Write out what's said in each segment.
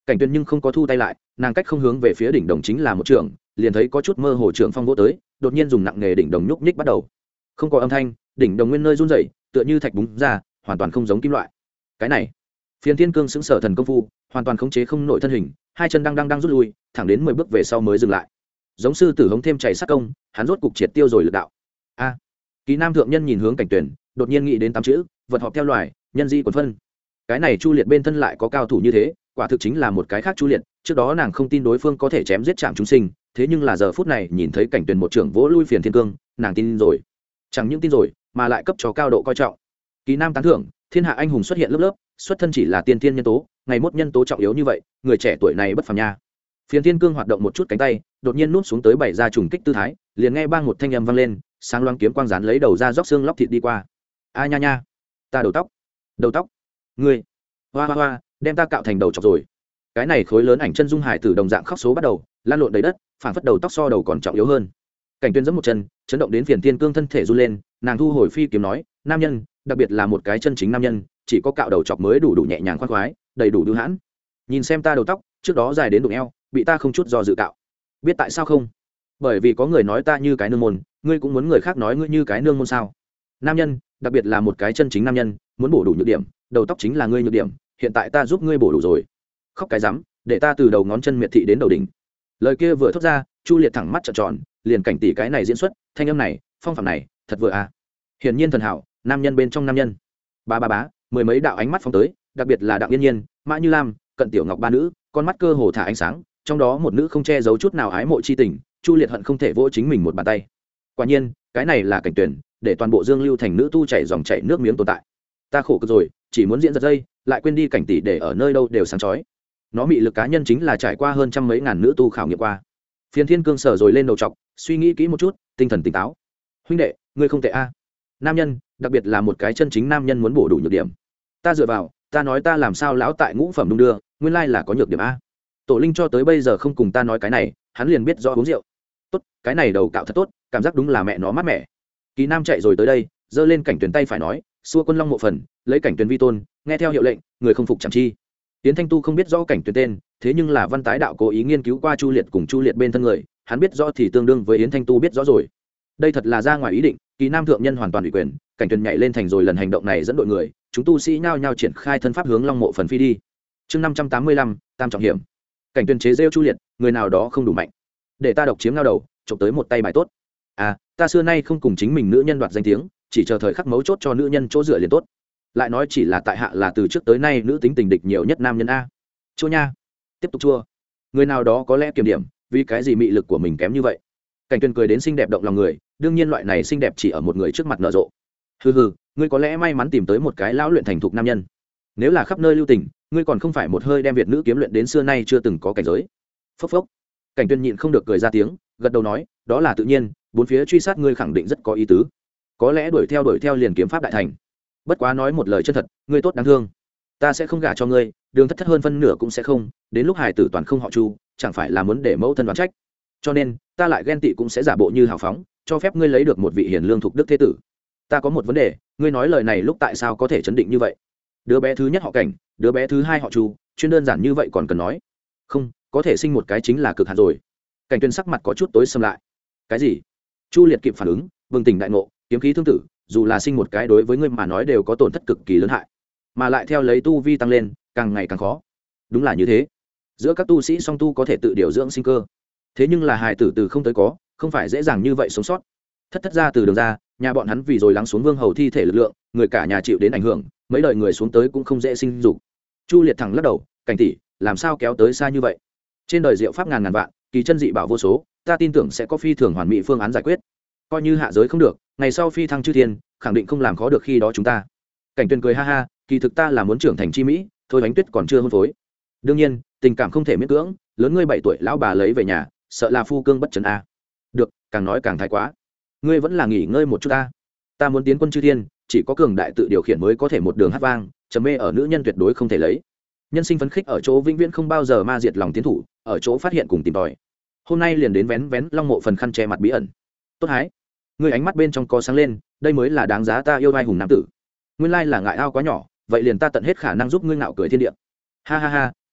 Cảnh Tuyền nhưng không có thu tay lại, nàng cách không hướng về phía đỉnh đồng chính là một trường, liền thấy có chút mơ hồ trường phong vỗ tới, đột nhiên dùng nặng nghề đỉnh đồng nhúc nhích bắt đầu. Không có âm thanh, đỉnh đồng nguyên nơi run rẩy, tựa như thạch búng ra, hoàn toàn không giống kim loại. Cái này, Phiền Thiên Cương sững sờ thần công phu, hoàn toàn khống chế không nổi thân hình, hai chân đang rút lui, thẳng đến 10 bước về sau mới dừng lại. Giống sư tử hống thêm chảy sát công, hắn rốt cục triệt tiêu rồi lực đạo. A. Ký Nam thượng nhân nhìn hướng Cảnh Tuyền, đột nhiên nghĩ đến 8 chữ, vật họp theo loài, nhân di quần phân. Cái này Chu Liệt bên thân lại có cao thủ như thế, quả thực chính là một cái khác Chu Liệt, trước đó nàng không tin đối phương có thể chém giết chạm chúng sinh, thế nhưng là giờ phút này nhìn thấy Cảnh Tuyền một trưởng vỗ lui Phiền Thiên Cương, nàng tin rồi. Chẳng những tin rồi, mà lại cấp cho cao độ coi trọng. Ký Nam tán thưởng, thiên hạ anh hùng xuất hiện lớp lớp, xuất thân chỉ là tiên thiên nhân tố, ngày mốt nhân tố trọng yếu như vậy, người trẻ tuổi này bất phàm nha. Phiền Thiên Cương hoạt động một chút cánh tay, đột nhiên nuốt xuống tới bảy ra trùng kích tư thái, liền nghe bang một thanh âm vang lên, sáng loáng kiếm quang dán lấy đầu ra róc xương lóc thịt đi qua. A nha nha, ta đầu tóc, ngươi, hoa hoa hoa, đem ta cạo thành đầu chọc rồi. Cái này khối lớn ảnh chân dung hải tử đồng dạng khóc số bắt đầu, lan lộn đầy đất, phản phất đầu tóc so đầu còn trọng yếu hơn. Cảnh Tuyên giẫm một chân, chấn động đến Phiền Thiên Cương thân thể run lên, nàng thu hồi phi kiếm nói, nam nhân, đặc biệt là một cái chân chính nam nhân, chỉ có cạo đầu chọc mới đủ nhẹ nhàng khoan khoái, đầy đủ đưu hãn. Nhìn xem ta đầu tóc, trước đó dài đến đụng eo, bị ta không chút do dự cạo. Biết tại sao không? Bởi vì có người nói ta như cái nương môn, ngươi cũng muốn người khác nói ngươi như cái nương môn sao? Nam nhân, đặc biệt là một cái chân chính nam nhân, muốn bổ đủ nhược điểm, đầu tóc chính là ngươi nhược điểm, hiện tại ta giúp ngươi bổ đủ rồi. Khóc cái rắm, để ta từ đầu ngón chân miệt thị đến đầu đỉnh. Lời kia vừa thốt ra, Chu Liệt thẳng mắt trợn tròn, liền cảnh tỷ cái này diễn xuất, thanh âm này, phong phạm này, thật vừa à. Hiển nhiên thần hảo, nam nhân bên trong nam nhân. Bá, mười mấy đạo ánh mắt phóng tới, đặc biệt là Đặng Yên Nhiên, Mã Như Lam, Cận Tiểu Ngọc ba nữ, con mắt cơ hồ thả ánh sáng, trong đó một nữ không che giấu chút nào ái mộ chi tình, Chu Liệt hận không thể vỗ chính mình một bàn tay. Quả nhiên, cái này là cảnh tuyển, để toàn bộ Dương Lưu thành nữ tu chảy dòng chảy nước miếng tồn tại. Ta khổ cực rồi, chỉ muốn diễn giật dây, lại quên đi cảnh tỷ để ở nơi đâu đều sáng chói. Nó mị lực cá nhân chính là trải qua hơn trăm mấy ngàn nữ tu khảo nghiệm qua. Phiền Thiên Cương sở rồi lên đầu trọc, suy nghĩ kỹ một chút, tinh thần tỉnh táo. Huynh đệ, ngươi không tệ a. Nam nhân, đặc biệt là một cái chân chính nam nhân muốn bổ đủ nhược điểm. Ta dựa vào, ta nói ta làm sao lão tại ngũ phẩm đung đưa, nguyên lai là có nhược điểm a. Tổ Linh cho tới bây giờ không cùng ta nói cái này, hắn liền biết rõ uống rượu. Tốt, cái này đầu cạo thật tốt, cảm giác đúng là mẹ nó mát mẻ. Kỳ Nam chạy rồi tới đây, giơ lên cảnh tuyển tay phải nói, xua quân long mộ phần, lấy cảnh tuyển vi tôn, nghe theo hiệu lệnh, người không phục chẳng chi. Tiến Thanh Tu không biết rõ cảnh tuyển tên, thế nhưng là Văn Tái đạo cố ý nghiên cứu qua Chu Liệt cùng Chu Liệt bên thân người, hắn biết rõ thì tương đương với Yến Thanh Tu biết rõ rồi. Đây thật là ra ngoài ý định, Kỳ Nam thượng nhân hoàn toàn ủy quyền, cảnh tuyển nhảy lên thành rồi lần hành động này dẫn đội người, chúng tu sĩ nhao nhao triển khai thân pháp hướng long mộ phần phi đi. Chương 585, tam trọng hiểm. Cảnh tuyển chế rêu Chu Liệt, người nào đó không đủ mạnh, để ta độc chiếm ngao đầu, chụp tới một tay bài tốt. À, ta xưa nay không cùng chính mình nữ nhân đoạt danh tiếng, chỉ chờ thời khắc mấu chốt cho nữ nhân chỗ dựa liền tốt. Lại nói chỉ là tại hạ là từ trước tới nay nữ tính tình địch nhiều nhất nam nhân a. Chua nha, tiếp tục chua. Người nào đó có lẽ kiểm điểm, vì cái gì mị lực của mình kém như vậy. Cảnh tuyển cười đến xinh đẹp động lòng người, đương nhiên loại này xinh đẹp chỉ ở một người trước mặt nở rộ. Hừ, ngươi có lẽ may mắn tìm tới một cái lão luyện thành thục nam nhân. Nếu là khắp nơi lưu tình, ngươi còn không phải một hơi đem việt nữ kiếm luyện đến xưa nay chưa từng có cảnh giới. Phốc phốc. Cảnh tuyển nhịn không được cười ra tiếng, gật đầu nói, đó là tự nhiên, bốn phía truy sát ngươi khẳng định rất có ý tứ. Có lẽ đuổi theo liền kiếm pháp đại thành. Bất quá nói một lời chân thật, ngươi tốt đáng thương. Ta sẽ không gả cho ngươi, đường thất hơn phân nửa cũng sẽ không, đến lúc hài tử toàn không họ Chu, chẳng phải là muốn để mẫu thân đoán trách. Cho nên, ta lại ghen tị cũng sẽ giả bộ như hào phóng, cho phép ngươi lấy được một vị hiền lương thục đức thế tử. Ta có một vấn đề, ngươi nói lời này lúc tại sao có thể chấn định như vậy? Đứa bé thứ nhất họ Cảnh, đứa bé thứ hai họ Chu, chuyên đơn giản như vậy còn cần nói? Không, có thể sinh một cái chính là cực hạn rồi. Cảnh Tuyên sắc mặt có chút tối sầm lại. Cái gì? Chu Liệt kịp phản ứng, bừng tỉnh đại ngộ, kiếm khí thương tử, dù là sinh một cái đối với ngươi mà nói đều có tổn thất cực kỳ lớn hại, mà lại theo lấy tu vi tăng lên, càng ngày càng khó. Đúng là như thế. Giữa các tu sĩ song tu có thể tự điều dưỡng sinh cơ, thế nhưng là hài tử từ không tới có, không phải dễ dàng như vậy sống sót. Thất ra từ đường ra, nhà bọn hắn vì rồi lắng xuống vương hầu thi thể lực lượng, người cả nhà chịu đến ảnh hưởng, mấy đời người xuống tới cũng không dễ sinh dục. Chu Liệt thẳng lắc đầu, Cảnh tỷ, làm sao kéo tới xa như vậy? Trên đời diệu pháp ngàn ngàn vạn, kỳ chân dị bảo vô số, ta tin tưởng sẽ có phi thường hoàn mỹ phương án giải quyết. Coi như hạ giới không được, ngày sau phi thăng chư thiên, khẳng định không làm khó được khi đó chúng ta. Cảnh Tuyên cười ha ha, kỳ thực ta là muốn trưởng thành chi mỹ, thôi Ánh Tuyết còn chưa hôn phối. Đương nhiên, tình cảm không thể miễn cưỡng, lớn ngươi 7 tuổi lão bà lấy về nhà, sợ là phu cương bất trấn a. Được, càng nói càng thái quá. Ngươi vẫn là nghỉ ngơi một chút ta. Ta muốn tiến quân chư thiên, chỉ có cường đại tự điều khiển mới có thể một đường hát vang, trầm mê ở nữ nhân tuyệt đối không thể lấy. Nhân sinh phấn khích ở chỗ vĩnh viễn không bao giờ ma diệt lòng tiến thủ, ở chỗ phát hiện cùng tìm tòi. Hôm nay liền đến vén long mộ phần khăn che mặt bí ẩn. Tốt hái. Ngươi ánh mắt bên trong có sáng lên, đây mới là đáng giá ta yêu vai hùng nam tử. Nguyên lai là ngại ao quá nhỏ, vậy liền ta tận hết khả năng giúp ngươi ngạo cười thiên địa. Ha ha ha,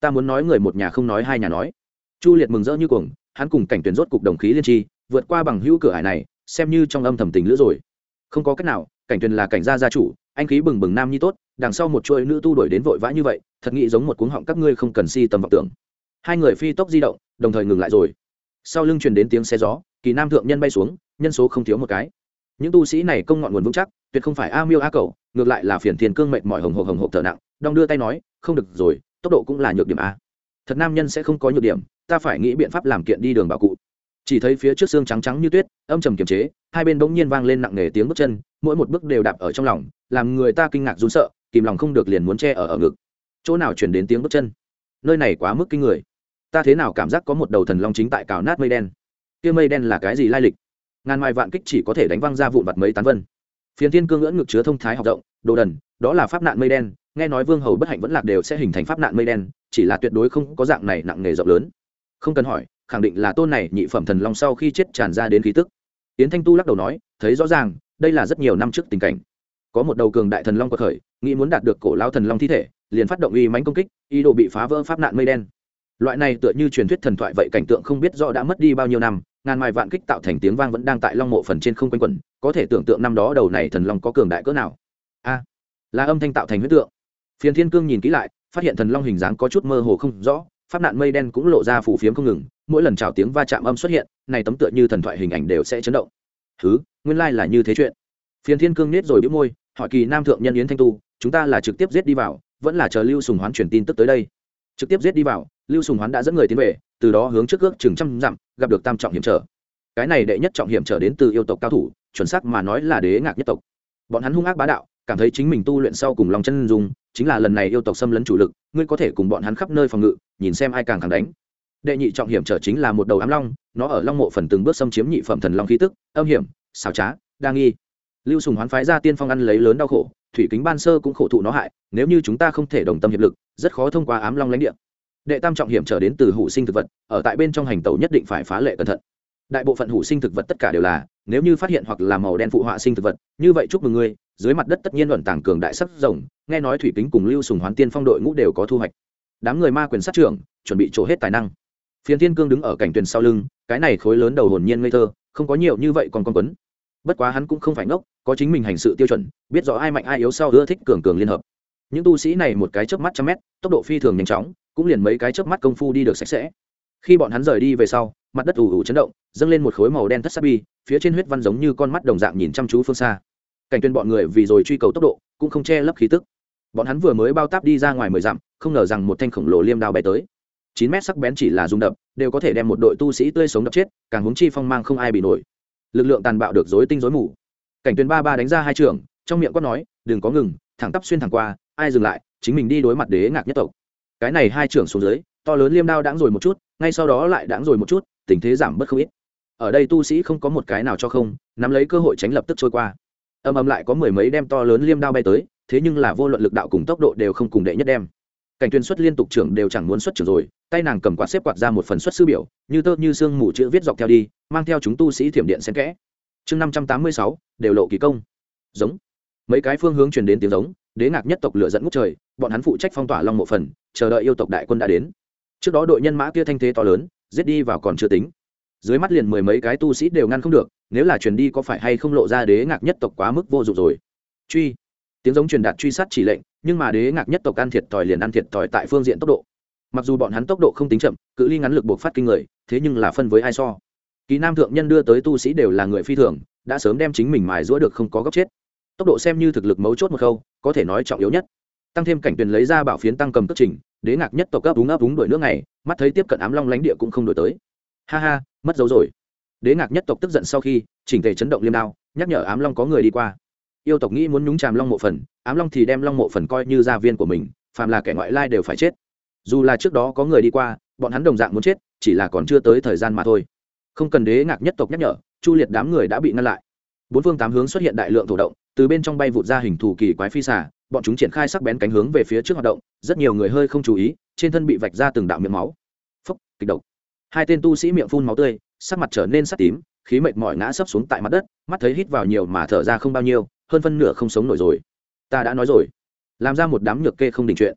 ta muốn nói người một nhà không nói hai nhà nói. Chu Liệt mừng rỡ như cuồng, hắn cùng Cảnh Tuyền rốt cục đồng khí liên tri, vượt qua bằng hữu cửa ải này, xem như trong âm thầm tình lữ rồi. Không có cách nào, Cảnh Tuyền là Cảnh gia gia chủ, anh khí bừng bừng nam nhi tốt, đằng sau một chuỗi nữ tu đuổi đến vội vã như vậy, thật nghĩ giống một cuống họng các ngươi không cần si tầm vọng tưởng. Hai người phi tốc di động, đồng thời ngừng lại rồi. Sau lưng truyền đến tiếng xe gió, Kỳ Nam thượng nhân bay xuống, nhân số không thiếu một cái. Những tu sĩ này công ngọn nguồn vững chắc, tuyệt không phải a miêu a cẩu, ngược lại là phiền thiên cương mệt mỏi hồng hộc thở nặng, đong đưa tay nói, không được rồi, tốc độ cũng là nhược điểm a. Thật nam nhân sẽ không có nhược điểm, ta phải nghĩ biện pháp làm kiện đi đường bảo cụ. Chỉ thấy phía trước xương trắng trắng như tuyết, âm trầm kiềm chế, hai bên bỗng nhiên vang lên nặng nề tiếng bước chân, mỗi một bước đều đạp ở trong lòng, làm người ta kinh ngạc run sợ, kìm lòng không được liền muốn che ở ngực. Chỗ nào truyền đến tiếng bước chân? Nơi này quá mức kinh người. Ta thế nào cảm giác có một đầu thần long chính tại cào nát mây đen? Kia mây đen là cái gì lai lịch? Ngàn mai vạn kích chỉ có thể đánh văng ra vụn vặt mấy tán vân. Phiền Thiên Cương ngưỡng ngực chứa thông thái học động, đồ đần, đó là pháp nạn mây đen, nghe nói vương hầu bất hạnh vẫn lạc đều sẽ hình thành pháp nạn mây đen, chỉ là tuyệt đối không có dạng này nặng nề rộng lớn. Không cần hỏi, khẳng định là tôn này nhị phẩm thần long sau khi chết tràn ra đến khí tức. Yến Thanh Tu lắc đầu nói, thấy rõ ràng, đây là rất nhiều năm trước tình cảnh. Có một đầu cường đại thần long quật khởi, nghĩ muốn đạt được cổ lão thần long thi thể, liền phát động uy mãnh công kích, ý đồ bị phá vỡ pháp nạn mây đen. Loại này tựa như truyền thuyết thần thoại vậy, cảnh tượng không biết rõ đã mất đi bao nhiêu năm, ngàn mai vạn kích tạo thành tiếng vang vẫn đang tại long mộ phần trên không quanh quẩn, có thể tưởng tượng năm đó đầu này thần long có cường đại cỡ nào. A, là âm thanh tạo thành huyết tượng. Phiền Thiên Cương nhìn kỹ lại, phát hiện thần long hình dáng có chút mơ hồ không rõ, pháp nạn mây đen cũng lộ ra phù phiếm không ngừng, mỗi lần chào tiếng va chạm âm xuất hiện, này tấm tựa như thần thoại hình ảnh đều sẽ chấn động. Hứ, nguyên lai là như thế chuyện. Phiền Thiên Cương nết rồi bĩu môi, hỏi Kỳ Nam thượng nhân Yến Thanh Tu, chúng ta là trực tiếp giết đi vào, vẫn là chờ Lưu Sùng Hoán truyền tin tức tới đây? Trực tiếp giết đi vào, Lưu Sùng Hoán đã dẫn người tiến về, từ đó hướng trước ước chừng trăm dặm, gặp được tam trọng hiểm trở. Cái này đệ nhất trọng hiểm trở đến từ yêu tộc cao thủ, chuẩn xác mà nói là Đế Ngạc nhất tộc. Bọn hắn hung ác bá đạo, cảm thấy chính mình tu luyện sau cùng lòng chân dùng, chính là lần này yêu tộc xâm lấn chủ lực, ngươi có thể cùng bọn hắn khắp nơi phòng ngự, nhìn xem ai càng thắng đánh. Đệ nhị trọng hiểm trở chính là một đầu ám long, nó ở long mộ phần từng bước xâm chiếm nhị phẩm thần long khí tức, âm hiểm, xảo trá, đa nghi. Lưu Sùng Hoán phái ra tiên phong ăn lấy lớn đau khổ, thủy kính ban sơ cũng khổ thụ nó hại, nếu như chúng ta không thể đồng tâm hiệp lực, rất khó thông qua ám long lãnh địa. Đệ tam trọng hiểm trở đến từ hủ sinh thực vật, ở tại bên trong hành tẩu nhất định phải phá lệ cẩn thận. Đại bộ phận hủ sinh thực vật tất cả đều là, nếu như phát hiện hoặc là màu đen phụ họa sinh thực vật, như vậy chúc mừng ngươi, dưới mặt đất tất nhiên ẩn tàng cường đại sắc rồng, nghe nói thủy kính cùng Lưu Sùng Hoán tiên phong đội ngũ đều có thu hoạch. Đám người ma quyền sát trưởng, chuẩn bị trổ hết tài năng. Phiền Thiên Cương đứng ở cảnh tuyền sau lưng, cái này khối lớn đầu hồn nhiên ngây thơ, không có nhiều như vậy còn con quấn. Bất quá hắn cũng không phải ngốc, có chính mình hành sự tiêu chuẩn, biết rõ ai mạnh ai yếu sau ưa thích cường cường liên hợp. Những tu sĩ này một cái chớp mắt trăm mét, tốc độ phi thường nhanh chóng, cũng liền mấy cái chớp mắt công phu đi được sạch sẽ. Khi bọn hắn rời đi về sau, mặt đất ù ù chấn động, dâng lên một khối màu đen thất sát bi, phía trên huyết văn giống như con mắt đồng dạng nhìn chăm chú phương xa. Cảnh Tuyên bọn người vì rồi truy cầu tốc độ, cũng không che lấp khí tức. Bọn hắn vừa mới bao táp đi ra ngoài 10 dặm, không ngờ rằng một thanh khổng lồ liêm đao bay tới. 9 mét sắc bén chỉ là rung đập, đều có thể đem một đội tu sĩ tươi sống đập chết, càng huống chi phong mang không ai bị nổi. Lực lượng tàn bạo được rối tinh rối mù. Cảnh Tuyên ba đánh ra hai trường, trong miệng quát nói, đừng có ngừng, thẳng tắp xuyên thẳng qua, ai dừng lại, chính mình đi đối mặt Đế Ngạc nhất tộc. Cái này hai trường xuống dưới, to lớn liêm đao đãng rồi một chút, ngay sau đó lại đãng rồi một chút, tình thế giảm bớt không ít. Ở đây tu sĩ không có một cái nào cho không, nắm lấy cơ hội tránh lập tức trôi qua. Ầm lại có mười mấy đem to lớn liêm đao bay tới, thế nhưng là vô luận lực đạo cùng tốc độ đều không cùng đệ nhất đem. Cảnh Tuyên xuất liên tục trưởng đều chẳng muốn xuất trưởng rồi, tay nàng cầm quạt xếp quạt ra một phần xuất sư biểu, như tơ như xương mù chữ viết dọc theo đi, mang theo chúng tu sĩ thiểm điện xen kẽ. Chương 586, đều lộ kỳ công. Giống. Mấy cái phương hướng truyền đến tiếng giống, Đế Ngạc nhất tộc lửa dẫn ngút trời, bọn hắn phụ trách phong tỏa long mộ phần, chờ đợi yêu tộc đại quân đã đến. Trước đó đội nhân mã kia thanh thế to lớn, giết đi vào còn chưa tính, dưới mắt liền mười mấy cái tu sĩ đều ngăn không được, nếu là truyền đi có phải hay không lộ ra Đế Ngạc nhất tộc quá mức vô dụng rồi. Truy. Tiếng giống truyền đạt truy sát chỉ lệnh, nhưng mà Đế Ngạc nhất tộc ăn thiệt thòi liền ăn thiệt thòi tại phương diện tốc độ. Mặc dù bọn hắn tốc độ không tính chậm, cự ly ngắn lực buộc phát kinh người, thế nhưng là phân với ai so. Kỳ Nam thượng nhân đưa tới tu sĩ đều là người phi thường, đã sớm đem chính mình mài giũa được không có góc chết. Tốc độ xem như thực lực mấu chốt một khâu, có thể nói trọng yếu nhất. Tăng thêm Cảnh Tuyển lấy ra bảo phiến tăng cầm cất trình, Đế Ngạc nhất tộc ấp úng đuổi nước này, mắt thấy tiếp cận ám long lãnh địa cũng không đuổi tới. Ha ha, mất dấu rồi. Đế Ngạc nhất tộc tức giận sau khi chỉnh thể chấn động liêm đao, nhắc nhở ám long có người đi qua. Yêu tộc nghĩ muốn nhúng chàm long mộ phần, ám long thì đem long mộ phần coi như gia viên của mình, phàm là kẻ ngoại lai đều phải chết. Dù là trước đó có người đi qua, bọn hắn đồng dạng muốn chết, chỉ là còn chưa tới thời gian mà thôi. Không cần Đế Ngạc nhất tộc nhắc nhở, Chu Liệt đám người đã bị ngăn lại. Bốn phương tám hướng xuất hiện đại lượng thổ động, từ bên trong bay vụt ra hình thù kỳ quái phi xà, bọn chúng triển khai sắc bén cánh hướng về phía trước hoạt động, rất nhiều người hơi không chú ý, trên thân bị vạch ra từng đạo miệng máu. Phốc, kịch độc. Hai tên tu sĩ miệng phun máu tươi, sắc mặt trở nên sắc tím, khí mệt mỏi ngã sấp xuống tại mặt đất, mắt thấy hít vào nhiều mà thở ra không bao nhiêu, hơn phân nửa không sống nổi rồi. Ta đã nói rồi, làm ra một đám nhược kê không đình chuyện.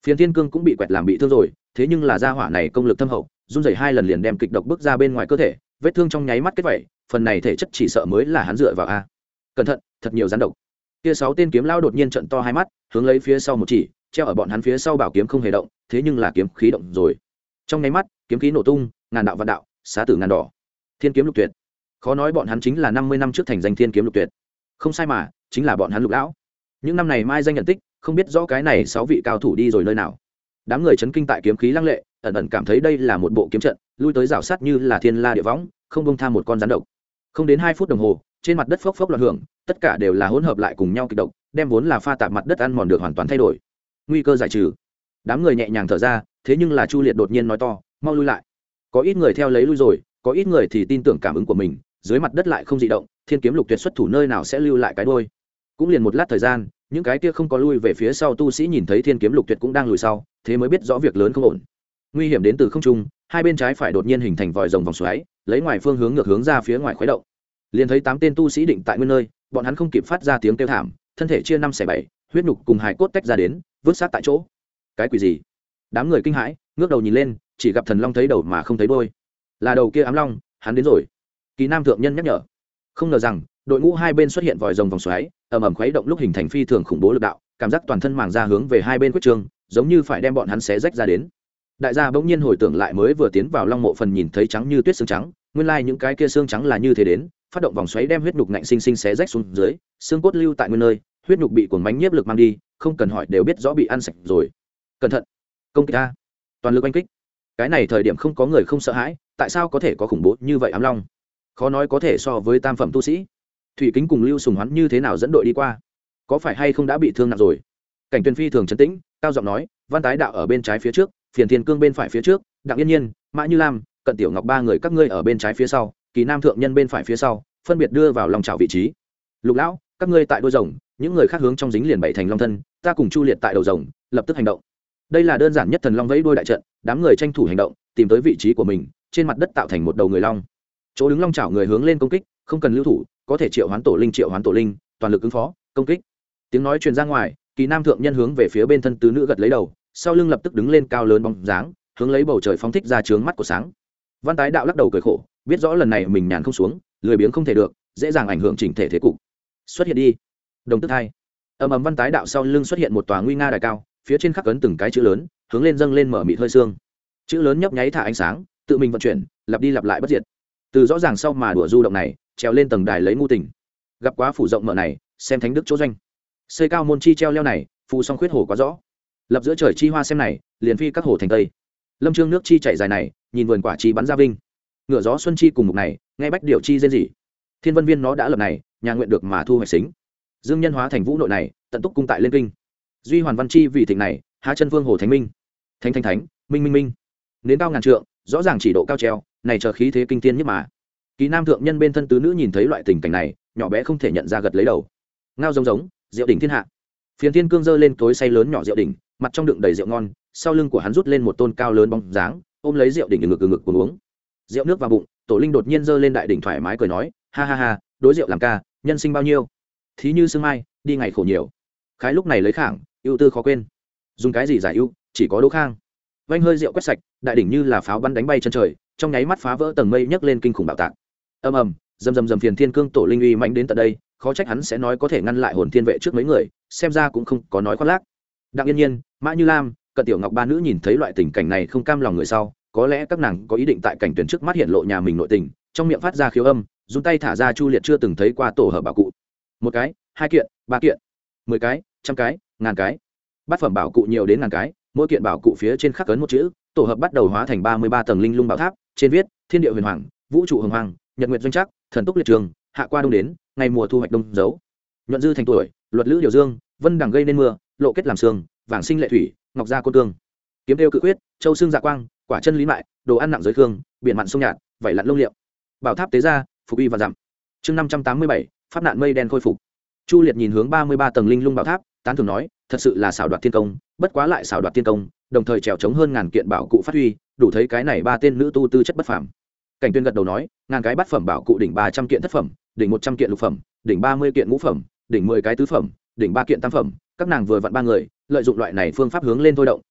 Phiền thiên cương cũng bị quẹt làm bị thương rồi, thế nhưng là gia hỏa này công lực thâm hậu, run rẩy 2 lần liền đem kịch độc bước ra bên ngoài cơ thể, vết thương trong nháy mắt kết vảy, phần này thể chất chỉ sợ mới là hắn dựa vào a. Cẩn thận, thật nhiều rắn độc. Kia 6 tên kiếm lao đột nhiên trợn to hai mắt, hướng lấy phía sau một chỉ, treo ở bọn hắn phía sau bảo kiếm không hề động, thế nhưng là kiếm khí động rồi. Trong nháy mắt, kiếm khí nổ tung, ngàn đạo vạn đạo, xá tử ngàn đỏ. Thiên kiếm lục tuyệt. Khó nói bọn hắn chính là 50 năm trước thành danh thiên kiếm lục tuyệt. Không sai mà, chính là bọn hắn Lục lão. Những năm này mai danh nhận tích, không biết rõ cái này 6 vị cao thủ đi rồi nơi nào. Đám người chấn kinh tại kiếm khí lăng lệ, ẩn ẩn cảm thấy đây là một bộ kiếm trận, lui tới rào sát như là thiên la địa võng, không buông tha một con rắn độc. Không đến 2 phút đồng hồ, trên mặt đất phốc phốc loạn hưởng, tất cả đều là hỗn hợp lại cùng nhau kịch độc, đem vốn là pha tạp mặt đất ăn mòn được hoàn toàn thay đổi. Nguy cơ giải trừ. Đám người nhẹ nhàng thở ra, thế nhưng là Chu Liệt đột nhiên nói to, mau lui lại. Có ít người theo lấy lui rồi, có ít người thì tin tưởng cảm ứng của mình, dưới mặt đất lại không dị động, thiên kiếm lục tuyệt xuất thủ nơi nào sẽ lưu lại cái đuôi. Cũng liền một lát thời gian, những cái kia không có lui về phía sau tu sĩ nhìn thấy thiên kiếm lục tuyệt cũng đang lùi sau, thế mới biết rõ việc lớn không ổn. Nguy hiểm đến từ không trung, hai bên trái phải đột nhiên hình thành vòi rồng vòng xoáy, lấy ngoài phương hướng ngược hướng ra phía ngoài khuấy động. Liền thấy 8 tên tu sĩ định tại nguyên nơi, bọn hắn không kịp phát ra tiếng kêu thảm, thân thể chia 5 xẻ 7, huyết nhục cùng hài cốt tách ra đến, vứt xác tại chỗ. Cái quỷ gì? Đám người kinh hãi, ngước đầu nhìn lên, chỉ gặp thần long thấy đầu mà không thấy đuôi. Là đầu kia ám long, hắn đến rồi. Kỳ Nam thượng nhân nhắc nhở. Không ngờ rằng, đội ngũ hai bên xuất hiện vòi rồng vòng xoáy, ầm ầm khuấy động lúc hình thành phi thường khủng bố lực đạo, cảm giác toàn thân màng ra hướng về hai bên quyết trường, giống như phải đem bọn hắn xé rách ra đến. Đại gia bỗng nhiên hồi tưởng lại mới vừa tiến vào long mộ phần nhìn thấy trắng như tuyết xương trắng, nguyên lai những cái kia xương trắng là như thế đến, phát động vòng xoáy đem huyết nhục ngạnh sinh sinh xé rách xuống dưới, xương cốt lưu tại nguyên nơi, huyết nhục bị cuồng bánh nhiếp lực mang đi, không cần hỏi đều biết rõ bị ăn sạch rồi. Cẩn thận, công kích a, toàn lực oanh kích. Cái này thời điểm không có người không sợ hãi, tại sao có thể có khủng bố như vậy ám long? Khó nói có thể so với tam phẩm tu sĩ. Thủy Kính cùng Lưu Sùng Hoán như thế nào dẫn đội đi qua? Có phải hay không đã bị thương nặng rồi? Cảnh Tuyền phi thường trấn tĩnh, cao giọng nói, Văn Tái đạo ở bên trái phía trước, Phiền Thiên Cương bên phải phía trước, Đặng Yên Nhiên, Mã Như Lam, Cận Tiểu Ngọc 3 người các ngươi ở bên trái phía sau, Kỳ Nam thượng nhân bên phải phía sau, phân biệt đưa vào lòng chảo vị trí. Lục lão, các ngươi tại đuôi rồng, những người khác hướng trong dính liền bảy thành long thân, ta cùng Chu Liệt tại đầu rồng, lập tức hành động. Đây là đơn giản nhất thần long vẫy đuôi đại trận, đám người tranh thủ hành động, tìm tới vị trí của mình, trên mặt đất tạo thành một đầu người long. Chỗ đứng long chảo người hướng lên công kích, không cần lưu thủ, có thể triệu hoán tổ linh, toàn lực ứng phó, công kích. Tiếng nói truyền ra ngoài, Kỳ Nam thượng nhân hướng về phía bên thân tứ nữ gật lấy đầu, sau lưng lập tức đứng lên cao lớn bóng dáng, hướng lấy bầu trời phóng thích ra chướng mắt của sáng. Văn Tái đạo lắc đầu cười khổ, biết rõ lần này mình nhàn không xuống, lười biếng không thể được, dễ dàng ảnh hưởng chỉnh thể thế cục. Xuất hiện đi. Đồng tức hai. Ầm Văn Tái đạo sau lưng xuất hiện một tòa nguy nga đài cao, phía trên khắc ấn từng cái chữ lớn, hướng lên dâng lên mở mịt hơi sương. Chữ lớn nhấp nháy thả ánh sáng, tự mình vận chuyển, lặp đi lặp lại bất diệt. Từ rõ ràng sau mà đùa du động này, trèo lên tầng đài lấy ngu tình. Gặp quá phủ rộng mở này, xem thánh đức chỗ doanh. Xây cao môn chi treo leo này, phù song khuyết hồ quá rõ. Lập giữa trời chi hoa xem này, liền phi các hồ thành tây. Lâm trương nước chi chảy dài này, nhìn vườn quả chi bắn ra vinh. Ngựa gió xuân chi cùng mục này, nghe bách điệu chi rên rỉ. Thiên vân viên nó đã lập này, nhà nguyện được mà thu hoạch xính. Dương nhân hóa thành vũ nội này, tận túc cung tại lên kinh. Duy hoàn văn chi vì thịnh này, há chân vương hồ thánh minh. Thánh, minh. Đến cao ngàn trượng, rõ ràng chỉ độ cao treo, này chờ khí thế kinh thiên nhất mà. Kỳ Nam thượng nhân bên thân tứ nữ nhìn thấy loại tình cảnh này, nhỏ bé không thể nhận ra gật lấy đầu. Ngao giống, rượu đỉnh thiên hạ. Phiền Thiên Cương giơ lên cối xay lớn nhỏ rượu đỉnh, mặt trong đựng đầy rượu ngon, sau lưng của hắn rút lên một tôn cao lớn bóng dáng, ôm lấy rượu đỉnh ngực cuồng uống. Rượu nước vào bụng, Tổ Linh đột nhiên giơ lên đại đỉnh thoải mái cười nói, ha, đối rượu làm ca, nhân sinh bao nhiêu? Thí như sương mai, đi ngày khổ nhiều. Khái lúc này lấy khảng, ưu tư khó quên. Dùng cái gì giải ưu, chỉ có Đỗ Khang. Vanh hơi rượu quét sạch, đại đỉnh như là pháo bắn đánh bay chân trời, trong nháy mắt phá vỡ tầng mây nhấc lên kinh khủng bạo tạc. Ầm, dầm Phiền Thiên Cương Tổ Linh uy mạnh đến tận đây, khó trách hắn sẽ nói có thể ngăn lại hồn thiên vệ trước mấy người, xem ra cũng không có nói khoác lác. Đặng Yên Nhiên, Mã Như Lam, Cận Tiểu Ngọc 3 nữ nhìn thấy loại tình cảnh này không cam lòng người sau, có lẽ các nàng có ý định tại cảnh tuyển trước mắt hiện lộ nhà mình nội tình, trong miệng phát ra khiếu âm, dùng tay thả ra Chu Liệt chưa từng thấy qua tổ hợp bảo cụ. 1 cái, 2 kiện, 3 kiện, 10 cái, 100 cái, ngàn cái. Bát phẩm bảo cụ nhiều đến ngàn cái, mỗi kiện bảo cụ phía trên khắc ấn một chữ, tổ hợp bắt đầu hóa thành 33 tầng linh lung bảo tháp, trên viết: Thiên địa huyền hoàng, vũ trụ hồng hoàng, nhật nguyệt doanh trắc, thần túc liệt trường, hạ qua đông đến, ngày mùa thu hoạch đông dấu. Nhuận dư thành tuổi, luật lữ điều dương, vân đằng gây nên mưa, lộ kết làm sương, vàng sinh lệ thủy, ngọc gia côn cương. Kiếm tiêu cự quyết, châu xương dạ quang, quả chân lý mại, đồ ăn nặng giới khương, biển mặn sông nhạt, vảy lặn lông liệu. Bảo tháp tế ra, phục uy và giảm. Chương 587, pháp nạn mây đen khôi phục. Chu Liệt nhìn hướng 33 tầng linh lung bảo tháp, tán thưởng nói, thật sự là xảo đoạt thiên công, bất quá lại xảo đoạt thiên công, đồng thời trèo chống hơn ngàn kiện bảo cụ phát huy, đủ thấy cái này 3 tên nữ tu tư chất bất phàm. Cảnh Tuyên gật đầu nói, ngàn cái bát phẩm bảo cụ đỉnh 300 kiện thất phẩm, đỉnh 100 kiện lục phẩm, đỉnh 30 kiện ngũ phẩm, đỉnh 10 cái tứ phẩm, đỉnh 3 kiện tam phẩm, các nàng vừa vặn 3 người, lợi dụng loại này phương pháp hướng lên thôi động,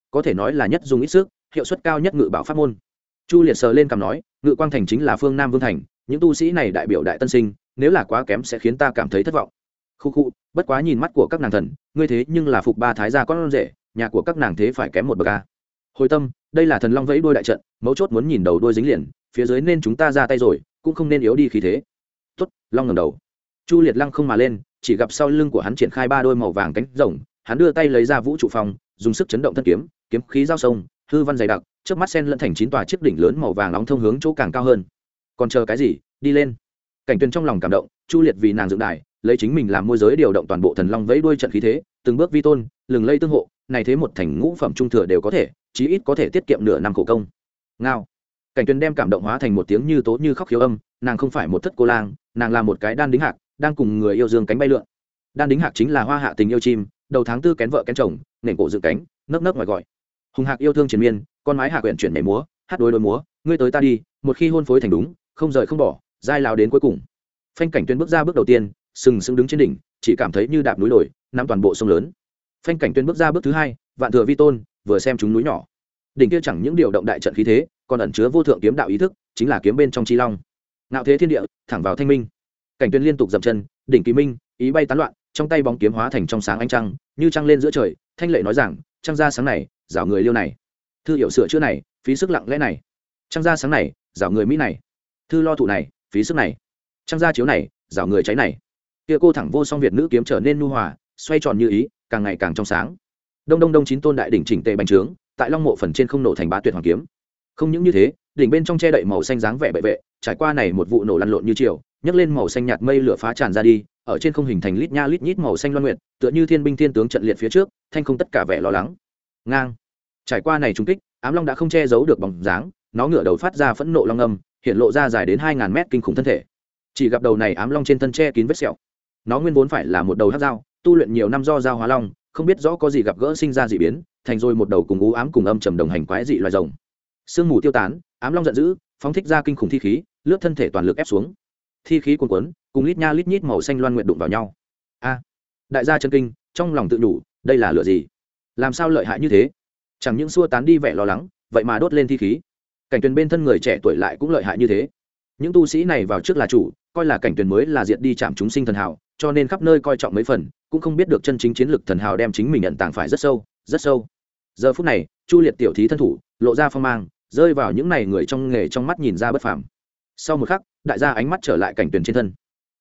có thể nói là nhất dùng ít sức, hiệu suất cao nhất ngự bảo pháp môn. Chu Liệt sờ lên cằm nói, Ngự Quang Thành chính là phương Nam Vương thành, những tu sĩ này đại biểu đại tân sinh, nếu là quá kém sẽ khiến ta cảm thấy thất vọng. Khu khu, bất quá nhìn mắt của các nàng thần, ngươi thế nhưng là phục ba thái gia con rể, nhà của các nàng thế phải kém một bậc a. Hồi tâm, đây là thần long vẫy đuôi đại trận, mấu chốt muốn nhìn đầu đuôi dính liền, phía dưới nên chúng ta ra tay rồi, cũng không nên yếu đi khí thế. Tốt, long ngẩng đầu. Chu Liệt lăng không mà lên, chỉ gặp sau lưng của hắn triển khai ba đôi màu vàng cánh rồng, hắn đưa tay lấy ra vũ trụ phong, dùng sức chấn động thân kiếm, kiếm khí giao sông, hư văn dày đặc, trước mắt sen lẫn thành 9 tòa chiếc đỉnh lớn màu vàng nóng thông hướng chỗ càng cao hơn. Còn chờ cái gì, đi lên. Cảnh Tuyền trong lòng cảm động, Chu Liệt vì nàng dựng đài, lấy chính mình làm môi giới điều động toàn bộ thần long vẫy đuôi trận khí thế, từng bước vi tôn, lừng lây tương hộ, này thế một thành ngũ phẩm trung thừa đều có thể, chí ít có thể tiết kiệm nửa năm khổ công. Ngao. Cảnh Tuyền đem cảm động hóa thành một tiếng như tố như khóc khiếu âm, nàng không phải một thất cô lang, nàng là một cái đan đính hạc, đang cùng người yêu dương cánh bay lượn. Đan đính hạc chính là hoa hạ tình yêu chim, đầu tháng tư kén vợ kén chồng, nền cổ dựng cánh, nấc nấc ngoài gọi. Hùng hạc yêu thương triền miên, con mái hạ quyển chuyển nhảy múa, hát đối múa, ngươi tới ta đi, một khi hôn phối thành đúng, không rời không bỏ, dai lao đến cuối cùng. Phanh Cảnh Tuyên bước ra bước đầu tiên, sừng sững đứng trên đỉnh, chỉ cảm thấy như đạp núi đồi, nắm toàn bộ sông lớn. Phanh Cảnh Tuyên bước ra bước thứ hai, vạn thừa vi tôn, vừa xem chúng núi nhỏ. Đỉnh kia chẳng những điều động đại trận khí thế, còn ẩn chứa vô thượng kiếm đạo ý thức, chính là kiếm bên trong chi long. Ngạo thế thiên địa, thẳng vào thanh minh. Cảnh Tuyên liên tục dậm chân, đỉnh kỳ minh, ý bay tán loạn, trong tay bóng kiếm hóa thành trong sáng ánh trăng, như trăng lên giữa trời, thanh lệ nói rằng, trăng ra sáng này, rảo người liêu này. Thư hiệu sửa chữa này, phí sức lặng lẽ này. Trăng ra sáng này, rảo người mỹ này. Thư lo thụ này, phí sức này. Trăng ra chiếu này, rảo người cháy này. Kia cô thẳng vô song việt nữ kiếm trở nên nhu hòa, xoay tròn như ý, càng ngày càng trong sáng. Đông đông đông 9 tôn đại đỉnh chỉnh tề bành trướng, tại long mộ phần trên không nổ thành bá tuyệt hoàng kiếm. Không những như thế, đỉnh bên trong che đậy màu xanh dáng vẻ bệ vệ, trải qua này một vụ nổ lăn lộn như chiều, nhấc lên màu xanh nhạt mây lửa phá tràn ra đi, ở trên không hình thành lít nha lít nhít màu xanh loan nguyệt, tựa như thiên binh thiên tướng trận liệt phía trước, thanh không tất cả vẻ lo lắng. Ngang. Trải qua này trùng kích, ám long đã không che giấu được bóng dáng, nó ngửa đầu phát ra phẫn nộ long âm, hiện lộ ra dài đến 2000 mét kinh khủng thân thể. Chỉ gặp đầu này ám long trên thân che kín vết sẹo. Nó nguyên vốn phải là một đầu hắc dao, tu luyện nhiều năm do dao hóa long, không biết rõ có gì gặp gỡ sinh ra dị biến, thành rồi một đầu cùng u ám cùng âm trầm đồng hành quái dị loài rồng. Sương mù tiêu tán, ám long giận dữ, phóng thích ra kinh khủng thi khí, lướt thân thể toàn lực ép xuống. Thi khí cuồn cuốn, cùng lít nha lít nhít màu xanh loan nguyệt đụng vào nhau. A! Đại gia chân kinh, trong lòng tự nhủ, đây là lửa gì? Làm sao lợi hại như thế? Chẳng những xua tán đi vẻ lo lắng, vậy mà đốt lên thi khí. Cảnh Tuyền bên thân người trẻ tuổi lại cũng lợi hại như thế. Những tu sĩ này vào trước là chủ, coi là Cảnh Tuyền mới là diệt đi chạm chúng sinh thần hào, cho nên khắp nơi coi trọng mấy phần, cũng không biết được chân chính chiến lực thần hào đem chính mình nhận tàng phải rất sâu, rất sâu. Giờ phút này, Chu Liệt tiểu thí thân thủ, lộ ra phong mang, rơi vào những này người trong nghề trong mắt nhìn ra bất phàm. Sau một khắc, đại gia ánh mắt trở lại Cảnh Tuyền trên thân.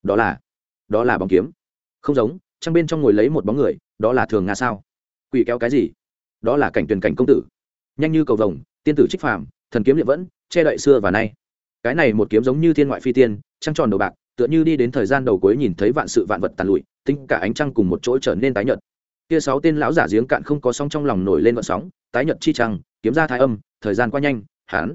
Đó là bóng kiếm. Không giống, trong bên trong ngồi lấy một bóng người, đó là Thường Nga sao? Quỷ kéo cái gì? Đó là Cảnh Tuyền cảnh công tử. Nhanh như cầu vồng, tiên tử trích phàm, thần kiếm liệm vẫn, che đậy xưa và nay. Cái này một kiếm giống như thiên ngoại phi tiên, trăng tròn đầu bạc, tựa như đi đến thời gian đầu cuối nhìn thấy vạn sự vạn vật tàn lụi, tính cả ánh trăng cùng một chỗ trở nên tái nhợt. Kia 6 tên lão giả giếng cạn không có sóng trong lòng nổi lên gợn sóng, tái nhợt chi trăng, kiếm ra thái âm, thời gian qua nhanh,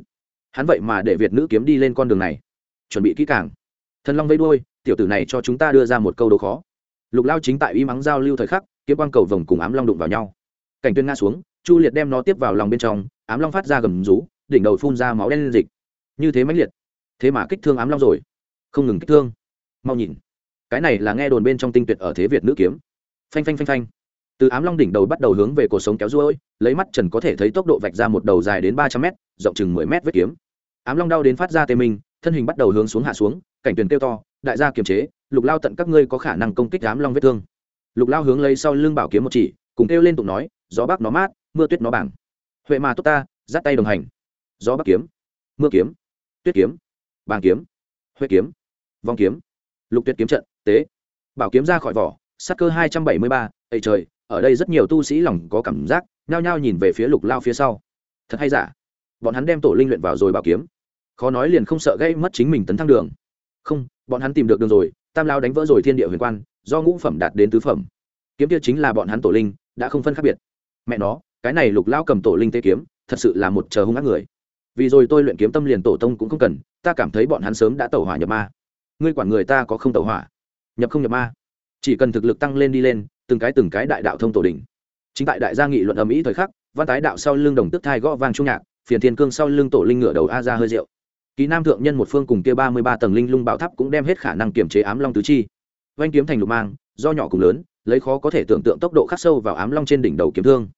hắn vậy mà để Việt nữ kiếm đi lên con đường này. Chuẩn bị kỹ càng. Thần long vây đuôi, tiểu tử này cho chúng ta đưa ra một câu đố khó. Lục Lao chính tại y mắng giao lưu thời khắc, kiếm quang cầu vồng cùng ám long đụng vào nhau. Cảnh Tuyên ngã xuống, Chu Liệt đem nó tiếp vào lòng bên trong, ám long phát ra gầm rú, đỉnh đầu phun ra máu đen lên dịch. Như thế mãnh liệt, thế mà kích thương ám long rồi, không ngừng kích thương. Mau nhìn, cái này là nghe đồn bên trong tinh tuyệt ở thế Việt nữ kiếm. Phanh phanh phanh phanh. Từ ám long đỉnh đầu bắt đầu hướng về cổ sống kéo ruôi, lấy mắt trần có thể thấy tốc độ vạch ra một đầu dài đến 300 m, rộng chừng 10 m vết kiếm. Ám long đau đến phát ra tê minh, thân hình bắt đầu hướng xuống hạ xuống. Cảnh Tuyền kêu to, đại gia kiềm chế, Lục Lao tận các ngươi có khả năng công kích ám long vết thương. Lục Lao hướng lấy sau lưng bảo kiếm một chỉ, cùng kêu lên tụng nói, gió bắc nó mát, mưa tuyết nó bảng. Huệ mà tốt ta, dắt tay đồng hành. Gió bắc kiếm, mưa kiếm, tuyết kiếm, bàng kiếm, huệ kiếm, vong kiếm, lục tuyết kiếm trận tế. Bảo kiếm ra khỏi vỏ, sát cơ 273. Ây trời, ở đây rất nhiều tu sĩ lòng có cảm giác, nhao nhao nhìn về phía Lục Lao phía sau. Thật hay giả? Bọn hắn đem tổ linh luyện vào rồi bảo kiếm, khó nói liền không sợ gây mất chính mình tấn thăng đường. Không, bọn hắn tìm được đường rồi, Tam Lao đánh vỡ rồi thiên địa huyền quan, do ngũ phẩm đạt đến tứ phẩm. Kiếm kia chính là bọn hắn tổ linh, đã không phân khác biệt. Mẹ nó, cái này Lục Lao cầm tổ linh tế kiếm, thật sự là một chờ hung ác người. Vì rồi tôi luyện kiếm tâm liền tổ tông cũng không cần, ta cảm thấy bọn hắn sớm đã tẩu hỏa nhập ma. Ngươi quản người ta có không tẩu hỏa, nhập không nhập ma, chỉ cần thực lực tăng lên đi lên, từng cái đại đạo thông tổ đỉnh. Chính tại đại gia nghị luận ầm ĩ thời khắc, Văn Tái đạo sau lưng đồng tức thai gõ vang trung nhạc, Phiền Thiên Cương sau lưng tổ linh ngửa đầu a ra hơi rượu. Kỳ Nam thượng nhân một phương cùng kia 33 tầng linh lung bảo tháp cũng đem hết khả năng kiểm chế ám long tứ chi. Vành kiếm thành lục mang, do nhỏ cùng lớn, lấy khó có thể tưởng tượng tốc độ khắc sâu vào ám long trên đỉnh đầu kiếm thương.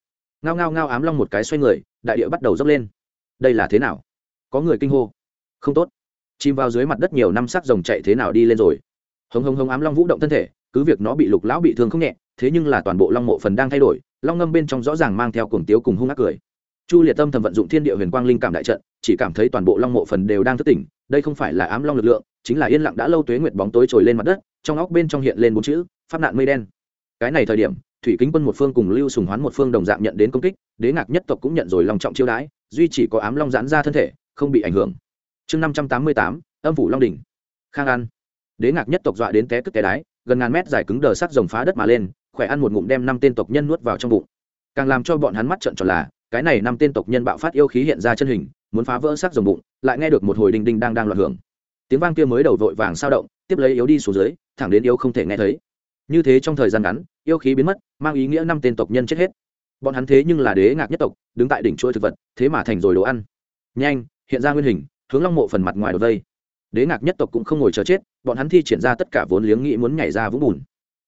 ngao ngao ngao, ám long một cái xoay người, đại địa bắt đầu dốc lên. Đây là thế nào? Có người kinh hô. Không tốt, chìm vào dưới mặt đất nhiều năm xác rồng chạy thế nào đi lên rồi? Hống hống hống, ám long vũ động thân thể, cứ việc nó bị Lục lão bị thương không nhẹ, thế nhưng là toàn bộ long mộ phần đang thay đổi, long ngâm bên trong rõ ràng mang theo cuồng tiếu cùng hung ác cười. Chu Liệt tâm thầm vận dụng thiên địa huyền quang linh cảm đại trận, chỉ cảm thấy toàn bộ long mộ phần đều đang thức tỉnh, đây không phải là ám long lực lượng, chính là yên lặng đã lâu tuế nguyệt bóng tối trồi lên mặt đất, trong óc bên trong hiện lên bốn chữ: pháp nạn mây đen. Cái này thời điểm, Thủy Kính quân một phương cùng Lưu Sùng Hoán một phương đồng dạng nhận đến công kích, Đế Ngạc nhất tộc cũng nhận rồi long trọng chiêu đãi, duy chỉ có ám long giãn ra thân thể, không bị ảnh hưởng. Chương 588, âm phủ long đỉnh. Khang An. Đế Ngạc nhất tộc dọa đến té tức té đái, gần ngàn mét dài cứng đờ sắc rồng phá đất mà lên, khỏe ăn một ngụm đem 5 tên tộc nhân nuốt vào trong bụng. Càng làm cho bọn hắn mắt trợn tròn là, cái này 5 tên tộc nhân bạo phát yêu khí hiện ra chân hình, muốn phá vỡ sắc rồng bụng, lại nghe được một hồi đinh đinh đang loạn hưởng. Tiếng vang kia mới đầu vội vàng sao động, tiếp lấy yếu đi xuống dưới, thẳng đến yếu không thể nghe thấy. Như thế trong thời gian ngắn, yêu khí biến mất, mang ý nghĩa 5 tên tộc nhân chết hết. Bọn hắn thế nhưng là Đế Ngạc nhất tộc, đứng tại đỉnh chuỗi thực vật, thế mà thành rồi đồ ăn. Nhanh, hiện ra nguyên hình, hướng long mộ phần mặt ngoài đột vây. Đế Ngạc nhất tộc cũng không ngồi chờ chết, bọn hắn thi triển ra tất cả vốn liếng nghĩ muốn nhảy ra vũng bùn.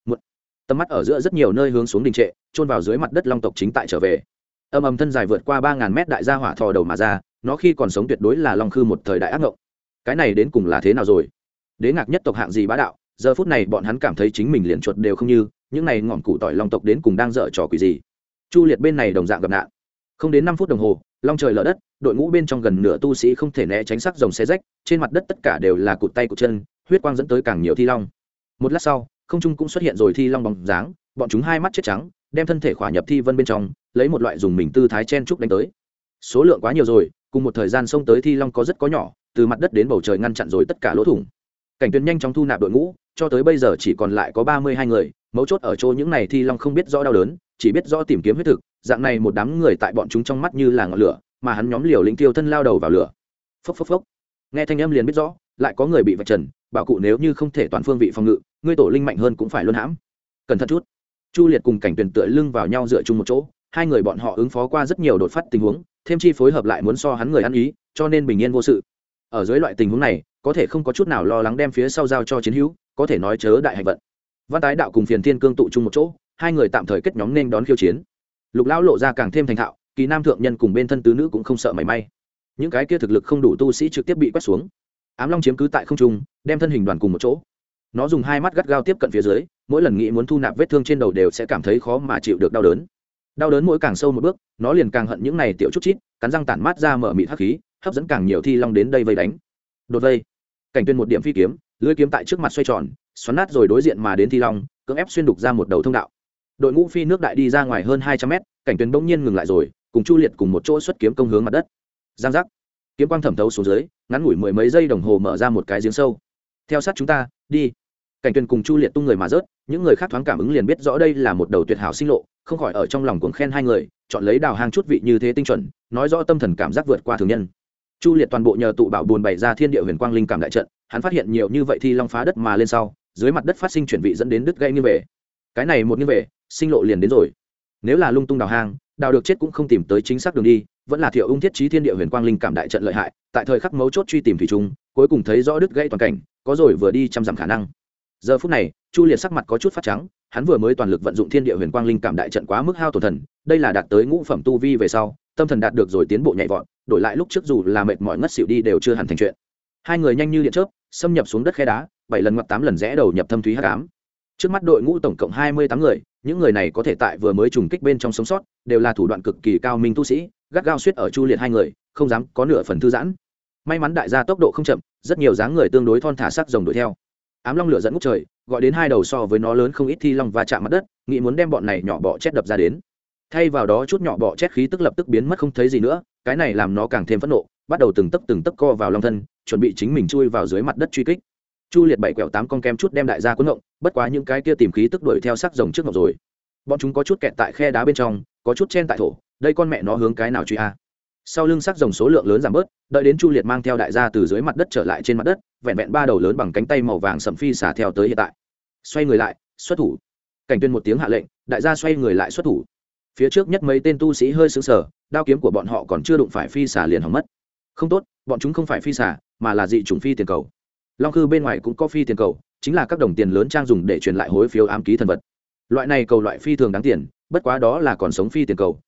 Tầm mắt ở giữa rất nhiều nơi hướng xuống đình trệ, chôn vào dưới mặt đất long tộc chính tại trở về. Âm ầm thân dài vượt qua 3000 mét đại gia hỏa thò đầu mà ra, nó khi còn sống tuyệt đối là long khư một thời đại ác ngộng. Cái này đến cùng là thế nào rồi? Đế Ngạc nhất tộc hạng gì bá đạo, giờ phút này bọn hắn cảm thấy chính mình liền chuột đều không như, những này ngọn củ tỏi long tộc đến cùng đang dở trò quỷ gì? Chu Liệt bên này đồng dạng gặp nạn. Không đến 5 phút đồng hồ, long trời lở đất, đội ngũ bên trong gần nửa tu sĩ không thể né tránh sắc rồng xé rách, trên mặt đất tất cả đều là cụt tay cụt chân, huyết quang dẫn tới càng nhiều thi long. Một lát sau, không trung cũng xuất hiện rồi thi long bóng dáng, bọn chúng hai mắt chết trắng, đem thân thể khỏa nhập thi vân bên trong, lấy một loại dùng mình tư thái chen trúc đánh tới. Số lượng quá nhiều rồi, cùng một thời gian xông tới thi long có rất có nhỏ, từ mặt đất đến bầu trời ngăn chặn rồi tất cả lỗ thủng. Cảnh Tuyền nhanh chóng thu nạp đội ngũ, cho tới bây giờ chỉ còn lại có 32 người, mấu chốt ở chỗ những này thi long không biết rõ đau đớn, chỉ biết rõ tìm kiếm huyết thực, dạng này một đám người tại bọn chúng trong mắt như là ngọn lửa, mà hắn nhóm liều lĩnh tiêu thân lao đầu vào lửa. Phốc phốc phốc. Nghe thanh âm liền biết rõ, lại có người bị vạch trần, bảo cụ nếu như không thể toàn phương vị phòng ngự, ngươi tổ linh mạnh hơn cũng phải luân hãm. Cẩn thận chút. Chu Liệt cùng Cảnh Tuyền tựa lưng vào nhau dựa chung một chỗ, hai người bọn họ ứng phó qua rất nhiều đột phát tình huống, thêm chi phối hợp lại muốn so hắn người ăn ý, cho nên bình yên vô sự. Ở dưới loại tình huống này, có thể không có chút nào lo lắng đem phía sau giao cho chiến hữu, có thể nói chớ đại hạnh vận. Văn Tái đạo cùng Phiền Thiên Cương tụ chung một chỗ, hai người tạm thời kết nhóm nên đón khiêu chiến. Lục lão lộ ra càng thêm thành thạo, Kỳ Nam thượng nhân cùng bên thân tứ nữ cũng không sợ mảy may. Những cái kia thực lực không đủ tu sĩ trực tiếp bị quét xuống. Ám long chiếm cứ tại không trung, đem thân hình đoàn cùng một chỗ. Nó dùng hai mắt gắt gao tiếp cận phía dưới, mỗi lần nghĩ muốn thu nạp vết thương trên đầu đều sẽ cảm thấy khó mà chịu được đau đớn. Đau đớn mỗi càng sâu một bước, nó liền càng hận những này tiểu chút chít, cắn răng tản mát ra mở mịt hắc khí, hấp dẫn càng nhiều thi long đến đây vây đánh. Đột vây. Cảnh Tuyên một điểm phi kiếm, lưỡi kiếm tại trước mặt xoay tròn, xoắn nát rồi đối diện mà đến thi long, cưỡng ép xuyên đục ra một đầu thông đạo. Đội ngũ phi nước đại đi ra ngoài hơn 200 mét, Cảnh Tuyên bỗng nhiên ngừng lại rồi, cùng Chu Liệt cùng một chỗ xuất kiếm công hướng mặt đất. Giang giác. Kiếm quang thẩm thấu xuống dưới, ngắn ngủi mười mấy giây đồng hồ mở ra một cái giếng sâu. Theo sát chúng ta, đi. Cảnh Tuyên cùng Chu Liệt tung người mà rớt, những người khác thoáng cảm ứng liền biết rõ đây là một đầu tuyệt hảo sinh lộ, không khỏi ở trong lòng cuồng khen hai người, chọn lấy đào hang chút vị như thế tinh chuẩn, nói rõ tâm thần cảm giác vượt qua thường nhân. Chu Liệt toàn bộ nhờ tụ bảo buồn bày ra thiên địa huyền quang linh cảm đại trận, hắn phát hiện nhiều như vậy thi long phá đất mà lên sau, dưới mặt đất phát sinh chuyển vị dẫn đến đứt gãy như về. Cái này một như về, sinh lộ liền đến rồi. Nếu là lung tung đào hang, đào được chết cũng không tìm tới chính xác đường đi, vẫn là Thiệu Ung thiết trí thiên địa huyền quang linh cảm đại trận lợi hại, tại thời khắc mấu chốt truy tìm thủy trung, cuối cùng thấy rõ đứt gãy toàn cảnh, có rồi vừa đi trăm dặm khả năng. Giờ phút này, Chu Liệt sắc mặt có chút phát trắng, hắn vừa mới toàn lực vận dụng thiên địa huyền quang linh cảm đại trận quá mức hao tổn thần, đây là đạt tới ngũ phẩm tu vi về sau, tâm thần đạt được rồi tiến bộ nhạy vọt, đổi lại lúc trước dù là mệt mỏi ngất xỉu đi đều chưa hẳn thành chuyện. Hai người nhanh như điện chớp, xâm nhập xuống đất khe đá, 7 lần ngoặt 8 lần rẽ đầu nhập thâm thúy hắc ám. Trước mắt đội ngũ tổng cộng 28 người, những người này có thể tại vừa mới trùng kích bên trong sống sót, đều là thủ đoạn cực kỳ cao minh tu sĩ, gắt gao suýt ở Chu Liệt hai người, không dám có nửa phần thư giãn. May mắn đại gia tốc độ không chậm, rất nhiều dáng người tương đối thon thả sắc rồng đuổi theo. Ám long lửa dẫn ngút trời, gọi đến hai đầu so với nó lớn không ít thi long va chạm mặt đất, nghĩ muốn đem bọn này nhỏ bọ chết đập ra đến. Thay vào đó chút nhỏ bọ chết khí tức lập tức biến mất không thấy gì nữa, cái này làm nó càng thêm phẫn nộ, bắt đầu từng tấc co vào long thân, chuẩn bị chính mình chui vào dưới mặt đất truy kích. Chu Liệt 7 quẹo 8 con kem chút đem đại gia cuốn ngộng, bất quá những cái kia tìm khí tức đuổi theo sắc rồng trước ngộng rồi. Bọn chúng có chút kẹt tại khe đá bên trong, có chút chen tại thổ, đây con mẹ nó hướng cái nào truy a. Sau lưng sắc rồng số lượng lớn giảm bớt, đợi đến Chu Liệt mang theo đại gia từ dưới mặt đất trở lại trên mặt đất, vẹn vẹn ba đầu lớn bằng cánh tay màu vàng sẫm phi xả theo tới hiện tại. Xoay người lại, xuất thủ. Cảnh Tuyên một tiếng hạ lệnh, đại gia xoay người lại xuất thủ. Phía trước nhất mấy tên tu sĩ hơi sững sờ, đao kiếm của bọn họ còn chưa đụng phải phi xả liền hỏng mất. Không tốt, bọn chúng không phải phi xả, mà là dị chủng phi tiền cầu. Long Khư bên ngoài cũng có phi tiền cầu, chính là các đồng tiền lớn trang dùng để truyền lại hối phiếu ám ký thần vật. Loại này cầu loại phi thường đáng tiền, bất quá đó là còn sống phi tiền cầu,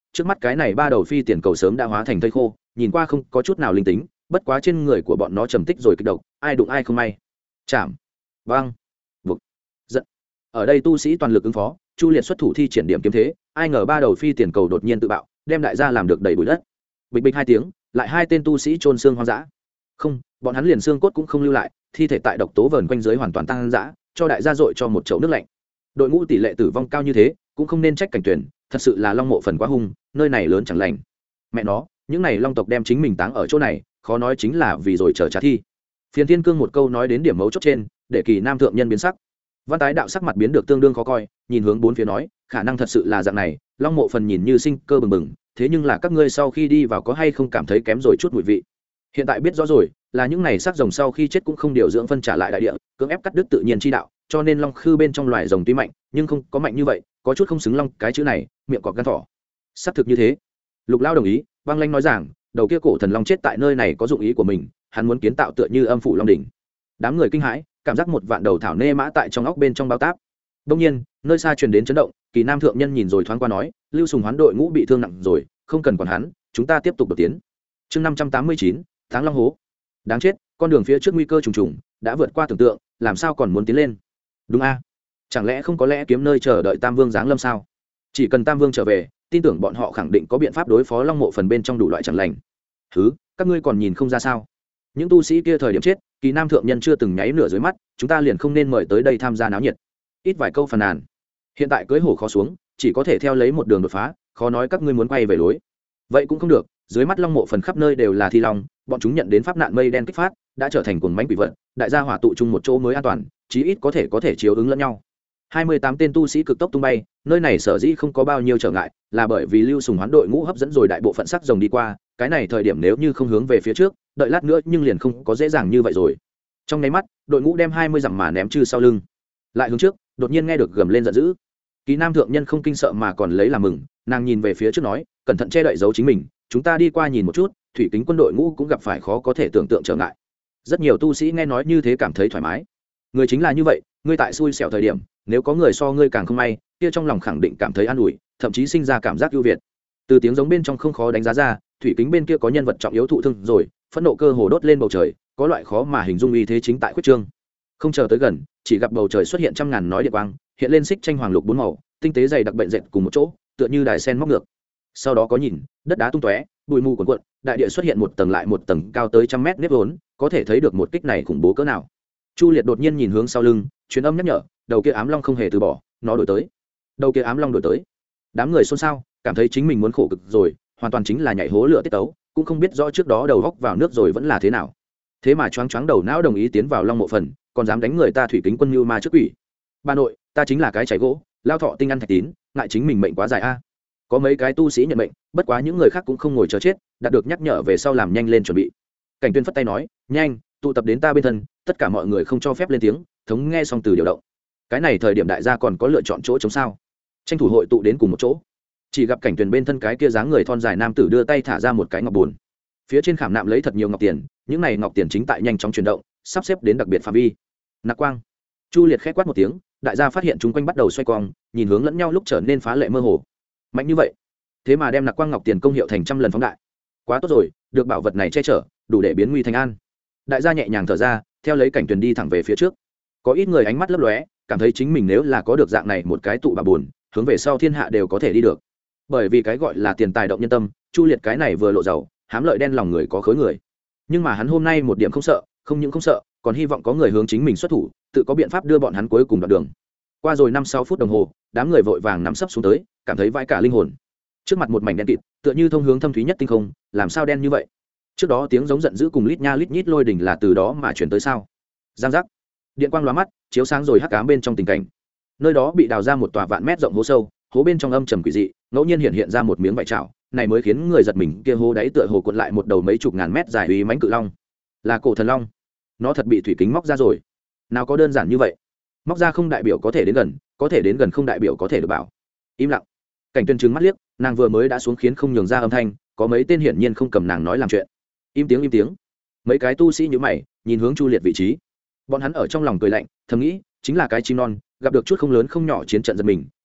trước mắt cái này ba đầu phi tiền cầu sớm đã hóa thành thây khô, nhìn qua không có chút nào linh tính, bất quá trên người của bọn nó trầm tích rồi kịch độc, ai đụng ai không may. Chạm, vang, vực, giận. Ở đây tu sĩ toàn lực ứng phó, Chu Liệt xuất thủ thi triển điểm kiếm thế, ai ngờ ba đầu phi tiền cầu đột nhiên tự bạo, đem đại gia làm được đầy bụi đất. Bịch bịch hai tiếng, lại hai tên tu sĩ chôn xương hoang dã. Không, bọn hắn liền xương cốt cũng không lưu lại, thi thể tại độc tố vờn quanh dưới hoàn toàn tăng dã, cho đại gia dội cho một chậu nước lạnh. Đội ngũ tỷ lệ tử vong cao như thế, cũng không nên trách cảnh tuyển, thật sự là long mộ phần quá hung, nơi này lớn chẳng lành. Mẹ nó, những này long tộc đem chính mình táng ở chỗ này, khó nói chính là vì rồi chờ trả thi. Phiền Thiên Cương một câu nói đến điểm mấu chốt trên, để Kỳ Nam thượng nhân biến sắc. Văn Tái đạo sắc mặt biến được tương đương khó coi, nhìn hướng bốn phía nói, khả năng thật sự là dạng này, long mộ phần nhìn như sinh cơ bừng bừng, thế nhưng là các ngươi sau khi đi vào có hay không cảm thấy kém rồi chút mùi vị. Hiện tại biết rõ rồi, là những này xác rồng sau khi chết cũng không điều dưỡng phân trả lại đại địa, cưỡng ép cắt đứt tự nhiên chi đạo, cho nên long khư bên trong loài rồng tuy mạnh, nhưng không có mạnh như vậy, có chút không xứng long cái chữ này, miệng cọp gan thỏ. Xác thực như thế. Lục Lao đồng ý, Băng Lanh nói rằng, đầu kia cổ thần long chết tại nơi này có dụng ý của mình, hắn muốn kiến tạo tựa như âm phủ long đỉnh. Đám người kinh hãi, cảm giác một vạn đầu thảo nê mã tại trong óc bên trong bao táp. Đông nhiên, nơi xa truyền đến chấn động, Kỳ Nam thượng nhân nhìn rồi thoáng qua nói, Lưu Sùng Hoán đội ngũ bị thương nặng rồi, không cần quản hắn, chúng ta tiếp tục đột tiến. Chương 589, Tháng Long hố. Đáng chết, con đường phía trước nguy cơ trùng trùng, đã vượt qua tưởng tượng, làm sao còn muốn tiến lên? Đúng a? Chẳng lẽ không có lẽ kiếm nơi chờ đợi Tam Vương giáng lâm sao? Chỉ cần Tam Vương trở về, tin tưởng bọn họ khẳng định có biện pháp đối phó long mộ phần bên trong đủ loại chẳng lành. Hứ, các ngươi còn nhìn không ra sao? Những tu sĩ kia thời điểm chết, Kỳ Nam thượng nhân chưa từng nháy nửa dưới mắt, chúng ta liền không nên mời tới đây tham gia náo nhiệt. Ít vài câu phàn nàn. Hiện tại cưới hổ khó xuống, chỉ có thể theo lấy một đường đột phá, khó nói các ngươi muốn quay về lối. Vậy cũng không được, dưới mắt long mộ phần khắp nơi đều là thi long, bọn chúng nhận đến pháp nạn mây đen kích phát, đã trở thành cuồng mãnh quỷ vật, đại gia hỏa tụ chung một chỗ mới an toàn, chí ít có thể chiếu ứng lẫn nhau. 28 tên tu sĩ cực tốc tung bay, nơi này sở dĩ không có bao nhiêu trở ngại, là bởi vì Lưu Sùng Hoán đội ngũ hấp dẫn rồi đại bộ phận sắc rồng đi qua, cái này thời điểm nếu như không hướng về phía trước, đợi lát nữa nhưng liền không có dễ dàng như vậy rồi. Trong nháy mắt, đội ngũ đem 20 dặm mà ném chư sau lưng. Lại hướng trước, đột nhiên nghe được gầm lên giận dữ. Kỳ Nam thượng nhân không kinh sợ mà còn lấy làm mừng, nàng nhìn về phía trước nói, cẩn thận che đậy giấu chính mình, chúng ta đi qua nhìn một chút, thủy kính quân đội ngũ cũng gặp phải khó có thể tưởng tượng trở ngại. Rất nhiều tu sĩ nghe nói như thế cảm thấy thoải mái. Người chính là như vậy, ngươi tại xui xẻo thời điểm, nếu có người so ngươi càng không may, kia trong lòng khẳng định cảm thấy an ủi, thậm chí sinh ra cảm giác ưu việt. Từ tiếng giống bên trong không khó đánh giá ra, thủy kính bên kia có nhân vật trọng yếu thụ thương rồi, phẫn nộ cơ hồ đốt lên bầu trời, có loại khó mà hình dung uy thế chính tại khuyết trương. Không chờ tới gần, chỉ gặp bầu trời xuất hiện trăm ngàn nói điện quang, hiện lên xích tranh hoàng lục bốn màu, tinh tế dày đặc bệnh dệt cùng một chỗ, tựa như đài sen móc ngược. Sau đó có nhìn, đất đá tung tóe, bụi mù cuồn cuộn, đại địa xuất hiện một tầng lại một tầng cao tới trăm mét nếp vốn, có thể thấy được một kích này khủng bố cỡ nào. Chu Liệt đột nhiên nhìn hướng sau lưng, truyền âm nhắc nhở, đầu kia ám long không hề từ bỏ, nó đổi tới. Đầu kia ám long đổi tới. Đám người xôn xao, cảm thấy chính mình muốn khổ cực rồi, hoàn toàn chính là nhảy hố lửa tiết tấu, cũng không biết rõ trước đó đầu góc vào nước rồi vẫn là thế nào. Thế mà choáng choáng đầu não đồng ý tiến vào long mộ phần, còn dám đánh người ta thủy kính quân như ma trước quỷ. Bà nội, ta chính là cái chảy gỗ, lao thọ tinh ăn thạch tín, ngại chính mình mệnh quá dài a. Có mấy cái tu sĩ nhận mệnh, bất quá những người khác cũng không ngồi chờ chết, đạt được nhắc nhở về sau làm nhanh lên chuẩn bị. Cảnh Tuyên phất tay nói, nhanh, tụ tập đến ta bên thân, tất cả mọi người không cho phép lên tiếng, thống nghe xong từ điều động. Cái này thời điểm đại gia còn có lựa chọn chỗ chống sao? Tranh thủ hội tụ đến cùng một chỗ. Chỉ gặp Cảnh Tuyên bên thân cái kia dáng người thon dài nam tử đưa tay thả ra một cái ngọc buồn, phía trên khảm nạm lấy thật nhiều ngọc tiền, những này ngọc tiền chính tại nhanh chóng chuyển động, sắp xếp đến đặc biệt phạm vi. Nặc quang. Chu Liệt khẽ quát một tiếng, đại gia phát hiện chúng quanh bắt đầu xoay cong, nhìn hướng lẫn nhau lúc trở nên phá lệ mơ hồ. Mạnh như vậy, thế mà đem nặc quang ngọc tiền công hiệu thành trăm lần phóng đại. Quá tốt rồi, được bảo vật này che chở, đủ để biến nguy thành an. Đại gia nhẹ nhàng thở ra, theo lấy Cảnh Tuyển đi thẳng về phía trước. Có ít người ánh mắt lấp lóe, cảm thấy chính mình nếu là có được dạng này một cái tụ bà buồn, hướng về sau thiên hạ đều có thể đi được. Bởi vì cái gọi là tiền tài động nhân tâm, Chu Liệt cái này vừa lộ giàu, hám lợi đen lòng người có khối người. Nhưng mà hắn hôm nay một điểm không sợ, không những không sợ, còn hy vọng có người hướng chính mình xuất thủ, tự có biện pháp đưa bọn hắn cuối cùng đoạn đường. Qua rồi 5-6 phút đồng hồ, đám người vội vàng nắm sấp xuống tới, cảm thấy vãi cả linh hồn. Trước mặt một mảnh đen kịt, tựa như thông hướng thâm thúy nhất tinh không, làm sao đen như vậy? Trước đó tiếng giống giận dữ cùng lít nha lít nhít lôi đỉnh là từ đó mà chuyển tới sao? Giang giác. Điện quang lóa mắt, chiếu sáng rồi hắc ám bên trong tình cảnh. Nơi đó bị đào ra một tòa vạn mét rộng hố sâu, hố bên trong âm trầm quỷ dị, ngẫu nhiên hiện ra một miếng vải trạo, này mới khiến người giật mình, kia hố đáy tựa hồ cuộn lại một đầu mấy chục ngàn mét dài uy mãnh cự long. Là cổ thần long. Nó thật bị thủy kính móc ra rồi. Nào có đơn giản như vậy. Móc ra không đại biểu có thể đến gần, có thể đến gần không đại biểu có thể được bảo. Im lặng. Cảnh Tuyên trừng mắt liếc, nàng vừa mới đã xuống khiến không nhường ra âm thanh, có mấy tên hiển nhiên không cầm nàng nói làm chuyện. Im tiếng. Mấy cái tu sĩ như mày, nhìn hướng Chu Liệt vị trí. Bọn hắn ở trong lòng cười lạnh, thầm nghĩ, chính là cái chim non, gặp được chút không lớn không nhỏ chiến trận giật mình,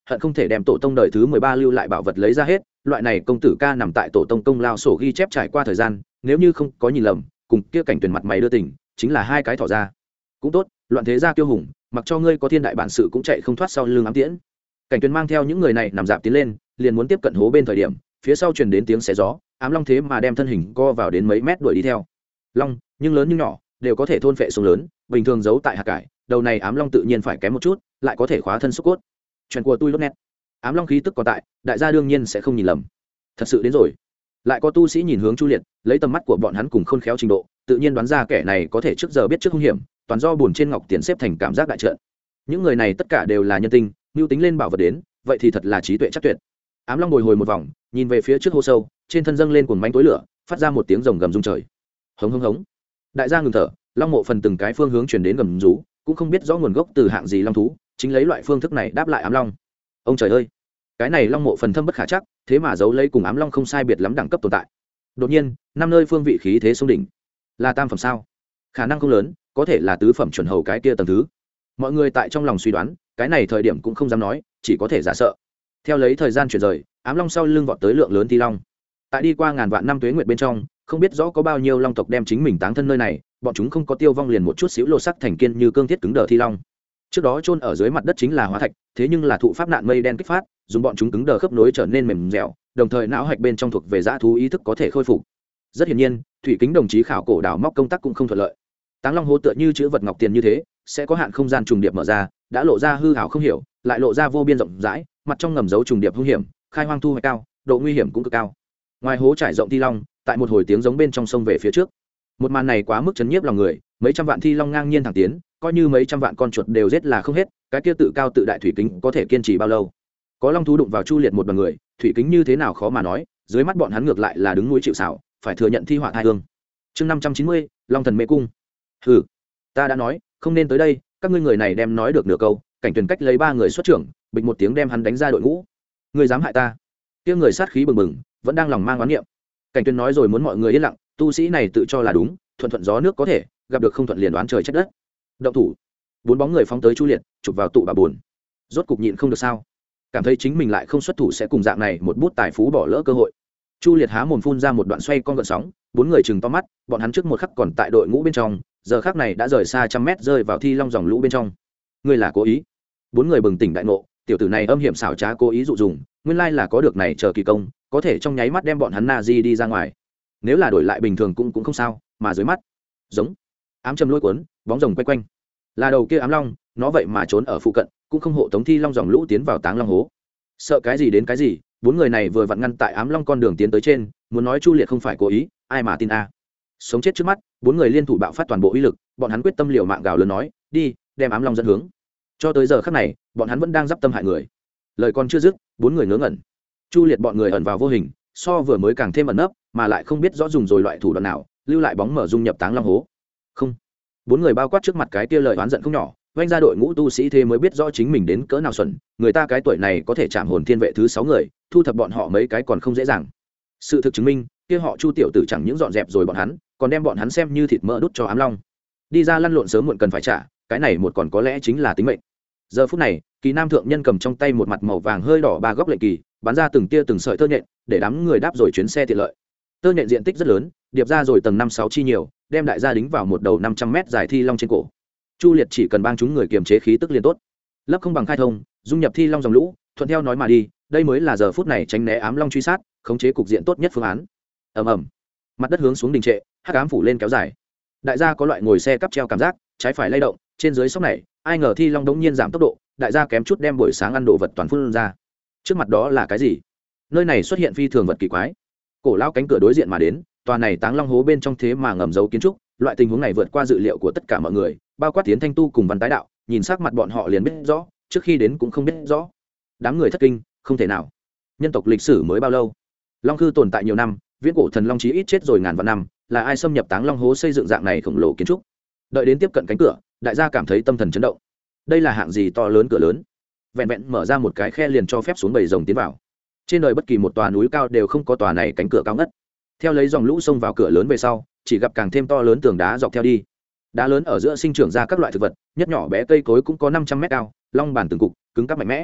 hận không thể đem tổ tông đời thứ 13 lưu lại bảo vật lấy ra hết. Loại này công tử ca nằm tại tổ tông công lao sổ ghi chép trải qua thời gian, nếu như không có nhìn lầm, cùng kia Cảnh Tuyền mặt mày đưa tình, chính là hai cái thỏ ra. Cũng tốt, loạn thế gia kiêu hùng, mặc cho ngươi có thiên đại bản sự cũng chạy không thoát sau lưng ám tiễn. Cảnh Tuyền mang theo những người này nằm dạp tiến lên, liền muốn tiếp cận hố bên thời điểm, phía sau truyền đến tiếng xé gió, ám long thế mà đem thân hình co vào đến mấy mét đuổi đi theo. Long, nhưng lớn nhưng nhỏ, đều có thể thôn phệ sông lớn, bình thường giấu tại hạt cải, đầu này ám long tự nhiên phải kém một chút, lại có thể khóa thân xúc cốt. Chuyện của tôi lốt nét. Ám long khí tức còn tại, đại gia đương nhiên sẽ không nhìn lầm. Thật sự đến rồi. Lại có tu sĩ nhìn hướng Chu Liệt, lấy tầm mắt của bọn hắn cùng khôn khéo trình độ, tự nhiên đoán ra kẻ này có thể trước giờ biết trước hung hiểm, toàn do buồn trên ngọc tiền xếp thành cảm giác đại trận. Những người này tất cả đều là nhân tinh, nhu tính lên bảo vật đến, vậy thì thật là trí tuệ chắc tuyệt. Ám long bồi hồi một vòng, nhìn về phía trước hố sâu, trên thân dâng lên cuồng manh tối lửa, phát ra một tiếng rồng gầm rung trời. Hống hống hống. Đại gia ngừng thở, long mộ phần từng cái phương hướng truyền đến gầm rú, cũng không biết rõ nguồn gốc từ hạng gì long thú, chính lấy loại phương thức này đáp lại ám long. Ông trời ơi, cái này long mộ phần thâm bất khả chắc, thế mà giấu lấy cùng ám long không sai biệt lắm đẳng cấp tồn tại. Đột nhiên, năm nơi phương vị khí thế sông đỉnh, là tam phẩm sao? Khả năng không lớn, có thể là tứ phẩm chuẩn hầu cái kia tầng thứ. Mọi người tại trong lòng suy đoán, cái này thời điểm cũng không dám nói, chỉ có thể giả sợ. Theo lấy thời gian chuyển rời, ám long sau lưng vọt tới lượng lớn thi long. Tại đi qua ngàn vạn năm tuế nguyệt bên trong, không biết rõ có bao nhiêu long tộc đem chính mình táng thân nơi này, bọn chúng không có tiêu vong liền một chút xíu lô sắc thành kiên như cương thiết cứng đờ thi long. Trước đó chôn ở dưới mặt đất chính là hóa thạch, thế nhưng là thụ pháp nạn mây đen kích phát, dùng bọn chúng cứng đờ khớp nối trở nên mềm dẻo, đồng thời não hạch bên trong thuộc về dã thú ý thức có thể khôi phục. Rất hiển nhiên, thủy kính đồng chí khảo cổ đào móc công tác cũng không thuận lợi. Táng long hố tựa như chữ vật ngọc tiền như thế, sẽ có hạn không gian trùng điệp mở ra, đã lộ ra hư ảo không hiểu, lại lộ ra vô biên rộng rãi, mặt trong ngầm dấu trùng điệp hung hiểm, khai hoang thu hoạch cao, độ nguy hiểm cũng cực cao. Ngoài hố trải rộng thi long, tại một hồi tiếng giống bên trong sông về phía trước. Một màn này quá mức chấn nhiếp lòng người, mấy trăm vạn thi long ngang nhiên thẳng tiến, coi như mấy trăm vạn con chuột đều giết là không hết, cái kia tự cao tự đại thủy kính có thể kiên trì bao lâu? Có long thú đụng vào Chu Liệt một đoàn người, thủy kính như thế nào khó mà nói, dưới mắt bọn hắn ngược lại là đứng núi chịu sào, phải thừa nhận thi họa thai hương. Chương 590, Long thần mê cung. Hừ, ta đã nói, không nên tới đây, các ngươi người này đem nói được nửa câu, Cảnh Tuyền cách lấy ba người xuất trưởng, bịch một tiếng đem hắn đánh ra đội ngũ. Ngươi dám hại ta? Kia người sát khí bừng bừng, vẫn đang lòng mang oán niệm. Cảnh Tuyền nói rồi muốn mọi người yên lặng, tu sĩ này tự cho là đúng, thuận thuận gió nước có thể, gặp được không thuận liền đoán trời trách đất. Động thủ. Bốn bóng người phóng tới Chu Liệt, chụp vào tụ bà buồn. Rốt cục nhịn không được sao? Cảm thấy chính mình lại không xuất thủ sẽ cùng dạng này một bút tài phú bỏ lỡ cơ hội. Chu Liệt há mồm phun ra một đoạn xoay con gợn sóng, bốn người chừng to mắt, bọn hắn trước một khắc còn tại đội ngũ bên trong, giờ khắc này đã rời xa trăm mét rơi vào thi long dòng lũ bên trong. Ngươi là cố ý? Bốn người bừng tỉnh đại ngộ, tiểu tử này âm hiểm xảo trá cố ý dụ dùng, nguyên lai là có được này chờ kỳ công, có thể trong nháy mắt đem bọn hắn na di đi ra ngoài. Nếu là đổi lại bình thường cũng không sao, mà dưới mắt, giống ám châm lôi cuốn, bóng rồng quay quanh. Là đầu kia ám long, nó vậy mà trốn ở phụ cận, cũng không hộ tống thi long dòng lũ tiến vào táng long hố. Sợ cái gì đến cái gì, bốn người này vừa vặn ngăn tại ám long con đường tiến tới trên, muốn nói Chu Liệt không phải cố ý, ai mà tin a. Sống chết trước mắt, bốn người liên thủ bạo phát toàn bộ uy lực, bọn hắn quyết tâm liều mạng gào lớn nói, đi, đem ám long dẫn hướng. Cho tới giờ khắc này, bọn hắn vẫn đang giáp tâm hại người. Lời còn chưa dứt, bốn người ngớ ngẩn. Chu Liệt bọn người ẩn vào vô hình, so vừa mới càng thêm ẩn nấp, mà lại không biết rõ dùng rồi loại thủ đoạn nào, lưu lại bóng mở dung nhập táng long hố. Không. Bốn người bao quát trước mặt cái kia lời oán giận không nhỏ, vanh ra đội ngũ tu sĩ thế mới biết rõ chính mình đến cỡ nào xuẩn, người ta cái tuổi này có thể chạm hồn thiên vệ thứ 6 người, thu thập bọn họ mấy cái còn không dễ dàng. Sự thực chứng minh, kia họ Chu tiểu tử chẳng những dọn dẹp rồi bọn hắn, còn đem bọn hắn xem như thịt mỡ đút cho ám long. Đi ra lăn lộn sớm muộn cần phải trả, cái này một còn có lẽ chính là tính mệnh. Giờ phút này, Kỳ Nam thượng nhân cầm trong tay một mặt màu vàng hơi đỏ ba góc lệnh kỳ, bắn ra từng tia từng sợi tơ nhện, để đám người đáp rồi chuyến xe tiện lợi. Tơ nhện diện tích rất lớn, điệp ra rồi tầng 5-6 chi nhiều, đem đại gia đính vào một đầu 500 mét dài thi long trên cổ. Chu Liệt chỉ cần bang chúng người kiềm chế khí tức liền tốt. Lấp không bằng khai thông, dung nhập thi long dòng lũ, thuận theo nói mà đi, đây mới là giờ phút này tránh né ám long truy sát, khống chế cục diện tốt nhất phương án. Ầm ầm. Mặt đất hướng xuống đình trệ, hắc ám phủ lên kéo dài. Đại gia có loại ngồi xe cắp treo cảm giác, trái phải lay động, trên dưới sóc này, ai ngờ thi long đống nhiên giảm tốc độ, đại gia kém chút đem buổi sáng ăn đồ vật toàn phun ra. Trước mặt đó là cái gì? Nơi này xuất hiện phi thường vật kỳ quái. Cổ lão cánh cửa đối diện mà đến, tòa này táng long hố bên trong thế mà ngầm giấu kiến trúc, loại tình huống này vượt qua dự liệu của tất cả mọi người, bao quát Tiến Thanh Tu cùng Văn Tái Đạo, nhìn sắc mặt bọn họ liền biết rõ, trước khi đến cũng không biết rõ. Đám người thất kinh, không thể nào. Nhân tộc lịch sử mới bao lâu? Long Khư tồn tại nhiều năm, viễn cổ thần long chí ít chết rồi ngàn vạn năm, là ai xâm nhập táng long hố xây dựng dạng này khổng lồ kiến trúc? Đợi đến tiếp cận cánh cửa, đại gia cảm thấy tâm thần chấn động. Đây là hạng gì to lớn cửa lớn? Vẹn vẹn mở ra một cái khe liền cho phép xuống bầy rồng tiến vào. Trên đời bất kỳ một tòa núi cao đều không có tòa này cánh cửa cao ngất. Theo lấy dòng lũ xông vào cửa lớn về sau, chỉ gặp càng thêm to lớn tường đá dọc theo đi. Đá lớn ở giữa sinh trưởng ra các loại thực vật, nhất nhỏ bé cây cối cũng có 500 mét cao, long bản từng cục, cứng cáp mạnh mẽ.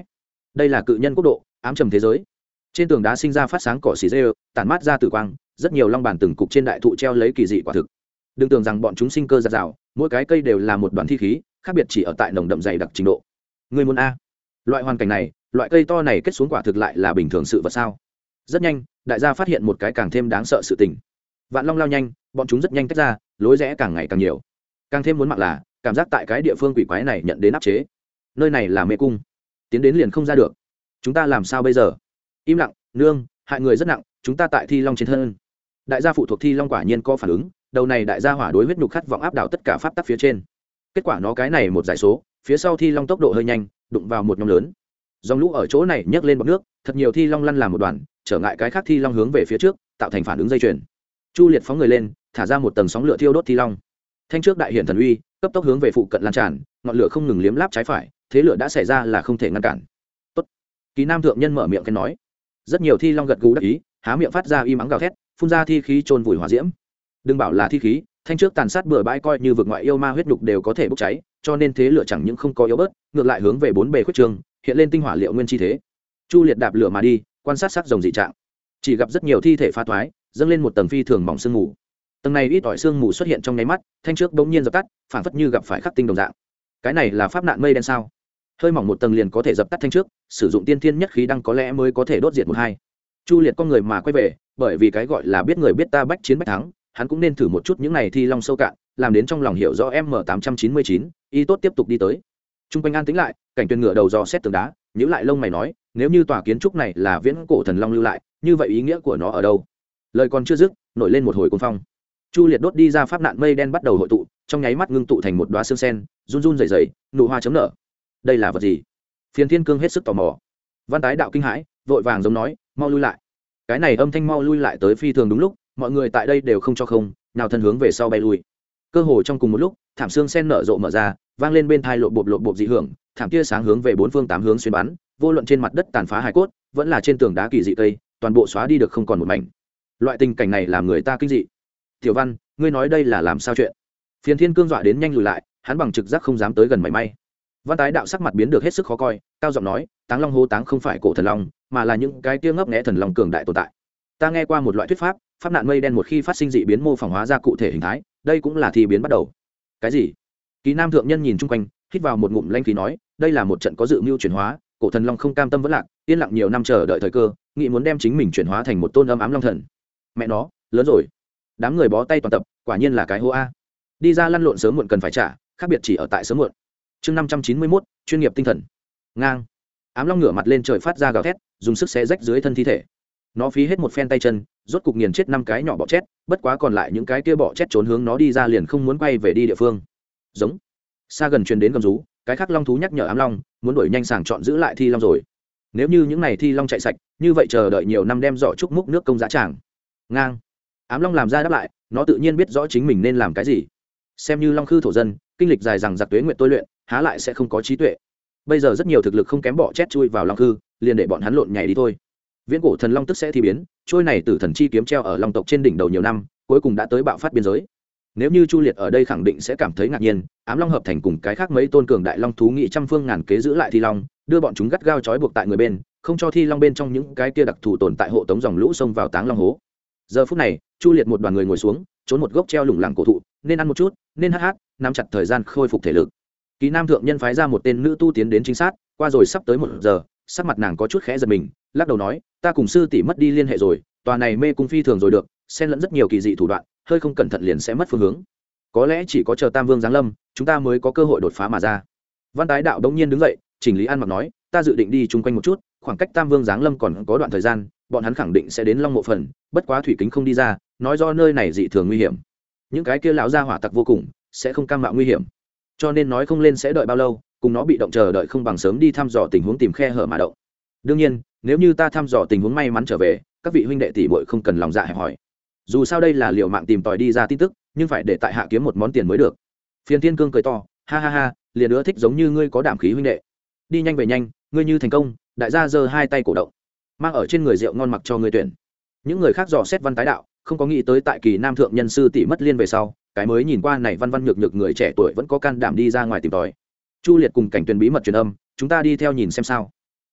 đây là cự nhân quốc độ, ám trầm thế giới. Trên tường đá sinh ra phát sáng cỏ xì rêu, tản mát ra tử quang, rất nhiều long bản từng cục trên đại thụ treo lấy kỳ dị quả thực. Đừng tưởng rằng bọn chúng sinh cơ giạt rào, mỗi cái cây đều là một đoàn thi khí, khác biệt chỉ ở tại nồng đậm dày đặc trình độ. Người muốn a? Loại hoàn cảnh này, loại cây to này kết xuống quả thực lại là bình thường sự vật sao? Rất nhanh, đại gia phát hiện một cái càng thêm đáng sợ sự tình. Vạn long lao nhanh, bọn chúng rất nhanh tách ra, lối rẽ càng ngày càng nhiều. Càng thêm muốn mạng là, cảm giác tại cái địa phương quỷ quái này nhận đến áp chế. Nơi này là mê cung, tiến đến liền không ra được. Chúng ta làm sao bây giờ? Im lặng, nương, hại người rất nặng, chúng ta tại thi long trên thân. Đại gia phụ thuộc thi long quả nhiên có phản ứng, đầu này đại gia hỏa đối huyết nhục khát vọng áp đảo tất cả pháp tắc phía trên. Kết quả nó cái này một giải số, phía sau thi long tốc độ hơi nhanh, đụng vào một nhóm lớn. Dòng lũ ở chỗ này nhấc lên bọt nước, thật nhiều thi long lăn làm một đoàn, trở ngại cái khác thi long hướng về phía trước, tạo thành phản ứng dây chuyền. Chu Liệt phóng người lên, thả ra một tầng sóng lửa thiêu đốt thi long. Thanh trước đại hiển thần uy, cấp tốc hướng về phụ cận lan tràn, ngọn lửa không ngừng liếm láp trái phải, thế lửa đã xảy ra là không thể ngăn cản. Tốt. Kỳ Nam thượng nhân mở miệng khen nói. Rất nhiều thi long gật gù đắc ý, há miệng phát ra im ắng gào thét, phun ra thi khí trôn vùi hỏa diễm. Đừng bảo là thi khí, thanh trước tàn sát bừa bãi coi như vực ngoại yêu ma huyết nhục đều có thể bốc cháy, cho nên thế lửa chẳng những không có yếu bớt, ngược lại hướng về bốn bề khuyết trường, hiện lên tinh hỏa liệu nguyên chi thế. Chu Liệt đạp lửa mà đi, quan sát sắc rồng dị trạng, chỉ gặp rất nhiều thi thể phá toái, dâng lên một tầng phi thường mỏng sương mù. Tầng này ít ỏi sương mù xuất hiện trong nháy mắt, thanh trước bỗng nhiên dập tắt, phản phất như gặp phải khắc tinh đồng dạng. Cái này là pháp nạn mây đen sao? Hơi mỏng một tầng liền có thể dập tắt thanh trước, sử dụng tiên thiên nhất khí đăng có lẽ mới có thể đốt diệt một hai. Chu Liệt con người mà quay về, bởi vì cái gọi là biết người biết ta, bách chiến bách thắng, hắn cũng nên thử một chút những này thi long sâu cạn, làm đến trong lòng hiểu rõ M899, y tốt tiếp tục đi tới. Trung quanh an tĩnh lại, Cảnh Tuyền ngửa đầu dò xét tường đá, nhíu lại lông mày nói, nếu như tòa kiến trúc này là viễn cổ thần long lưu lại, như vậy ý nghĩa của nó ở đâu? Lời còn chưa dứt, nổi lên một hồi cuồng phong. Chu Liệt đốt đi ra pháp nạn mây đen bắt đầu hội tụ, trong nháy mắt ngưng tụ thành một đóa sương sen, run run rẩy rẩy, nụ hoa chấm nở. Đây là vật gì? Phiền Thiên Cương hết sức tò mò. Văn Tái Đạo kinh hãi, vội vàng giống nói, mau lui lại. Cái này âm thanh mau lui lại tới phi thường đúng lúc, mọi người tại đây đều không cho không, nào thân hướng về sau bay lui. Cơ hồ trong cùng một lúc, thảm xương sen nở rộ mở ra, vang lên bên tai lộp bộp dị hưởng, thảm tia sáng hướng về bốn phương tám hướng xuyên bắn, vô luận trên mặt đất tàn phá hài cốt, vẫn là trên tường đá kỳ dị cây, toàn bộ xóa đi được không còn một mảnh. Loại tình cảnh này làm người ta kinh dị. Tiểu Văn, ngươi nói đây là làm sao chuyện? Phiền Thiên Cương dọa đến nhanh lùi lại, hắn bằng trực giác không dám tới gần mảy may. Văn Tái Đạo sắc mặt biến được hết sức khó coi, cao giọng nói, Táng Long hô táng không phải cổ thần long, mà là những cái kia ngấp nghé thần long cường đại tồn tại. Ta nghe qua một loại thuyết pháp, pháp nạn mây đen một khi phát sinh dị biến mô phỏng hóa ra cụ thể hình thái, đây cũng là thi biến bắt đầu. Cái gì? Kỳ Nam thượng nhân nhìn chung quanh, hít vào một ngụm lanh khí nói, đây là một trận có dự mưu chuyển hóa, cổ thần long không cam tâm vẫn lạc, yên lặng nhiều năm chờ đợi thời cơ, nghĩ muốn đem chính mình chuyển hóa thành một tôn âm ám long thần. Mẹ nó, lớn rồi. Đám người bó tay toàn tập, quả nhiên là cái hô a. Đi ra lăn lộn sớm muộn cần phải trả, khác biệt chỉ ở tại sớm muộn. Chương 591, chuyên nghiệp tinh thần. Ngang. Ám long ngửa mặt lên trời phát ra gào thét, dùng sức xé rách dưới thân thi thể. Nó phí hết một phen tay chân, rốt cục nghiền chết 5 cái nhỏ bọ chét, bất quá còn lại những cái kia bọ chét trốn hướng nó đi ra liền không muốn quay về đi địa phương. Giống. Xa gần truyền đến gầm rú, cái khác long thú nhắc nhở ám long, muốn đuổi nhanh sàng chọn giữ lại thi long rồi. Nếu như những này thi long chạy sạch, như vậy chờ đợi nhiều năm đem giỏ trúc múc nước công giá tràng. Ngang. Ám long làm ra đáp lại, nó tự nhiên biết rõ chính mình nên làm cái gì. Xem như long khư thổ dân, kinh lịch dài rằng giặc tuế nguyện tôi luyện, há lại sẽ không có trí tuệ. Bây giờ rất nhiều thực lực không kém bọ chét chui vào long khư, liền để bọn hắn lộn nhảy đi thôi. Viễn cổ thần long tức sẽ thi biến, trôi này tử thần chi kiếm treo ở long tộc trên đỉnh đầu nhiều năm, cuối cùng đã tới bạo phát biên giới. Nếu như Chu Liệt ở đây khẳng định sẽ cảm thấy ngạc nhiên, ám long hợp thành cùng cái khác mấy tôn cường đại long thú nghị trăm phương ngàn kế giữ lại thi long, đưa bọn chúng gắt gao trói buộc tại người bên, không cho thi long bên trong những cái kia đặc thù tồn tại hộ tống dòng lũ xông vào Táng Long hố. Giờ phút này, Chu Liệt một đoàn người ngồi xuống, trốn một gốc treo lủng lẳng cổ thụ, nên ăn một chút, nên hát, nắm chặt thời gian khôi phục thể lực. Kỳ Nam thượng nhân phái ra một tên nữ tu tiến đến trinh sát, qua rồi sắp tới 1 giờ, sắc mặt nàng có chút khẽ giật mình, lắc đầu nói, ta cùng sư tỷ mất đi liên hệ rồi, tòa này mê cung phi thường rồi được, xen lẫn rất nhiều kỳ dị thủ đoạn, hơi không cẩn thận liền sẽ mất phương hướng. Có lẽ chỉ có chờ Tam Vương giáng lâm, chúng ta mới có cơ hội đột phá mà ra. Văn Tái Đạo đống nhiên đứng dậy, chỉnh lý ăn mặc nói, ta dự định đi chung quanh một chút, khoảng cách Tam Vương giáng lâm còn có đoạn thời gian, bọn hắn khẳng định sẽ đến Long Mộ phần, bất quá thủy kính không đi ra, nói do nơi này dị thường nguy hiểm. Những cái kia lão gia hỏa tặc vô cùng, sẽ không cam mạo nguy hiểm. Cho nên nói không lên sẽ đợi bao lâu, cùng nó bị động chờ đợi không bằng sớm đi thăm dò tình huống tìm khe hở mà động. Đương nhiên, nếu như ta thăm dò tình huống may mắn trở về, các vị huynh đệ tỷ muội không cần lòng dạ hẹp hỏi. Dù sao đây là liều mạng tìm tòi đi ra tin tức, nhưng phải để tại hạ kiếm một món tiền mới được. Phiền Thiên Cương cười to, ha ha ha, liền nữa thích giống như ngươi có đảm khí huynh đệ. Đi nhanh về nhanh, ngươi như thành công, đại gia giơ 2 tay cổ động, mang ở trên người rượu ngon mặc cho ngươi tuyển. Những người khác dò xét Văn Tái Đạo, không có nghĩ tới tại Kỳ Nam thượng nhân sư tỷ mất liên về sau, cái mới nhìn qua này văn văn nhược nhược người trẻ tuổi vẫn có can đảm đi ra ngoài tìm tòi. Chu Liệt cùng Cảnh Tuyền bí mật truyền âm, chúng ta đi theo nhìn xem sao.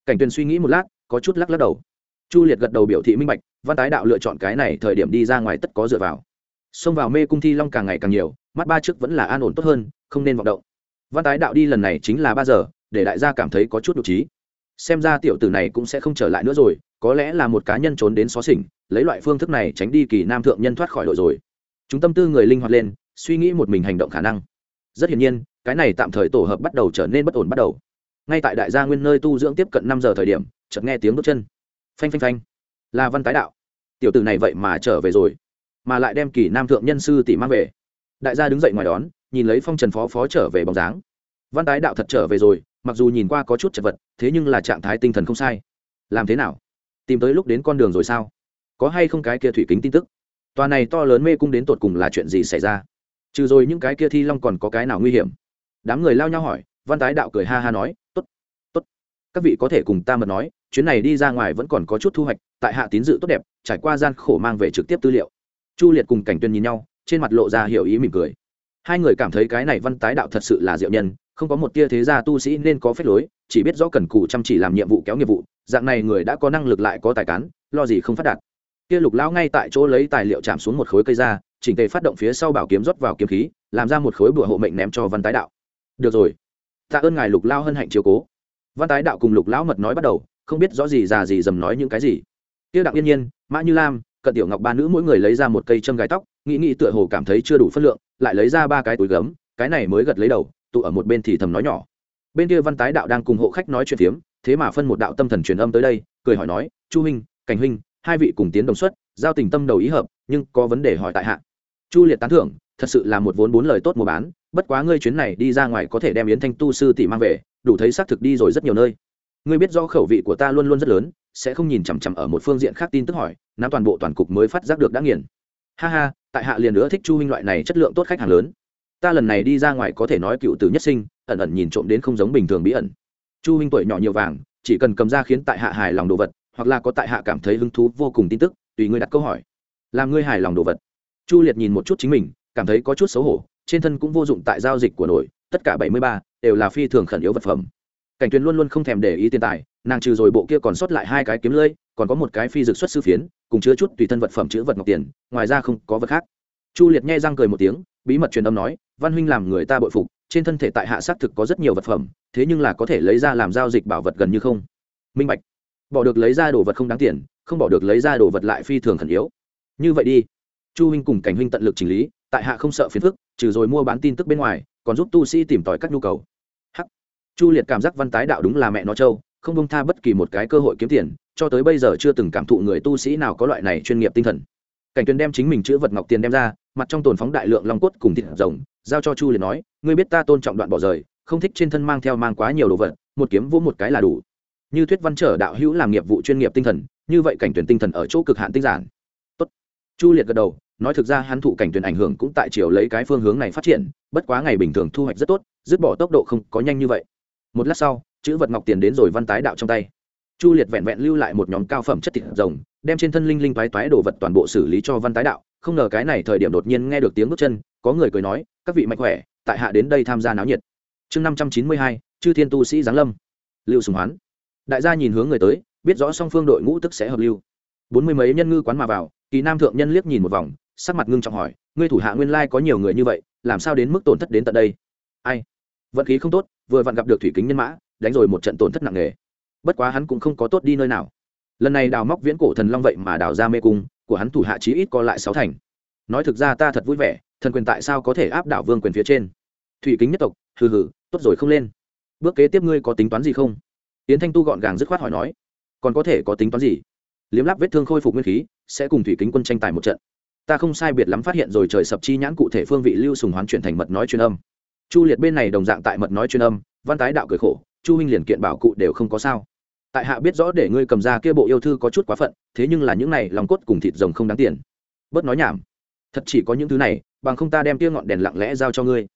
Cảnh Tuyền suy nghĩ một lát, có chút lắc lắc đầu. Chu Liệt gật đầu biểu thị minh bạch, Văn Tái đạo lựa chọn cái này thời điểm đi ra ngoài tất có dựa vào. Xông vào mê cung thi long càng ngày càng nhiều, mắt ba trước vẫn là an ổn tốt hơn, không nên vọng động. Văn Tái đạo đi lần này chính là 3 giờ, để đại gia cảm thấy có chút nhục trí. Xem ra tiểu tử này cũng sẽ không trở lại nữa rồi, có lẽ là một cá nhân trốn đến xó xỉnh, lấy loại phương thức này tránh đi Kỳ Nam thượng nhân thoát khỏi đội rồi. Chúng tâm tư người linh hoạt lên, suy nghĩ một mình hành động khả năng. Rất hiển nhiên, cái này tạm thời tổ hợp bắt đầu trở nên bất ổn bắt đầu. Ngay tại đại gia nguyên nơi tu dưỡng tiếp cận 5 giờ thời điểm, chợt nghe tiếng bước chân. Phanh phanh phanh. Là Văn Tái đạo. Tiểu tử này vậy mà trở về rồi, mà lại đem Kỳ Nam thượng nhân sư tỷ mang về. Đại gia đứng dậy ngoài đón, nhìn lấy Phong Trần phó trở về bóng dáng. Văn Tái đạo thật trở về rồi, mặc dù nhìn qua có chút chật vật, thế nhưng là trạng thái tinh thần không sai. Làm thế nào? Tìm tới lúc đến con đường rồi sao? Có hay không cái kia thủy kính tin tức? Tòa này to lớn mê cung đến tột cùng là chuyện gì xảy ra? Trừ rồi những cái kia thi long còn có cái nào nguy hiểm? Đám người lao nhau hỏi. Văn Tái đạo cười ha ha nói, tốt, tốt, các vị có thể cùng ta mật nói, chuyến này đi ra ngoài vẫn còn có chút thu hoạch, tại hạ tín dự tốt đẹp, trải qua gian khổ mang về trực tiếp tư liệu. Chu Liệt cùng Cảnh Tuyên nhìn nhau, trên mặt lộ ra hiểu ý mỉm cười. Hai người cảm thấy cái này Văn Tái đạo thật sự là diệu nhân, không có một tia thế gia tu sĩ nên có phép lối, chỉ biết rõ cần cù chăm chỉ làm nhiệm vụ kéo nghiệp vụ, dạng này người đã có năng lực lại có tài cán, lo gì không phát đạt. Kia Lục lão ngay tại chỗ lấy tài liệu chạm xuống một khối cây ra, chỉnh tề phát động phía sau bảo kiếm rót vào kiếm khí, làm ra một khối bùa hộ mệnh ném cho Văn Tái đạo. Được rồi, tạ ơn ngài Lục lão hân hạnh chiếu cố. Văn Tái đạo cùng Lục lão mật nói bắt đầu, không biết rõ gì già gì dầm nói những cái gì. Kia Đặng Yên Nhiên, Mã Như Lam, Cận Tiểu Ngọc ba nữ mỗi người lấy ra một cây châm gài tóc, nghĩ tựa hồ cảm thấy chưa đủ phân lượng, lại lấy ra 3 cái túi gấm, cái này mới gật lấy đầu, tụ ở một bên thì thầm nói nhỏ. Bên kia Văn Tái đạo đang cùng hộ khách nói chuyện phiếm, thế mà phân một đạo tâm thần truyền âm tới đây, cười hỏi nói, Chu huynh, Cảnh huynh, hai vị cùng tiến đồng xuất, giao tình tâm đầu ý hợp, nhưng có vấn đề hỏi tại hạ. Chu Liệt tán thưởng, thật sự là một vốn 4 lời tốt mua bán, bất quá ngươi chuyến này đi ra ngoài có thể đem Yến Thanh tu sư tỷ mang về, đủ thấy xác thực đi rồi rất nhiều nơi. Ngươi biết rõ khẩu vị của ta luôn luôn rất lớn, sẽ không nhìn chằm chằm ở một phương diện khác tin tức hỏi, nắm toàn bộ toàn cục mới phát giác được đã nghiền. Ha ha, tại hạ liền nữa thích Chu huynh loại này chất lượng tốt khách hàng lớn. Ta lần này đi ra ngoài có thể nói cựu tử nhất sinh, ẩn ẩn nhìn trộm đến không giống bình thường bí ẩn. Chu huynh tuổi nhỏ nhiều vàng, chỉ cần cầm ra khiến tại hạ hài lòng đồ vật, hoặc là có tại hạ cảm thấy hứng thú vô cùng tin tức, tùy ngươi đặt câu hỏi. Làm ngươi hài lòng đồ vật. Chu Liệt nhìn một chút chính mình, cảm thấy có chút xấu hổ, trên thân cũng vô dụng tại giao dịch của nổi, tất cả 73 đều là phi thường khẩn yếu vật phẩm. Cảnh Tuyền luôn luôn không thèm để ý tiền tài, nàng trừ rồi bộ kia còn sót lại 2 cái kiếm lưỡi, còn có một cái phi dược xuất sư phiến, cùng chứa chút tùy thân vật phẩm chữ vật ngọc tiền, ngoài ra không có vật khác. Chu Liệt nghe răng cười một tiếng, bí mật truyền âm nói, Văn huynh làm người ta bội phục, trên thân thể tại hạ xác thực có rất nhiều vật phẩm, thế nhưng là có thể lấy ra làm giao dịch bảo vật gần như không. Minh bạch. Bỏ được lấy ra đồ vật không đáng tiền, không bỏ được lấy ra đồ vật lại phi thường khẩn yếu. Như vậy đi. Chu huynh cùng Cảnh huynh tận lực chỉnh lý, tại hạ không sợ phiền phức, trừ rồi mua bán tin tức bên ngoài, còn giúp tu sĩ tìm tòi các nhu cầu. Hắc. Chu Liệt cảm giác Văn Tái đạo đúng là mẹ nó trâu, không buông tha bất kỳ một cái cơ hội kiếm tiền, cho tới bây giờ chưa từng cảm thụ người tu sĩ nào có loại này chuyên nghiệp tinh thần. Cảnh Tuyền đem chính mình chữ vật ngọc tiền đem ra, mặt trong tồn phóng đại lượng long cốt cùng thịt rồng, giao cho Chu Liệt nói, ngươi biết ta tôn trọng đoạn bỏ rời, không thích trên thân mang quá nhiều đồ vật, một kiếm vỗ một cái là đủ. Như Thuyết Văn trở đạo hữu làm nghiệp vụ chuyên nghiệp tinh thần, như vậy Cảnh Tuyền tinh thần ở chỗ cực hạn tinh giản. Tốt. Chu Liệt gật đầu, nói thực ra hắn thụ Cảnh Tuyền ảnh hưởng cũng tại chiều lấy cái phương hướng này phát triển, bất quá ngày bình thường thu hoạch rất tốt, dứt bỏ tốc độ không có nhanh như vậy. Một lát sau, chữ vật ngọc tiền đến rồi Văn Tái đạo trong tay. Chu Liệt vẹn vẹn lưu lại một nhóm cao phẩm chất thịt rồng, đem trên thân linh linh toái toái đồ vật toàn bộ xử lý cho Văn Tái đạo. Không ngờ cái này thời điểm đột nhiên nghe được tiếng bước chân, có người cười nói, các vị mạnh khỏe, tại hạ đến đây tham gia náo nhiệt. Chương 592, chư thiên tu sĩ giáng lâm. Lưu Sùng Hoán. Đại gia nhìn hướng người tới, biết rõ song phương đội ngũ tức sẽ hợp lưu. 40 mấy nhân ngư quán mà vào, Kỳ Nam thượng nhân liếc nhìn một vòng, sắc mặt ngưng trọng hỏi, ngươi thủ hạ nguyên lai có nhiều người như vậy, làm sao đến mức tổn thất đến tận đây? Ai? Vận khí không tốt, vừa vặn gặp được thủy kính nhân mã, đánh rồi một trận tổn thất nặng nề. Bất quá hắn cũng không có tốt đi nơi nào. Lần này đào móc viễn cổ thần long vậy mà đào ra mê cung của hắn thủ hạ chí ít có lại 6 thành. Nói thực ra ta thật vui vẻ, thần quyền tại sao có thể áp đảo vương quyền phía trên? Thủy kính nhất tộc, hừ hừ, tốt rồi không lên. Bước kế tiếp ngươi có tính toán gì không? Yến Thanh Tu gọn gàng dứt khoát hỏi nói. Còn có thể có tính toán gì? Liếm láp vết thương khôi phục nguyên khí, sẽ cùng thủy kính quân tranh tài một trận. Ta không sai biệt lắm phát hiện rồi trời sập chi nhãn cụ thể phương vị Lưu Sùng Hoán chuyển thành mật nói truyền âm. Chu Liệt bên này đồng dạng tại mật nói truyền âm, Văn Tái đạo cười khổ, Chu huynh liền kiện bảo cụ đều không có sao. Tại hạ biết rõ để ngươi cầm ra kia bộ yêu thư có chút quá phận, thế nhưng là những này lòng cốt cùng thịt rồng không đáng tiền. Bớt nói nhảm, thật chỉ có những thứ này, bằng không ta đem kia ngọn đèn lặng lẽ giao cho ngươi.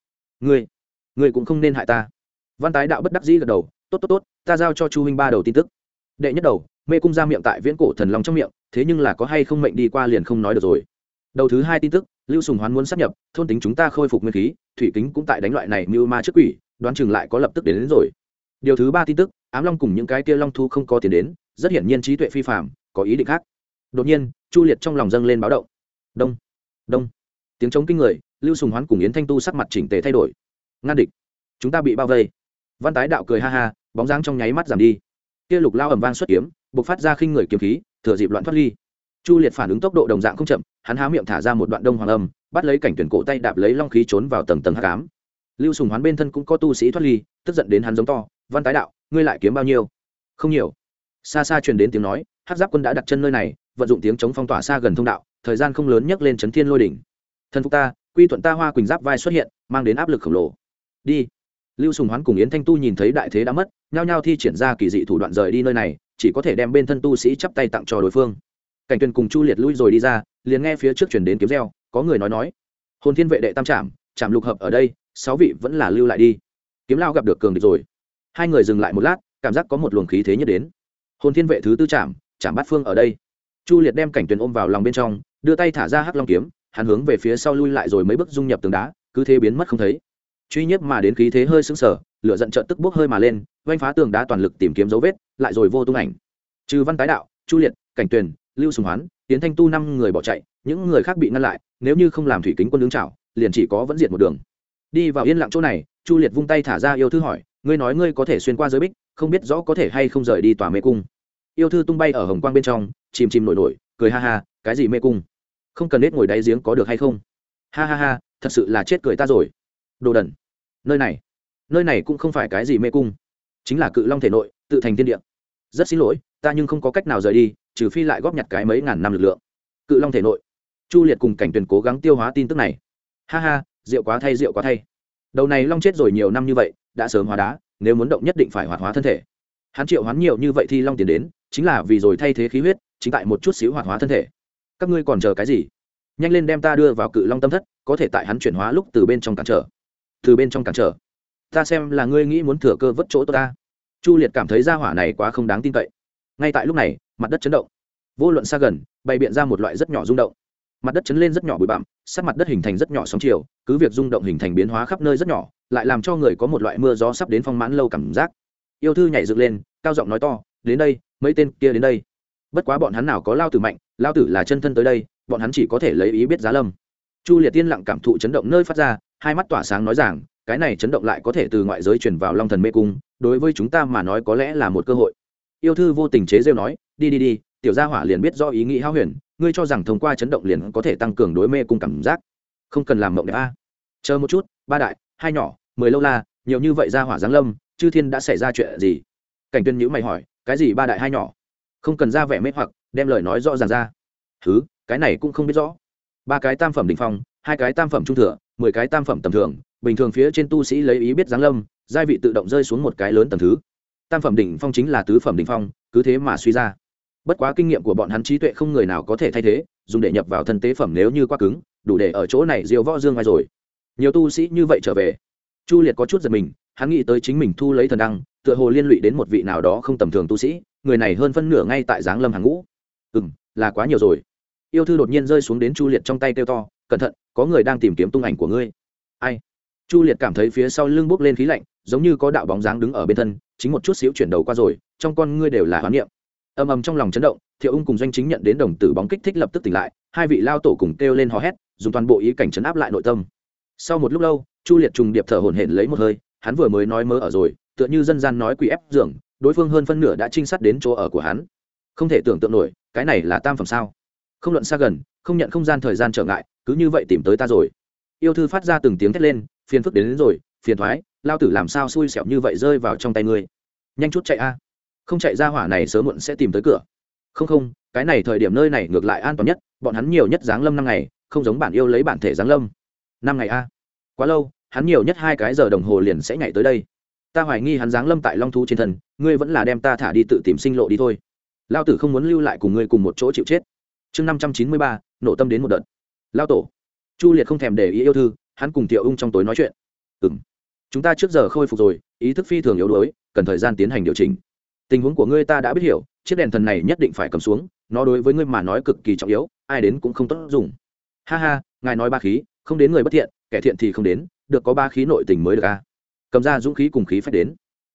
Ngươi cũng không nên hại ta. Văn Tái đạo bất đắc dĩ gật đầu, tốt, ta giao cho Chu huynh 3 đầu tin tức. Đệ nhất đầu, mê cung ra miệng tại viễn cổ thần long trong miệng, thế nhưng là có hay không mệnh đi qua liền không nói được rồi. Đầu thứ 2 tin tức, Lưu Sùng Hoán muốn sáp nhập, thôn tính chúng ta khôi phục nguyên khí, thủy kính cũng tại đánh loại này mưu ma trước quỷ, đoán chừng lại có lập tức đến rồi. Điều thứ 3 tin tức, ám long cùng những cái kia long thu không có tiền đến, rất hiển nhiên trí tuệ phi phạm, có ý định khác. Đột nhiên Chu Liệt trong lòng dâng lên báo động. Đông đông, tiếng trống kinh người. Lưu Sùng Hoán cùng Yến Thanh Tu sắc mặt chỉnh tề thay đổi. Ngăn địch, chúng ta bị bao vây. Văn Tái Đạo cười ha ha, bóng dáng trong nháy mắt giảm đi. Kia Lục Lao ầm vang xuất kiếm, bộc phát ra khinh người kiếm khí, thừa dịp loạn thoát ly. Chu Liệt phản ứng tốc độ đồng dạng không chậm, hắn há miệng thả ra một đoạn đông hoàng âm, bắt lấy cảnh tuyển cổ tay đạp lấy long khí trốn vào tầng tầng hắc ám. Lưu Sùng Hoán bên thân cũng có tu sĩ thoát ly, tức giận đến hắn giống to, Văn Tái Đạo, ngươi lại kiếm bao nhiêu? Không nhiều. Xa xa truyền đến tiếng nói, Hắc Giáp quân đã đặt chân nơi này, vận dụng tiếng chống phong tỏa xa gần thông đạo, thời gian không lớn nhấc lên chấn thiên lôi đỉnh. Thân phục ta, quy thuận ta, Hoa Quỳnh Giáp vai xuất hiện, mang đến áp lực khổng lồ. Đi. Lưu Sùng Hoán cùng Yến Thanh Tu nhìn thấy đại thế đã mất, nhao nhao thi triển ra kỳ dị thủ đoạn rời đi nơi này, chỉ có thể đem bên thân tu sĩ chắp tay tặng cho đối phương. Cảnh Tuyền cùng Chu Liệt lui rồi đi ra, liền nghe phía trước truyền đến kiếm reo, có người nói: Hồn Thiên vệ đệ tam trảm, trảm lục hợp ở đây, 6 vị vẫn là lưu lại đi. Kiếm lao gặp được cường địch rồi. Hai người dừng lại một lát, cảm giác có một luồng khí thế nhất đến. Hồn Thiên vệ thứ tư trảm, trảm bát phương ở đây. Chu Liệt đem Cảnh Tuyền ôm vào lòng bên trong, đưa tay thả ra hắc long kiếm, hắn hướng về phía sau lui lại rồi mấy bước dung nhập tường đá, cứ thế biến mất không thấy. Truy nhiếp mà đến khí thế hơi sững sờ, lửa giận chợt tức bốc hơi mà lên, vênh phá tường đá toàn lực tìm kiếm dấu vết, lại rồi vô tung ảnh. Trừ Văn Tái Đạo, Chu Liệt, Cảnh Tuyền, Lưu Sùng Hoán, Tiến Thanh Tu 5 người bỏ chạy, những người khác bị ngăn lại, nếu như không làm thủy kính quân đứng chảo, liền chỉ có vẫn diệt một đường. Đi vào yên lặng chỗ này, Chu Liệt vung tay thả ra yêu thư hỏi, ngươi nói ngươi có thể xuyên qua giới bích, không biết rõ có thể hay không rời đi tòa mê cung. Yêu thư tung bay ở hồng quang bên trong, chìm chìm nổi nổi, cười ha ha, cái gì mê cung? Không cần nết ngồi đáy giếng có được hay không? Ha ha ha, thật sự là chết cười ta rồi. Đồ đần. Nơi này cũng không phải cái gì mê cung, chính là Cự Long thể nội, tự thành thiên địa. Rất xin lỗi, ta nhưng không có cách nào rời đi, trừ phi lại góp nhặt cái mấy ngàn năm lực lượng. Cự Long thể nội. Chu Liệt cùng Cảnh Tuyền cố gắng tiêu hóa tin tức này. Ha ha, rượu quá thay. Đầu này long chết rồi nhiều năm như vậy, đã sớm hóa đá, nếu muốn động nhất định phải hoạt hóa thân thể. Hắn triệu hoán nhiều như vậy thì long tiến đến, chính là vì rồi thay thế khí huyết, chính tại một chút xíu hoạt hóa thân thể. Các ngươi còn chờ cái gì? Nhanh lên đem ta đưa vào Cự Long tâm thất, có thể tại hắn chuyển hóa lúc từ bên trong cản trở. Ta xem là ngươi nghĩ muốn thừa cơ vớt chỗ tôi ta. Chu Liệt cảm thấy gia hỏa này quá không đáng tin cậy. Ngay tại lúc này, mặt đất chấn động, vô luận xa gần, bày biện ra một loại rất nhỏ rung động. Mặt đất chấn lên rất nhỏ bụi bặm, sát mặt đất hình thành rất nhỏ sóng chiều, cứ việc rung động hình thành biến hóa khắp nơi rất nhỏ, lại làm cho người có một loại mưa gió sắp đến phong mãn lâu cảm giác. Yêu thư nhảy dựng lên, cao giọng nói to, đến đây, mấy tên kia đến đây. Bất quá bọn hắn nào có lao tử mạnh, lao tử là chân thân tới đây, bọn hắn chỉ có thể lấy ý biết giá lâm. Chu Liệt tiên lặng cảm thụ chấn động nơi phát ra, hai mắt tỏa sáng nói rằng, cái này chấn động lại có thể từ ngoại giới truyền vào Long Thần mê cung, đối với chúng ta mà nói có lẽ là một cơ hội. Yêu thư vô tình chế giễu nói, đi, tiểu gia hỏa liền biết do ý nghĩ hao huyền, ngươi cho rằng thông qua chấn động liền có thể tăng cường đối mê cung cảm giác, không cần làm mộng đẹp a. Chờ một chút, ba đại, hai nhỏ, 10 lâu la, nhiều như vậy gia hỏa giáng lâm, chư thiên đã xảy ra chuyện gì? Cảnh Tuyên nhíu mày hỏi, cái gì ba đại hai nhỏ? Không cần ra vẻ mê hoặc, đem lời nói rõ ràng ra. Thứ, cái này cũng không biết rõ. 3 cái tam phẩm đỉnh phong, 2 cái tam phẩm trung thừa, 10 cái tam phẩm tầm thường, bình thường phía trên tu sĩ lấy ý biết giáng lâm, giai vị tự động rơi xuống một cái lớn tầng thứ. Tam phẩm đỉnh phong chính là tứ phẩm đỉnh phong, cứ thế mà suy ra. Bất quá kinh nghiệm của bọn hắn trí tuệ không người nào có thể thay thế, dùng để nhập vào thân tế phẩm nếu như quá cứng, đủ để ở chỗ này diều võ dương vai rồi. Nhiều tu sĩ như vậy trở về, Chu Liệt có chút giật mình, hắn nghĩ tới chính mình thu lấy thần đăng, tựa hồ liên lụy đến một vị nào đó không tầm thường tu sĩ, người này hơn phân nửa ngay tại giáng lâm hàng ngũ. Là quá nhiều rồi. Yêu thư đột nhiên rơi xuống đến Chu Liệt trong tay kêu to, cẩn thận, có người đang tìm kiếm tung ảnh của ngươi. Ai? Chu Liệt cảm thấy phía sau lưng bốc lên khí lạnh, giống như có đạo bóng dáng đứng ở bên thân, chính một chút xíu chuyển đầu qua rồi, trong con ngươi đều là hoán niệm. Ầm ầm trong lòng chấn động, Thiệu Ung cùng Doanh Chính nhận đến đồng tử bóng kích thích lập tức tỉnh lại, hai vị lao tổ cùng kêu lên hò hét, dùng toàn bộ ý cảnh chấn áp lại nội tâm. Sau một lúc lâu, Chu Liệt trùng điệp thở hổn hển lấy một hơi, hắn vừa mới nói mơ ở rồi, tựa như dân gian nói quỷ ép giường, đối phương hơn phân nửa đã trinh sát đến chỗ ở của hắn. Không thể tưởng tượng nổi, cái này là tam phẩm sao? Không luận xa gần, không nhận không gian thời gian trở ngại, cứ như vậy tìm tới ta rồi. Yêu thư phát ra từng tiếng thét lên, phiền phức đến rồi, phiền thoái, lao tử làm sao xui xẻo như vậy rơi vào trong tay ngươi. Nhanh chút chạy a. Không chạy ra hỏa này sớm muộn sẽ tìm tới cửa. Không, cái này thời điểm nơi này ngược lại an toàn nhất, bọn hắn nhiều nhất giáng lâm 5 ngày, không giống bản yêu lấy bản thể giáng lâm. 5 ngày a. Quá lâu, hắn nhiều nhất 2 cái giờ đồng hồ liền sẽ nhảy tới đây. Ta hoài nghi hắn giáng lâm tại long thú trên thân, ngươi vẫn là đem ta thả đi tự tìm sinh lộ đi thôi. Lao tử không muốn lưu lại cùng ngươi cùng một chỗ chịu chết. Chương 593, nộ tâm đến một đợt. Lao tổ. Chu Liệt không thèm để ý yêu thư, hắn cùng Tiểu Ung trong tối nói chuyện. Chúng ta trước giờ khôi phục rồi, ý thức phi thường yếu đuối, cần thời gian tiến hành điều chỉnh. Tình huống của ngươi ta đã biết hiểu, chiếc đèn thần này nhất định phải cầm xuống, nó đối với ngươi mà nói cực kỳ trọng yếu, ai đến cũng không tốt dùng. Ha ha, ngài nói ba khí, không đến người bất thiện, kẻ thiện thì không đến, được có ba khí nội tình mới được a. Cầm ra dũng khí cùng khí phách đến.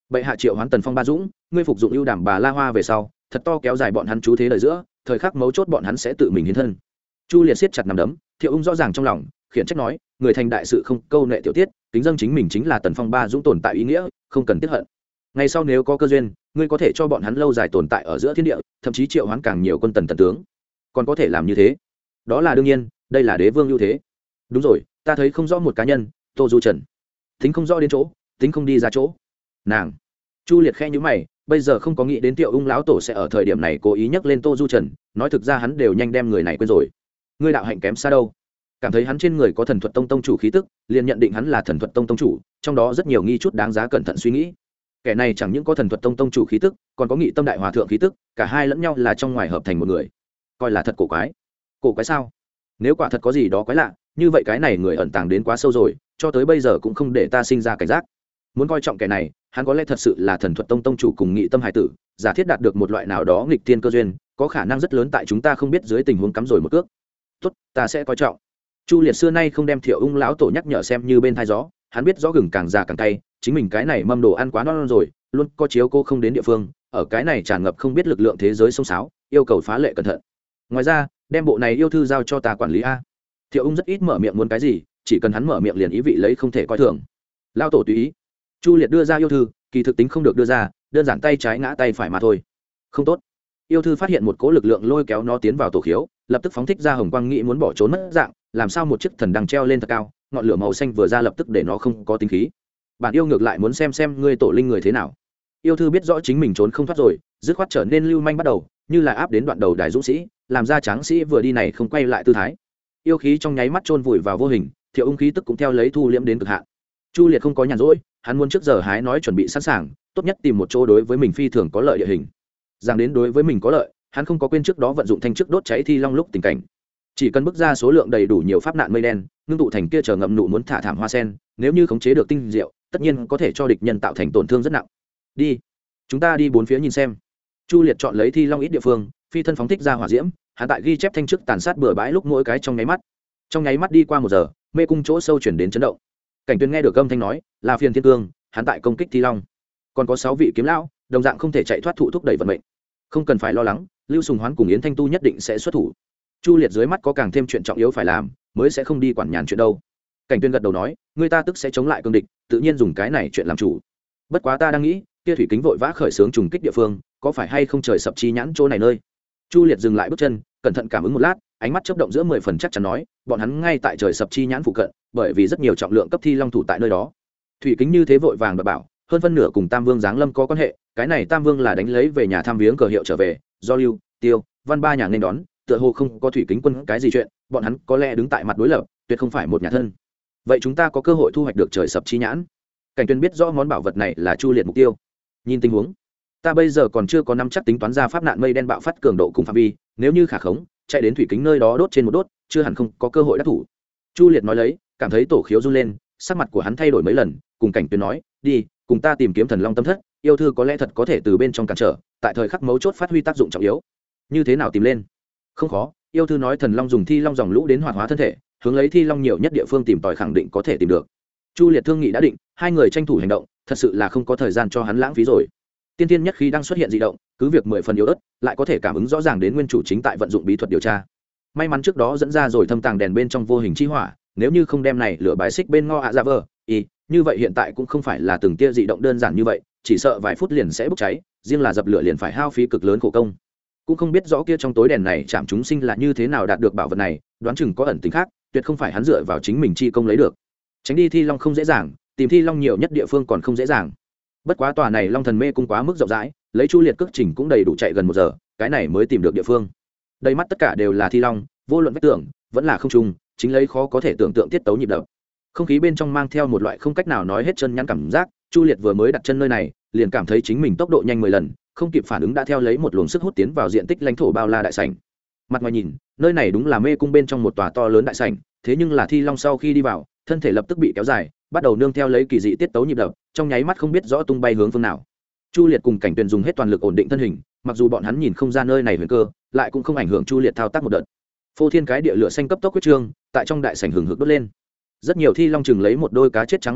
bệ hạ triệu hoán Tần Phong Ba Dũng, ngươi phục dụng ưu đảm bà La Hoa về sau thật to kéo dài bọn hắn chú thế đời giữa, thời khắc mấu chốt bọn hắn sẽ tự mình hiến thân. Chu Liệt siết chặt nắm đấm, Thiệu Ung rõ ràng trong lòng, khiển trách nói, người thành đại sự không câu nệ tiểu tiết, kính dâng chính mình chính là Tần Phong Ba Dũng tồn tại ý nghĩa, không cần tiếc hận. Ngày sau nếu có cơ duyên, ngươi có thể cho bọn hắn lâu dài tồn tại ở giữa thiên địa, thậm chí triệu hoán càng nhiều quân tần tần tướng. Còn có thể làm như thế, đó là đương nhiên, đây là đế vương ưu thế. Đúng rồi, ta thấy không rõ một cá nhân, Tô Du Trần. Tính không rõ đến chỗ, tính không đi ra chỗ. Nàng. Chu Liệt khẽ nhíu mày, bây giờ không có nghĩ đến Tiệu Ung lão tổ sẽ ở thời điểm này cố ý nhắc lên Tô Du Trần, nói thực ra hắn đều nhanh đem người này quên rồi. Ngươi đạo hạnh kém xa đâu? Cảm thấy hắn trên người có Thần Thuật Tông tông chủ khí tức, liền nhận định hắn là Thần Thuật Tông tông chủ, trong đó rất nhiều nghi chút đáng giá cẩn thận suy nghĩ. Kẻ này chẳng những có Thần Thuật Tông tông chủ khí tức, còn có Nghị Tâm Đại Hòa thượng khí tức, cả hai lẫn nhau là trong ngoài hợp thành một người. Coi là thật cổ quái. Cổ quái sao? Nếu quả thật có gì đó quái lạ, như vậy cái này người ẩn tàng đến quá sâu rồi, cho tới bây giờ cũng không để ta sinh ra cảnh giác. Muốn coi trọng kẻ này, hắn có lẽ thật sự là Thần Thuật Tông tông chủ cùng Nghị Tâm hải tử, giả thiết đạt được một loại nào đó nghịch thiên cơ duyên, có khả năng rất lớn tại chúng ta không biết dưới tình huống cắm rồi một cước. Tốt, ta sẽ coi trọng. Chu Liệt xưa nay không đem Thiệu Ung lão tổ nhắc nhở xem như bên thai gió, hắn biết rõ gừng càng già càng cay, chính mình cái này mâm đồ ăn quá non rồi, luôn có chiếu cô không đến địa phương, ở cái này tràn ngập không biết lực lượng thế giới sông sáo, yêu cầu phá lệ cẩn thận. Ngoài ra, đem bộ này yêu thư giao cho ta quản lý a. Thiệu Ung rất ít mở miệng muốn cái gì, chỉ cần hắn mở miệng liền ý vị lấy không thể coi thường. Lão tổ tùy ý. Chu Liệt đưa ra yêu thư, kỳ thực tính không được đưa ra, đơn giản tay trái ngã tay phải mà thôi. Không tốt. Yêu thư phát hiện một cỗ lực lượng lôi kéo nó tiến vào tổ khiếu, lập tức phóng thích ra hồng quang nghĩ muốn bỏ trốn mất dạng, làm sao một chiếc thần đằng treo lên thật cao, ngọn lửa màu xanh vừa ra lập tức để nó không có tính khí. Bản yêu ngược lại muốn xem ngươi tổ linh người thế nào. Yêu thư biết rõ chính mình trốn không thoát rồi, dứt khoát trở nên lưu manh bắt đầu, như là áp đến đoạn đầu đài dũng sĩ, làm ra tráng sĩ vừa đi này không quay lại tư thái. Yêu khí trong nháy mắt chôn vùi vào vô hình, Thiệu Ung khí tức cũng theo lấy thu liễm đến cực hạn. Chu Liệt không có nhàn rỗi, hắn muốn trước giờ hái nói chuẩn bị sẵn sàng, tốt nhất tìm một chỗ đối với mình phi thường có lợi địa hình. Rằng đến đối với mình có lợi, hắn không có quên trước đó vận dụng thanh trước đốt cháy thi long lúc tình cảnh. Chỉ cần bước ra số lượng đầy đủ nhiều pháp nạn mây đen, ngưng tụ thành kia chờ ngậm nụ muốn thả thảm hoa sen, nếu như khống chế được tinh diệu, tất nhiên có thể cho địch nhân tạo thành tổn thương rất nặng. Đi, chúng ta đi bốn phía nhìn xem. Chu Liệt chọn lấy thi long ít địa phương, phi thân phóng thích ra hỏa diễm, hắn tại ghi chép thanh trước tàn sát bừa bãi lúc mỗi cái trong nháy mắt đi qua một giờ, mê cung chỗ sâu chuyển đến chấn động. Cảnh Tuyên nghe được âm thanh nói, là phiền thiên cương, hắn tại công kích thi long. Còn có 6 vị kiếm lão, đồng dạng không thể chạy thoát thụ thúc đẩy vận mệnh. Không cần phải lo lắng, Lưu Sùng Hoán cùng Yến Thanh Tu nhất định sẽ xuất thủ. Chu Liệt dưới mắt có càng thêm chuyện trọng yếu phải làm, mới sẽ không đi quản nhàn chuyện đâu. Cảnh Tuyên gật đầu nói, người ta tức sẽ chống lại cương địch, tự nhiên dùng cái này chuyện làm chủ. Bất quá ta đang nghĩ, kia thủy kính vội vã khởi xướng trùng kích địa phương, có phải hay không trời sập chi nhãn chỗ này nơi. Chu Liệt dừng lại bước chân, cẩn thận cảm ứng một lát, ánh mắt chớp động giữa 10 phần chắc chắn nói, bọn hắn ngay tại trời sập chi nhãn phụ cận, bởi vì rất nhiều trọng lượng cấp thi long thủ tại nơi đó. Thủy kính như thế vội vàng bảo, hơn phân nửa cùng Tam Vương giáng lâm có quan hệ, cái này Tam Vương là đánh lấy về nhà tham viếng cờ hiệu trở về, do Lưu, Tiêu, Văn ba nhà nên đón, tựa hồ không có thủy kính quân cái gì chuyện, bọn hắn có lẽ đứng tại mặt đối lập, tuyệt không phải một nhà thân. Vậy chúng ta có cơ hội thu hoạch được trời sập chi nhãn. Cảnh Tuyên biết rõ món bảo vật này là Chu Liệt mục tiêu. Nhìn tình huống, ta bây giờ còn chưa có nắm chắc tính toán ra pháp nạn mây đen bạo phát cường độ cùng phạm vi, nếu như khả khống, chạy đến thủy kính nơi đó đốt trên một đốt, chưa hẳn không có cơ hội đắc thủ. Chu Liệt nói lấy, cảm thấy tổ khiếu run lên, sắc mặt của hắn thay đổi mấy lần, cùng Cảnh Tuyên nói, đi, cùng ta tìm kiếm thần long tâm thất, yêu thư có lẽ thật có thể từ bên trong cản trở, tại thời khắc mấu chốt phát huy tác dụng trọng yếu. Như thế nào tìm lên? Không khó, yêu thư nói thần long dùng thi long dòng lũ đến hoạt hóa thân thể, hướng lấy thi long nhiều nhất địa phương tìm tòi khẳng định có thể tìm được. Chu Liệt thương nghị đã định, hai người tranh thủ hành động, thật sự là không có thời gian cho hắn lãng phí rồi. Tiên tiên nhất khi đang xuất hiện dị động, cứ việc 10 phần yếu ớt, lại có thể cảm ứng rõ ràng đến nguyên chủ chính tại vận dụng bí thuật điều tra. May mắn trước đó dẫn ra rồi thâm tàng đèn bên trong vô hình chi hỏa, nếu như không đem này lửa bài xích bên ngo ạ ra vờ, như vậy hiện tại cũng không phải là từng tia dị động đơn giản như vậy, chỉ sợ vài phút liền sẽ bốc cháy, riêng là dập lửa liền phải hao phí cực lớn khổ công. Cũng không biết rõ kia trong tối đèn này chạm chúng sinh là như thế nào đạt được bảo vật này, đoán chừng có ẩn tính khác, tuyệt không phải hắn dựa vào chính mình chi công lấy được. Tránh đi thi long không dễ dàng, tìm thi long nhiều nhất địa phương còn không dễ dàng. Bất quá tòa này long thần mê cung quá mức rộng rãi, lấy Chu Liệt cước trình cũng đầy đủ chạy gần 1 giờ, cái này mới tìm được địa phương. Đầy mắt tất cả đều là thi long, vô luận vách tường vẫn là không trung, chính lấy khó có thể tưởng tượng tiết tấu nhịp đập. Không khí bên trong mang theo một loại không cách nào nói hết chân nhắn cảm giác. Chu Liệt vừa mới đặt chân nơi này, liền cảm thấy chính mình tốc độ nhanh 10 lần, không kịp phản ứng đã theo lấy một luồng sức hút tiến vào diện tích lãnh thổ bao la đại sảnh. Mặt ngoài nhìn, nơi này đúng là mê cung bên trong một tòa to lớn đại sảnh, thế nhưng là thi long sau khi đi vào, thân thể lập tức bị kéo dài, bắt đầu nương theo lấy kỳ dị tiết tấu nhịp đập, trong nháy mắt không biết rõ tung bay hướng phương nào. Chu Liệt cùng Cảnh Tuyền dùng hết toàn lực ổn định thân hình, mặc dù bọn hắn nhìn không ra nơi này huyền cơ, lại cũng không ảnh hưởng Chu Liệt thao tác một đợt. Phô thiên cái địa lửa xanh cấp tốc quyết trương, tại trong đại sảnh hừng hực đốt lên. Rất nhiều thi long chừng lấy một đôi cá chết trắng mắt to,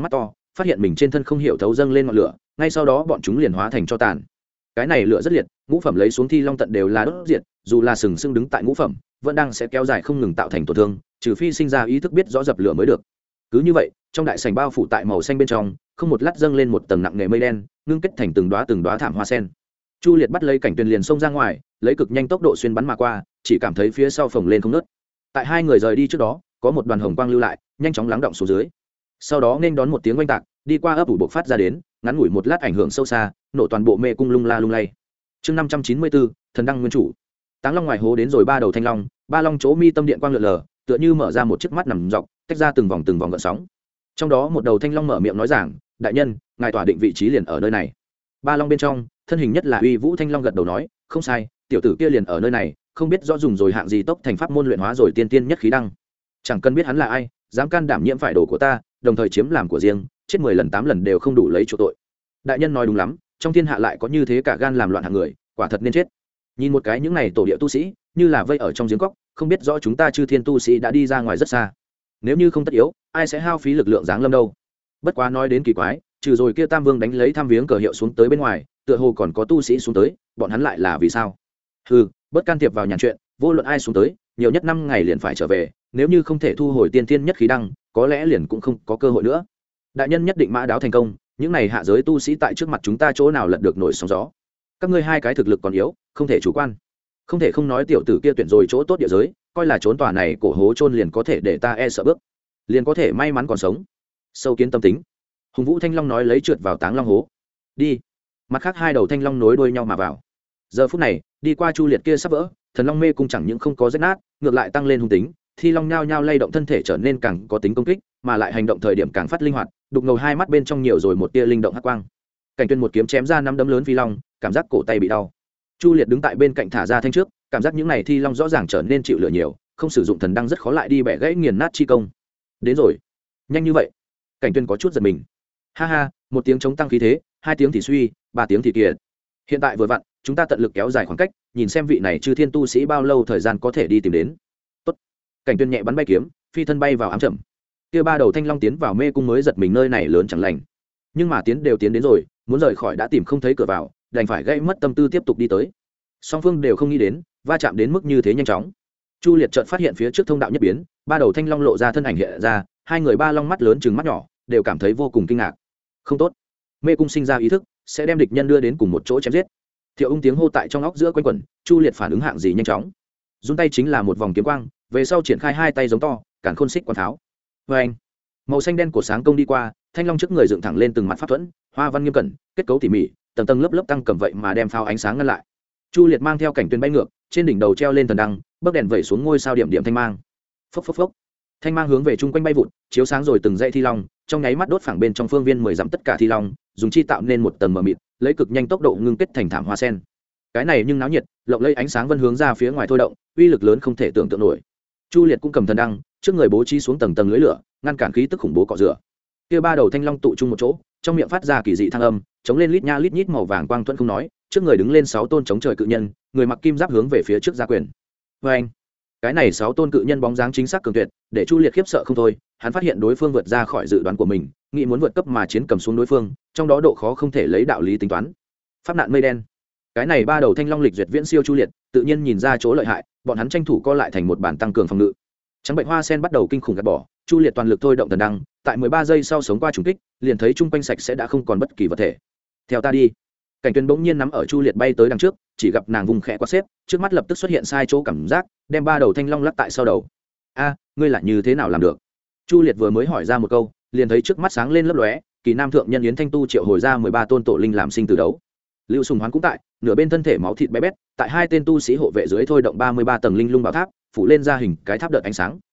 phát hiện mình trên thân không hiểu thấu dâng lên ngọn lửa, ngay sau đó bọn chúng liền hóa thành cho tàn. Cái này lửa rất liệt, ngũ phẩm lấy xuống thi long tận đều là đốt diệt, dù là sừng sững đứng tại ngũ phẩm vẫn đang sẽ kéo dài không ngừng tạo thành tổn thương, trừ phi sinh ra ý thức biết rõ dập lửa mới được. Cứ như vậy, trong đại sảnh bao phủ tại màu xanh bên trong, không một lát dâng lên một tầng nặng nề mây đen, ngưng kết thành từng đóa thảm hoa sen. Chu Liệt bắt lấy Cảnh Tuyền liền xông ra ngoài, lấy cực nhanh tốc độ xuyên bắn mà qua, chỉ cảm thấy phía sau phồng lên không nớt. Tại hai người rời đi trước đó, có một đoàn hồng quang lưu lại, nhanh chóng lắng động xuống dưới. Sau đó nên đón một tiếng oanh tạc, đi qua ấp ủ bộc phát ra đến, ngắn ngủi một lát ảnh hưởng sâu xa, nổ toàn bộ mê cung lung la lung lay. Chương 594, thần đăng nguyên chủ. Táng Long ngoài hố đến rồi ba đầu thanh long, ba long chỗ mi tâm điện quang lượn lờ, tựa như mở ra một chiếc mắt nằm dọc, tách ra từng vòng gợn sóng. Trong đó một đầu thanh long mở miệng nói rằng, đại nhân, ngài tỏa định vị trí liền ở nơi này. Ba long bên trong, thân hình nhất là Uy Vũ thanh long gật đầu nói, không sai, tiểu tử kia liền ở nơi này, không biết rõ dùng rồi hạng gì tốc thành pháp môn luyện hóa rồi tiên tiên nhất khí đăng. Chẳng cần biết hắn là ai, dám can đảm nhiễm phải đồ của ta, đồng thời chiếm làm của riêng, chết 10 lần 8 lần đều không đủ lấy chỗ tội. Đại nhân nói đúng lắm, trong thiên hạ lại có như thế cả gan làm loạn hạng người, quả thật nên chết. Nhìn một cái những này tổ địa tu sĩ, như là vây ở trong giếng cốc, không biết rõ chúng ta Chư Thiên tu sĩ đã đi ra ngoài rất xa. Nếu như không tất yếu, ai sẽ hao phí lực lượng giáng lâm đâu? Bất quá nói đến kỳ quái, trừ rồi kia Tam Vương đánh lấy tham viếng cờ hiệu xuống tới bên ngoài, tựa hồ còn có tu sĩ xuống tới, bọn hắn lại là vì sao? Hừ, bất can thiệp vào nhàn chuyện, vô luận ai xuống tới, nhiều nhất 5 ngày liền phải trở về, nếu như không thể thu hồi tiên thiên nhất khí đăng, có lẽ liền cũng không có cơ hội nữa. Đại nhân nhất định mã đáo thành công, những này hạ giới tu sĩ tại trước mặt chúng ta chỗ nào lật được nổi sóng gió. Các ngươi hai cái thực lực còn yếu, không thể chủ quan. Không thể không nói tiểu tử kia tuyển rồi chỗ tốt địa giới, coi là trốn tòa này cổ hố chôn liền có thể để ta e sợ bước, liền có thể may mắn còn sống. Sâu kiến tâm tính. Hùng Vũ thanh long nói lấy trượt vào Táng Long hố. Đi. Mặt khác hai đầu thanh long nối đuôi nhau mà vào. Giờ phút này, đi qua Chu Liệt kia sắp vỡ, Thần Long mê cung chẳng những không có rách nát, ngược lại tăng lên hung tính, thi long nhao nhao lay động thân thể trở nên càng có tính công kích, mà lại hành động thời điểm càng phát linh hoạt, đục ngầu hai mắt bên trong nhiều rồi một tia linh động hắc quang. Cảnh Tuyên một kiếm chém ra năm đấm lớn phi long, cảm giác cổ tay bị đau. Chu Liệt đứng tại bên cạnh thả ra thanh trước, cảm giác những này thi long rõ ràng trở nên chịu lửa nhiều, không sử dụng thần đăng rất khó lại đi bẻ gãy nghiền nát chi công. Đến rồi, nhanh như vậy. Cảnh Tuyên có chút giật mình. Ha ha, một tiếng chống tăng khí thế, hai tiếng thì suy, ba tiếng thì kiệt. Hiện tại vừa vặn, chúng ta tận lực kéo dài khoảng cách, nhìn xem vị này Chư Thiên tu sĩ bao lâu thời gian có thể đi tìm đến. Tốt. Cảnh Tuyên nhẹ bắn bay kiếm, phi thân bay vào ám chậm. Kia ba đầu thanh long tiến vào mê cung mới giật mình nơi này lớn chẳng lành. Nhưng mà tiến đều tiến đến rồi, muốn rời khỏi đã tìm không thấy cửa vào, đành phải gây mất tâm tư tiếp tục đi tới. Song phương đều không nghĩ đến, va chạm đến mức như thế nhanh chóng. Chu Liệt chợt phát hiện phía trước thông đạo nhất biến, ba đầu thanh long lộ ra thân ảnh hiện ra, hai người ba long mắt lớn trừng mắt nhỏ, đều cảm thấy vô cùng kinh ngạc. Không tốt, mê cung sinh ra ý thức, sẽ đem địch nhân đưa đến cùng một chỗ chém giết. Thiệu Ung tiếng hô tại trong óc giữa quanh quẩn, Chu Liệt phản ứng hạng gì nhanh chóng. Dung tay chính là một vòng kiếm quang, về sau triển khai hai tay giống to, cản khôn xích quán tháo. Và anh, màu xanh đen của sáng công đi qua, thanh long trước người dựng thẳng lên từng mặt pháp thuẫn, hoa văn nghiêm cẩn, kết cấu tỉ mỉ, tầng tầng lớp lớp tăng cầm vậy mà đem pháo ánh sáng ngăn lại. Chu Liệt mang theo Cảnh Tuyên bay ngược, trên đỉnh đầu treo lên thần đăng, bấc đèn vẩy xuống ngôi sao điểm điểm thanh mang. Phốc phốc phốc. Thanh mang hướng về chung quanh bay vụt, chiếu sáng rồi từng dãy thi long, trong nháy mắt đốt phẳng bên trong phương viên 10 dặm tất cả thi long, dùng chi tạo nên một tầng mờ mịt, lấy cực nhanh tốc độ ngưng kết thành thảm hoa sen. Cái này nhưng náo nhiệt, lộng lẫy ánh sáng vân hướng ra phía ngoài thôi động, uy lực lớn không thể tưởng tượng nổi. Chu Liệt cũng cầm thần đăng, trước người bố trí xuống tầng tầng lưới lửa, ngăn cản khí tức khủng bố cọ rửa. Kia ba đầu thanh long tụ chung một chỗ, trong miệng phát ra kỳ dị thăng âm, chống lên lít nha lít nhít màu vàng quang thuẫn không nói, trước người đứng lên 6 tôn chống trời cự nhân, người mặc kim giáp hướng về phía trước gia quyền. Và anh, cái này 6 tôn cự nhân bóng dáng chính xác cường tuyệt, để Chu Liệt khiếp sợ không thôi, hắn phát hiện đối phương vượt ra khỏi dự đoán của mình, nghĩ muốn vượt cấp mà chiến cầm xuống đối phương, trong đó độ khó không thể lấy đạo lý tính toán. Pháp nạn mây đen, cái này ba đầu thanh long lịch duyệt viễn siêu Chu Liệt, tự nhiên nhìn ra chỗ lợi hại, bọn hắn tranh thủ co lại thành một bản tăng cường phòng ngự. Trắng bệnh hoa sen bắt đầu kinh khủng gạt bỏ, Chu Liệt toàn lực thôi động thần đăng, tại 13 giây sau sống qua trùng kích, liền thấy trung quanh sạch sẽ đã không còn bất kỳ vật thể. Theo ta đi. Cảnh Tuyên bỗng nhiên nắm ở Chu Liệt bay tới đằng trước, chỉ gặp nàng vùng khẽ qua xếp, trước mắt lập tức xuất hiện sai chỗ cảm giác, đem ba đầu thanh long lắc tại sau đầu. A, ngươi là như thế nào làm được? Chu Liệt vừa mới hỏi ra một câu, liền thấy trước mắt sáng lên lấp lóe, Kỳ Nam thượng nhân Yến Thanh Tu triệu hồi ra 13 tôn tổ linh làm sinh tử đấu. Lưu Sùng Hoán cũng tại, nửa bên thân thể máu thịt bé bét, tại hai tên tu sĩ hộ vệ dưới thôi động 33 tầng linh lung bảo tháp, phủ lên ra hình cái tháp đợt ánh sáng.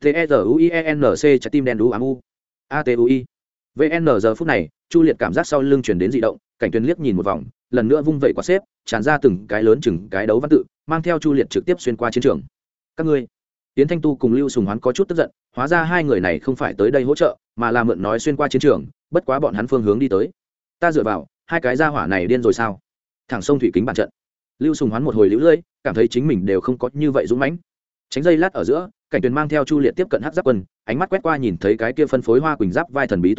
TEZUIENC trái tim đen đú ám u. ATUI. VN giờ phút này, Chu Liệt cảm giác sau lưng truyền đến dị động, Cảnh Tuyên liếc nhìn một vòng, lần nữa vung vẩy quả xếp, tràn ra từng cái lớn chừng cái đấu văn tự, mang theo Chu Liệt trực tiếp xuyên qua chiến trường. Các ngươi, Yến Thanh Tu cùng Lưu Sùng Hoán có chút tức giận, hóa ra hai người này không phải tới đây hỗ trợ, mà là mượn nói xuyên qua chiến trường, bất quá bọn hắn phương hướng đi tới. Ta dựa vào, hai cái gia hỏa này điên rồi sao? Thẳng sông thủy kính bản trận. Lưu Sùng Hoán một hồi liễu lưỡi, cảm thấy chính mình đều không có như vậy dũng mãnh. Tránh dây lát ở giữa, Cảnh Tuyên mang theo Chu Liệt tiếp cận hắc giáp quân, ánh mắt quét qua nhìn thấy cái kia phân phối hoa quỳnh giáp vai thần bí tu sĩ,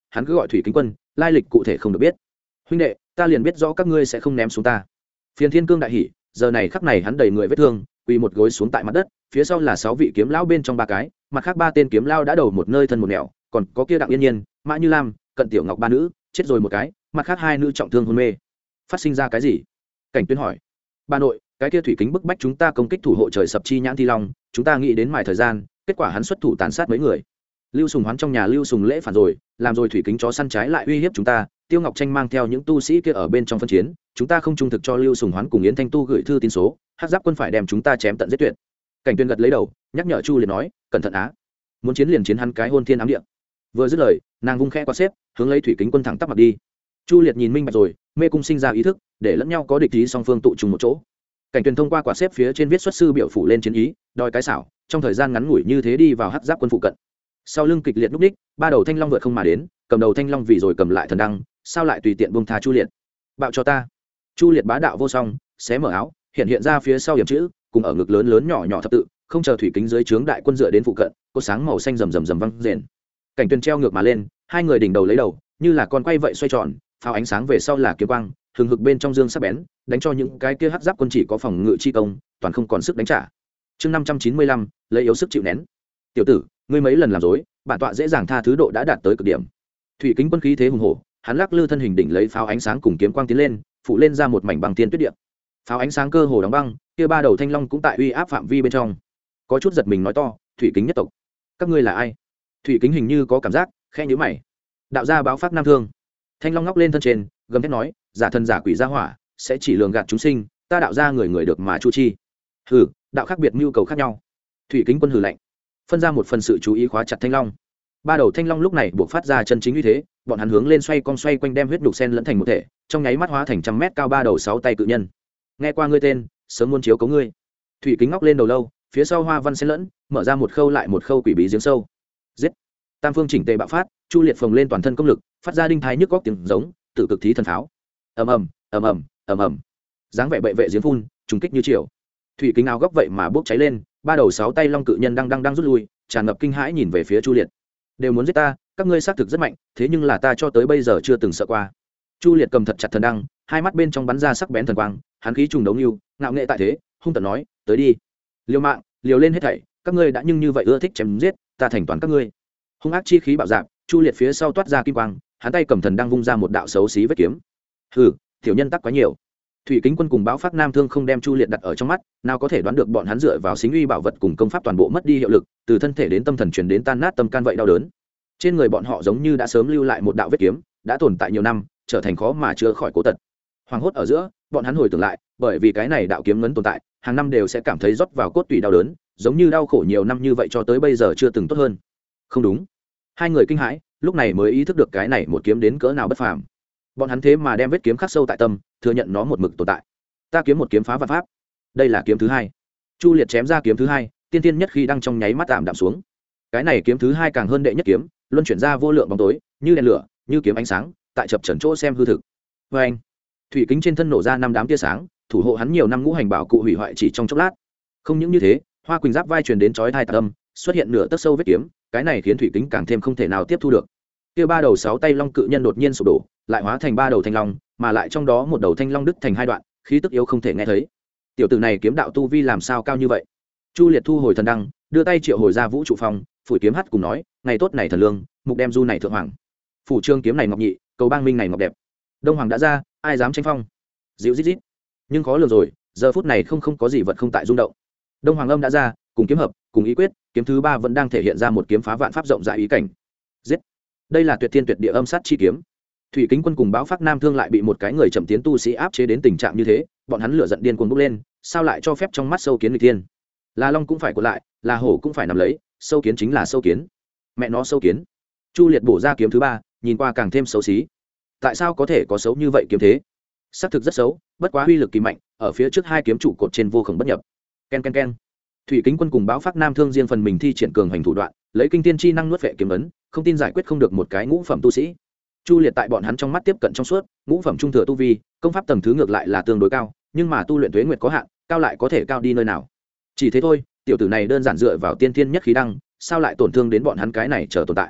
hắn cứ gọi thủy kính quân, lai lịch cụ thể không được biết. Huynh đệ, ta liền biết rõ các ngươi sẽ không ném xuống ta. Phiền Thiên Cương đại hỉ, giờ này khắc này hắn đầy người vết thương, quỳ một gối xuống tại mặt đất, phía sau là 6 vị kiếm lão bên trong 3 cái, mặt khác 3 tên kiếm lão đã đầu một nơi thân một nẻo, còn có kia Đặng Yên Nhiên, Mã Như Lam, Cận Tiểu Ngọc 3 nữ, chết rồi một cái, mặt khác 2 nữ trọng thương hôn mê. Phát sinh ra cái gì? Cảnh Tuyên hỏi. Bà nội, cái kia thủy kính bức bách chúng ta công kích thủ hộ trời sập chi nhãn thi long, chúng ta nghĩ đến mài thời gian, kết quả hắn xuất thủ tàn sát mấy người. Lưu Sùng Hoán trong nhà Lưu Sùng Lễ phản rồi, làm rồi thủy kính chó săn trái lại uy hiếp chúng ta. Tiêu Ngọc Tranh mang theo những tu sĩ kia ở bên trong phân chiến, chúng ta không trung thực cho Lưu Sùng Hoán cùng Yến Thanh Tu gửi thư tín số, Hắc Giáp quân phải đem chúng ta chém tận giết tuyệt. Cảnh Tuyên gật lấy đầu, nhắc nhở Chu Liệt nói, cẩn thận á, muốn chiến liền chiến hắn cái hôn thiên ám địa. Vừa dứt lời, nàng vung khẽ qua xếp, hướng lấy thủy kính quân thẳng tắp mặt đi. Chu Liệt nhìn minh bạch rồi, mê cung sinh ra ý thức, để lẫn nhau có địch ý song phương tụ trùng một chỗ. Cảnh Tuyên thông qua quả xếp phía trên viết xuất sư biểu phủ lên chiến ý, đòi cái xảo, trong thời gian ngắn ngủi như thế đi vào Hắc Giáp quân phụ cận. Sau lưng kịch liệt lúc đích, 3 đầu thanh long vượt không mà đến, cầm đầu thanh long vì rồi cầm lại thần đăng, sao lại tùy tiện buông tha Chu Liệt. Bạo cho ta. Chu Liệt bá đạo vô song, xé mở áo, hiện ra phía sau điểm chữ, cùng ở ngực lớn lớn nhỏ nhỏ thập tự, không chờ thủy kính dưới trướng đại quân dựa đến phụ cận, cột sáng màu xanh rầm rầm rầm văng rền. Cảnh Tuyên treo ngược mà lên, hai người đỉnh đầu lấy đầu, như là con quay vậy xoay tròn, pháo ánh sáng về sau là kiếm quang, hừng hực bên trong dương sắc bén, đánh cho những cái kia hắc giáp quân chỉ có phòng ngự chi công, toàn không còn sức đánh trả. Chương 595, lấy yếu sức chịu nén. Tiểu tử, ngươi mấy lần làm dối, bản tọa dễ dàng tha thứ độ đã đạt tới cực điểm. Thủy kính quân khí thế hùng hổ, hắn lắc lư thân hình đỉnh lấy pháo ánh sáng cùng kiếm quang tiến lên, phụ lên ra một mảnh băng thiên tuyết địa. Pháo ánh sáng cơ hồ đóng băng, kia 3 đầu thanh long cũng tại uy áp phạm vi bên trong. Có chút giật mình nói to, thủy kính nhất tộc, các ngươi là ai? Thủy kính hình như có cảm giác, khẽ nhíu mày. Đạo gia báo phát nam thương. Thanh long ngóc lên thân trên, gầm thét nói, giả thần giả quỷ gia hỏa, sẽ chỉ lường gạt chúng sinh, ta đạo gia người người được mà chu chi. Hừ, đạo khác biệt nhu cầu khác nhau. Thủy kính quân hừ lạnh, phân ra một phần sự chú ý khóa chặt thanh long. 3 đầu thanh long lúc này buộc phát ra chân chính uy thế, bọn hắn hướng lên xoay quanh đem huyết nhục sen lẫn thành một thể, trong nháy mắt hóa thành trăm mét cao 3 đầu 6 tay cự nhân. Nghe qua ngươi tên, sớm muốn chiếu cố ngươi. Thủy kính ngóc lên đầu lâu, phía sau hoa văn xen lẫn, mở ra một khâu lại một khâu quỷ bí giếng sâu. Giết! Tam phương chỉnh tề bạo phát, Chu Liệt phồng lên toàn thân công lực, phát ra đinh thái nhức góc tiếng giống, tự cực thí thần pháo. Ầm ầm, ầm ầm, ầm ầm. Dáng vẻ bệ vệ giếng phun, trùng kích như chiều. Thủy kính áo góc vậy mà bốc cháy lên, 3 đầu 6 tay long cự nhân đang rút lui, tràn ngập kinh hãi nhìn về phía Chu Liệt. Đều muốn giết ta, các ngươi xác thực rất mạnh, thế nhưng là ta cho tới bây giờ chưa từng sợ qua. Chu Liệt cầm thật chặt thần đăng, hai mắt bên trong bắn ra sắc bén thần quang, hắn khí trùng đấu lưu, ngạo nghệ tại thế, hung tợn nói, tới đi. Liều mạng, liều lên hết thảy, các ngươi đã nhưng như vậy ưa thích chém giết, ta thành toàn các ngươi. Hung ác chi khí bạo dạn, Chu Liệt phía sau toát ra kim quang, hắn tay cầm thần đăng vung ra một đạo xấu xí vết kiếm. Hừ, tiểu nhân tắc quá nhiều. Thủy kính quân cùng báo phát nam thương không đem Chu Liệt đặt ở trong mắt, nào có thể đoán được bọn hắn dựa vào xính uy bảo vật cùng công pháp toàn bộ mất đi hiệu lực, từ thân thể đến tâm thần truyền đến tan nát tâm can vậy đau đớn. Trên người bọn họ giống như đã sớm lưu lại một đạo vết kiếm, đã tồn tại nhiều năm, trở thành khó mà chữa khỏi cố tật. Hoàng hốt ở giữa, bọn hắn hồi tưởng lại, bởi vì cái này đạo kiếm ngấn tồn tại, hàng năm đều sẽ cảm thấy rót vào cốt tủy đau đớn, giống như đau khổ nhiều năm như vậy cho tới bây giờ chưa từng tốt hơn. Không đúng. Hai người kinh hãi, lúc này mới ý thức được cái này một kiếm đến cỡ nào bất phàm. Bọn hắn thế mà đem vết kiếm khắc sâu tại tâm, thừa nhận nó một mực tồn tại. Ta kiếm một kiếm phá vạn pháp. Đây là kiếm thứ hai. Chu Liệt chém ra kiếm thứ hai, tiên tiên nhất khi đang trong nháy mắt tạm đạm xuống. Cái này kiếm thứ hai càng hơn đệ nhất kiếm, luân chuyển ra vô lượng bóng tối, như đèn lửa, như kiếm ánh sáng, tại chập chờn chỗ xem hư thực. Và anh, thủy kính trên thân nổ ra 5 đám tia sáng, thủ hộ hắn nhiều năm ngũ hành bảo cụ hủy hoại chỉ trong chốc lát. Không những như thế, Hoa Quỳnh giáp vai truyền đến chói tai tạc âm, xuất hiện nửa tấc sâu vết kiếm, cái này khiến thủy kính càng thêm không thể nào tiếp thu được. Kia 3 đầu 6 tay long cự nhân đột nhiên sụp đổ, lại hóa thành 3 đầu thanh long, mà lại trong đó một đầu thanh long đứt thành 2 đoạn, khí tức yếu không thể nghe thấy. Tiểu tử này kiếm đạo tu vi làm sao cao như vậy? Chu Liệt thu hồi thần đăng, đưa tay triệu hồi ra vũ trụ phong, phủi kiếm hắt cùng nói, ngày tốt này thần lương, mục đem du này thượng hoàng. Phủ trương kiếm này ngọc nhị, cầu bang minh này ngọc đẹp. Đông hoàng đã ra, ai dám tranh phong? Dịu rít rít. Nhưng khó lường rồi, giờ phút này không có gì vật không tại rung động. Đông hoàng âm đã ra, cùng kiếm hợp, cùng ý quyết, kiếm thứ 3 vẫn đang thể hiện ra một kiếm phá vạn pháp rộng rãi ý cảnh. Giết. Đây là tuyệt thiên tuyệt địa âm sát chi kiếm. Thủy kính quân cùng báo phát nam thương lại bị một cái người chậm tiến tu sĩ áp chế đến tình trạng như thế, bọn hắn lửa giận điên cuồng bốc lên, sao lại cho phép trong mắt sâu kiến người thiên? Là long cũng phải cuộn lại, là hổ cũng phải nằm lấy, sâu kiến chính là sâu kiến. Mẹ nó sâu kiến. Chu Liệt bổ ra kiếm thứ 3, nhìn qua càng thêm xấu xí. Tại sao có thể có xấu như vậy kiếm thế? Xác thực rất xấu, bất quá uy lực kỳ mạnh, ở phía trước 2 kiếm trụ cột trên vô cùng bất nhập. Ken ken ken. Thủy kính quân cùng báo phát nam thương riêng phần mình thi triển cường hành thủ đoạn, lấy kinh tiên chi năng nuốt vệ kiếm ấn, không tin giải quyết không được một cái ngũ phẩm tu sĩ. Chu Liệt tại bọn hắn trong mắt tiếp cận trong suốt, ngũ phẩm trung thừa tu vi, công pháp tầng thứ ngược lại là tương đối cao, nhưng mà tu luyện tuế nguyệt có hạn, cao lại có thể cao đi nơi nào? Chỉ thế thôi, tiểu tử này đơn giản dựa vào tiên thiên nhất khí đăng, sao lại tổn thương đến bọn hắn cái này chờ tồn tại?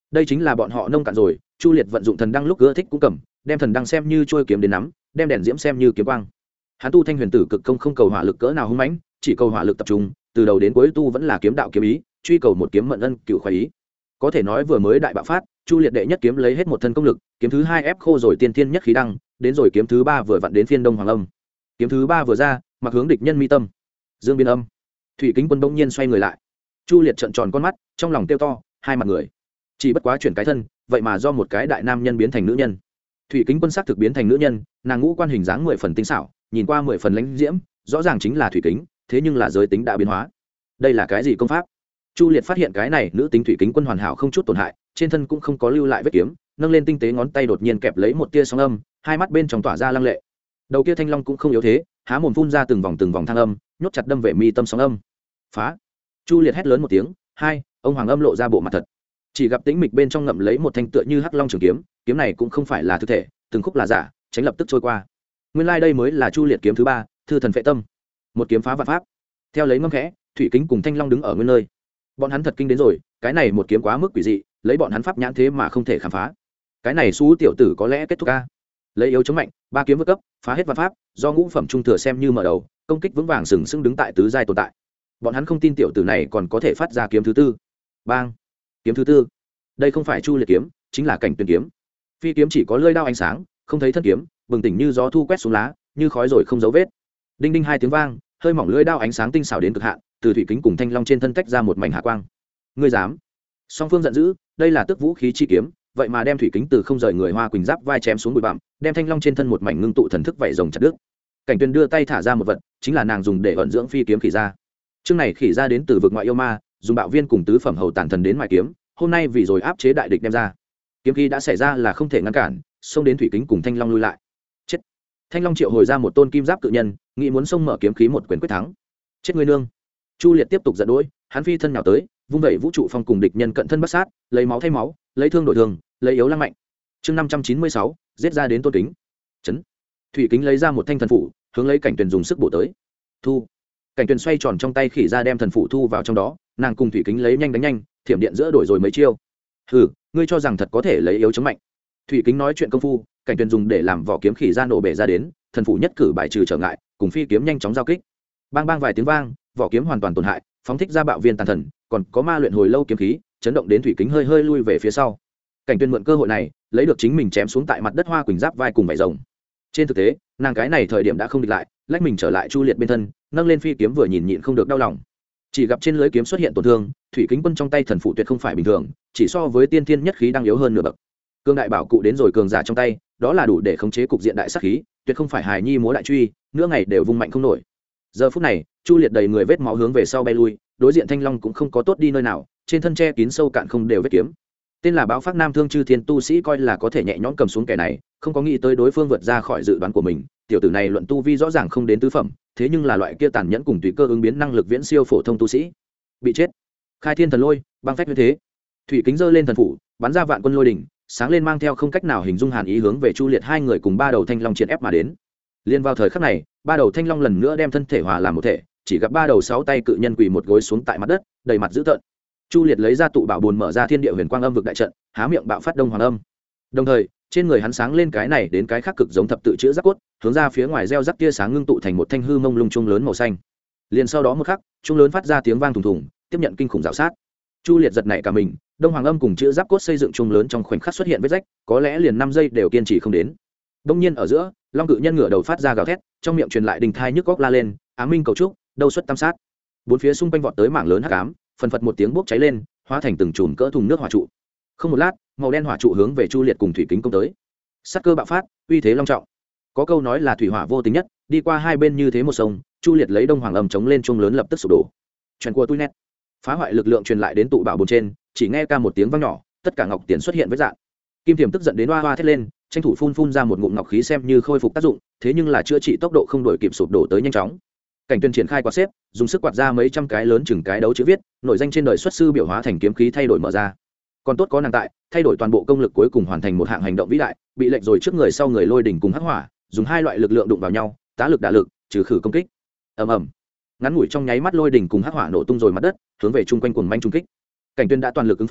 đây chính là bọn họ nông cạn rồi. Chu Liệt vận dụng thần đăng lúc ưa thích cũng cầm, đem thần đăng xem như trôi kiếm đến nắm, đem đèn diễm xem như kiếm quang. Hắn tu Thanh Huyền Tử Cực Công không cầu hỏa lực cỡ nào hung mãnh, chỉ cầu hỏa lực tập trung, từ đầu đến cuối tu vẫn là kiếm đạo kiếm ý, truy cầu một kiếm mận ân cựu khoái ý. Có thể nói vừa mới đại bạo phát, Chu Liệt đệ nhất kiếm lấy hết một thân công lực, kiếm thứ hai ép khô rồi tiên thiên nhất khí đăng, đến rồi kiếm thứ ba vừa vặn đến phiên Đông Hoàng Âm. Kiếm thứ ba vừa ra, mặc hướng địch nhân mi tâm. Dương biên âm. Thủy Kính Quân bỗng nhiên xoay người lại. Chu Liệt trợn tròn con mắt, trong lòng kêu to, hai mặt người. Chỉ bất quá chuyển cái thân, vậy mà do một cái đại nam nhân biến thành nữ nhân. Thủy Kính Quân sắc thực biến thành nữ nhân, nàng ngũ quan hình dáng 10 phần tinh xảo, nhìn qua 10 phần lãnh diễm, rõ ràng chính là thủy kính, thế nhưng là giới tính đã biến hóa. Đây là cái gì công pháp? Chu Liệt phát hiện cái này nữ tính Thủy Kính Quân hoàn hảo không chút tổn hại, trên thân cũng không có lưu lại vết kiếm, nâng lên tinh tế ngón tay đột nhiên kẹp lấy một tia sóng âm, hai mắt bên trong tỏa ra lăng lệ. Đầu kia thanh long cũng không yếu thế, há mồm phun ra từng vòng thang âm, nhốt chặt đâm về mi tâm sóng âm. Phá! Chu Liệt hét lớn một tiếng, hai, ông Hoàng Âm lộ ra bộ mặt thật. Chỉ gặp tĩnh mịch bên trong ngậm lấy một thanh tựa như hắc long trường kiếm, kiếm này cũng không phải là thực thể, từng khúc là giả, tránh lập tức trôi qua. Nguyên lai đây mới là Chu Liệt kiếm thứ ba, Thư Thần Phệ Tâm. Một kiếm phá vạn pháp. Theo lấy ngâm khẽ, Thủy Kính cùng Thanh Long đứng ở nguyên nơi. Bọn hắn thật kinh đến rồi, cái này một kiếm quá mức quỷ dị, lấy bọn hắn pháp nhãn thế mà không thể khám phá. Cái này xú tiểu tử có lẽ kết thúc a. Lấy yếu chống mạnh, ba kiếm vượt cấp, phá hết vạn pháp, do ngũ phẩm trung thừa xem như mở đầu, công kích vững vàng sừng sững đứng tại tứ giai tồn tại. Bọn hắn không tin tiểu tử này còn có thể phát ra kiếm thứ tư. Bang! Kiếm thứ tư. Đây không phải Chu Liệt kiếm, chính là Cảnh Tuyền kiếm. Phi kiếm chỉ có lưỡi đao ánh sáng, không thấy thân kiếm, bừng tỉnh như gió thu quét xuống lá, như khói rồi không dấu vết. Đinh đinh hai tiếng vang, hơi mỏng lưỡi đao ánh sáng tinh xảo đến cực hạn, từ Thủy Kính cùng Thanh Long trên thân tách ra một mảnh hạ quang. Ngươi dám? Song phương giận dữ, đây là tức vũ khí chi kiếm, vậy mà đem Thủy Kính từ không rời người Hoa Quỳnh giáp vai chém xuống bụi bặm, đem Thanh Long trên thân một mảnh ngưng tụ thần thức vảy rồng chặt đứt. Cảnh Tuyền đưa tay thả ra một vật, chính là nàng dùng để vận dưỡng phi kiếm khỉ ra. Chương này khỉ ra đến từ vực ngoại yêu ma, dùng bạo viên cùng tứ phẩm hầu tản thần đến mài kiếm, hôm nay vì rồi áp chế đại địch đem ra. Kiếm khí đã xảy ra là không thể ngăn cản, xông đến Thủy Kính cùng Thanh Long lui lại. Chết! Thanh Long triệu hồi ra một tôn kim giáp cự nhân, nghĩ muốn xông mở kiếm khí một quyền quyết thắng. Chết ngươi nương! Chu Liệt tiếp tục giận dỗi, hắn phi thân nhào tới, vung vẩy vũ trụ phong cùng địch nhân cận thân bắt sát, lấy máu thay máu, lấy thương đổi thương, lấy yếu lăng mạnh. Chương 596, giết ra đến Tôn Kính. Chấn. Thủy Kính lấy ra một thanh thần phủ, hướng lấy Cảnh Tuyền dùng sức bổ tới. Thu. Cảnh Tuyền xoay tròn trong tay khỉ ra đem thần phủ thu vào trong đó, nàng cùng Thủy Kính lấy nhanh đánh nhanh, thiểm điện giữa đổi rồi mấy chiêu. Hừ, ngươi cho rằng thật có thể lấy yếu chống mạnh? Thủy Kính nói chuyện công phu, Cảnh Tuyền dùng để làm vỏ kiếm khỉ ra nổ bể ra đến, thần phủ nhất cử bài trừ trở ngại, cùng phi kiếm nhanh chóng giao kích. Bang bang vài tiếng vang, vỏ kiếm hoàn toàn tổn hại, phóng thích ra bạo viên tàn thần, còn có ma luyện hồi lâu kiếm khí, chấn động đến Thủy Kính hơi hơi lui về phía sau. Cảnh Tuyền mượn cơ hội này, lấy được chính mình chém xuống tại mặt đất Hoa Quỳnh giáp vai cùng vảy rồng. Trên thực tế, nàng cái này thời điểm đã không địch lại, lách mình trở lại Chu Liệt bên thân, nâng lên phi kiếm vừa nhìn nhịn không được đau lòng. Chỉ gặp trên lưới kiếm xuất hiện tổn thương, Thủy Kính Quân trong tay thần phụ tuyệt không phải bình thường, chỉ so với tiên thiên nhất khí đang yếu hơn nửa bậc. Cương đại bảo cụ đến rồi cường giả trong tay, đó là đủ để khống chế cục diện đại sát khí, tuyệt không phải hài nhi múa đại truy, nửa ngày đều vung mạnh không nổi. Giờ phút này, Chu Liệt đầy người vết máu hướng về sau bay lui, đối diện Thanh Long cũng không có tốt đi nơi nào, trên thân che kín sâu cạn không đều vết kiếm. Tên là Báo Phát Nam Thương Chư Thiên tu sĩ coi là có thể nhẹ nhõm cầm xuống kẻ này, không có nghĩ tới đối phương vượt ra khỏi dự đoán của mình. Tiểu tử này luận tu vi rõ ràng không đến tứ phẩm, thế nhưng là loại kia tàn nhẫn cùng tùy cơ ứng biến năng lực viễn siêu phổ thông tu sĩ. Bị chết. Khai Thiên Thần Lôi, băng phách như thế. Thủy Kính giơ lên thần phủ, bắn ra vạn quân lôi đỉnh, sáng lên mang theo không cách nào hình dung hàn ý hướng về Chu Liệt hai người cùng ba đầu thanh long chiến ép mà đến. Liên vào thời khắc này, ba đầu thanh long lần nữa đem thân thể hòa làm một thể, chỉ gặp ba đầu sáu tay cự nhân quỳ một gối xuống tại mặt đất, đầy mặt dữ tợn. Chu Liệt lấy ra tụ bảo bồn mở ra thiên địa huyền quang âm vực đại trận, há miệng bạo phát đông hoàng âm. Đồng thời, trên người hắn sáng lên cái này đến cái khác cực giống thập tự chữa giáp cốt, hướng ra phía ngoài gieo rắc tia sáng ngưng tụ thành một thanh hư mông lung chuông lớn màu xanh. Liền sau đó một khắc, chuông lớn phát ra tiếng vang thùng thùng, tiếp nhận kinh khủng rào sát. Chu Liệt giật nảy cả mình, đông hoàng âm cùng chữa giáp cốt xây dựng chuông lớn trong khoảnh khắc xuất hiện vết rách, có lẽ liền 5 giây đều kiên trì không đến. Đông nhiên ở giữa, long cự nhân ngửa đầu phát ra gào thét, trong miệng truyền lại đình thai nhức góc la lên, ám minh cầu trúc, đâu xuất tam sát. Bốn phía xung quanh vọt tới mảng lớn hắc ám, phần phật một tiếng bốc cháy lên, hóa thành từng chùm cỡ thùng nước hỏa trụ. Không một lát, màu đen hỏa trụ hướng về Chu Liệt cùng Thủy Kính công tới. Sát cơ bạo phát, uy thế long trọng. Có câu nói là thủy hỏa vô tình nhất, đi qua hai bên như thế một sông, Chu Liệt lấy đông hoàng âm chống lên chuông lớn lập tức sụp đổ. Truyền của tôi nét, phá hoại lực lượng truyền lại đến tụ bảo bồn trên, chỉ nghe ca một tiếng vang nhỏ, tất cả ngọc tiền xuất hiện với dạng. Kim Thiểm tức giận đến oa oa thét lên, tranh thủ phun ra một ngụm ngọc khí xem như khôi phục tác dụng, thế nhưng là chữa trị tốc độ không đổi kịp sụp đổ tới nhanh chóng. Cảnh Tuyền triển khai quạt xếp, dùng sức quạt ra mấy trăm cái lớn chừng cái đấu chữ viết, nội danh trên đời xuất sư biểu hóa thành kiếm khí thay đổi mở ra. Còn tốt có nàng tại, thay đổi toàn bộ công lực cuối cùng hoàn thành một hạng hành động vĩ đại, bị lệnh rồi trước người sau người lôi đỉnh cùng hắc hỏa, dùng hai loại lực lượng đụng vào nhau, tá lực đả lực, trừ khử công kích. Ầm ầm. Ngắn ngủi trong nháy mắt lôi đỉnh cùng hắc hỏa nổ tung rồi mặt đất, hướng về chung quanh cuồng manh trung kích. Cảnh Tuyền đã toàn lực ứng phó,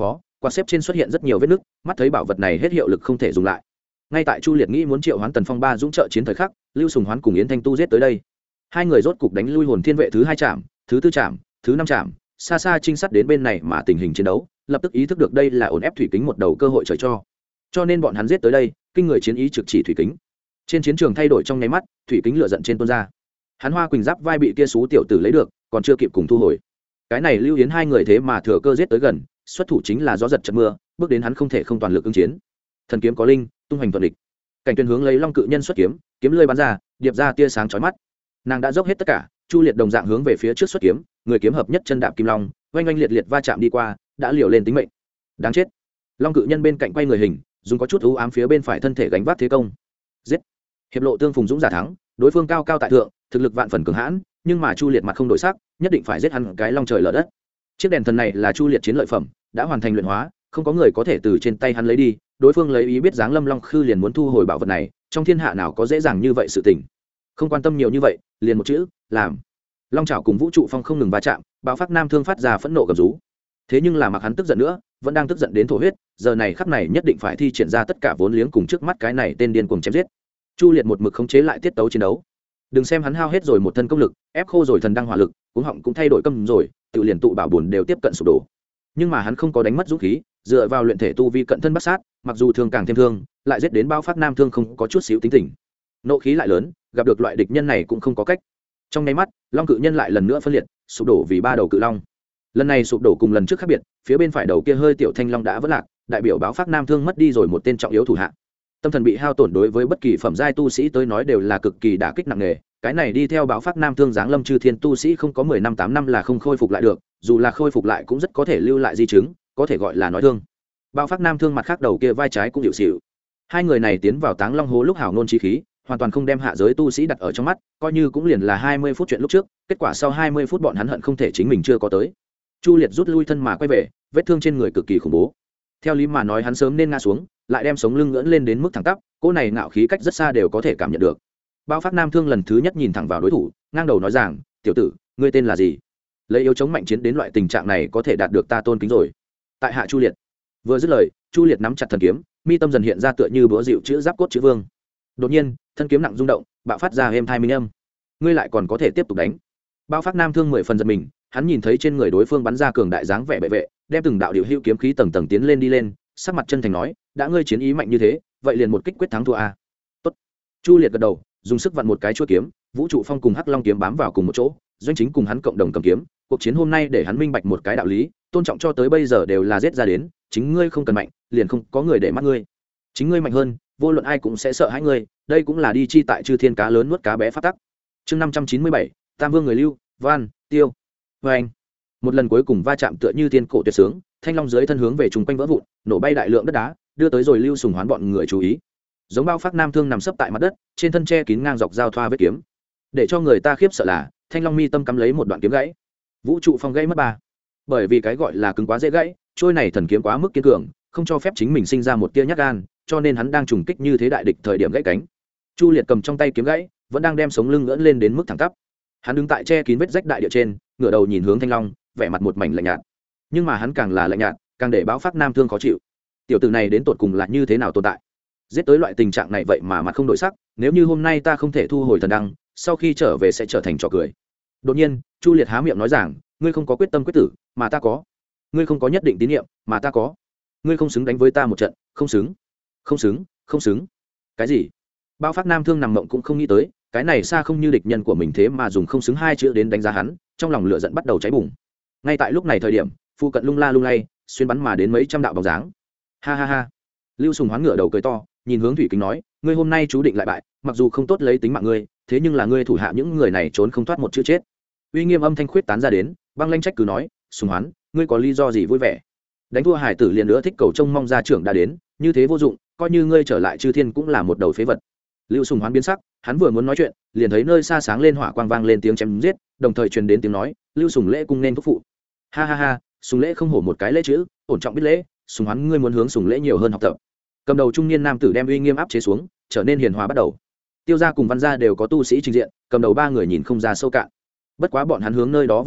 quạt xếp trên xuất hiện rất nhiều vết nứt, mắt thấy bảo vật này hết hiệu lực không thể dùng lại. Ngay tại Chu Liệt nghĩ muốn triệu hoán Tần Phong ba dũng trợ chiến thời khắc, Lưu Sùng Hoán cùng Yến Thanh Tu giết tới đây. Hai người rốt cục đánh lui Hồn Thiên vệ thứ 2 trạm, thứ 4 trạm, thứ 5 trạm, xa xa trinh sát đến bên này mà tình hình chiến đấu, lập tức ý thức được đây là ổn ép thủy kính một đầu cơ hội trời cho nên bọn hắn giết tới đây, kinh người chiến ý trực chỉ thủy kính. Trên chiến trường thay đổi trong nháy mắt, thủy kính lửa giận trên tuôn ra. Hắn Hoa Quỳnh giáp vai bị kia xú tiểu tử lấy được, còn chưa kịp cùng thu hồi. Cái này Lưu Yến hai người thế mà thừa cơ giết tới gần, xuất thủ chính là gió giật trận mưa, bước đến hắn không thể không toàn lực ứng chiến. Thần kiếm có linh, tung hoành thuận địch. Cảnh Tuyên hướng lấy Long Cự Nhân xuất kiếm, kiếm lưỡi bắn ra, điệp ra tia sáng chói mắt. Nàng đã dốc hết tất cả, Chu Liệt đồng dạng hướng về phía trước xuất kiếm, người kiếm hợp nhất chân đạp kim long, oanh oanh liệt liệt va chạm đi qua, đã liều lên tính mệnh. Đáng chết. Long Cự Nhân bên cạnh quay người hình, dùng có chút u ám phía bên phải thân thể gánh vác thế công. Giết. Hiệp lộ tương phùng dũng giả thắng, đối phương cao cao tại thượng, thực lực vạn phần cường hãn, nhưng mà Chu Liệt mặt không đổi sắc, nhất định phải giết hắn cái long trời lở đất. Chiếc đèn thần này là Chu Liệt chiến lợi phẩm, đã hoàn thành luyện hóa, không có người có thể từ trên tay hắn lấy đi, đối phương lấy ý biết dáng Lâm Long Khư liền muốn thu hồi bảo vật này, trong thiên hạ nào có dễ dàng như vậy sự tình. Không quan tâm nhiều như vậy, liền một chữ, làm. Long Chảo cùng Vũ Trụ Phong không ngừng va chạm, Bạo Phát Nam Thương phát ra phẫn nộ gầm rú. Thế nhưng là mặc hắn tức giận nữa, vẫn đang tức giận đến thổ huyết, giờ này khắc này nhất định phải thi triển ra tất cả vốn liếng cùng trước mắt cái này tên điên cuồng chém giết. Chu Liệt một mực khống chế lại tiết tấu chiến đấu. Đừng xem hắn hao hết rồi một thân công lực, ép khô rồi thần đăng hỏa lực, cuống họng cũng thay đổi câm rồi, tự liền tụ bảo buồn đều tiếp cận sụp đổ. Nhưng mà hắn không có đánh mất dũng khí, dựa vào luyện thể tu vi cận thân bắt sát, mặc dù thương càng thêm thương, lại giết đến Bao Phát Nam Thương không có chút xíu tính tình. Nộ khí lại lớn, gặp được loại địch nhân này cũng không có cách. Trong nháy mắt, Long Cự Nhân lại lần nữa phân liệt, sụp đổ vì 3 đầu cự long. Lần này sụp đổ cùng lần trước khác biệt, phía bên phải đầu kia hơi tiểu thanh long đã vỡ lạc, đại biểu Báo Phát Nam Thương mất đi rồi một tên trọng yếu thủ hạ. Tâm thần bị hao tổn đối với bất kỳ phẩm giai tu sĩ tới nói đều là cực kỳ đả kích nặng nề, cái này đi theo Báo Phát Nam Thương giáng lâm chư thiên tu sĩ không có 10 năm 8 năm là không khôi phục lại được, dù là khôi phục lại cũng rất có thể lưu lại di chứng, có thể gọi là nói thương. Báo Phát Nam Thương mặt khác đầu kia vai trái cũng dịu xỉu. Hai người này tiến vào Táng Long hố lúc hảo ngôn chí khí, hoàn toàn không đem hạ giới tu sĩ đặt ở trong mắt, coi như cũng liền là 20 phút chuyện lúc trước, kết quả sau 20 phút bọn hắn hận không thể chính mình chưa có tới. Chu Liệt rút lui thân mà quay về, vết thương trên người cực kỳ khủng bố. Theo lý mà nói hắn sớm nên ngã xuống, lại đem sống lưng ngẩng lên đến mức thẳng tắp, cỗ này ngạo khí cách rất xa đều có thể cảm nhận được. Bao Phát Nam Thương lần thứ nhất nhìn thẳng vào đối thủ, ngang đầu nói rằng, "Tiểu tử, ngươi tên là gì? Lấy yếu chống mạnh chiến đến loại tình trạng này có thể đạt được ta tôn kính rồi." Tại hạ Chu Liệt. Vừa dứt lời, Chu Liệt nắm chặt thần kiếm, mi tâm dần hiện ra tựa như búa dịu chữ giáp cốt chữ vương. Đột nhiên, thân kiếm nặng rung động, bạo phát ra êm thai minh âm. Ngươi lại còn có thể tiếp tục đánh. Bao Phát Nam Thương 10 phần giật mình, hắn nhìn thấy trên người đối phương bắn ra cường đại dáng vẻ bệ vệ, đem từng đạo điều hữu kiếm khí tầng tầng tiến lên đi lên, sắc mặt chân thành nói, đã ngươi chiến ý mạnh như thế, vậy liền một kích quyết thắng thua a. Tốt. Chu Liệt gật đầu, dùng sức vặn một cái chuôi kiếm, Vũ Trụ Phong cùng Hắc Long kiếm bám vào cùng một chỗ, Doanh Chính cùng hắn cộng đồng cầm kiếm, cuộc chiến hôm nay để hắn minh bạch một cái đạo lý, tôn trọng cho tới bây giờ đều là giết ra đến, chính ngươi không cần mạnh, liền không có người để mắt ngươi. Chính ngươi mạnh hơn, vô luận ai cũng sẽ sợ hãi ngươi, đây cũng là đi chi tại chư thiên cá lớn nuốt cá bé pháp tắc. Chương 597, Tam Vương người Lưu, Van, Tiêu. Anh. Một lần cuối cùng va chạm tựa như thiên cổ tuyệt sướng, thanh long dưới thân hướng về trùng quanh vỡ vụn, nổ bay đại lượng đất đá, đưa tới rồi Lưu Sùng Hoán bọn người chú ý. Giống Bao Phát Nam Thương nằm sấp tại mặt đất, trên thân che kín ngang dọc giao thoa vết kiếm. Để cho người ta khiếp sợ là, thanh long mi tâm cắm lấy một đoạn kiếm gãy. Vũ Trụ Phong gãy mất 3. Bởi vì cái gọi là cứng quá dễ gãy, trôi này thần kiếm quá mức kiên cường, không cho phép chính mình sinh ra một tia nhát gan, cho nên hắn đang trùng kích như thế đại địch thời điểm gãy cánh. Chu Liệt cầm trong tay kiếm gãy, vẫn đang đem sống lưng ngẩng lên đến mức thẳng tắp. Hắn đứng tại che kín vết rách đại địa trên, ngửa đầu nhìn hướng thanh long, vẻ mặt một mảnh lạnh nhạt. Nhưng mà hắn càng là lạnh nhạt, càng để Báo Phát Nam Thương khó chịu. Tiểu tử này đến tột cùng là như thế nào tồn tại? Giết tới loại tình trạng này vậy mà mặt không đổi sắc, nếu như hôm nay ta không thể thu hồi thần đăng, sau khi trở về sẽ trở thành trò cười. Đột nhiên, Chu Liệt há miệng nói rằng, ngươi không có quyết tâm quyết tử, mà ta có. Ngươi không có nhất định tín nhiệm, mà ta có. Ngươi không xứng đánh với ta một trận, không xứng. Không xứng, không xứng. Cái gì? Bao Phát Nam Thương nằm mộng cũng không nghĩ tới, cái này xa không như địch nhân của mình thế mà dùng không xứng hai chữ đến đánh giá hắn, trong lòng lửa giận bắt đầu cháy bùng. Ngay tại lúc này thời điểm, phụ cận lung la lung lay, xuyên bắn mà đến mấy trăm đạo bóng dáng. Ha ha ha. Lưu Sùng Hoán ngửa đầu cười to, nhìn hướng Thủy Kính nói, ngươi hôm nay chú định lại bại, mặc dù không tốt lấy tính mạng ngươi, thế nhưng là ngươi thủ hạ những người này trốn không thoát một chữ chết. Uy nghiêm âm thanh khuyết tán ra đến, băng lanh trách cứ nói, Sùng Hoán, ngươi có lý do gì vui vẻ? Đánh thua hải tử liền nữa thích cầu trông mong gia trưởng đã đến, như thế vô dụng, coi như ngươi trở lại chư thiên cũng là một đầu phế vật. Lưu Sùng Hoán biến sắc, hắn vừa muốn nói chuyện, liền thấy nơi xa sáng lên hỏa quang vang lên tiếng chém giết, đồng thời truyền đến tiếng nói, Lưu Sùng Lễ cung nên thúc phụ. Ha ha ha, Sùng Lễ không hổ một cái lễ chữ, ổn trọng biết lễ, Sùng Hoán ngươi muốn hướng Sùng Lễ nhiều hơn học tập. Cầm đầu trung niên nam tử đem uy nghiêm áp chế xuống, trở nên hiền hòa bắt đầu. Tiêu gia cùng Văn gia đều có tu sĩ trình diện, cầm đầu 3 người nhìn không ra sâu cạn. Bất quá bọn hắn hướng nơi đó vừa đứng,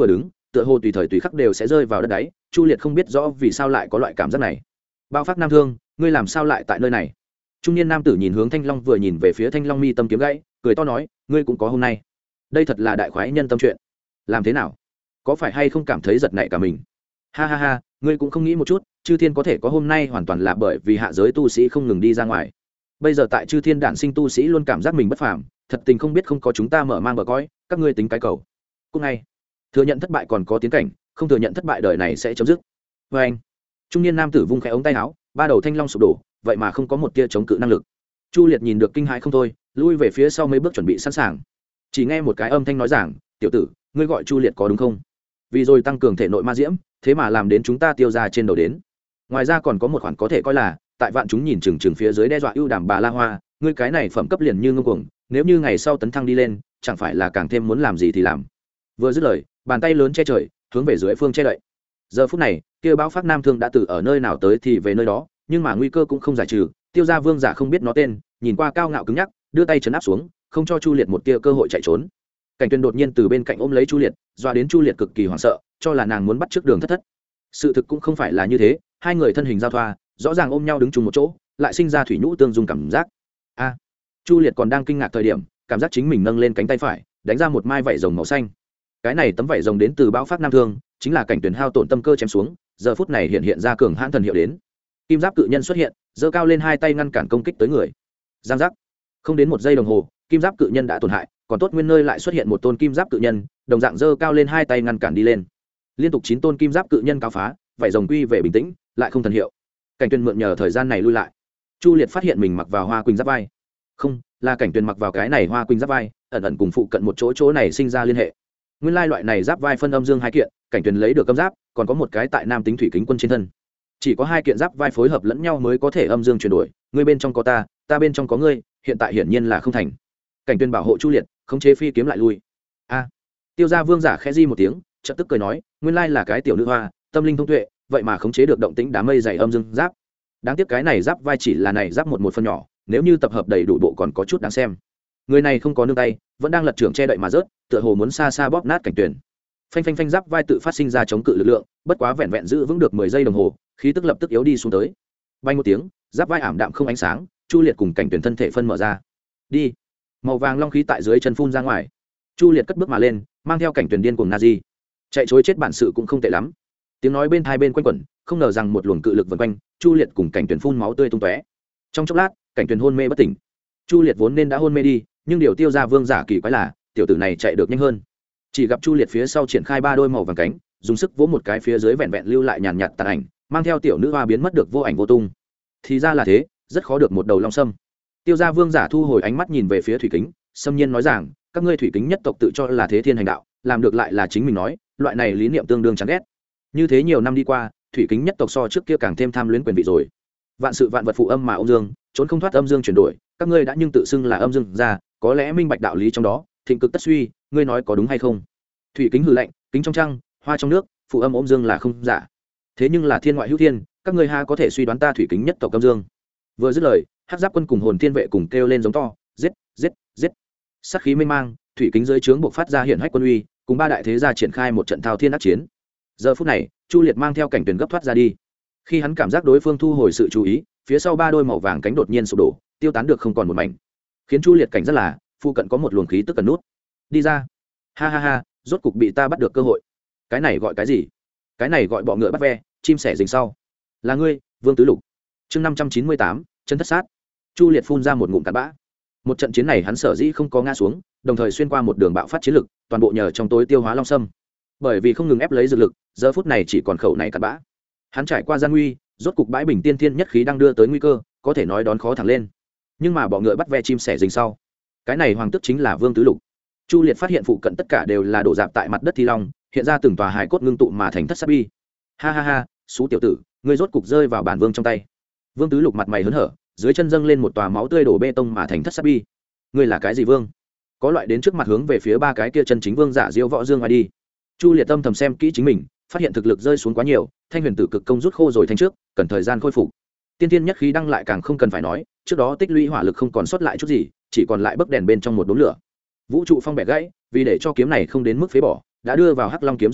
tựa hồ tùy thời tùy khắc đều sẽ rơi vào đất đáy. Chu Liệt không biết rõ vì sao lại có loại cảm giác này. Bao Phát Nam Thương, ngươi làm sao lại tại nơi này? Trung niên nam tử nhìn hướng Thanh Long, vừa nhìn về phía Thanh Long mi tâm kiếm gãy, cười to nói, ngươi cũng có hôm nay. Đây thật là đại khoái nhân tâm chuyện. Làm thế nào? Có phải hay không cảm thấy giật nảy cả mình? Ha ha ha, ngươi cũng không nghĩ một chút, chư thiên có thể có hôm nay hoàn toàn là bởi vì hạ giới tu sĩ không ngừng đi ra ngoài. Bây giờ tại chư thiên đản sinh tu sĩ luôn cảm giác mình bất phàm, thật tình không biết không có chúng ta mở mang bờ cõi, các ngươi tính cái cầu. Cũng ngay, thừa nhận thất bại còn có tiến cảnh, không thừa nhận thất bại đời này sẽ chấm dứt. Và anh, trung niên nam tử vung khẽ ống tay áo, ba đầu thanh long sụp đổ, vậy mà không có một tia chống cự năng lực. Chu Liệt nhìn được kinh hãi không thôi, lui về phía sau mấy bước chuẩn bị sẵn sàng. Chỉ nghe một cái âm thanh nói rằng, tiểu tử, ngươi gọi Chu Liệt có đúng không? Vì rồi tăng cường thể nội ma diễm, thế mà làm đến chúng ta tiêu ra trên đầu đến. Ngoài ra còn có một khoản có thể coi là tại vạn chúng nhìn chừng phía dưới đe dọa ưu đàm bà La Hoa, ngươi cái này phẩm cấp liền như ngông cuồng, nếu như ngày sau tấn thăng đi lên, chẳng phải là càng thêm muốn làm gì thì làm. Vừa dứt lời, bàn tay lớn che trời, hướng về dưới phương che đậy. Giờ phút này, kia Báo Phát Nam Thương đã từ ở nơi nào tới thì về nơi đó, nhưng mà nguy cơ cũng không giải trừ. Tiêu gia vương giả không biết nó tên, nhìn qua cao ngạo cứng nhắc, đưa tay chấn áp xuống, không cho Chu Liệt một tia cơ hội chạy trốn. Cảnh Tuyền đột nhiên từ bên cạnh ôm lấy Chu Liệt, doa đến Chu Liệt cực kỳ hoảng sợ, cho là nàng muốn bắt trước đường thất thất. Sự thực cũng không phải là như thế, hai người thân hình giao thoa, rõ ràng ôm nhau đứng chung một chỗ, lại sinh ra thủy nhũ tương dung cảm giác. A, Chu Liệt còn đang kinh ngạc thời điểm, cảm giác chính mình nâng lên cánh tay phải, đánh ra một mai vảy rồng màu xanh. Cái này tấm vảy rồng đến từ Báo Phát Nam Thương, chính là Cảnh Tuyền hao tổn tâm cơ chém xuống, giờ phút này hiện ra cường hãn thần hiệu đến. Kim giáp cự nhân xuất hiện, giơ cao lên hai tay ngăn cản công kích tới người. Giang giác. Không đến một giây đồng hồ, kim giáp cự nhân đã tổn hại, còn tốt nguyên nơi lại xuất hiện một tôn kim giáp cự nhân, đồng dạng giơ cao lên hai tay ngăn cản đi lên. Liên tục 9 tôn kim giáp cự nhân cao phá, vảy rồng quy về bình tĩnh, lại không thần hiệu. Cảnh Tuyền mượn nhờ thời gian này lui lại. Chu Liệt phát hiện mình mặc vào hoa quỳnh giáp vai. Không, là Cảnh Tuyền mặc vào cái này hoa quỳnh giáp vai, ẩn ẩn cùng phụ cận một chỗ này sinh ra liên hệ. Nguyên lai loại này giáp vai phân âm dương hai kiện, Cảnh Tuyền lấy được âm giáp, còn có một cái tại nam tính thủy kính quân trên thân. Chỉ có hai kiện giáp vai phối hợp lẫn nhau mới có thể âm dương chuyển đổi, ngươi bên trong có ta bên trong có ngươi, hiện tại hiển nhiên là không thành. Cảnh Tuyền bảo hộ Chu Liệt, khống chế phi kiếm lại lui. A, Tiêu gia vương giả khẽ di một tiếng, chợt tức cười nói, nguyên lai là cái tiểu nữ hoa, tâm linh thông tuệ, vậy mà khống chế được động tĩnh đám mây dày âm dương giáp. Đáng tiếc cái này giáp vai chỉ là này giáp một phần nhỏ, nếu như tập hợp đầy đủ bộ còn có chút đáng xem. Người này không có nương tay, vẫn đang lật trưởng che đậy mà rớt, tựa hồ muốn xa xa bóp nát Cảnh Tuyền. Phanh phanh phanh, giáp vai tự phát sinh ra chống cự lực lượng, bất quá vẹn vẹn giữ vững được 10 giây đồng hồ, khí tức lập tức yếu đi xuống tới. Bay một tiếng, giáp vai ảm đạm không ánh sáng, Chu Liệt cùng Cảnh Tuyền thân thể phân mở ra. Đi. Màu vàng long khí tại dưới chân phun ra ngoài. Chu Liệt cất bước mà lên, mang theo Cảnh Tuyền điên cuồng Nazi. Chạy trối chết bản sự cũng không tệ lắm. Tiếng nói bên tai bên quanh quẩn, không ngờ rằng một luồng cự lực vần quanh, Chu Liệt cùng Cảnh Tuyền phun máu tươi tung tóe. Trong chốc lát, Cảnh Tuyền hôn mê bất tỉnh. Chu Liệt vốn nên đã hôn mê đi, nhưng điều Tiêu gia vương giả kỳ quái là, tiểu tử này chạy được nhanh hơn. Chỉ gặp Chu Liệt phía sau triển khai ba đôi màu vàng cánh, dùng sức vỗ một cái phía dưới vẹn vẹn lưu lại nhàn nhạt tàn ảnh, mang theo tiểu nữ hoa biến mất được vô ảnh vô tung. Thì ra là thế, rất khó được một đầu long sâm. Tiêu gia vương giả thu hồi ánh mắt nhìn về phía thủy kính, xâm nhiên nói rằng, các ngươi thủy kính nhất tộc tự cho là thế thiên hành đạo, làm được lại là chính mình nói, loại này lý niệm tương đương chán ghét. Như thế nhiều năm đi qua, thủy kính nhất tộc so trước kia càng thêm tham luyến quyền vị rồi. Vạn sự vạn vật phụ âm mà âm dương, trốn không thoát âm dương chuyển đổi, các ngươi đã nhưng tự xưng là âm dương ra, có lẽ minh bạch đạo lý trong đó, thịnh cực tất suy, ngươi nói có đúng hay không? Thủy kính hừ lạnh, kính trong trăng, hoa trong nước, phụ âm ôm dương là không giả. Thế nhưng là thiên ngoại hữu thiên, các ngươi ha có thể suy đoán ta thủy kính nhất tộc âm dương? Vừa dứt lời, Hắc Giáp quân cùng Hồn Thiên vệ cùng kêu lên giống to, giết, giết, giết. Sát khí mênh mang, thủy kính dưới trướng buộc phát ra hiện hách quân uy, cùng ba đại thế gia triển khai một trận thao thiên ác chiến. Giờ phút này, Chu Liệt mang theo Cảnh Tuyền gấp thoát ra đi. Khi hắn cảm giác đối phương thu hồi sự chú ý, phía sau ba đôi màu vàng cánh đột nhiên sụp đổ, tiêu tán được không còn một mảnh. Khiến Chu Liệt cảnh rất là, phụ cận có một luồng khí tức cần nút. Đi ra. Ha ha ha, rốt cục bị ta bắt được cơ hội. Cái này gọi cái gì? Cái này gọi bọ ngựa bắt ve, chim sẻ rình sau. Là ngươi, Vương Tứ Lục. Chương 598, chân thất sát. Chu Liệt phun ra một ngụm cặn bã. Một trận chiến này hắn sở dĩ không có ngã xuống, đồng thời xuyên qua một đường bạo phát chiến lực, toàn bộ nhờ trong tối tiêu hóa long sâm. Bởi vì không ngừng ép lấy dược lực, giờ phút này chỉ còn khẩu này cặn bã. Hắn trải qua gian nguy, rốt cục bãi bình tiên thiên nhất khí đang đưa tới nguy cơ, có thể nói đón khó thẳng lên. Nhưng mà bọ ngựa bắt ve chim sẻ rình sau. Cái này hoàng tức chính là Vương Tứ Lục. Chu Liệt phát hiện phụ cận tất cả đều là đổ rạp tại mặt đất thi long, hiện ra từng tòa hài cốt ngưng tụ mà thành thất sát bi. Ha ha ha, xú tiểu tử, ngươi rốt cục rơi vào bản vương trong tay. Vương Tứ Lục mặt mày hớn hở, dưới chân dâng lên một tòa máu tươi đổ bê tông mà thành thất sát bi. Ngươi là cái gì vương? Có loại đến trước mặt hướng về phía ba cái kia chân chính vương giả diêu võ dương ai đi. Chu Liệt tâm thầm xem kỹ chính mình, phát hiện thực lực rơi xuống quá nhiều, thanh huyền tử cực công rút khô rồi thanh trước, cần thời gian khôi phục. Tiên tiên nhất khí đăng lại càng không cần phải nói, trước đó tích lũy hỏa lực không còn sót lại chút gì, chỉ còn lại bấc đèn bên trong một đốm lửa. Vũ trụ phong bẻ gãy, vì để cho kiếm này không đến mức phế bỏ, đã đưa vào Hắc Long kiếm dung luyện,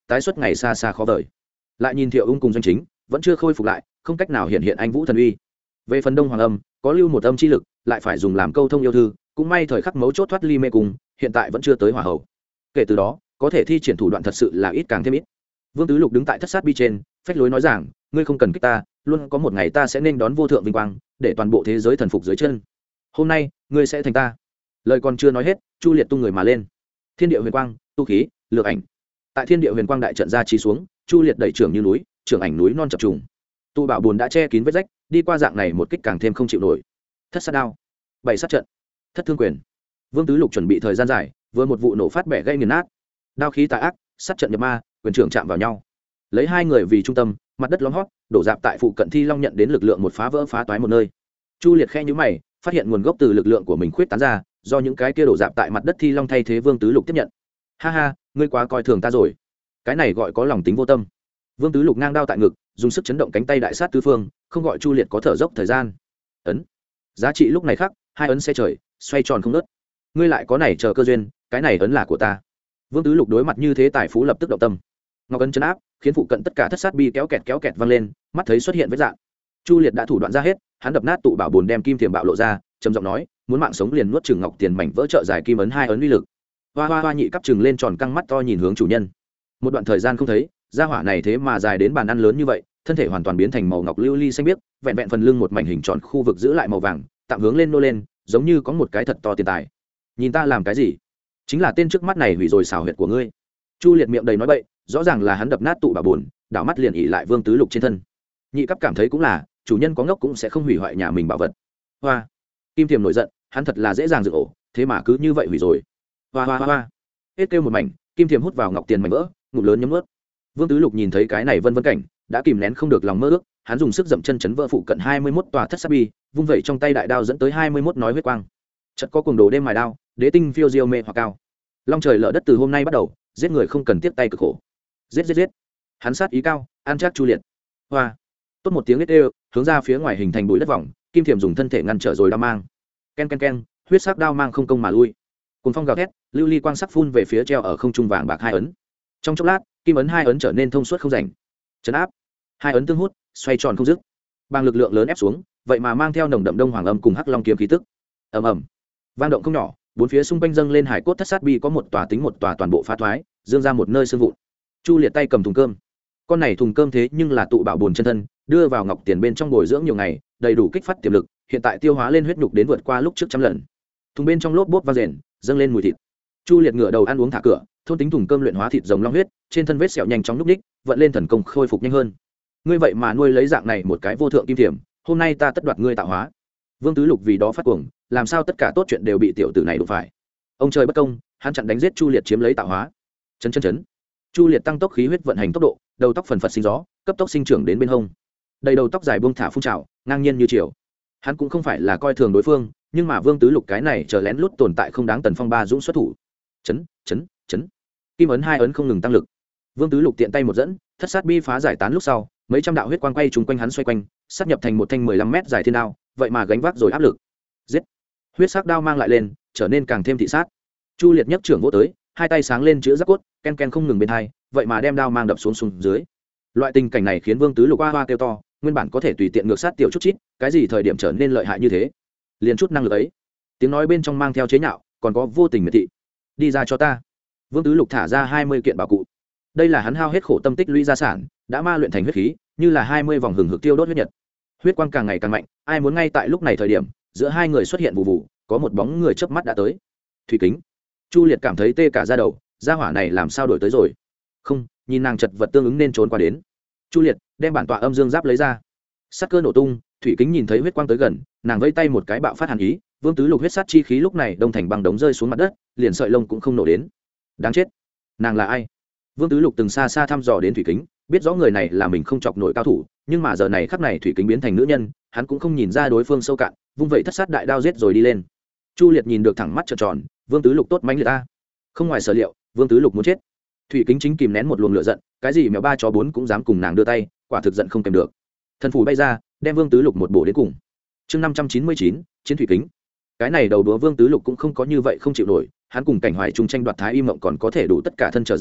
tái xuất ngày xa xa khó vời. Lại nhìn Thiệu Ung cùng Doanh Chính vẫn chưa khôi phục lại, không cách nào hiện hiện anh vũ thần uy. Về phần Đông Hoàng Âm, có lưu một âm chi lực, lại phải dùng làm câu thông yêu thư, cũng may thời khắc mấu chốt thoát ly mê cung, hiện tại vẫn chưa tới hỏa hậu. Kể từ đó, có thể thi triển thủ đoạn thật sự là ít càng thêm ít. Vương Tứ Lục đứng tại thất sát bi trên, phách lối nói rằng, ngươi không cần kích ta, luôn có một ngày ta sẽ nên đón vô thượng vinh quang, để toàn bộ thế giới thần phục dưới chân. Hôm nay, ngươi sẽ thành ta. Lời còn chưa nói hết, Chu Liệt tung người mà lên. Thiên địa huyền quang, tu khí, lược ảnh. Tại thiên địa huyền quang đại trận ra chi xuống, Chu Liệt đẩy trưởng như núi, trưởng ảnh núi non chập trùng. Tu bảo bùn đã che kín vết rách, đi qua dạng này một kích càng thêm không chịu nổi. Thất sát đao, bảy sát trận, thất thương quyền. Vương Tứ Lục chuẩn bị thời gian dài, vừa một vụ nổ phát bẻ gây nghiền nát. Đao khí tà ác, sát trận nhập ma, quyền trưởng chạm vào nhau. Lấy hai người vì trung tâm, mặt đất lõm hót, đổ dạp tại phụ cận Thi Long nhận đến lực lượng một phá vỡ phá toái một nơi. Chu Liệt khe nhíu mày, phát hiện nguồn gốc từ lực lượng của mình khuyết tán ra, do những cái kia đổ dạp tại mặt đất Thi Long thay thế Vương Tứ Lục tiếp nhận. Ha ha, ngươi quá coi thường ta rồi. Cái này gọi có lòng tính vô tâm. Vương Tứ Lục ngang đao tại ngực, dùng sức chấn động cánh tay đại sát tứ phương, không gọi Chu Liệt có thở dốc thời gian. Ấn. Giá trị lúc này khác, hai ấn xe trời, xoay tròn không ngớt. Ngươi lại có này chờ cơ duyên, cái này ấn là của ta. Vương Tứ Lục đối mặt như thế tài phú lập tức động tâm. Ngọc ấn chấn áp, khiến phụ cận tất cả thất sát bi kéo kẹt vang lên, mắt thấy xuất hiện vết dạng. Chu Liệt đã thủ đoạn ra hết, hắn đập nát tụ bảo bồn đem kim thiềm bạo lộ ra, trầm giọng nói, muốn mạng sống liền nuốt chửng ngọc tiền mảnh vỡ trợ giải kim ấn hai ấn uy lực. Hoa hoa hoa nhị cấp trừng lên tròn căng mắt to nhìn hướng chủ nhân. Một đoạn thời gian không thấy, gia hỏa này thế mà dài đến bàn ăn lớn như vậy, thân thể hoàn toàn biến thành màu ngọc lưu ly xanh biếc, vẹn vẹn phần lưng một mảnh hình tròn khu vực giữ lại màu vàng, tạm hướng lên nô lên, giống như có một cái thật to tiền tài. Nhìn ta làm cái gì? Chính là tên trước mắt này hủy rồi xảo huyệt của ngươi. Chu Liệt miệng đầy nói bậy, rõ ràng là hắn đập nát tụ bảo bồn, đảo mắt liền ỉ lại Vương Tứ Lục trên thân. Nhị cấp cảm thấy cũng là, chủ nhân có ngốc cũng sẽ không hủy hoại nhà mình bảo vật. Hoa. Kim Thiềm nổi giận, hắn thật là dễ dàng dựng ổ, thế mà cứ như vậy hủy rồi. Hoa hoa hoa hoa. Hết kêu một mảnh, Kim Thiềm hút vào ngọc tiền mảnh vỡ, ngụm lớn nhấm nuốt. Vương Tứ Lục nhìn thấy cái này vân vân cảnh, đã kìm nén không được lòng mơ ước, hắn dùng sức dậm chân chấn vỡ phụ cận 21 tòa thất sát bi, vung vẩy trong tay đại đao dẫn tới 21 nói huyết quang. Chợt có cuồng đồ đêm mài đao, đế tinh phiêu diêu mê hoặc cao. Long trời lở đất từ hôm nay bắt đầu, giết người không cần tiếp tay cực khổ. Giết giết giết. Hắn sát ý cao, an chắc Chu Liệt. Hoa. Tốt một tiếng lết đều, hướng ra phía ngoài hình thành bụi đất vòng, Kim Thiềm dùng thân thể ngăn trở rồi đao mang. Ken ken ken, huyết sắc đao mang không công mà lui. Cùng phong gào thét, lưu ly quang sắc phun về phía treo ở không trung vàng bạc hai ấn. Trong chốc lát, kim ấn hai ấn trở nên thông suốt không rảnh. Chấn áp. Hai ấn tương hút, xoay tròn không dứt. Bằng lực lượng lớn ép xuống, vậy mà mang theo nồng đậm đông hoàng âm cùng hắc long kiếm khí tức. Ầm ầm. Vang động không nhỏ, bốn phía xung quanh dâng lên hải cốt thất sát bi có một tòa tính một tòa toàn bộ phá thoái, dương ra một nơi xương vụn. Chu Liệt tay cầm thùng cơm. Con này thùng cơm thế nhưng là tụ bảo bồn chân thân, đưa vào ngọc tiền bên trong bồi dưỡng nhiều ngày, đầy đủ kích phát tiềm lực, hiện tại tiêu hóa lên huyết nhục đến vượt qua lúc trước trăm lần. Thùng bên trong lốp bốp vang rền, dâng lên mùi thịt. Chu Liệt ngửa đầu ăn uống thả cửa, thôn tính thùng cơm luyện hóa thịt rồng long huyết, trên thân vết sẹo nhanh chóng núp ních, vận lên thần công khôi phục nhanh hơn. Ngươi vậy mà nuôi lấy dạng này một cái vô thượng kim thiểm, hôm nay ta tất đoạt ngươi tạo hóa. Vương Tứ Lục vì đó phát cuồng, làm sao tất cả tốt chuyện đều bị tiểu tử này đụng phải. Ông trời bất công, hắn chặn đánh giết Chu Liệt chiếm lấy tạo hóa. Chấn chấn chấn. Chu Liệt tăng tốc khí huyết vận hành tốc độ, đầu tóc phần phật sinh gió, cấp tốc sinh trưởng đến bên hông. Đầy đầu tóc dài buông thả phun trào, ngang nhiên như chiều. Hắn cũng không phải là coi thường đối phương, nhưng mà Vương Tứ Lục cái này chờ lén lút tồn tại không đáng Tần Phong ba dũng xuất thủ. Chấn, chấn, chấn. Kim ấn hai ấn không ngừng tăng lực. Vương Tứ Lục tiện tay một dẫn, thất sát bi phá giải tán lúc sau, mấy trăm đạo huyết quang quay trùng quanh hắn xoay quanh, sát nhập thành một thanh 15 mét dài thiên đao, vậy mà gánh vác rồi áp lực. Giết. Huyết sắc đao mang lại lên, trở nên càng thêm thị sát. Chu Liệt nhấc trưởng vỗ tới, hai tay sáng lên chữ giáp cốt, ken ken không ngừng bên hai, vậy mà đem đao mang đập xuống dưới. Loại tình cảnh này khiến Vương Tứ Lục hoa kêu to, nguyên bản có thể tùy tiện ngược sát tiểu chút chít, cái gì thời điểm trở nên lợi hại như thế? Liền chút năng lực ấy. Tiếng nói bên trong mang theo chế nhạo, còn có vô tình miệt thị. Đi ra cho ta. Vương Tứ Lục thả ra 20 kiện bảo cụ. Đây là hắn hao hết khổ tâm tích lũy gia sản, đã ma luyện thành huyết khí, như là 20 vòng hừng hực tiêu đốt huyết nhật. Huyết quang càng ngày càng mạnh, ai muốn ngay tại lúc này thời điểm, giữa hai người xuất hiện vụ vụ, có một bóng người chớp mắt đã tới. Thủy Kính. Chu Liệt cảm thấy tê cả da đầu, gia hỏa này làm sao đổi tới rồi? Không, nhìn nàng chật vật tương ứng nên trốn qua đến. Chu Liệt đem bản tọa âm dương giáp lấy ra. Sát cơ nổ tung, Thủy Kính nhìn thấy huyết quang tới gần, nàng vẫy tay một cái bạo phát hàn ý, Vương Tứ Lục huyết sát chi khí lúc này đông thành băng đống rơi xuống mặt đất, liền sợi lông cũng không nổ đến. Đáng chết, nàng là ai? Vương Tứ Lục từng xa xa thăm dò đến Thủy Kính, biết rõ người này là mình không chọc nổi cao thủ, nhưng mà giờ này khắc này Thủy Kính biến thành nữ nhân, hắn cũng không nhìn ra đối phương sâu cạn, vung vậy thất sát đại đao giết rồi đi lên. Chu Liệt nhìn được thẳng mắt trợn tròn, Vương Tứ Lục tốt mãnh liệt ta. Không ngoài sở liệu, Vương Tứ Lục muốn chết. Thủy Kính chính kìm nén một luồng lửa giận, cái gì mèo ba chó bốn cũng dám cùng nàng đưa tay, quả thực giận không kèm được. Thần phủ bay ra, đem Vương Tứ Lục một bổ đến cùng. Chương 599, chiến Thủy Kính. Cái này đầu đúa Vương Tứ Lục cũng không có như vậy không chịu nổi, hắn cùng Cảnh Hoài Trung tranh đoạt Thái Y mộng còn có thể đủ tất cả thân trở ra,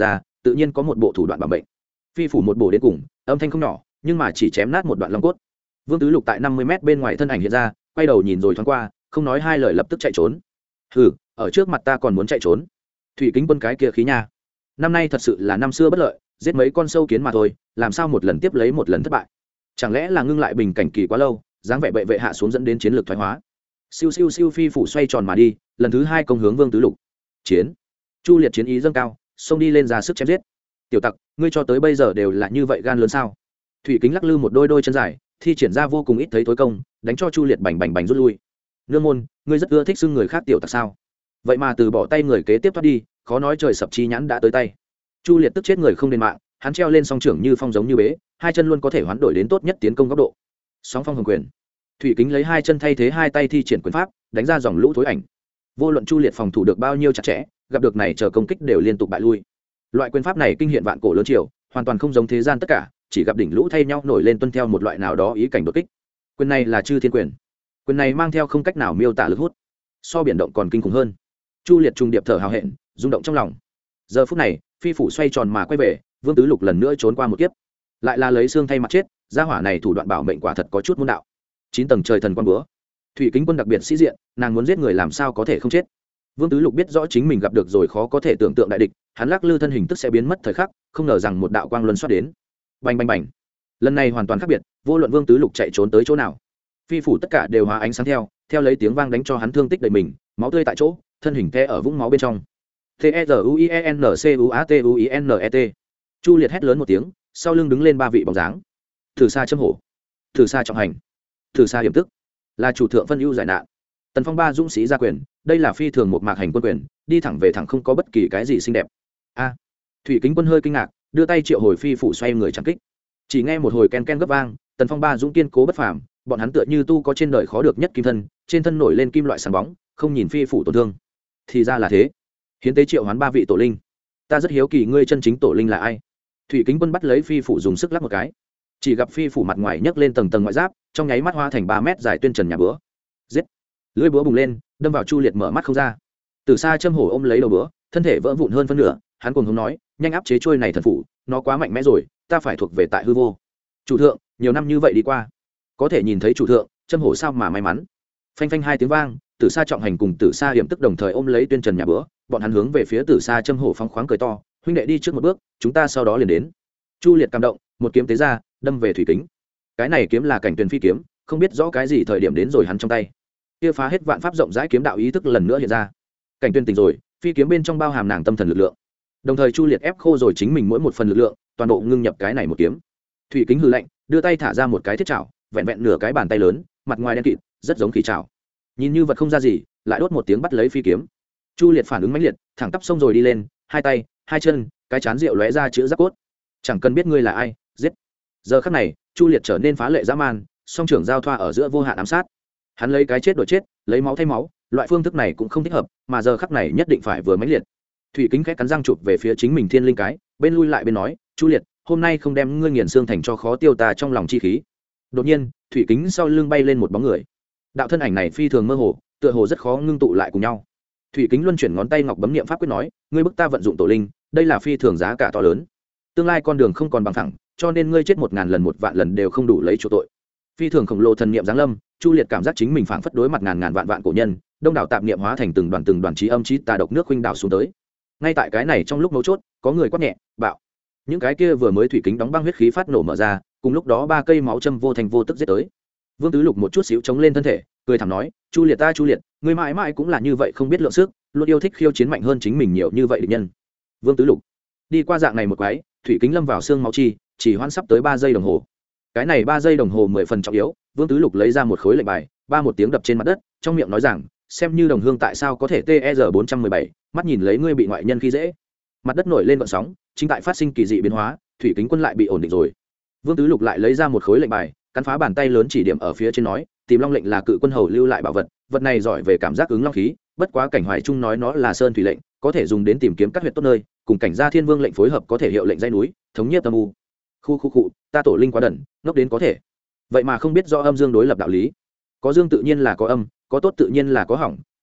tự nhiên có một bộ thủ đoạn bảo mệnh. Phi phủ một bổ đến cùng, âm thanh không nhỏ, nhưng mà chỉ chém nát một đoạn long cốt. Vương Tứ Lục tại 50 mét bên ngoài thân ảnh hiện ra, quay đầu nhìn rồi thoáng qua, không nói hai lời lập tức chạy trốn. Hừ, ở trước mặt ta còn muốn chạy trốn? Thủy Kính Quân cái kia khí nha. Năm nay thật sự là năm xưa bất lợi, giết mấy con sâu kiến mà thôi, làm sao một lần tiếp lấy một lần thất bại? Chẳng lẽ là ngưng lại bình cảnh kỳ quá lâu, dáng vẻ bệ vệ hạ xuống dẫn đến chiến lược thoái hóa? Siêu siêu siêu phi phủ xoay tròn mà đi, lần thứ hai công hướng Vương Tứ Lục. Chiến. Chu Liệt chiến ý dâng cao, xông đi lên ra sức chém giết. Tiểu tặc, ngươi cho tới bây giờ đều là như vậy gan lớn sao? Thủy Kính lắc lư một đôi chân dài, thi triển ra vô cùng ít thấy tối công, đánh cho Chu Liệt bành bành bành rút lui. Nương môn, ngươi rất ưa thích xưng người khác tiểu tặc sao? Vậy mà từ bỏ tay người kế tiếp thoát đi, khó nói trời sập chi nhãn đã tới tay. Chu Liệt tức chết người không đền mạng, hắn treo lên song trưởng như phong giống như bế, hai chân luôn có thể hoán đổi đến tốt nhất tiến công góc độ. Sóng phong hồng quyền. Thủy Kính lấy hai chân thay thế hai tay thi triển quyền pháp, đánh ra dòng lũ thối ảnh. Vô luận Chu Liệt phòng thủ được bao nhiêu chặt chẽ, gặp được này chờ công kích đều liên tục bại lui. Loại quyền pháp này kinh hiện vạn cổ lớn triều, hoàn toàn không giống thế gian tất cả, chỉ gặp đỉnh lũ thay nhau nổi lên tuân theo một loại nào đó ý cảnh đột kích. Quyền này là Chư Thiên quyền. Quyền này mang theo không cách nào miêu tả lực hút, so biển động còn kinh khủng hơn. Chu Liệt trùng điệp thở hào hẹn, rung động trong lòng. Giờ phút này, phi phủ xoay tròn mà quay về, Vương Tứ Lục lần nữa trốn qua một kiếp, lại là lấy xương thay mặt chết. Gia hỏa này thủ đoạn bảo mệnh quả thật có chút môn đạo. 9 tầng trời thần quan búa. Thủy Kính Quân đặc biệt sĩ diện, nàng muốn giết người làm sao có thể không chết. Vương Tứ Lục biết rõ chính mình gặp được rồi khó có thể tưởng tượng đại địch, hắn lắc lư thân hình tức sẽ biến mất thời khắc, không ngờ rằng một đạo quang luân xoát đến. Bành bành bành. Lần này hoàn toàn khác biệt, vô luận Vương Tứ Lục chạy trốn tới chỗ nào, phi phủ tất cả đều hóa ánh sáng theo lấy tiếng vang đánh cho hắn thương tích đầy mình, máu tươi tại chỗ, thân hình the ở vũng máu bên trong. T E R U I E N C U A T U I N E T. Chu Liệt hét lớn một tiếng, sau lưng đứng lên ba vị bóng dáng. Thử xa châm hổ, thử xa trọng hành, thử xa hiểm tức, là chủ thượng phân ưu giải nạn. Tần Phong ba dũng sĩ ra quyền, đây là phi thường một mạc hành quân quyền, đi thẳng về thẳng không có bất kỳ cái gì xinh đẹp. A. Thủy Kính Quân hơi kinh ngạc, đưa tay triệu hồi phi phủ xoay người chẳng kích. Chỉ nghe một hồi ken ken gấp vang, Tần Phong ba dũng kiên cố bất phàm, bọn hắn tựa như tu có trên đời khó được nhất kim thân, trên thân nổi lên kim loại sáng bóng, không nhìn phi phủ tổn thương. Thì ra là thế. Hiến tế triệu hoán ba vị tổ linh. Ta rất hiếu kỳ ngươi chân chính tổ linh là ai? Thủy Kính Quân bắt lấy phi phủ dùng sức lắc một cái. Chỉ gặp phi phủ mặt ngoài nhấc lên tầng tầng ngoại giáp, trong nháy mắt hoa thành 3 mét dài tuyên trần nhà búa. Giết! Lưỡi búa bùng lên, đâm vào Chu Liệt mở mắt không ra. Từ xa châm hổ ôm lấy đầu búa, thân thể vỡ vụn hơn phân nửa, hắn cuồng hống nói, nhanh áp chế trôi này thần phủ, nó quá mạnh mẽ rồi, ta phải thuộc về tại hư vô. Chủ thượng, nhiều năm như vậy đi qua, có thể nhìn thấy chủ thượng, châm hổ sao mà may mắn. Phanh phanh hai tiếng vang, Tử Sa trọng hành cùng Tử Sa hiểm tức đồng thời ôm lấy tuyên trần nhà búa, bọn hắn hướng về phía Tử Sa châm hổ phóng khoáng cười to, huynh đệ đi trước một bước, chúng ta sau đó liền đến. Chu Liệt cảm động, một kiếm tế ra, đâm về Thủy Kính. Cái này kiếm là cảnh tuyền phi kiếm, không biết rõ cái gì thời điểm đến rồi hắn trong tay. Kia phá hết vạn pháp rộng rãi kiếm đạo ý thức lần nữa hiện ra. Cảnh tuyền tỉnh rồi, phi kiếm bên trong bao hàm nàng tâm thần lực lượng. Đồng thời Chu Liệt ép khô rồi chính mình mỗi một phần lực lượng, toàn bộ ngưng nhập cái này một kiếm. Thủy Kính hừ lạnh, đưa tay thả ra một cái thiết chảo, vẹn vẹn nửa cái bàn tay lớn, mặt ngoài đen kịt, rất giống khỉ chảo. Nhìn như vật không ra gì, lại đốt một tiếng bắt lấy phi kiếm. Chu Liệt phản ứng mãnh liệt, thẳng tắp xông rồi đi lên, hai tay, hai chân, cái chán rượu lóe ra chữ giáp cốt. Chẳng cần biết ngươi là ai, giết. Giờ khắc này, Chu Liệt trở nên phá lệ dã man, song trưởng giao thoa ở giữa vô hạn ám sát. Hắn lấy cái chết đổi chết, lấy máu thay máu, loại phương thức này cũng không thích hợp, mà giờ khắc này nhất định phải vừa mãnh liệt. Thủy Kính khẽ cắn răng chụp về phía chính mình thiên linh cái, bên lui lại bên nói, Chu Liệt, hôm nay không đem ngươi nghiền xương thành cho khó tiêu ta trong lòng chi khí. Đột nhiên, Thủy Kính sau lưng bay lên một bóng người. Đạo thân ảnh này phi thường mơ hồ, tựa hồ rất khó ngưng tụ lại cùng nhau. Thủy Kính luân chuyển ngón tay ngọc bấm niệm pháp quyết nói, ngươi bức ta vận dụng tổ linh, đây là phi thường giá cả to lớn. Tương lai con đường không còn bằng thẳng, cho nên ngươi chết 1000 lần 1 vạn lần đều không đủ lấy chỗ tội. Phi thường khổng lồ thần niệm giáng lâm, Chu Liệt cảm giác chính mình phảng phất đối mặt ngàn vạn vạn cổ nhân, đông đảo tạp niệm hóa thành từng đoàn trí âm trí tà độc nước huynh đảo xuống tới. Ngay tại cái này trong lúc mấu chốt, có người quát nhẹ, bạo. Những cái kia vừa mới Thủy Kính đóng băng huyết khí phát nổ mở ra, cùng lúc đó 3 cây máu châm vô thành vô tức giết tới. Vương Tứ Lục một chút xíu chống lên thân thể, cười thầm nói, Chu Liệt ta Chu Liệt, ngươi mãi mãi cũng là như vậy không biết lượng sức, luôn yêu thích khiêu chiến mạnh hơn chính mình nhiều như vậy địch nhân. Vương Tứ Lục đi qua dạng này một quái, Thủy Kính lâm vào xương máu chi, chỉ hoãn sắp tới 3 giây đồng hồ. Cái này 3 giây đồng hồ 10 phần trọng yếu, Vương Tứ Lục lấy ra một khối lệnh bài, ba một tiếng đập trên mặt đất, trong miệng nói rằng, xem như đồng hương tại sao có thể TR 417, mắt nhìn lấy ngươi bị ngoại nhân khi dễ. Mặt đất nổi lên gợn sóng, chính tại phát sinh kỳ dị biến hóa, Thủy Kính Quân lại bị ổn định rồi. Vương Tứ Lục lại lấy ra một khối lệnh bài, cắn phá bàn tay lớn chỉ điểm ở phía trên nói, tìm long lệnh là cự quân hầu lưu lại bảo vật, vật này giỏi về cảm giác ứng long khí, bất quá cảnh Hoài Trung nói nó là sơn thủy lệnh, có thể dùng đến tìm kiếm các huyệt tốt nơi, cùng cảnh gia Thiên Vương lệnh phối hợp có thể hiệu lệnh dãy núi, thống nhất tâm u. Khu, ta tổ linh quá đần, ngốc đến có thể. Vậy mà không biết do âm dương đối lập đạo lý. Có dương tự nhiên là có âm, có tốt tự nhiên là có hỏng,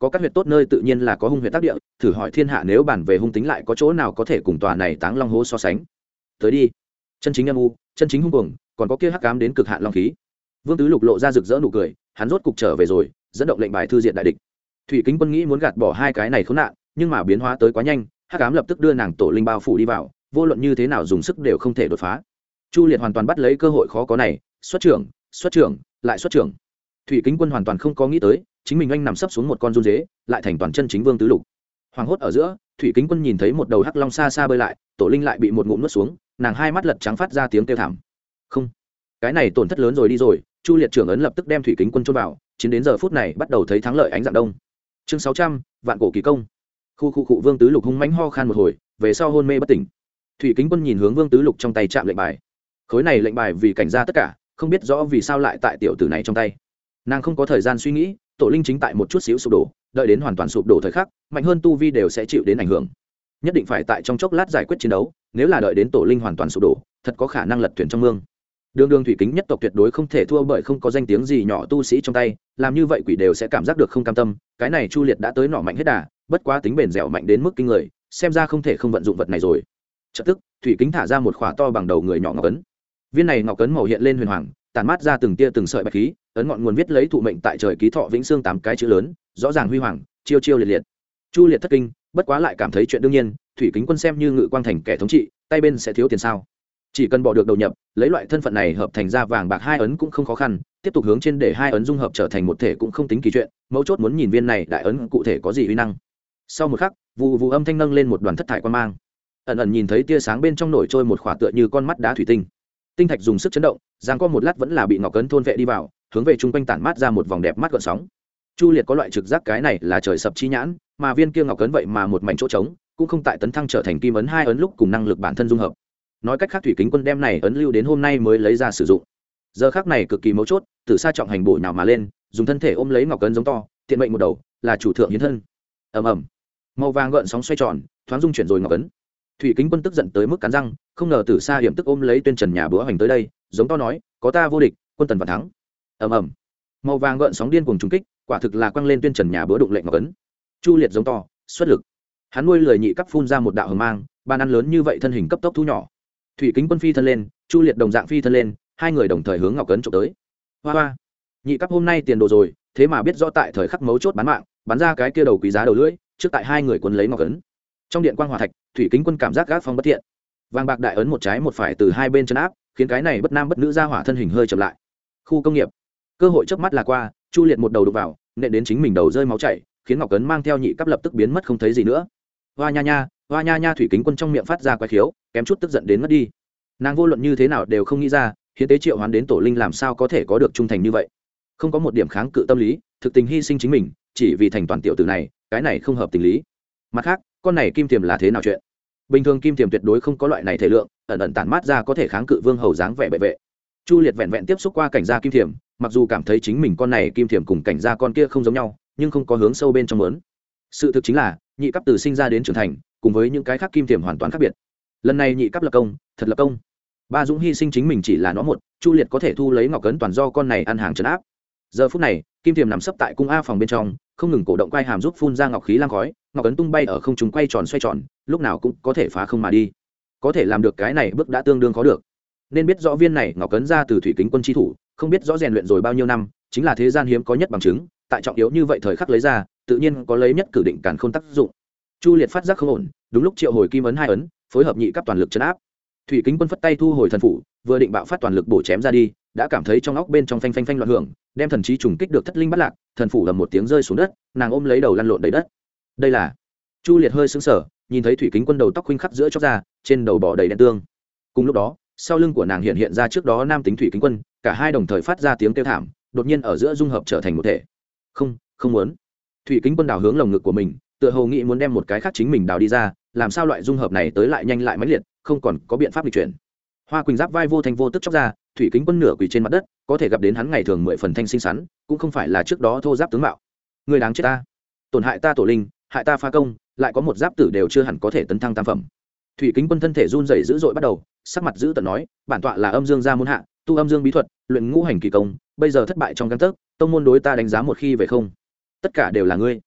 có các huyệt tốt nơi tự nhiên là có hung huyệt tác địa, thử hỏi thiên hạ nếu bản về hung tính lại có chỗ nào có thể cùng tòa này Táng Long hố so sánh. Tới đi, chân chính âm u, chân chính hung cuồng, còn có kia hắc ám đến cực hạn long khí. Vương Tứ Lục lộ ra rực rỡ nụ cười, hắn rốt cục trở về rồi, dẫn động lệnh bài thư diện đại địch. Thủy Kính Quân nghĩ muốn gạt bỏ hai cái này khốn nạn, nhưng mà biến hóa tới quá nhanh, hắc ám lập tức đưa nàng tổ linh bao phủ đi vào, vô luận như thế nào dùng sức đều không thể đột phá. Chu Liệt hoàn toàn bắt lấy cơ hội khó có này, xuất trưởng, lại xuất trưởng. Thủy Kính Quân hoàn toàn không có nghĩ tới, chính mình anh nằm sấp xuống một con run dế, lại thành toàn chân chính Vương Tứ Lục. Hoàng hốt ở giữa, Thủy Kính Quân nhìn thấy một đầu hắc long xa xa bơi lại, tổ linh lại bị một ngụm nuốt xuống, nàng hai mắt lật trắng phát ra tiếng kêu thảm. Không, cái này tổn thất lớn rồi đi rồi. Chu Liệt trưởng ấn lập tức đem Thủy Kính Quân chôn vào, chiến đến giờ phút này bắt đầu thấy thắng lợi ánh dạng đông. Chương 600, vạn cổ kỳ công. Khu Vương Tứ Lục hung mãnh ho khan một hồi, về sau hôn mê bất tỉnh. Thủy Kính Quân nhìn hướng Vương Tứ Lục trong tay chạm lệnh bài. Khối này lệnh bài vì cảnh ra tất cả, không biết rõ vì sao lại tại tiểu tử này trong tay. Nàng không có thời gian suy nghĩ, tổ linh chính tại một chút xíu sụp đổ, đợi đến hoàn toàn sụp đổ thời khắc, mạnh hơn tu vi đều sẽ chịu đến ảnh hưởng. Nhất định phải tại trong chốc lát giải quyết chiến đấu, nếu là đợi đến tổ linh hoàn toàn sụp đổ, thật có khả năng lật thuyền trong mương. Đường Thủy Kính nhất tộc tuyệt đối không thể thua bởi không có danh tiếng gì nhỏ tu sĩ trong tay, làm như vậy quỷ đều sẽ cảm giác được không cam tâm. Cái này Chu Liệt đã tới nỏ mạnh hết đà, bất quá tính bền dẻo mạnh đến mức kinh người, xem ra không thể không vận dụng vật này rồi. Chợt tức, Thủy Kính thả ra một khỏa to bằng đầu người nhỏ ngọc ấn. Viên này ngọc ấn màu hiện lên huyền hoàng, tản mát ra từng tia từng sợi bạch khí, ấn ngọn nguồn viết lấy thụ mệnh tại trời ký thọ vĩnh xương 8 cái chữ lớn, rõ ràng huy hoàng, chiêu chiêu liệt liệt. Chu Liệt thất kinh, bất quá lại cảm thấy chuyện đương nhiên, Thủy Kính Quân xem như Ngự Quang thành kẻ thống trị, tay bên sẽ thiếu tiền sao? Chỉ cần bỏ được đầu nhập, lấy loại thân phận này hợp thành ra vàng bạc hai ấn cũng không khó khăn, tiếp tục hướng trên để hai ấn dung hợp trở thành một thể cũng không tính kỳ chuyện, mấu chốt muốn nhìn viên này đại ấn cụ thể có gì uy năng. Sau một khắc, vù âm thanh nâng lên một đoàn thất thải quan mang, ẩn ẩn nhìn thấy tia sáng bên trong nổi trôi một khỏa tựa như con mắt đá thủy tinh. Tinh thạch dùng sức chấn động, giang có một lát vẫn là bị ngọc ấn thôn vệ đi vào, hướng về trung quanh tản mát ra một vòng đẹp mắt gợn sóng. Chu Liệt có loại trực giác cái này là trời sập chi nhãn, mà viên kia ngọc ấn vậy mà một mảnh chỗ trống, cũng không tại tấn thăng trở thành kim ấn hai ấn lúc cùng năng lực bản thân dung hợp. Nói cách khác Thủy Kính Quân đem này ấn lưu đến hôm nay mới lấy ra sử dụng. Giờ khắc này cực kỳ mấu chốt, từ xa trọng hành bổ nhào mà lên, dùng thân thể ôm lấy ngọc ấn giống to, tiện mệnh một đầu, là chủ thượng hiến thân. Ầm ầm. Màu vàng gợn sóng xoay tròn, thoáng dung chuyển rồi ngọc ấn. Thủy Kính Quân tức giận tới mức cắn răng, không ngờ từ xa hiểm tức ôm lấy tuyên trần nhà búa hành tới đây, giống to nói, có ta vô địch, quân tần vạn thắng. Ầm ầm. Màu vàng gợn sóng điên cuồng trùng kích, quả thực là quăng lên tuyên trần nhà búa đụng lệnh ngọc ấn. Chu Liệt giống to, xuất lực. Hắn nuôi lời nhị cấp phun ra một đạo hờ mang, bàn ăn lớn như vậy thân hình cấp tốc thu nhỏ. Thủy Kính Quân phi thân lên, Chu Liệt đồng dạng phi thân lên, hai người đồng thời hướng ngọc ấn chụp tới. Hoa hoa, nhị cấp hôm nay tiền đồ rồi, thế mà biết rõ tại thời khắc mấu chốt bán mạng, bắn ra cái kia đầu quý giá đầu lưỡi, trước tại hai người cuốn lấy ngọc ấn. Trong điện quang hỏa thạch, Thủy Kính Quân cảm giác gác phong bất thiện. Vàng bạc đại ấn một trái một phải từ hai bên chân áp, khiến cái này bất nam bất nữ ra hỏa thân hình hơi chậm lại. Khu công nghiệp, cơ hội chớp mắt là qua, Chu Liệt một đầu đục vào, nện đến chính mình đầu rơi máu chảy, khiến ngọc ấn mang theo nhị cấp lập tức biến mất không thấy gì nữa. Hoa nha nha, Thủy Kính Quân trong miệng phát ra quái khiếu, kém chút tức giận đến mất đi. Nàng vô luận như thế nào đều không nghĩ ra, hiến tế triệu hoán đến tổ linh làm sao có thể có được trung thành như vậy, không có một điểm kháng cự tâm lý, thực tình hy sinh chính mình, chỉ vì thành toàn tiểu tử này, cái này không hợp tình lý. Mặt khác, con này kim tiềm là thế nào chuyện? Bình thường kim tiềm tuyệt đối không có loại này thể lượng, ẩn ẩn tản mát ra có thể kháng cự vương hầu dáng vẻ bệ vệ. Chu Liệt vẹn vẹn tiếp xúc qua cảnh gia kim tiềm, mặc dù cảm thấy chính mình con này kim tiềm cùng cảnh gia con kia không giống nhau, nhưng không có hướng sâu bên trong lớn. Sự thực chính là, nhị cấp từ sinh ra đến trưởng thành, cùng với những cái khác kim tiềm hoàn toàn khác biệt. Lần này nhị cấp lập công, thật lập công. Ba Dũng hy sinh chính mình chỉ là nó một, Chu Liệt có thể thu lấy ngọc ấn toàn do con này ăn hàng trấn áp. Giờ phút này, kim tiềm nằm sấp tại cung a phòng bên trong, không ngừng cổ động quay hàm giúp phun ra ngọc khí lang khói, ngọc ấn tung bay ở không trung quay tròn xoay tròn, lúc nào cũng có thể phá không mà đi. Có thể làm được cái này bước đã tương đương khó được. Nên biết rõ viên này ngọc ấn ra từ Thủy Kính Quân chi thủ, không biết rõ rèn luyện rồi bao nhiêu năm, chính là thế gian hiếm có nhất bằng chứng, tại trọng yếu như vậy thời khắc lấy ra, tự nhiên có lấy nhất cử định càn khôn tác dụng. Chu Liệt phát giác không ổn, đúng lúc triệu hồi kim ấn hai ấn, phối hợp nhị cấp toàn lực trấn áp. Thủy Kính Quân phất tay thu hồi thần phủ, vừa định bạo phát toàn lực bổ chém ra đi, đã cảm thấy trong óc bên trong phanh phanh phanh loạn hưởng, đem thần trí trùng kích được thất linh bắt lạc, thần phủ ầm một tiếng rơi xuống đất, nàng ôm lấy đầu lăn lộn đầy đất. Đây là Chu Liệt hơi sững sờ, nhìn thấy Thủy Kính Quân đầu tóc khuynh khắc giữa chóp ra, trên đầu bò đầy đen tương. Cùng lúc đó, sau lưng của nàng hiện ra trước đó nam tính Thủy Kính Quân, cả hai đồng thời phát ra tiếng kêu thảm, đột nhiên ở giữa dung hợp trở thành một thể. Không muốn. Thủy Kính Quân đào hướng lồng ngực của mình, tựa hồ nghĩ muốn đem một cái khác chính mình đào đi ra, làm sao loại dung hợp này tới lại nhanh lại mãnh liệt, không còn có biện pháp lịch chuyển. Hoa Quỳnh giáp vai vô thành vô tức chóc ra, Thủy Kính Quân nửa quỳ trên mặt đất, có thể gặp đến hắn ngày thường 10 phần thanh xinh xắn, cũng không phải là trước đó thô giáp tướng mạo. Người đáng chết ta, tổn hại ta tổ linh, hại ta phá công, lại có một giáp tử đều chưa hẳn có thể tấn thăng tam phẩm. Thủy Kính Quân thân thể run rẩy dữ dội bắt đầu, sắc mặt dữ tợn nói, bản tọa là âm dương gia môn hạ, tu âm dương bí thuật, luyện ngũ hành kỳ công, bây giờ thất bại trong gang tấc, tông môn đối ta đánh giá một khi về không, tất cả đều là ngươi.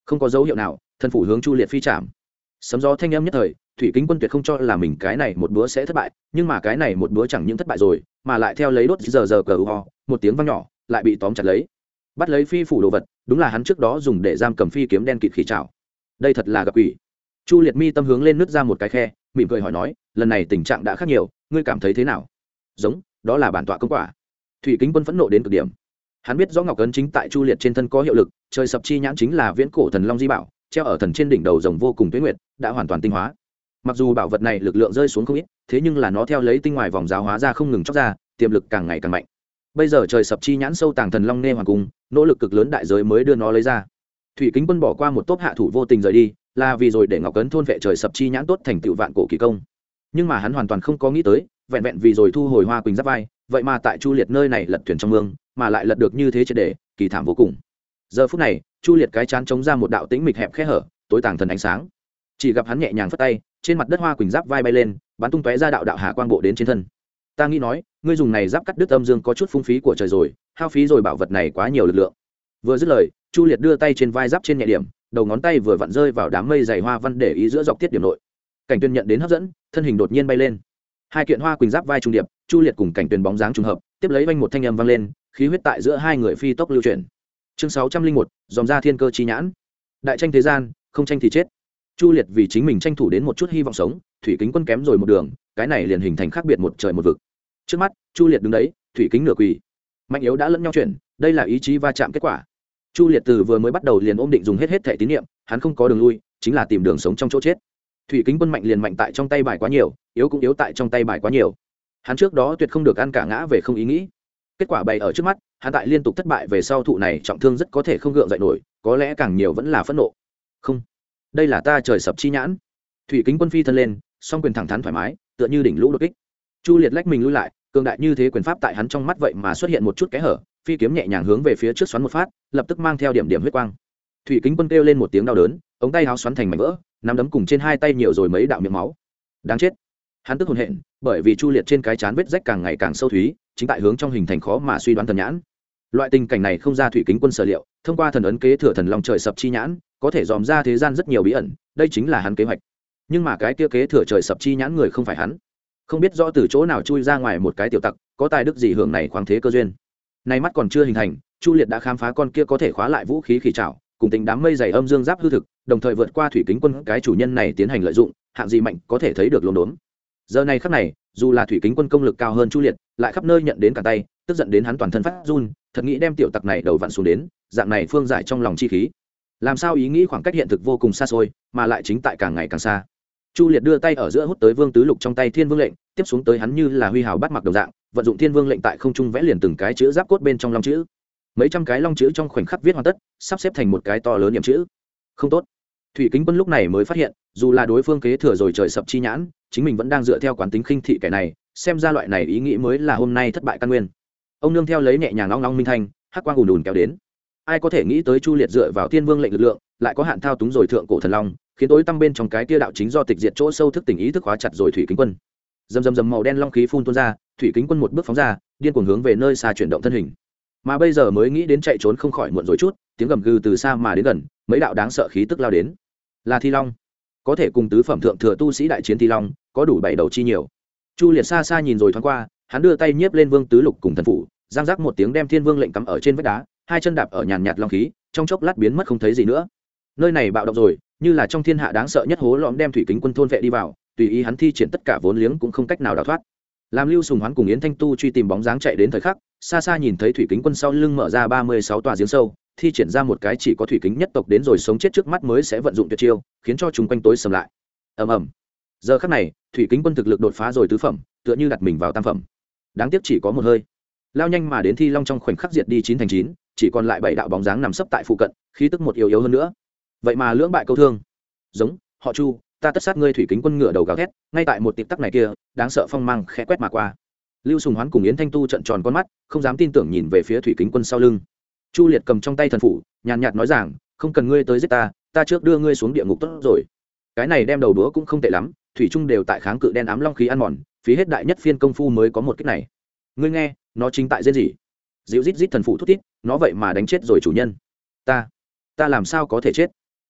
không có dấu hiệu nào, thần phủ hướng Chu Liệt phi chạm. Sấm gió thanh âm nhất thời, Thủy Kính Quân tuyệt không cho là mình cái này một búa sẽ thất bại, nhưng mà cái này một búa chẳng những thất bại rồi, mà lại theo lấy đốt giờ cờ ho, một tiếng vang nhỏ, lại bị tóm chặt lấy. Bắt lấy phi phủ đồ vật, đúng là hắn trước đó dùng để giam cầm phi kiếm đen kịt khỉ trảo. Đây thật là gặp quỷ. Chu Liệt mi tâm hướng lên nứt ra một cái khe, mỉm cười hỏi nói, lần này tình trạng đã khác nhiều, ngươi cảm thấy thế nào? Giống, đó là bản tọa công quả. Thủy Kính Quân phẫn nộ đến cực điểm. Hắn biết rõ ngọc ấn chính tại Chu Liệt trên thân có hiệu lực, trời sập chi nhãn chính là viễn cổ thần long di bảo, treo ở thần trên đỉnh đầu rồng vô cùng tuyết nguyệt, đã hoàn toàn tinh hóa. Mặc dù bảo vật này lực lượng rơi xuống không ít, thế nhưng là nó theo lấy tinh ngoài vòng giáo hóa ra không ngừng chóc ra, tiềm lực càng ngày càng mạnh. Bây giờ trời sập chi nhãn sâu tàng thần long nê hoàng cung, nỗ lực cực lớn đại giới mới đưa nó lấy ra. Thủy Kính Quân bỏ qua một tốp hạ thủ vô tình rời đi, là vì rồi để ngọc ấn thôn vệ trời sập chi nhãn tốt thành tựu vạn cổ kỳ công. Nhưng mà hắn hoàn toàn không có nghĩ tới, vẹn vẹn vì rồi thu hồi Hoa Quỳnh giáp vai, vậy mà tại Chu Liệt nơi này lật thuyền trong mương, mà lại lật được như thế triệt để, kỳ thảm vô cùng. Giờ phút này, Chu Liệt cái chán chống ra một đạo tĩnh mịch hẹp khe hở, tối tàng thần ánh sáng. Chỉ gặp hắn nhẹ nhàng phất tay, trên mặt đất Hoa Quỳnh giáp vai bay lên, bắn tung tóe ra đạo đạo hà quang bộ đến trên thân. Ta nghĩ nói, ngươi dùng này giáp cắt đứt âm dương có chút phung phí của trời rồi, hao phí rồi bảo vật này quá nhiều lực lượng. Vừa dứt lời, Chu Liệt đưa tay trên vai giáp trên nhẹ điểm, đầu ngón tay vừa vặn rơi vào đám mây dày hoa văn để ý giữa dọc tiết điểm nội. Cảnh Tuyền nhận đến hấp dẫn, thân hình đột nhiên bay lên. Hai kiện Hoa Quỳnh giáp vai trung điệp, Chu Liệt cùng Cảnh Tuyền bóng dáng trùng hợp, tiếp lấy vang một thanh âm vang lên, khí huyết tại giữa hai người phi tốc lưu chuyển. Chương 601, dòm ra thiên cơ chi nhãn. Đại tranh thế gian, không tranh thì chết. Chu Liệt vì chính mình tranh thủ đến một chút hy vọng sống, Thủy Kính Quân kém rồi một đường, cái này liền hình thành khác biệt một trời một vực. Trước mắt, Chu Liệt đứng đấy, Thủy Kính nửa quỳ. Mạnh yếu đã lẫn nhau chuyển, đây là ý chí va chạm kết quả. Chu Liệt từ vừa mới bắt đầu liền ôm định dùng hết thể tín niệm, hắn không có đường lui, chính là tìm đường sống trong chỗ chết. Thủy Kính Quân mạnh liền mạnh tại trong tay bài quá nhiều, yếu cũng yếu tại trong tay bài quá nhiều. Hắn trước đó tuyệt không được ăn cả ngã về không ý nghĩ. Kết quả bày ở trước mắt, hắn tại liên tục thất bại về sau thụ này trọng thương rất có thể không gượng dậy nổi, có lẽ càng nhiều vẫn là phẫn nộ. Không, đây là ta trời sập chi nhãn. Thủy Kính Quân phi thân lên, song quyền thẳng thắn thoải mái, tựa như đỉnh lũ đột kích. Chu Liệt lách mình lui lại, cường đại như thế quyền pháp tại hắn trong mắt vậy mà xuất hiện một chút kẽ hở, phi kiếm nhẹ nhàng hướng về phía trước xoắn một phát, lập tức mang theo điểm điểm huyết quang. Thủy Kính Quân kêu lên một tiếng đau đớn, ống tay áo xoắn thành mảnh vỡ, nắm đấm cùng trên hai tay nhiều rồi mấy đạo miệng máu. Đáng chết. Hắn tức hồn hện, bởi vì Chu Liệt trên cái chán vết rách càng ngày càng sâu thúy, chính tại hướng trong hình thành khó mà suy đoán thần nhãn. Loại tình cảnh này không ra Thủy Kính Quân sở liệu, thông qua thần ấn kế thừa thần long trời sập chi nhãn, có thể dòm ra thế gian rất nhiều bí ẩn, đây chính là hắn kế hoạch. Nhưng mà cái kia kế thừa trời sập chi nhãn người không phải hắn, không biết rõ từ chỗ nào chui ra ngoài một cái tiểu tặc, có tài đức gì hưởng này khoáng thế cơ duyên. Nay mắt còn chưa hình thành, Chu Liệt đã khám phá con kia có thể khóa lại vũ khí khỉ trảo, cùng tình đám mây dày âm dương giáp hư thực, đồng thời vượt qua Thủy Kính Quân cái chủ nhân này tiến hành lợi dụng, hạng gì mạnh có thể thấy được lồn đốn. Giờ này khắc này, dù là Thủy Kính Quân công lực cao hơn Chu Liệt, lại khắp nơi nhận đến cả tay, tức giận đến hắn toàn thân phát run, thật nghĩ đem tiểu tặc này đầu vặn xuống đến, dạng này phương giải trong lòng chi khí. Làm sao ý nghĩ khoảng cách hiện thực vô cùng xa xôi, mà lại chính tại càng ngày càng xa. Chu Liệt đưa tay ở giữa hút tới Vương Tứ Lục trong tay Thiên Vương lệnh, tiếp xuống tới hắn như là huy hào bắt mặc đồng dạng, vận dụng Thiên Vương lệnh tại không trung vẽ liền từng cái chữ giáp cốt bên trong long chữ. Mấy trăm cái long chữ trong khoảnh khắc viết hoàn tất, sắp xếp thành một cái to lớn niệm chữ. Không tốt. Thủy Kính Quân lúc này mới phát hiện, dù là đối phương kế thừa rồi trời sập chi nhãn, chính mình vẫn đang dựa theo quán tính khinh thị kẻ này, xem ra loại này ý nghĩ mới là hôm nay thất bại căn nguyên. Ông nương theo lấy nhẹ nhàng long long minh thanh, hắc quang ùn ùn kéo đến. Ai có thể nghĩ tới Chu Liệt dựa vào Thiên Vương lệnh lực lượng, lại có hạn thao túng rồi thượng cổ thần long, khiến tối tăm bên trong cái tia đạo chính do tịch diệt chỗ sâu thức tỉnh ý thức hóa chặt rồi Thủy Kính Quân. Dầm màu đen long khí phun tuôn ra, Thủy Kính Quân một bước phóng ra, điên cuồng hướng về nơi xa chuyển động thân hình. Mà bây giờ mới nghĩ đến chạy trốn không khỏi muộn rồi chút, tiếng gầm gừ từ xa mà đến gần, mấy đạo đáng sợ khí tức lao đến. Là Thi Long, có thể cùng tứ phẩm thượng thừa tu sĩ đại chiến Thi Long, có đủ 7 đầu chi nhiều. Chu Liệt xa xa nhìn rồi thoáng qua, hắn đưa tay nhiếp lên Vương Tứ Lục cùng thần phủ, giang giác một tiếng đem Thiên Vương lệnh cắm ở trên vách đá, hai chân đạp ở nhàn nhạt long khí, trong chốc lát biến mất không thấy gì nữa. Nơi này bạo động rồi, như là trong thiên hạ đáng sợ nhất hố lõm đem Thủy Kính Quân thôn vệ đi vào, tùy ý hắn thi triển tất cả vốn liếng cũng không cách nào đào thoát. Làm Lưu Sùng Hoán cùng Yến Thanh Tu truy tìm bóng dáng chạy đến thời khắc, xa xa nhìn thấy Thủy Kính Quân sau lưng mở ra 36 tòa giếng sâu, thi triển ra một cái chỉ có Thủy Kính nhất tộc đến rồi sống chết trước mắt mới sẽ vận dụng tuyệt chiêu, khiến cho chúng quanh tối sầm lại. Ầm ầm. Giờ khắc này, Thủy Kính Quân thực lực đột phá rồi tứ phẩm, tựa như đặt mình vào tam phẩm. Đáng tiếc chỉ có một hơi. Lao nhanh mà đến Thi Long trong khoảnh khắc diệt đi 9 thành 9, chỉ còn lại 7 đạo bóng dáng nằm sấp tại phụ cận, khí tức một yếu hơn nữa. Vậy mà lưỡng bại câu thương. Giống, họ Chu, ta tất sát ngươi. Thủy Kính Quân ngửa đầu gào thét, ngay tại một tịp tắc này kia, đáng sợ phong mang khẽ quét mà qua. Lưu Sùng Hoán cùng Yến Thanh Tu trợn tròn con mắt, không dám tin tưởng nhìn về phía Thủy Kính Quân sau lưng. Chu Liệt cầm trong tay thần phủ, nhàn nhạt nói rằng, không cần ngươi tới giết ta, ta trước đưa ngươi xuống địa ngục tốt rồi. Cái này đem đầu đũa cũng không tệ lắm, thủy trung đều tại kháng cự đen ám long khí ăn mòn, phí hết đại nhất phiên công phu mới có một kích này. Ngươi nghe, nó chính tại giết gì? Dịu rít rít thần phủ thút thít, nó vậy mà đánh chết rồi chủ nhân. Ta làm sao có thể chết?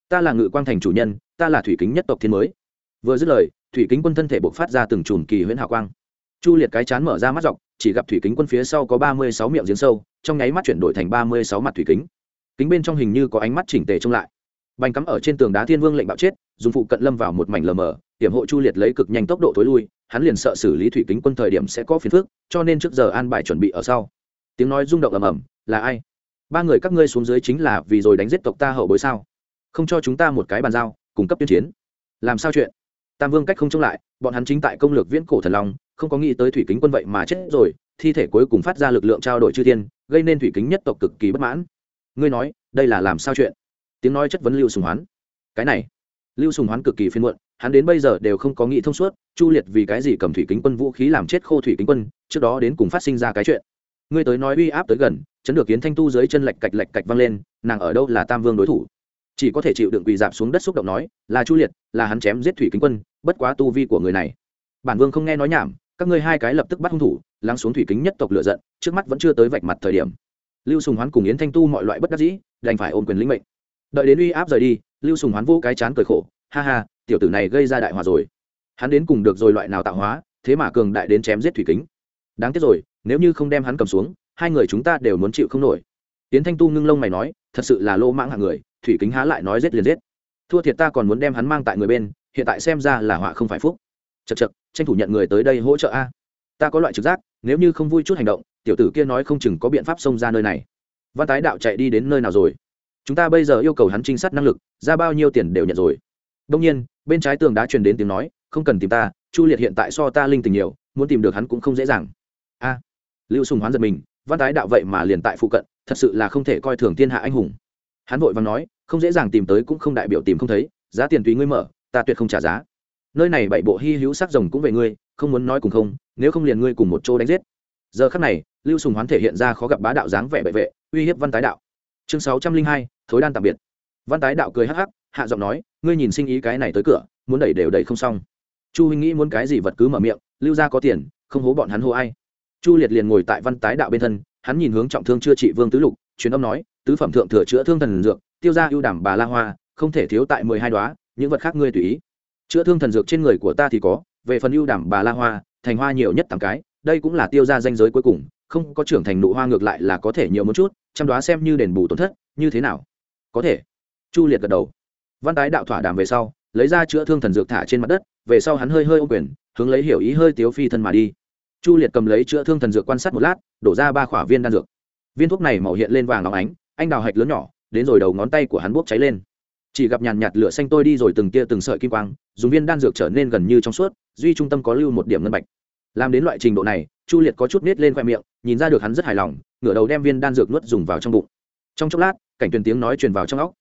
ta là Ngự Quang Thành chủ nhân, ta là thủy kính nhất tộc thiên mới. Vừa dứt lời, thủy kính quân thân thể bộc phát ra từng chùm kỳ huyễn hào quang. Chu Liệt cái chán mở ra mắt dọc, chỉ gặp thủy kính quân phía sau có 36 miệng giếng sâu, trong nháy mắt chuyển đổi thành 36 mặt thủy kính. Kính bên trong hình như có ánh mắt chỉnh tề trông lại. Bành cắm ở trên tường đá Thiên Vương lệnh bạo chết, dùng phụ cận lâm vào một mảnh lờ mờ, hiểm hộ Chu Liệt lấy cực nhanh tốc độ thối lui, hắn liền sợ xử lý thủy kính quân thời điểm sẽ có phiền phức, cho nên trước giờ an bài chuẩn bị ở sau. Tiếng nói rung động ầm ầm, là ai? Ba người các ngươi xuống dưới chính là vì rồi đánh giết tộc ta hậu bối sao? Không cho chúng ta một cái bàn giao, cung cấp tuyên chiến. Làm sao chuyện? Tam Vương cách không trông lại, bọn hắn chính tại công lược viễn cổ thần long, không có nghĩ tới thủy kính quân vậy mà chết rồi, thi thể cuối cùng phát ra lực lượng trao đổi chư thiên, gây nên thủy kính nhất tộc cực kỳ bất mãn. Ngươi nói, đây là làm sao chuyện? Tiếng nói chất vấn Lưu Sùng Hoán. Cái này, Lưu Sùng Hoán cực kỳ phiền muộn, hắn đến bây giờ đều không có nghĩ thông suốt, Chu Liệt vì cái gì cầm thủy kính quân vũ khí làm chết khô thủy kính quân, trước đó đến cùng phát sinh ra cái chuyện. Ngươi tới nói uy áp tới gần, chấn được Yến Thanh Tu dưới chân lạch cạch vang lên, nàng ở đâu là Tam Vương đối thủ? Chỉ có thể chịu đựng quỳ dạp xuống đất xúc động nói, là Chu Liệt, là hắn chém giết thủy kính quân, bất quá tu vi của người này. Bản Vương không nghe nói nhảm, các ngươi hai cái lập tức bắt hung thủ, lắng xuống thủy kính nhất tộc lửa giận, trước mắt vẫn chưa tới vạch mặt thời điểm. Lưu Sùng Hoán cùng Yến Thanh Tu mọi loại bất đắc dĩ, đành phải ôm quyền lĩnh mệnh. Đợi đến uy áp rời đi, Lưu Sùng Hoán vô cái chán cười khổ, ha ha, tiểu tử này gây ra đại họa rồi. Hắn đến cùng được rồi loại nào tạo hóa, thế mà cường đại đến chém giết thủy kính. Đáng tiếc rồi, nếu như không đem hắn cầm xuống, hai người chúng ta đều muốn chịu không nổi. Yến Thanh Tu ngưng lông mày nói, thật sự là lô mãng hạng người, thủy kính há lại nói giết liền giết. Thua thiệt ta còn muốn đem hắn mang tại người bên, hiện tại xem ra là họa không phải phúc. Chậc chậc, tranh thủ nhận người tới đây hỗ trợ a. Ta có loại trực giác, nếu như không vui chút hành động, tiểu tử kia nói không chừng có biện pháp xông ra nơi này. Văn Tái Đạo chạy đi đến nơi nào rồi? Chúng ta bây giờ yêu cầu hắn trinh sát năng lực, ra bao nhiêu tiền đều nhận rồi. Đông nhiên, bên trái tường đá truyền đến tiếng nói, không cần tìm ta, Chu Liệt hiện tại so ta linh tình nhiều, muốn tìm được hắn cũng không dễ dàng. A, Lưu Sùng Hoán giật mình, Văn Tái Đạo vậy mà liền tại phụ cận, thật sự là không thể coi thường thiên hạ anh hùng. Hắn vội vàng nói, không dễ dàng tìm tới cũng không đại biểu tìm không thấy, giá tiền tùy ngươi mở, ta tuyệt không trả giá. Nơi này bảy bộ hy hữu sắc rồng cũng về ngươi, không muốn nói cùng không, nếu không liền ngươi cùng một chỗ đánh giết. Giờ khắc này, Lưu Sùng Hoán thể hiện ra khó gặp bá đạo dáng vẻ bệ vệ, uy hiếp Văn Tái Đạo. Chương 602, thối đan tạm biệt. Văn Tái Đạo cười hắc hắc, hạ giọng nói, ngươi nhìn sinh ý cái này tới cửa, muốn đẩy đều đẩy không xong. Chu huynh nghĩ muốn cái gì vật cứ mở miệng, Lưu gia có tiền, không hố bọn hắn hô ai. Chu Liệt liền ngồi tại Văn Tái Đạo bên thân, hắn nhìn hướng trọng thương chưa trị Vương Tứ Lục, truyền âm nói, tứ phẩm thượng thừa chữa thương thần dược, tiêu gia ưu đảm bà la hoa, không thể thiếu tại 12 đóa, những vật khác ngươi tùy ý. Chữa thương thần dược trên người của ta thì có, về phần ưu đảm bà la hoa, thành hoa nhiều nhất 8 cái, đây cũng là tiêu gia danh giới cuối cùng, không có trưởng thành nụ hoa ngược lại là có thể nhiều một chút, trăm đóa xem như đền bù tổn thất, như thế nào? Có thể. Chu Liệt gật đầu. Văn Tái Đạo thỏa đàm về sau, lấy ra chữa thương thần dược thả trên mặt đất, về sau hắn hơi ôm quyền, hướng lấy Hiểu Ý hơi tiếu phi thân mà đi. Chu Liệt cầm lấy chữa thương thần dược quan sát một lát, đổ ra 3 khỏa viên đan dược. Viên thuốc này màu hiện lên vàng óng ánh, anh đào hạch lớn nhỏ, đến rồi đầu ngón tay của hắn bốc cháy lên. Chỉ gặp nhàn nhạt lửa xanh tôi đi rồi từng tia từng sợi kim quang, dùng viên đan dược trở nên gần như trong suốt, duy trung tâm có lưu một điểm ngân bạch. Làm đến loại trình độ này, Chu Liệt có chút nết lên khoe miệng, nhìn ra được hắn rất hài lòng, ngửa đầu đem viên đan dược nuốt dùng vào trong bụng. Trong chốc lát, Cảnh Tuyền tiếng nói truyền vào trong óc.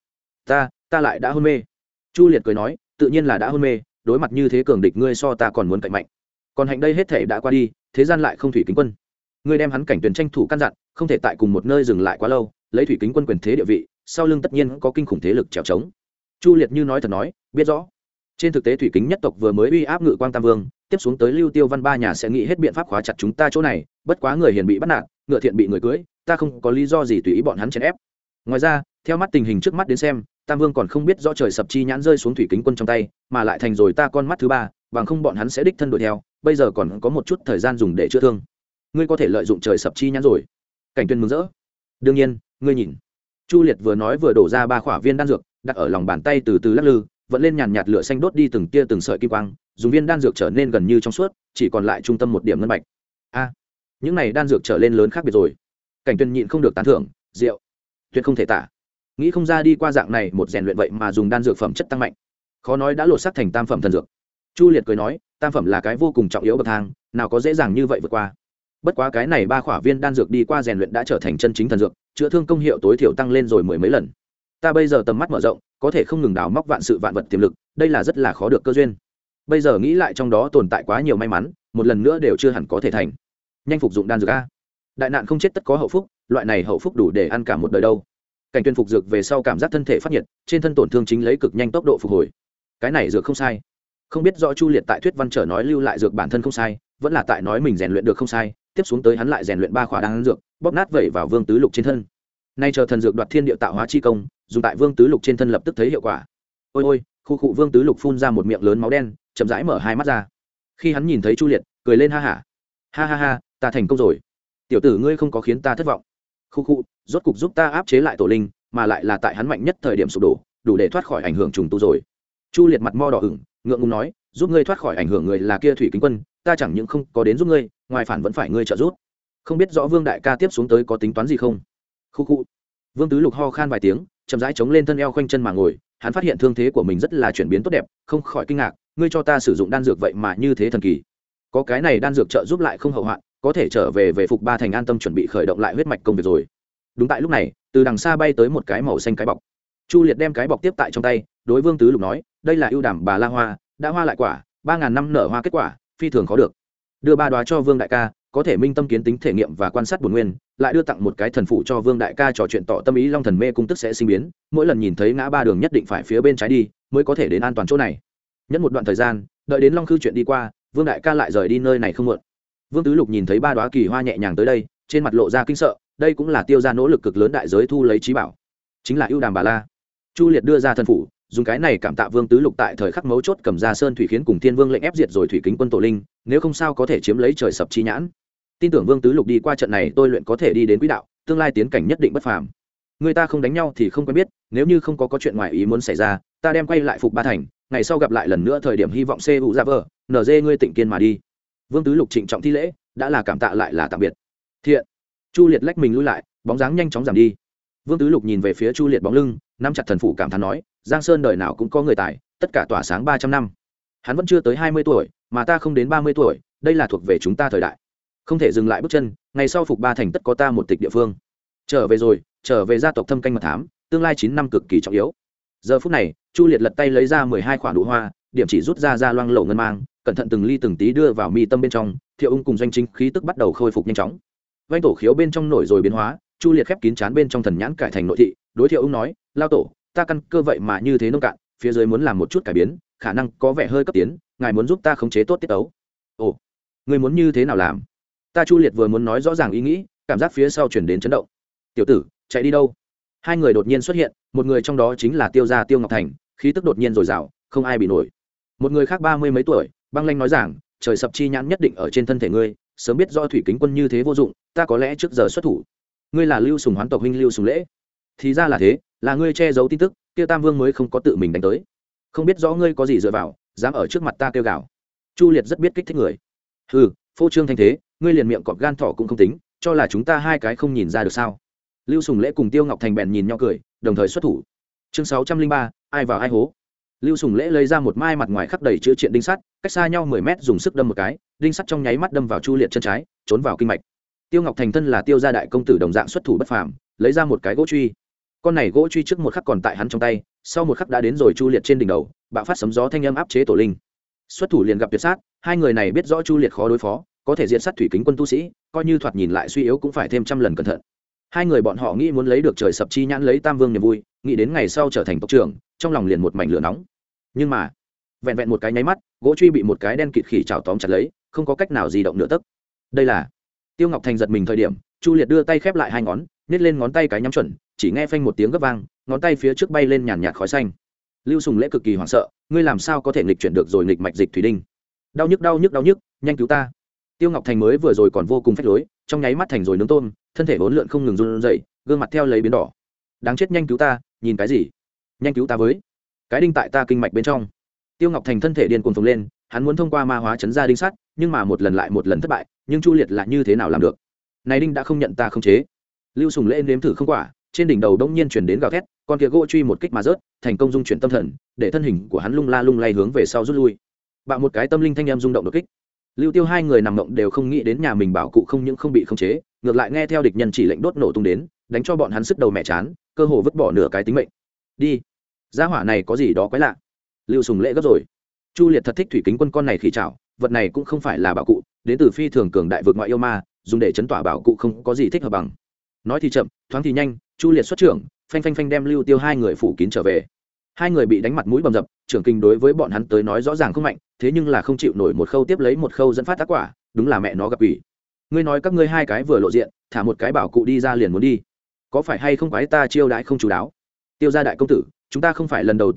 Ta lại đã hôn mê. Chu Liệt cười nói, tự nhiên là đã hôn mê, đối mặt như thế cường địch ngươi so ta còn muốn cạnh mạnh. Còn hạnh đây hết thể đã qua đi, thế gian lại không thủy kính quân. Ngươi đem hắn Cảnh Tuyền tranh thủ căn dặn, không thể tại cùng một nơi dừng lại quá lâu, lấy thủy kính quân quyền thế địa vị, sau lưng tất nhiên có kinh khủng thế lực trèo trống. Chu Liệt như nói thật nói, biết rõ. Trên thực tế thủy kính nhất tộc vừa mới uy áp Ngự Quang Tam Vương, tiếp xuống tới Lưu Tiêu Văn ba nhà sẽ nghĩ hết biện pháp khóa chặt chúng ta chỗ này, bất quá người hiền bị bắt nạt, ngựa thiện bị người cưới, ta không có lý do gì tùy ý bọn hắn chèn ép. Ngoài ra, theo mắt tình hình trước mắt đến xem, Tam Vương còn không biết rõ trời sập chi nhãn rơi xuống thủy kính quân trong tay, mà lại thành rồi ta con mắt thứ ba, bằng không bọn hắn sẽ đích thân đuổi theo, bây giờ còn có một chút thời gian dùng để chữa thương. Ngươi có thể lợi dụng trời sập chi nhãn rồi. Cảnh Tuyên mừng rỡ. Đương nhiên, ngươi nhìn. Chu Liệt vừa nói vừa đổ ra 3 khỏa viên đan dược, đặt ở lòng bàn tay từ từ lắc lư, vẫn lên nhàn nhạt lửa xanh đốt đi từng tia từng sợi kim quang, dùng viên đan dược trở nên gần như trong suốt, chỉ còn lại trung tâm một điểm ngân bạch. Những này đan dược trở lên lớn khác biệt rồi. Cảnh Tuyên nhịn không được tán thưởng, rượu, tuyệt không thể tả. Nghĩ không ra đi qua dạng này một rèn luyện vậy mà dùng đan dược phẩm chất tăng mạnh, khó nói đã lột xác thành tam phẩm thần dược. Chu Liệt cười nói, tam phẩm là cái vô cùng trọng yếu bậc thang, nào có dễ dàng như vậy vượt qua. Bất quá cái này 3 khỏa viên đan dược đi qua rèn luyện đã trở thành chân chính thần dược, chữa thương công hiệu tối thiểu tăng lên rồi 10 mấy lần. Ta bây giờ tầm mắt mở rộng, có thể không ngừng đào móc vạn sự vạn vật tiềm lực, đây là rất là khó được cơ duyên. Bây giờ nghĩ lại trong đó tồn tại quá nhiều may mắn, một lần nữa đều chưa hẳn có thể thành. Nhanh phục dụng đan dược a. Đại nạn không chết tất có hậu phúc, loại này hậu phúc đủ để ăn cả một đời đâu. Cảnh Tuyên phục dược về sau cảm giác thân thể phát nhiệt, trên thân tổn thương chính lấy cực nhanh tốc độ phục hồi. Cái này dược không sai. Không biết rõ Chu Liệt tại thuyết văn trở nói lưu lại dược bản thân không sai, vẫn là tại nói mình rèn luyện được không sai, tiếp xuống tới hắn lại rèn luyện 3 khỏa đan dược, bóp nát vẩy vào Vương Tứ Lục trên thân. Nay chờ thần dược đoạt thiên địa tạo hóa chi công, dùng tại Vương Tứ Lục trên thân lập tức thấy hiệu quả. ôi ôi, khu cụ Vương Tứ Lục phun ra một miệng lớn máu đen, chậm rãi mở hai mắt ra. Khi hắn nhìn thấy Chu Liệt, cười lên ha hả. Ha ha ha, ta thành công rồi. Tiểu tử ngươi không có khiến ta thất vọng. Khu cụ, rốt cục giúp ta áp chế lại tổ linh, mà lại là tại hắn mạnh nhất thời điểm sụp đổ, đủ để thoát khỏi ảnh hưởng trùng tu rồi. Chu Liệt mặt mo đỏ ửng, ngượng ngùng nói, giúp ngươi thoát khỏi ảnh hưởng người là kia Thủy Kính Quân, ta chẳng những không có đến giúp ngươi, ngoài phản vẫn phải ngươi trợ giúp. Không biết rõ Vương đại ca tiếp xuống tới có tính toán gì không? Khu cụ. Vương Tứ Lục ho khan vài tiếng, chậm rãi chống lên thân eo khoanh chân mà ngồi, hắn phát hiện thương thế của mình rất là chuyển biến tốt đẹp, không khỏi kinh ngạc, ngươi cho ta sử dụng đan dược vậy mà như thế thần kỳ. Có cái này đan dược trợ giúp lại không hậu hoạn, có thể trở về phục ba thành an tâm chuẩn bị khởi động lại huyết mạch công việc rồi. Đúng tại lúc này, từ đằng xa bay tới một cái màu xanh cái bọc. Chu Liệt đem cái bọc tiếp tại trong tay, đối Vương Tứ Lục nói, đây là ưu đàm bà la hoa, đã hoa lại quả, 3000 năm nở hoa kết quả, phi thường khó được. Đưa 3 đóa cho Vương đại ca, có thể minh tâm kiến tính thể nghiệm và quan sát bổn nguyên, lại đưa tặng một cái thần phụ cho Vương đại ca trò chuyện tỏ tâm ý, Long Thần Mê cung tức sẽ sinh biến, mỗi lần nhìn thấy ngã ba đường nhất định phải phía bên trái đi, mới có thể đến an toàn chỗ này. Nhẫn một đoạn thời gian, đợi đến Long Khư chuyện đi qua, Vương đại ca lại rời đi nơi này không muộn. Vương Tứ Lục nhìn thấy 3 đóa kỳ hoa nhẹ nhàng tới đây, trên mặt lộ ra kinh sợ, đây cũng là tiêu ra nỗ lực cực lớn đại giới thu lấy trí bảo, chính là ưu đàm bà la. Chu Liệt đưa ra thần phụ, dùng cái này cảm tạ Vương Tứ Lục tại thời khắc mấu chốt cầm ra sơn thủy khiến cùng Thiên Vương lệnh ép diệt rồi Thủy Kính Quân tổ linh, nếu không sao có thể chiếm lấy trời sập chi nhãn. Tin tưởng Vương Tứ Lục đi qua trận này tôi luyện có thể đi đến quỹ đạo, tương lai tiến cảnh nhất định bất phàm. Người ta không đánh nhau thì không quen biết, nếu như không có chuyện ngoài ý muốn xảy ra, ta đem quay lại phục ba thành, ngày sau gặp lại lần nữa thời điểm hy vọng CU ra vợ, NG ngươi tịnh kiên mà đi. Vương Tứ Lục trịnh trọng thi lễ, đã là cảm tạ lại là tạm biệt. Thiện. Chu Liệt lách mình lui lại, bóng dáng nhanh chóng giảm đi. Vương Tứ Lục nhìn về phía Chu Liệt bóng lưng, nắm chặt thần phụ cảm thán nói, Giang Sơn đời nào cũng có người tài, tất cả tỏa sáng 300 năm. Hắn vẫn chưa tới 20 tuổi, mà ta không đến 30 tuổi, đây là thuộc về chúng ta thời đại. Không thể dừng lại bước chân, ngày sau phục ba thành tất có ta một tịch địa phương. Trở về rồi, trở về gia tộc thâm canh mật thám, tương lai 9 năm cực kỳ trọng yếu. Giờ phút này, Chu Liệt lật tay lấy ra 12 khoản đủ hoa, điểm chỉ rút ra loang lổ ngân mang, cẩn thận từng ly từng tí đưa vào mi tâm bên trong, Thiệu Ung cùng Doanh Chính khí tức bắt đầu khôi phục nhanh chóng. Vành tổ khiếu bên trong nổi rồi biến hóa, Chu Liệt khép kín trán bên trong thần nhãn cải thành nội thị, đối Thiệu Ung nói, lao tổ, ta căn cơ vậy mà như thế nông cạn, phía dưới muốn làm một chút cải biến, khả năng có vẻ hơi cấp tiến, ngài muốn giúp ta khống chế tốt tiết tấu. Ồ, ngươi muốn như thế nào làm? Ta Chu Liệt vừa muốn nói rõ ràng ý nghĩ, cảm giác phía sau chuyển đến chấn động. Tiểu tử, chạy đi đâu? Hai người đột nhiên xuất hiện, một người trong đó chính là Tiêu gia Tiêu Ngọc Thành, khí tức đột nhiên dồi dào, không ai bị nổi. Một người khác 30 mấy tuổi, băng lanh nói rằng, trời sập chi nhãn nhất định ở trên thân thể ngươi, sớm biết do Thủy Kính Quân như thế vô dụng, ta có lẽ trước giờ xuất thủ. Ngươi là Lưu Sùng Hoán tộc huynh Lưu Sùng Lễ. Thì ra là thế, là ngươi che giấu tin tức, Tiêu Tam Vương mới không có tự mình đánh tới. Không biết rõ ngươi có gì dựa vào, dám ở trước mặt ta kêu gào. Chu Liệt rất biết kích thích người. Hừ, phô trương thanh thế, ngươi liền miệng cọp gan thỏ cũng không tính, cho là chúng ta hai cái không nhìn ra được sao? Lưu Sùng Lễ cùng Tiêu Ngọc Thành bèn nhìn nhau cười, đồng thời xuất thủ. Chương 603, ai vào ai hố. Lưu Sùng Lễ lấy ra một mai mặt ngoài khắc đầy chữ triện đinh sắt, cách xa nhau 10 mét dùng sức đâm một cái, đinh sắt trong nháy mắt đâm vào Chu Liệt chân trái, trốn vào kinh mạch. Tiêu Ngọc Thành thân là Tiêu gia đại công tử đồng dạng xuất thủ bất phàm, lấy ra một cái gỗ truy. Con này gỗ truy trước một khắc còn tại hắn trong tay, sau một khắc đã đến rồi Chu Liệt trên đỉnh đầu, bạo phát sấm gió thanh âm áp chế tổ linh. Xuất thủ liền gặp tuyệt sát, hai người này biết rõ Chu Liệt khó đối phó, có thể diệt sát Thủy Kính Quân tu sĩ, coi như thoạt nhìn lại suy yếu cũng phải thêm trăm lần cẩn thận. Hai người bọn họ nghĩ muốn lấy được trời sập chi nhãn lấy Tam Vương niềm vui, nghĩ đến ngày sau trở thành tộc trưởng, trong lòng liền một mảnh lửa nóng. Nhưng mà, vẹn vẹn một cái nháy mắt, gỗ truy bị một cái đen kịt khỉ chảo tóm chặt lấy, không có cách nào di động nửa tấc. Đây là Tiêu Ngọc Thành giật mình thời điểm, Chu Liệt đưa tay khép lại hai ngón, nhét lên ngón tay cái nhắm chuẩn, chỉ nghe phanh một tiếng gấp vang, ngón tay phía trước bay lên nhàn nhạt khói xanh. Lưu Sùng Lễ cực kỳ hoảng sợ, ngươi làm sao có thể nghịch chuyển được rồi nghịch mạch dịch thủy đinh? Đau nhức đau nhức đau nhức, nhanh cứu ta! Tiêu Ngọc Thành mới vừa rồi còn vô cùng phách lối, trong nháy mắt thành rồi nướng tôm, thân thể vốn lượn không ngừng run rẩy, gương mặt theo lấy biến đỏ. Đáng chết, nhanh cứu ta, nhìn cái gì? Nhanh cứu ta với! Cái đinh tại ta kinh mạch bên trong. Tiêu Ngọc Thành thân thể điên cuồng phồng lên, hắn muốn thông qua ma hóa chấn ra đinh sắt, nhưng mà một lần lại một lần thất bại, nhưng Chu Liệt là như thế nào làm được? Này đinh đã không nhận ta khống chế. Lưu Sùng Lễ nếm thử không quả, trên đỉnh đầu đông nhiên chuyển đến gào thét, con kia gỗ truy một kích mà rớt, thành công dung chuyển tâm thần, để thân hình của hắn lung la lung lay hướng về sau rút lui. Bạo một cái tâm linh thanh em rung động đột kích. Lưu Tiêu hai người nằm mộng đều không nghĩ đến nhà mình bảo cụ không những không bị khống chế, ngược lại nghe theo địch nhân chỉ lệnh đốt nổ tung đến, đánh cho bọn hắn sức đầu mẹ chán, cơ hồ vứt bỏ nửa cái tính mệnh. Đi, gia hỏa này có gì đó quái lạ. Lưu Sùng Lễ gấp rồi. Chu Liệt thật thích Thủy Kính Quân con này khỉ chảo, vật này cũng không phải là bảo cụ, đến từ phi thường cường đại vực ngoại yêu ma, dùng để chấn tỏa bảo cụ không có gì thích hợp bằng. Nói thì chậm, thoáng thì nhanh, Chu Liệt xuất trưởng, phanh phanh phanh đem Lưu Tiêu hai người phủ kín trở về. Hai người bị đánh mặt mũi bầm dập, trưởng kinh đối với bọn hắn tới nói rõ ràng không mạnh, thế nhưng là không chịu nổi một khâu tiếp lấy một khâu dẫn phát tác quả, đúng là mẹ nó gặp ủy. Ngươi nói các ngươi hai cái vừa lộ diện, thả một cái bảo cụ đi ra liền muốn đi, có phải hay không quái ta chiêu đãi không chú đáo? Tiêu gia đại công tử, chúng ta không phải lần đầu tiên gặp mặt,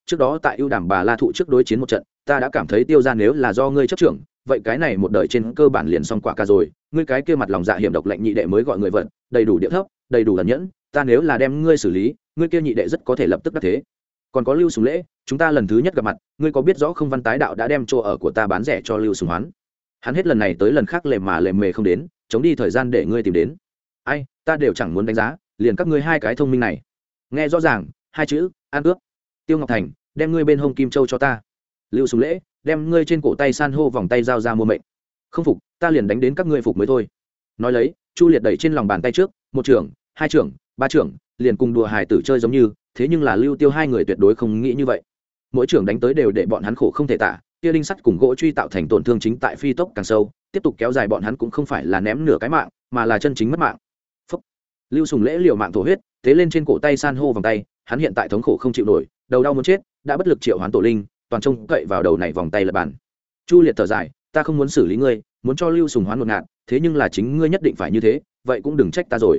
trước đó tại ưu đàm bà la thụ trước đối chiến một trận ta đã cảm thấy tiêu ra nếu là do ngươi chấp trưởng vậy cái này một đời trên cơ bản liền xong quả ca rồi. Ngươi cái kia mặt lòng dạ hiểm độc lệnh nhị đệ mới gọi người vận đầy đủ địa thấp đầy đủ ẩn nhẫn, ta nếu là đem ngươi xử lý ngươi kia nhị đệ rất có thể lập tức đắc thế. Còn có Lưu Sùng Lễ, chúng ta lần thứ nhất gặp mặt ngươi có biết rõ không, Văn Tái Đạo đã đem chỗ ở của ta bán rẻ cho Lưu Sùng Hoán, hắn hết lần này tới lần khác lề mà lề mề không đến, chống đi thời gian để ngươi tìm đến. Ai, ta đều chẳng muốn đánh giá, liền các ngươi hai cái thông minh này. Nghe rõ ràng, hai chữ, an cướp. Tiêu Ngọc Thành, đem ngươi bên hông kim châu cho ta. Lưu Sùng Lễ, đem ngươi trên cổ tay san hô vòng tay giao ra mua mệnh. Không phục, ta liền đánh đến các ngươi phục mới thôi. Nói lấy, Chu Liệt đẩy trên lòng bàn tay trước, một trưởng, hai trưởng, ba trưởng, liền cùng đùa hài tử chơi giống như, thế nhưng là Lưu Tiêu hai người tuyệt đối không nghĩ như vậy. Mỗi trưởng đánh tới đều để bọn hắn khổ không thể tả, kia đinh sắt cùng gỗ truy tạo thành tổn thương chính tại phi tốc càng sâu, tiếp tục kéo dài bọn hắn cũng không phải là ném nửa cái mạng, mà là chân chính mất mạng. Phúc. Lưu Sùng Lễ liều mạng thổ huyết, tế lên trên cổ tay san hô vòng tay, hắn hiện tại thống khổ không chịu nổi, đầu đau muốn chết, đã bất lực triệu hoán tổ linh, toàn trông cậy vào đầu này vòng tay là bàn. Chu Liệt thở dài, ta không muốn xử lý ngươi, muốn cho Lưu Sùng Hoán một ngạt, thế nhưng là chính ngươi nhất định phải như thế, vậy cũng đừng trách ta rồi.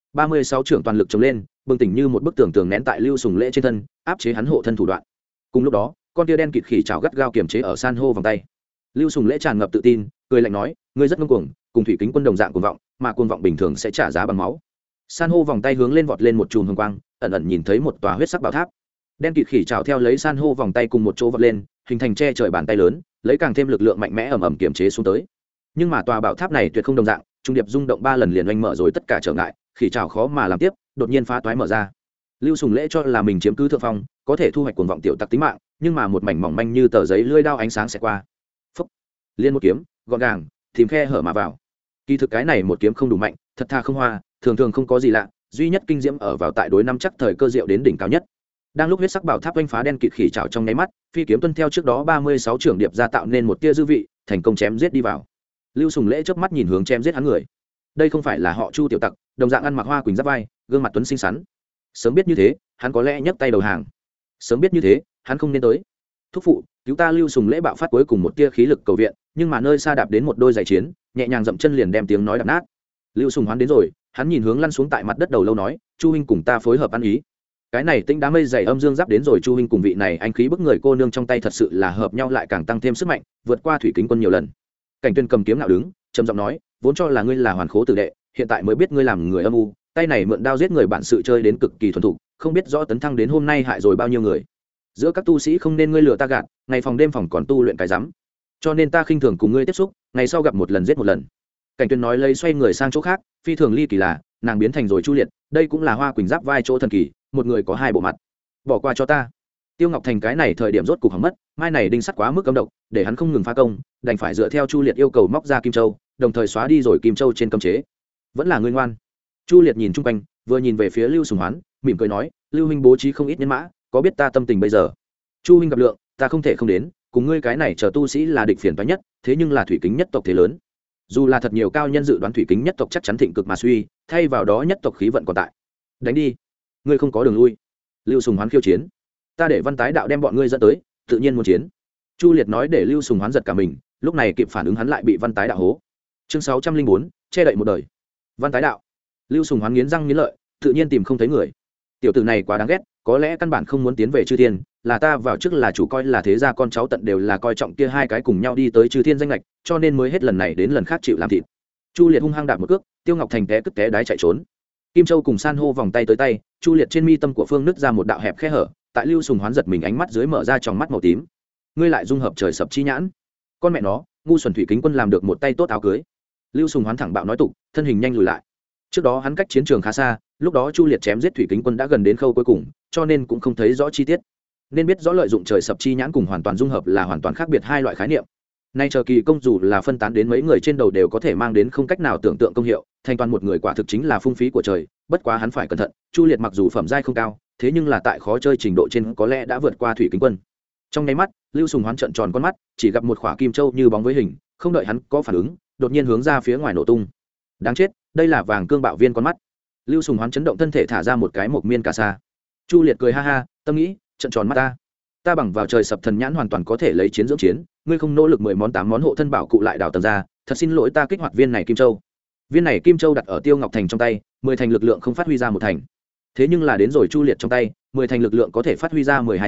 36 trưởng toàn lực chống lên, bừng tỉnh như một bức tường tường nén tại Lưu Sùng Lễ trên thân, áp chế hắn hộ thân thủ đoạn. Cùng lúc đó, con tia đen kịt khỉ chảo gắt gao kiềm chế ở san hô vòng tay. Lưu Sùng Lễ tràn ngập tự tin, cười lạnh nói, ngươi rất ngông cuồng, cùng thủy kính quân đồng dạng cuồng vọng, mà cuồng vọng bình thường sẽ trả giá bằng máu. San hô vòng tay hướng lên vọt lên một chùm hồng quang, ẩn ẩn nhìn thấy một tòa huyết sắc bảo tháp. Đen kịt khỉ chảo theo lấy san hô vòng tay cùng một chỗ vọt lên, hình thành che trời bàn tay lớn, lấy càng thêm lực lượng mạnh mẽ ầm ầm kiềm chế xuống tới. Nhưng mà tòa bảo tháp này tuyệt không đồng dạng, trung điệp rung động 3 lần liền oanh mở rồi tất cả trở ngại, khỉ chảo khó mà làm tiếp, đột nhiên phá toái mở ra. Lưu Sùng Lễ cho là mình chiếm cứ thượng phong, có thể thu hoạch cuồng vọng tiểu tặc tính mạng, nhưng mà một mảnh mỏng manh như tờ giấy lưỡi đao ánh sáng sẽ qua. Phốc. Liên một kiếm, gọn gàng, tìm khe hở mà vào. Kỳ thực cái này một kiếm không đủ mạnh, thật tha không hoa, thường thường không có gì lạ, duy nhất kinh diễm ở vào tại đối năm chắc thời cơ diệu đến đỉnh cao nhất. Đang lúc huyết sắc bảo tháp oanh phá đen kịt khỉ chảo trong nháy mắt, phi kiếm tuân theo trước đó 36 trưởng điệp ra tạo nên một tia dư vị, thành công chém giết đi vào. Lưu Sùng Lễ chớp mắt nhìn hướng chém giết hắn người. Đây không phải là họ Chu tiểu tặc, đồng dạng ăn mặc hoa quỳnh giáp vai, gương mặt tuấn xinh xắn. Sớm biết như thế, hắn có lẽ nhấc tay đầu hàng. Sớm biết như thế, hắn không nên tới. Thúc phụ, cứu ta! Lưu Sùng Lễ bạo phát cuối cùng một tia khí lực cầu viện, nhưng mà nơi xa đạp đến một đôi giày chiến, nhẹ nhàng dậm chân liền đem tiếng nói đập nát. Lưu Sùng Hoán đến rồi, hắn nhìn hướng lăn xuống tại mặt đất đầu lâu nói, Chu huynh cùng ta phối hợp ăn ý. Cái này tinh đá mây dày âm dương giáp đến rồi, Chu huynh cùng vị này anh khí bức người cô nương trong tay thật sự là hợp nhau, lại càng tăng thêm sức mạnh, vượt qua thủy kính quân nhiều lần. Cảnh Tuyên cầm kiếm nào đứng, trầm giọng nói, vốn cho là ngươi là hoàn khố tử đệ, hiện tại mới biết ngươi làm người âm u, tay này mượn đao giết người bản sự chơi đến cực kỳ thuần thục, không biết rõ tấn thăng đến hôm nay hại rồi bao nhiêu người. Giữa các tu sĩ không nên ngươi lừa ta gạt, ngày phòng đêm phòng còn tu luyện cái rắm, cho nên ta khinh thường cùng ngươi tiếp xúc, ngày sau gặp một lần giết một lần. Cảnh Tuyên nói lấy xoay người sang chỗ khác, phi thường ly kỳ là nàng biến thành rồi Chu Liệt, đây cũng là hoa quỳnh giáp vai chỗ thần kỳ, một người có hai bộ mặt. Bỏ qua cho ta. Tiêu Ngọc Thành cái này thời điểm rốt cục hỏng mất, mai này đinh sắt quá mức cấm độc, để hắn không ngừng phá công, đành phải dựa theo Chu Liệt yêu cầu móc ra kim châu, đồng thời xóa đi rồi kim châu trên cấm chế. Vẫn là ngươi ngoan. Chu Liệt nhìn chung quanh, vừa nhìn về phía Lưu Sùng Hoán, mỉm cười nói, Lưu huynh bố trí không ít nhân mã, có biết ta tâm tình bây giờ. Chu huynh gặp lượng, ta không thể không đến, cùng ngươi cái này chờ tu sĩ là địch phiền toái nhất, thế nhưng là thủy kính nhất tộc thế lớn. Dù là thật nhiều cao nhân dự đoán thủy kính nhất tộc chắc chắn thịnh cực mà suy, thay vào đó nhất tộc khí vận còn tại. Đánh đi, ngươi không có đường lui. Lưu Sùng Hoán khiêu chiến, ta để Văn Tái Đạo đem bọn ngươi dẫn tới, tự nhiên muốn chiến. Chu Liệt nói để Lưu Sùng Hoán giật cả mình, lúc này kịp phản ứng hắn lại bị Văn Tái Đạo hố. Chương 604, che đậy một đời. Văn Tái Đạo. Lưu Sùng Hoán nghiến răng nghiến lợi, tự nhiên tìm không thấy người. Tiểu tử này quá đáng ghét, có lẽ căn bản không muốn tiến về Chư Thiên, là ta vào trước là chủ coi là thế gia con cháu tận đều là coi trọng kia hai cái cùng nhau đi tới Chư Thiên danh lệch, cho nên mới hết lần này đến lần khác chịu làm thịt. Chu Liệt hung hăng đạp một cước, Tiêu Ngọc Thành té cất té đái chạy trốn. Kim Châu cùng san hô vòng tay tới tay, Chu Liệt trên mi tâm của Phương nứt ra một đạo hẹp khe hở, tại Lưu Sùng Hoán giật mình ánh mắt dưới mở ra tròng mắt màu tím. Ngươi lại dung hợp trời sập chi nhãn. Con mẹ nó, ngu xuẩn thủy kính quân làm được một tay tốt áo cưới. Lưu Sùng Hoán thẳng bạo nói tục, thân hình nhanh lùi lại. Trước đó hắn cách chiến trường khá xa, lúc đó Chu Liệt chém giết thủy kính quân đã gần đến khâu cuối cùng, cho nên cũng không thấy rõ chi tiết. Nên biết rõ lợi dụng trời sập chi nhãn cùng hoàn toàn dung hợp là hoàn toàn khác biệt hai loại khái niệm. Nay chờ kỳ công dù là phân tán đến mấy người trên đầu đều có thể mang đến không cách nào tưởng tượng công hiệu, thành toàn một người quả thực chính là phung phí của trời, bất quá hắn phải cẩn thận, Chu Liệt mặc dù phẩm giai không cao, thế nhưng là tại khó chơi trình độ trên có lẽ đã vượt qua thủy kính quân. Trong nháy mắt, Lưu Sùng Hoán trợn tròn con mắt, chỉ gặp một khỏa kim châu như bóng với hình, không đợi hắn có phản ứng, đột nhiên hướng ra phía ngoài nổ tung. Đáng chết, đây là vàng cương bạo viên con mắt. Lưu Sùng Hoán chấn động thân thể thả ra một cái mộc miên cà sa. Chu Liệt cười ha ha, tâm nghĩ, trợn tròn mắt ta bằng vào trời sập thần nhãn hoàn toàn có thể lấy chiến dưỡng chiến, ngươi không nỗ lực 10 món 8 món hộ thân bảo cụ lại đào tầng ra, thật xin lỗi, ta kích hoạt viên này kim châu. Viên này kim châu đặt ở Tiêu Ngọc Thành trong tay, 10 thành lực lượng không phát huy ra một thành. Thế nhưng là đến rồi Chu Liệt trong tay, 10 thành lực lượng có thể phát huy ra 12 thành,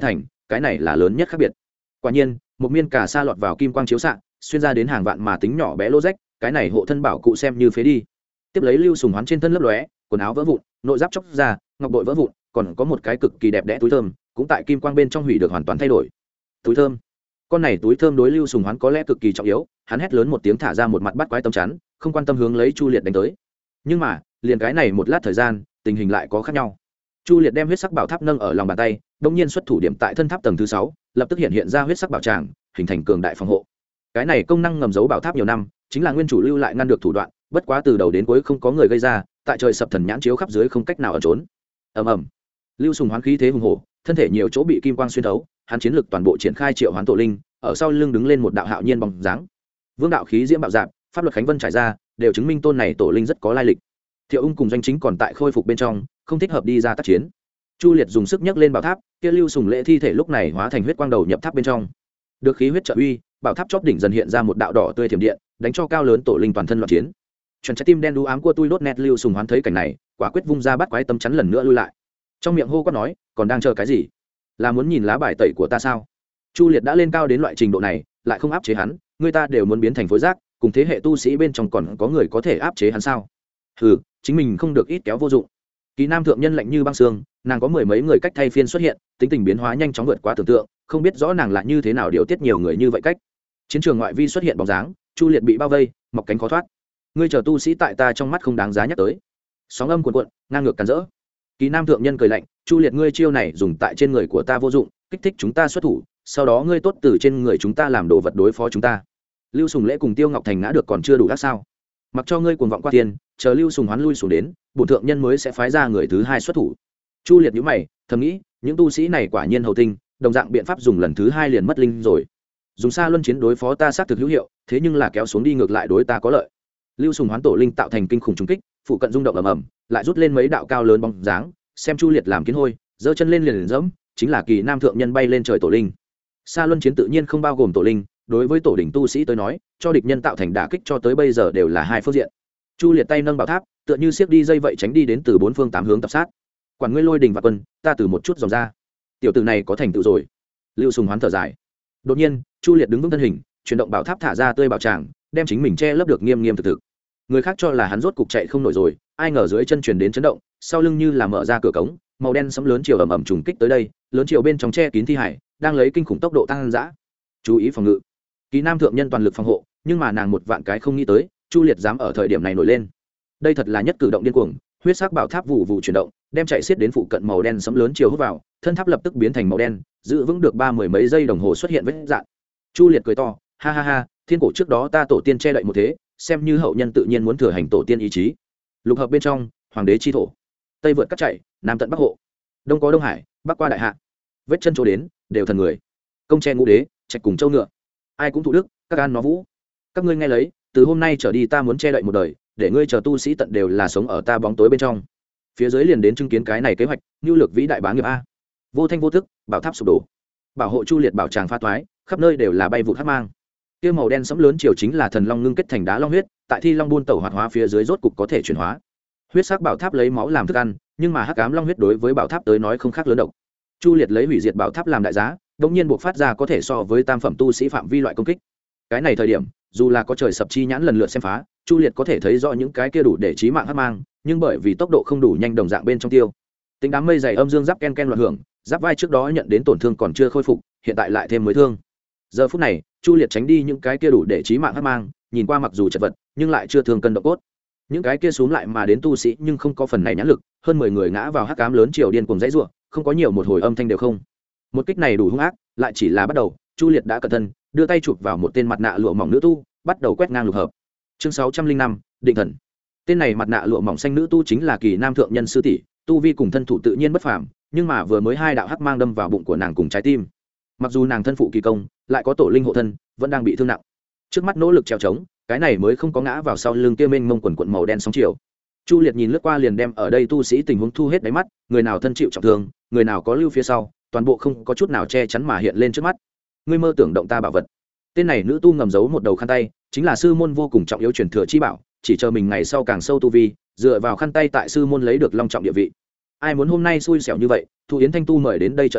cái này là lớn nhất khác biệt. Quả nhiên một miên cà sa lọt vào kim quang chiếu xạ, xuyên ra đến hàng vạn mà tính nhỏ bé lỗ rách, cái này hộ thân bảo cụ xem như phế đi. Tiếp lấy Lưu Sùng Hoán trên thân lấp lóe, quần áo vỡ vụn, nội giáp chóc ra, ngọc bội vỡ vụn, còn có một cái cực kỳ đẹp đẽ túi thơm cũng tại kim quang bên trong hủy được hoàn toàn thay đổi. Túi thơm, con này túi thơm đối Lưu Sùng Hoán có lẽ cực kỳ trọng yếu, hắn hét lớn một tiếng thả ra một mặt bắt quái tâm chắn, không quan tâm hướng lấy Chu Liệt đánh tới. Nhưng mà liền cái này một lát thời gian, tình hình lại có khác nhau. Chu Liệt đem huyết sắc bảo tháp nâng ở lòng bàn tay, đột nhiên xuất thủ điểm tại thân tháp tầng thứ 6, lập tức hiện ra huyết sắc bảo tràng, hình thành cường đại phòng hộ. Cái này công năng ngầm giấu bảo tháp nhiều năm, chính là nguyên chủ lưu lại ngăn được thủ đoạn, bất quá từ đầu đến cuối không có người gây ra, tại trời sập thần nhãn chiếu khắp dưới không cách nào ẩn trốn. Ầm ầm. Lưu Sùng Hoán khí thế hùng hổ, thân thể nhiều chỗ bị kim quang xuyên thấu, hắn chiến lực toàn bộ triển khai triệu hoán tổ linh, ở sau lưng đứng lên một đạo hạo nhiên bóng dáng. Vương đạo khí diễm bạo dạn, pháp luật khánh vân trải ra, đều chứng minh tôn này tổ linh rất có lai lịch. Thiệu Ung cùng Doanh Chính còn tại khôi phục bên trong, không thích hợp đi ra tác chiến. Chu Liệt dùng sức nhấc lên bảo tháp, kia Lưu Sùng Lễ thi thể lúc này hóa thành huyết quang đầu nhập tháp bên trong. Được khí huyết trợ uy, bảo tháp chóp đỉnh dần hiện ra một đạo đỏ tươi thiểm điện, đánh cho cao lớn tổ linh toàn thân loạn chiến. Chuẩn trái tim đen đú ám của tôi đốt nét. Lưu Sùng Hoán thấy cảnh này, quả quyết vung ra bắt quái tấm chắn lần nữa lui lại. Trong miệng hô quát nói, còn đang chờ cái gì? Là muốn nhìn lá bài tẩy của ta sao? Chu Liệt đã lên cao đến loại trình độ này, lại không áp chế hắn, người ta đều muốn biến thành phối giác, cùng thế hệ tu sĩ bên trong còn có người có thể áp chế hắn sao? Hừ, chính mình không được ít kéo vô dụng. Kỳ Nam thượng nhân lạnh như băng xương, nàng có mười mấy người cách thay phiên xuất hiện, tính tình biến hóa nhanh chóng vượt quá tưởng tượng, không biết rõ nàng là như thế nào điều tiết nhiều người như vậy cách. Chiến trường ngoại vi xuất hiện bóng dáng, Chu Liệt bị bao vây, mọc cánh khó thoát. Ngươi chờ tu sĩ tại ta trong mắt không đáng giá nhắc tới. Sóng âm cuồn cuộn, ngang ngược càn rỡ. Kỳ Nam thượng nhân cười lạnh, Chu Liệt ngươi chiêu này dùng tại trên người của ta vô dụng, kích thích chúng ta xuất thủ, sau đó ngươi tốt từ trên người chúng ta làm đồ vật đối phó chúng ta. Lưu Sùng Lễ cùng Tiêu Ngọc Thành ngã được còn chưa đủ ác sao? Mặc cho ngươi cuồng vọng qua tiền, chờ Lưu Sùng Hoán lui xuống đến, bổn thượng nhân mới sẽ phái ra người thứ hai xuất thủ. Chu Liệt nhíu mày, thầm nghĩ, những tu sĩ này quả nhiên hầu tinh, đồng dạng biện pháp dùng lần thứ hai liền mất linh rồi. Dùng xa luân chiến đối phó ta xác thực hữu hiệu, thế nhưng là kéo xuống đi ngược lại đối ta có lợi. Lưu Sùng Hoán tổ linh tạo thành kinh khủng trùng kích, phụ cận rung động ầm ầm, lại rút lên mấy đạo cao lớn bóng dáng, xem Chu Liệt làm kiến hôi, giơ chân lên liền dẫm, chính là Kỳ Nam thượng nhân bay lên trời tổ linh. Xa luân chiến tự nhiên không bao gồm tổ linh, đối với tổ đỉnh tu sĩ tới nói, cho địch nhân tạo thành đả kích cho tới bây giờ đều là hai phương diện. Chu Liệt tay nâng bảo tháp, tựa như siết đi dây vậy tránh đi đến từ bốn phương tám hướng tập sát. Quản ngươi lôi đình và quân, ta từ một chút dòng ra. Tiểu tử này có thành tựu rồi. Lưu Sùng Hoán thở dài. Đột nhiên, Chu Liệt đứng vững thân hình, chuyển động bảo tháp thả ra tươi bảo tràng, đem chính mình che lấp được nghiêm nghiêm thực thực. Người khác cho là hắn rốt cục chạy không nổi rồi, ai ngờ dưới chân truyền đến chấn động, sau lưng như là mở ra cửa cống, màu đen sẫm lớn chiều ầm ầm trùng kích tới đây, lớn chiều bên trong che kín thi hải, đang lấy kinh khủng tốc độ tăng dã. Chú ý phòng ngự. Kỳ Nam thượng nhân toàn lực phòng hộ, nhưng mà nàng một vạn cái không nghĩ tới, Chu Liệt dám ở thời điểm này nổi lên. Đây thật là nhất cử động điên cuồng, huyết sắc bảo tháp vụ vụ chuyển động, đem chạy xiết đến phụ cận màu đen sẫm lớn chiều hút vào, thân tháp lập tức biến thành màu đen, giữ vững được mười mấy giây đồng hồ xuất hiện vết dạn. Chu Liệt cười to, ha ha ha, thiên cổ trước đó ta tổ tiên che đậy một thế, xem như hậu nhân tự nhiên muốn thừa hành tổ tiên ý chí. Lục hợp bên trong, hoàng đế chi thổ, tây vượt cắt chạy, nam tận bắc hộ, đông có Đông Hải, bắc qua đại hạ, vết chân chỗ đến đều thần người, công che ngũ đế, trạch cùng châu ngựa, ai cũng thụ đức, các an nó vũ. Các ngươi nghe lấy, từ hôm nay trở đi ta muốn che đậy một đời, để ngươi chờ tu sĩ tận đều là sống ở ta bóng tối bên trong. Phía dưới liền đến chứng kiến cái này kế hoạch, nhu lược vĩ đại bá nghiệp a. Vô thanh vô thức, bảo tháp sụp đổ, bảo hộ Chu Liệt bảo tràng pha toái, khắp nơi đều là bay vụt hắc mang. Kia màu đen sẫm lớn chiều chính là thần long ngưng kết thành đá long huyết, tại Thi Long buôn tẩu hoạt hóa phía dưới rốt cục có thể chuyển hóa. Huyết sắc bảo tháp lấy máu làm thức ăn, nhưng mà hắc ám long huyết đối với bảo tháp tới nói không khác lớn độc. Chu Liệt lấy hủy diệt bảo tháp làm đại giá, đột nhiên buộc phát ra có thể so với tam phẩm tu sĩ phạm vi loại công kích. Cái này thời điểm, dù là có trời sập chi nhãn lần lượt xem phá, Chu Liệt có thể thấy rõ những cái kia đủ để chí mạng hắc mang, nhưng bởi vì tốc độ không đủ nhanh đồng dạng bên trong tiêu. Tính đám mây dày âm dương giáp ken ken loạn hưởng, giáp vai trước đó nhận đến tổn thương còn chưa khôi phục, hiện tại lại thêm mới thương. Giờ phút này, Chu Liệt tránh đi những cái kia đủ để chí mạng hắc mang, nhìn qua mặc dù chật vật, nhưng lại chưa thương cân động cốt. Những cái kia xuống lại mà đến tu sĩ nhưng không có phần này nhãn lực, hơn 10 người ngã vào hắc ám lớn chiều điên cuồng dãy rủa, không có nhiều một hồi âm thanh đều không. Một kích này đủ hung ác, lại chỉ là bắt đầu, Chu Liệt đã cẩn thận, đưa tay chụp vào một tên mặt nạ lụa mỏng nữ tu, bắt đầu quét ngang lục hợp. Chương 605, định thần. Tên này mặt nạ lụa mỏng xanh nữ tu chính là Kỳ Nam thượng nhân sư tỷ, tu vi cùng thân thủ tự nhiên bất phàm, nhưng mà vừa mới hai đạo hắc mang đâm vào bụng của nàng cùng trái tim. Mặc dù nàng thân phụ kỳ công, lại có tổ linh hộ thân, vẫn đang bị thương nặng. Trước mắt nỗ lực trèo trống, cái này mới không có ngã vào sau lưng kia mênh mông quần quần màu đen sóng chiều. Chu Liệt nhìn lướt qua liền đem ở đây tu sĩ tình huống thu hết đáy mắt, người nào thân chịu trọng thương, người nào có lưu phía sau, toàn bộ không có chút nào che chắn mà hiện lên trước mắt. Ngươi mơ tưởng động ta bảo vật. Tên này nữ tu ngầm giấu một đầu khăn tay, chính là sư môn vô cùng trọng yếu truyền thừa chi bảo, chỉ chờ mình ngày sau càng sâu tu vi, dựa vào khăn tay tại sư môn lấy được long trọng địa vị. Ai muốn hôm nay xui xẻo như vậy, Thu Yến Thanh tu mời đến đây trợ chiến,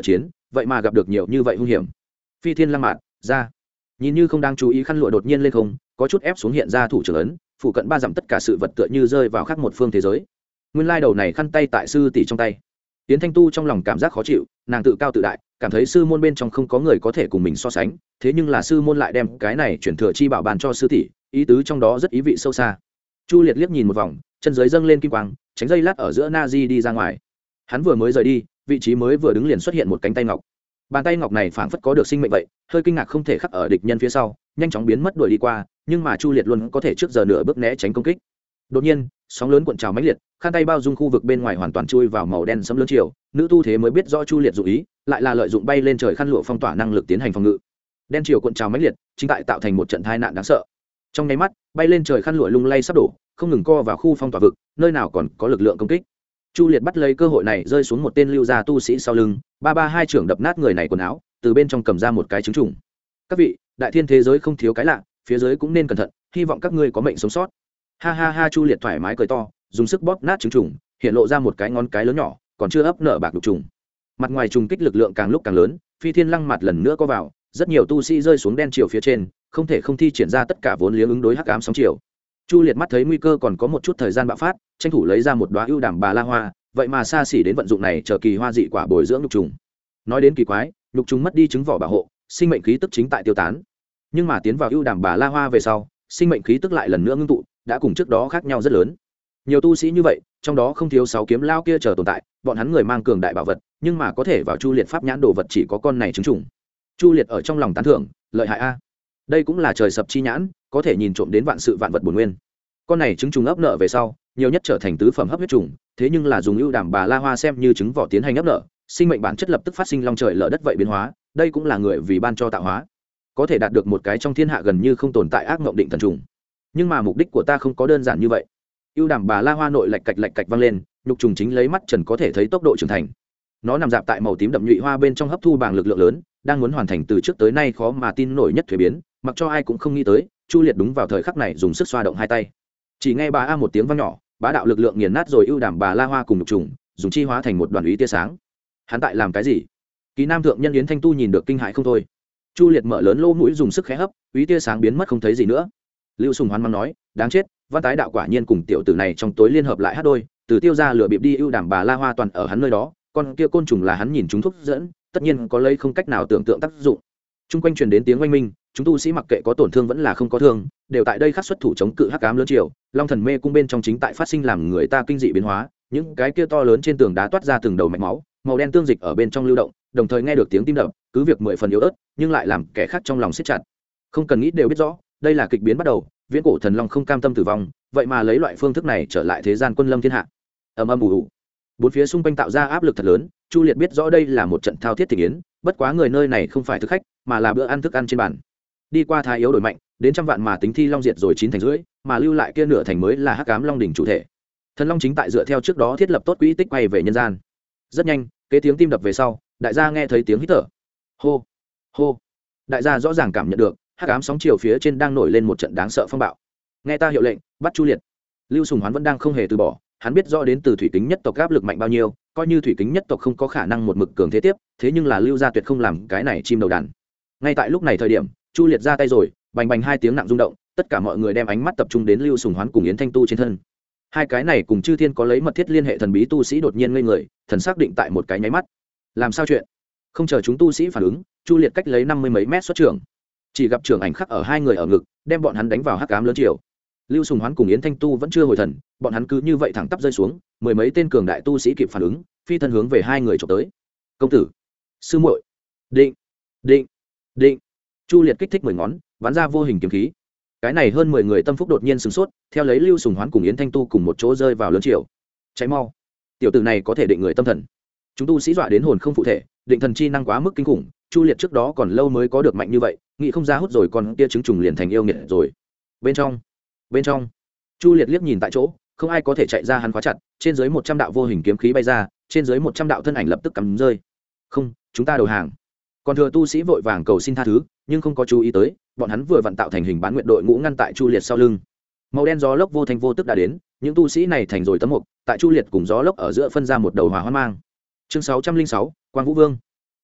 vậy mà gặp được nhiều như vậy hung hiểm. Phi thiên lăng mạn ra, nhìn như không đang chú ý khăn lụa đột nhiên lên không, có chút ép xuống hiện ra thủ trưởng ấn, phụ cận 3 dặm tất cả sự vật tựa như rơi vào khác một phương thế giới. Nguyên lai đầu này khăn tay tại sư tỷ trong tay. Tiến Thanh Tu trong lòng cảm giác khó chịu, nàng tự cao tự đại, cảm thấy sư môn bên trong không có người có thể cùng mình so sánh, thế nhưng là sư môn lại đem cái này chuyển thừa chi bảo bàn cho sư tỷ, ý tứ trong đó rất ý vị sâu xa. Chu Liệt liếc nhìn một vòng, chân dưới dâng lên kim quang, tránh dây lát ở giữa Nazi đi ra ngoài. Hắn vừa mới rời đi, vị trí mới vừa đứng liền xuất hiện một cánh tay ngọc. Bàn tay ngọc này phảng phất có được sinh mệnh vậy, hơi kinh ngạc không thể khắc ở địch nhân phía sau, nhanh chóng biến mất đuổi đi qua, nhưng mà Chu Liệt luôn có thể trước giờ nửa bước né tránh công kích. Đột nhiên, sóng lớn cuộn trào mãnh liệt, khăn tay bao dung khu vực bên ngoài hoàn toàn chui vào màu đen sẫm lớn chiều, nữ tu thế mới biết rõ Chu Liệt dụng ý, lại là lợi dụng bay lên trời khăn lụa phong tỏa năng lực tiến hành phòng ngự. Đen chiều cuộn trào mãnh liệt, chính tại tạo thành một trận tai nạn đáng sợ. Trong nháy mắt, bay lên trời khăn lụa lung lay sắp đổ, không ngừng co vào khu phong tỏa vực, nơi nào còn có lực lượng công kích. Chu Liệt bắt lấy cơ hội này rơi xuống một tên lưu gia tu sĩ sau lưng, hai trưởng đập nát người này quần áo, từ bên trong cầm ra một cái trứng trùng. Các vị, đại thiên thế giới không thiếu cái lạ, phía dưới cũng nên cẩn thận, hy vọng các ngươi có mệnh sống sót. Ha ha ha, Chu Liệt thoải mái cười to, dùng sức bóp nát trứng trùng, hiện lộ ra một cái ngón cái lớn nhỏ, còn chưa ấp nở bạc đục trùng. Mặt ngoài trùng kích lực lượng càng lúc càng lớn, phi thiên lăng mặt lần nữa có vào, rất nhiều tu sĩ rơi xuống đen chiều phía trên, không thể không thi triển ra tất cả vốn liếng ứng đối hắc ám sóng chiều. Chu Liệt mắt thấy nguy cơ còn có một chút thời gian bạo phát, tranh thủ lấy ra một đóa ưu đàm bà la hoa, vậy mà xa xỉ đến vận dụng này chờ kỳ hoa dị quả bồi dưỡng nhục trùng. Nói đến kỳ quái, nhục trùng mất đi trứng vỏ bảo hộ, sinh mệnh khí tức chính tại tiêu tán. Nhưng mà tiến vào ưu đàm bà la hoa về sau, sinh mệnh khí tức lại lần nữa ngưng tụ, đã cùng trước đó khác nhau rất lớn. Nhiều tu sĩ như vậy, trong đó không thiếu 6 kiếm lao kia chờ tồn tại, bọn hắn người mang cường đại bảo vật, nhưng mà có thể vào Chu Liệt pháp nhãn đồ vật chỉ có con này trứng trùng. Chu Liệt ở trong lòng tán thưởng, lợi hại a. Đây cũng là trời sập chi nhãn, có thể nhìn trộm đến vạn sự vạn vật bổn nguyên. Con này trứng trùng ấp nợ về sau, nhiều nhất trở thành tứ phẩm hấp huyết trùng, thế nhưng là dùng ưu đàm bà la hoa xem như trứng vỏ tiến hành ấp nợ, sinh mệnh bản chất lập tức phát sinh long trời lở đất vậy biến hóa, đây cũng là người vì ban cho tạo hóa, có thể đạt được một cái trong thiên hạ gần như không tồn tại ác ngộng định thần trùng. Nhưng mà mục đích của ta không có đơn giản như vậy. Ưu đàm bà la hoa nội lạch cạch vang lên, nhục trùng chính lấy mắt trần có thể thấy tốc độ trưởng thành. Nó nằm dạp tại màu tím đậm nhụy hoa bên trong hấp thu bảng lực lượng lớn, đang muốn hoàn thành từ trước tới nay khó mà tin nổi nhất thuế biến, mặc cho ai cũng không nghĩ tới, Chu Liệt đúng vào thời khắc này dùng sức xoa động hai tay. Chỉ nghe bà a một tiếng vang nhỏ, bá đạo lực lượng nghiền nát rồi ưu đàm bà la hoa cùng nhục trùng, dùng chi hóa thành một đoàn úy tia sáng. Hắn tại làm cái gì? Kỳ nam thượng nhân Yến Thanh Tu nhìn được kinh hãi không thôi. Chu Liệt mở lớn lỗ mũi dùng sức khẽ hấp, úy tia sáng biến mất không thấy gì nữa. Lưu Sùng Hoán mắng nói, đáng chết, Văn Tái đạo quả nhiên cùng tiểu tử này trong tối liên hợp lại hát đôi, từ tiêu ra lửa bịp đi ưu đàm bà la hoa toàn ở hắn nơi đó, con kia côn trùng là hắn nhìn chúng thuốc dẫn, tất nhiên có lấy không cách nào tưởng tượng tác dụng. Trung quanh truyền đến tiếng oanh minh, chúng tu sĩ mặc kệ có tổn thương vẫn là không có thương, đều tại đây khắc xuất thủ chống cự hắc ám lớn chiều. Long thần mê cung bên trong chính tại phát sinh làm người ta kinh dị biến hóa, những cái kia to lớn trên tường đá toát ra từng đầu mạch máu, màu đen tương dịch ở bên trong lưu động, đồng thời nghe được tiếng tim đập, cứ việc 10 phần yếu ớt, nhưng lại làm kẻ khác trong lòng siết chặt. Không cần nghĩ đều biết rõ, đây là kịch biến bắt đầu, viễn cổ thần long không cam tâm tử vong, vậy mà lấy loại phương thức này trở lại thế gian quân lâm thiên hạ. Ầm ầm ù ù, bốn phía xung quanh tạo ra áp lực thật lớn. Chu Liệt biết rõ đây là một trận thao thiết thị yến, bất quá người nơi này không phải thực khách, mà là bữa ăn thức ăn trên bàn. Đi qua thái yếu đổi mạnh, đến trăm vạn mà tính thi long diệt rồi 9 thành rưỡi, mà lưu lại kia nửa thành mới là hắc ám long đỉnh chủ thể. Thần long chính tại dựa theo trước đó thiết lập tốt quỹ tích quay về nhân gian. Rất nhanh, cái tiếng tim đập về sau, đại gia nghe thấy tiếng hít thở. Hô, hô. Đại gia rõ ràng cảm nhận được, hắc ám sóng chiều phía trên đang nổi lên một trận đáng sợ phong bạo. Nghe ta hiệu lệnh, bắt Chu Liệt. Lưu Sùng Hoán vẫn đang không hề từ bỏ, hắn biết rõ đến từ thủy kính nhất tộc áp lực mạnh bao nhiêu, coi như thủy kính nhất tộc không có khả năng một mực cường thế tiếp, thế nhưng là Lưu gia tuyệt không làm cái này chim đầu đàn. Ngay tại lúc này thời điểm, Chu Liệt ra tay rồi, bành bành hai tiếng nặng rung động, tất cả mọi người đem ánh mắt tập trung đến Lưu Sùng Hoán cùng Yến Thanh Tu trên thân. Hai cái này cùng Chư Thiên có lấy mật thiết liên hệ thần bí tu sĩ đột nhiên ngây người, thần xác định tại một cái nháy mắt. Làm sao chuyện? Không chờ chúng tu sĩ phản ứng, Chu Liệt cách lấy 50 mấy mét xuất trưởng, chỉ gặp trưởng ảnh khắc ở hai người ở ngực, đem bọn hắn đánh vào hắc ám lớn chiều. Lưu Sùng Hoán cùng Yến Thanh Tu vẫn chưa hồi thần, bọn hắn cứ như vậy thẳng tắp rơi xuống, mười mấy tên cường đại tu sĩ kịp phản ứng, phi thân hướng về hai người chụp tới. Công tử, sư muội, định, định, định. Chu Liệt kích thích 10 ngón, bắn ra vô hình kiếm khí. Cái này hơn 10 người tâm phúc đột nhiên sửng sốt, theo lấy Lưu Sùng Hoán cùng Yến Thanh Tu cùng một chỗ rơi vào lớn chiều. Cháy mau, tiểu tử này có thể định người tâm thần. Chúng tu sĩ dọa đến hồn không phụ thể, định thần chi năng quá mức kinh khủng, Chu Liệt trước đó còn lâu mới có được mạnh như vậy, nghĩ không ra hút rồi còn kia trứng trùng liền thành yêu nghiệt rồi. Bên trong, Chu Liệt liếc nhìn tại chỗ, không ai có thể chạy ra hắn khóa chặt, trên dưới 100 đạo vô hình kiếm khí bay ra, trên dưới 100 đạo thân ảnh lập tức cắm rơi. Không, chúng ta đầu hàng. Còn thừa tu sĩ vội vàng cầu xin tha thứ, nhưng không có chú ý tới, bọn hắn vừa vặn tạo thành hình bán nguyện đội ngũ ngăn tại Chu Liệt sau lưng. Màu đen gió lốc vô thanh vô tức đã đến, những tu sĩ này thành rồi tấm mục, tại Chu Liệt cùng gió lốc ở giữa phân ra một đầu hỏa hoan mang. Chương 606, Quang Vũ Vương.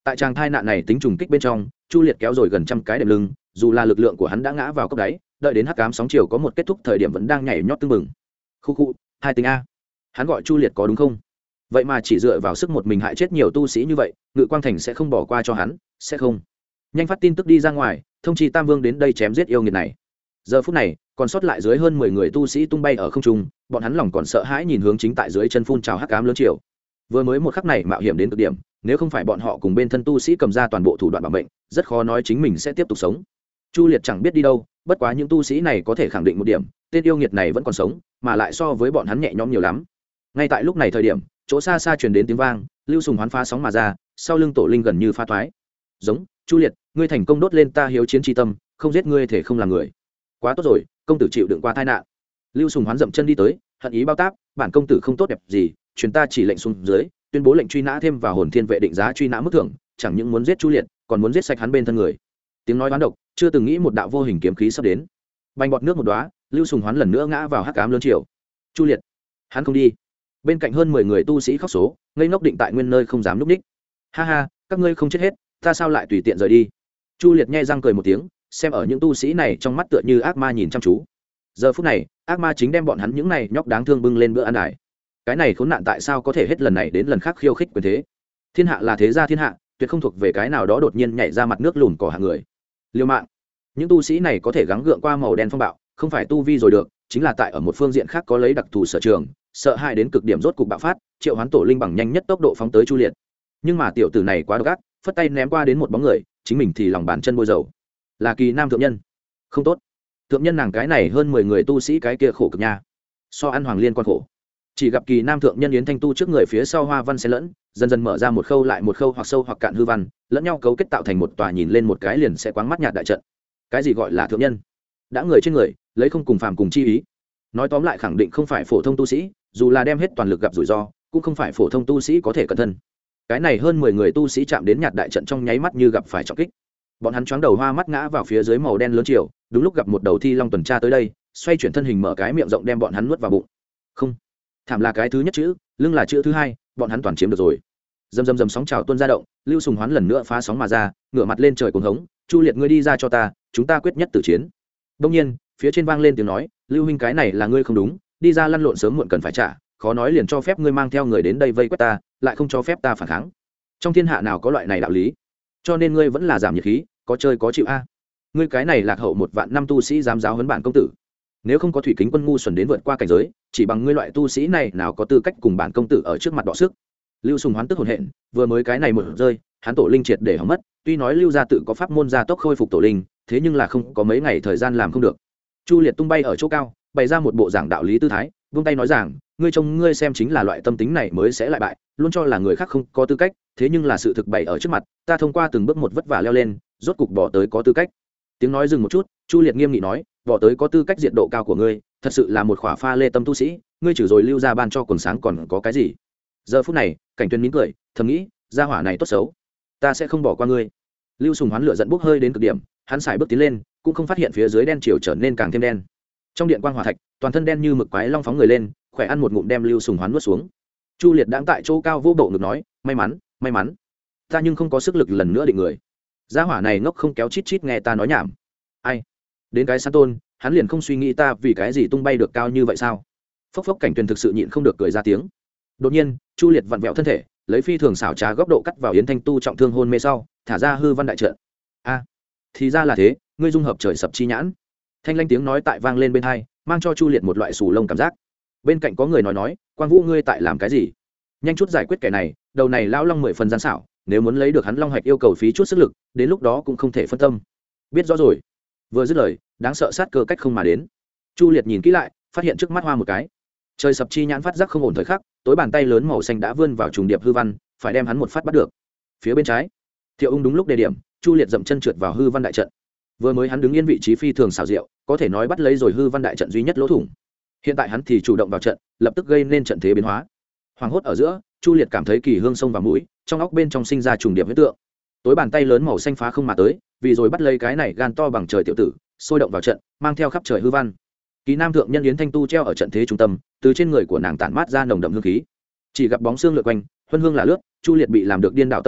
tại tràng thai nạn này tính trùng kích bên trong, Chu Liệt kéo rồi gần trăm cái đệm lưng, dù là lực lượng của hắn đã ngã vào cốc đáy, đợi đến hắc ám sóng chiều có một kết thúc thời điểm vẫn đang nhảy nhót tưng bừng. Khu khu, hai tính a. Hắn gọi Chu Liệt có đúng không? Vậy mà chỉ dựa vào sức một mình hại chết nhiều tu sĩ như vậy, Ngự Quang Thành sẽ không bỏ qua cho hắn, sẽ không. Nhanh phát tin tức đi ra ngoài, thông chi Tam Vương đến đây chém giết yêu nghiệt này. Giờ phút này, còn sót lại dưới hơn 10 người tu sĩ tung bay ở không trung, bọn hắn lòng còn sợ hãi nhìn hướng chính tại dưới chân phun trào hắc ám lớn chiều. Vừa mới một khắc này mạo hiểm đến cực điểm, nếu không phải bọn họ cùng bên thân tu sĩ cầm ra toàn bộ thủ đoạn bảo mệnh, rất khó nói chính mình sẽ tiếp tục sống. Chu Liệt chẳng biết đi đâu, bất quá những tu sĩ này có thể khẳng định một điểm, tên yêu nghiệt này vẫn còn sống, mà lại so với bọn hắn nhẹ nhõm nhiều lắm. Ngay tại lúc này thời điểm, chỗ xa xa truyền đến tiếng vang, Lưu Sùng Hoán phá sóng mà ra, sau lưng tổ linh gần như phá toái. Giống, Chu Liệt, ngươi thành công đốt lên ta hiếu chiến chi tâm, không giết ngươi thể không làm người. Quá tốt rồi, công tử chịu đựng qua tai nạn. Lưu Sùng Hoán dậm chân đi tới, hận ý bao táp, bản công tử không tốt đẹp gì, truyền ta chỉ lệnh xuống dưới, tuyên bố lệnh truy nã thêm vào hồn thiên vệ định giá truy nã mức thưởng, chẳng những muốn giết Chu Liệt, còn muốn giết sạch hắn bên thân người. Tiếng nói oán độc, chưa từng nghĩ một đạo vô hình kiếm khí sắp đến. Bành bọt nước một đóa, Lưu Sùng Hoán lần nữa ngã vào hắc ám lớn chiều. Chu Liệt, hắn không đi. Bên cạnh hơn 10 người tu sĩ khóc số, ngây ngốc định tại nguyên nơi không dám lúc ních. Ha ha, các ngươi không chết hết, ta sao lại tùy tiện rời đi? Chu Liệt nhe răng cười một tiếng, xem ở những tu sĩ này trong mắt tựa như ác ma nhìn chăm chú. Giờ phút này, ác ma chính đem bọn hắn những này nhóc đáng thương bưng lên bữa ăn đài. Cái này khốn nạn tại sao có thể hết lần này đến lần khác khiêu khích quyền thế? Thiên hạ là thế gia thiên hạ, tuyệt không thuộc về cái nào đó đột nhiên nhảy ra mặt nước lùn cỏ hạng người. Liêu mạng. Những tu sĩ này có thể gắng gượng qua màu đen phong bạo, không phải tu vi rồi được, chính là tại ở một phương diện khác có lấy đặc thù sở trường, sợ hãi đến cực điểm rốt cục bạo phát, triệu hoán tổ linh bằng nhanh nhất tốc độ phóng tới Chu Liệt. Nhưng mà tiểu tử này quá độc ác, phất tay ném qua đến một bóng người, chính mình thì lòng bàn chân bôi dầu. Là Kỳ Nam thượng nhân. Không tốt. Thượng nhân nàng cái này hơn 10 người tu sĩ cái kia khổ cực nha. So ăn hoàng liên quan khổ. Chỉ gặp Kỳ Nam thượng nhân yến thanh tu trước người phía sau hoa văn xen lẫn, dần dần mở ra một khâu lại một khâu hoặc sâu hoặc cạn hư văn, lẫn nhau cấu kết tạo thành một tòa nhìn lên một cái liền sẽ quáng mắt nhạt đại trận. Cái gì gọi là thượng nhân? Đã người trên người, lấy không cùng phàm cùng chi ý. Nói tóm lại khẳng định không phải phổ thông tu sĩ, dù là đem hết toàn lực gặp rủi ro, cũng không phải phổ thông tu sĩ có thể cẩn thân. Cái này hơn 10 người tu sĩ chạm đến nhạt đại trận trong nháy mắt như gặp phải trọng kích. Bọn hắn choáng đầu hoa mắt ngã vào phía dưới màu đen lớn chiều, đúng lúc gặp một đầu thi long tuần tra tới đây, xoay chuyển thân hình mở cái miệng rộng đem bọn hắn nuốt vào bụng. Không, thảm là cái thứ nhất chữ, lưng là chữ thứ hai, bọn hắn toàn chiếm được rồi. Dầm sóng trào tuôn ra động, Lưu Sùng Hoán lần nữa phá sóng mà ra, ngửa mặt lên trời cuồng hống, Chu Liệt ngươi đi ra cho ta, chúng ta quyết nhất tử chiến. Đông nhiên, phía trên vang lên tiếng nói, Lưu huynh cái này là ngươi không đúng, đi ra lăn lộn sớm muộn cần phải trả, khó nói liền cho phép ngươi mang theo người đến đây vây quét ta, lại không cho phép ta phản kháng. Trong thiên hạ nào có loại này đạo lý? Cho nên ngươi vẫn là giảm nhiệt khí, có chơi có chịu a. Ngươi cái này lạc hậu 1 vạn năm tu sĩ dám giáo huấn bản công tử. Nếu không có thủy kính quân ngu xuẩn đến vượt qua cảnh giới, chỉ bằng ngươi loại tu sĩ này nào có tư cách cùng bản công tử ở trước mặt đọ sức. Lưu Sùng Hoán tức hồn hện, vừa mới cái này một rơi, hắn tổ linh triệt để hỏng mất, tuy nói Lưu gia tự có pháp môn gia tốc khôi phục tổ linh, thế nhưng là không có mấy ngày thời gian làm không được. Chu Liệt tung bay ở chỗ cao, bày ra một bộ giảng đạo lý tư thái, vung tay nói rằng, ngươi trông ngươi xem chính là loại tâm tính này mới sẽ lại bại, luôn cho là người khác không có tư cách, thế nhưng là sự thực bày ở trước mặt, ta thông qua từng bước một vất vả leo lên, rốt cục bỏ tới có tư cách. Tiếng nói dừng một chút, Chu Liệt nghiêm nghị nói, bỏ tới có tư cách diện độ cao của ngươi, thật sự là một khỏa pha lê tâm tu sĩ, ngươi trừ rồi Lưu gia ban cho quần sáng còn có cái gì? Giờ phút này, Cảnh Tuyên mỉm cười, thầm nghĩ, gia hỏa này tốt xấu, ta sẽ không bỏ qua ngươi. Lưu Sùng Hoán lửa giận bốc hơi đến cực điểm, hắn sải bước tiến lên, cũng không phát hiện phía dưới đen chiều trở nên càng thêm đen. Trong điện quang hỏa thạch, toàn thân đen như mực quái long phóng người lên, khỏe ăn một ngụm đem Lưu Sùng Hoán nuốt xuống. Chu Liệt đang tại chỗ cao vô bộ ngực nói, may mắn, ta nhưng không có sức lực lần nữa định người. Gia hỏa này ngốc không kéo chít chít nghe ta nói nhảm. Ai? Đến cái san tôn, hắn liền không suy nghĩ ta vì cái gì tung bay được cao như vậy sao? Phốc phốc Cảnh Tuyền thực sự nhịn không được cười ra tiếng. Đột nhiên, Chu Liệt vặn vẹo thân thể, lấy phi thường xảo trá góc độ cắt vào Yến Thanh Tu trọng thương hôn mê sau, thả ra hư văn đại trận. A, thì ra là thế, ngươi dung hợp trời sập chi nhãn. Thanh lanh tiếng nói tại vang lên bên tai, mang cho Chu Liệt một loại sù lông cảm giác. Bên cạnh có người nói, Quang Vũ ngươi tại làm cái gì? Nhanh chút giải quyết kẻ này, đầu này lão long 10 phần gian xảo, nếu muốn lấy được hắn long hạch yêu cầu phí chút sức lực, đến lúc đó cũng không thể phân tâm. Biết rõ rồi. Vừa dứt lời, đáng sợ sát cơ cách không mà đến. Chu Liệt nhìn kỹ lại, phát hiện trước mắt hoa một cái. Trời sập chi nhãn phát giác không ổn thời khắc, tối bàn tay lớn màu xanh đã vươn vào trùng điệp hư văn, phải đem hắn một phát bắt được. Phía bên trái, Thiệu Ung đúng lúc đề điểm, Chu Liệt dậm chân trượt vào hư văn đại trận. Vừa mới hắn đứng yên vị trí phi thường xảo diệu, có thể nói bắt lấy rồi hư văn đại trận duy nhất lỗ thủng. Hiện tại hắn thì chủ động vào trận, lập tức gây nên trận thế biến hóa. Hoàng hốt ở giữa, Chu Liệt cảm thấy kỳ hương sông vào mũi, trong óc bên trong sinh ra trùng điệp huyết tượng. Tối bàn tay lớn màu xanh phá không mà tới, vì rồi bắt lấy cái này gan to bằng trời tiểu tử, sôi động vào trận, mang theo khắp trời hư văn. Kỳ Nam thượng nhân Yến Thanh Tu treo ở trận thế trung tâm, từ trên người của nàng tản mát ra nồng đậm hương khí. Chỉ gặp bóng xương lượn quanh, huân hương là lướt, Chu Liệt bị làm được điên đảo tâm thần,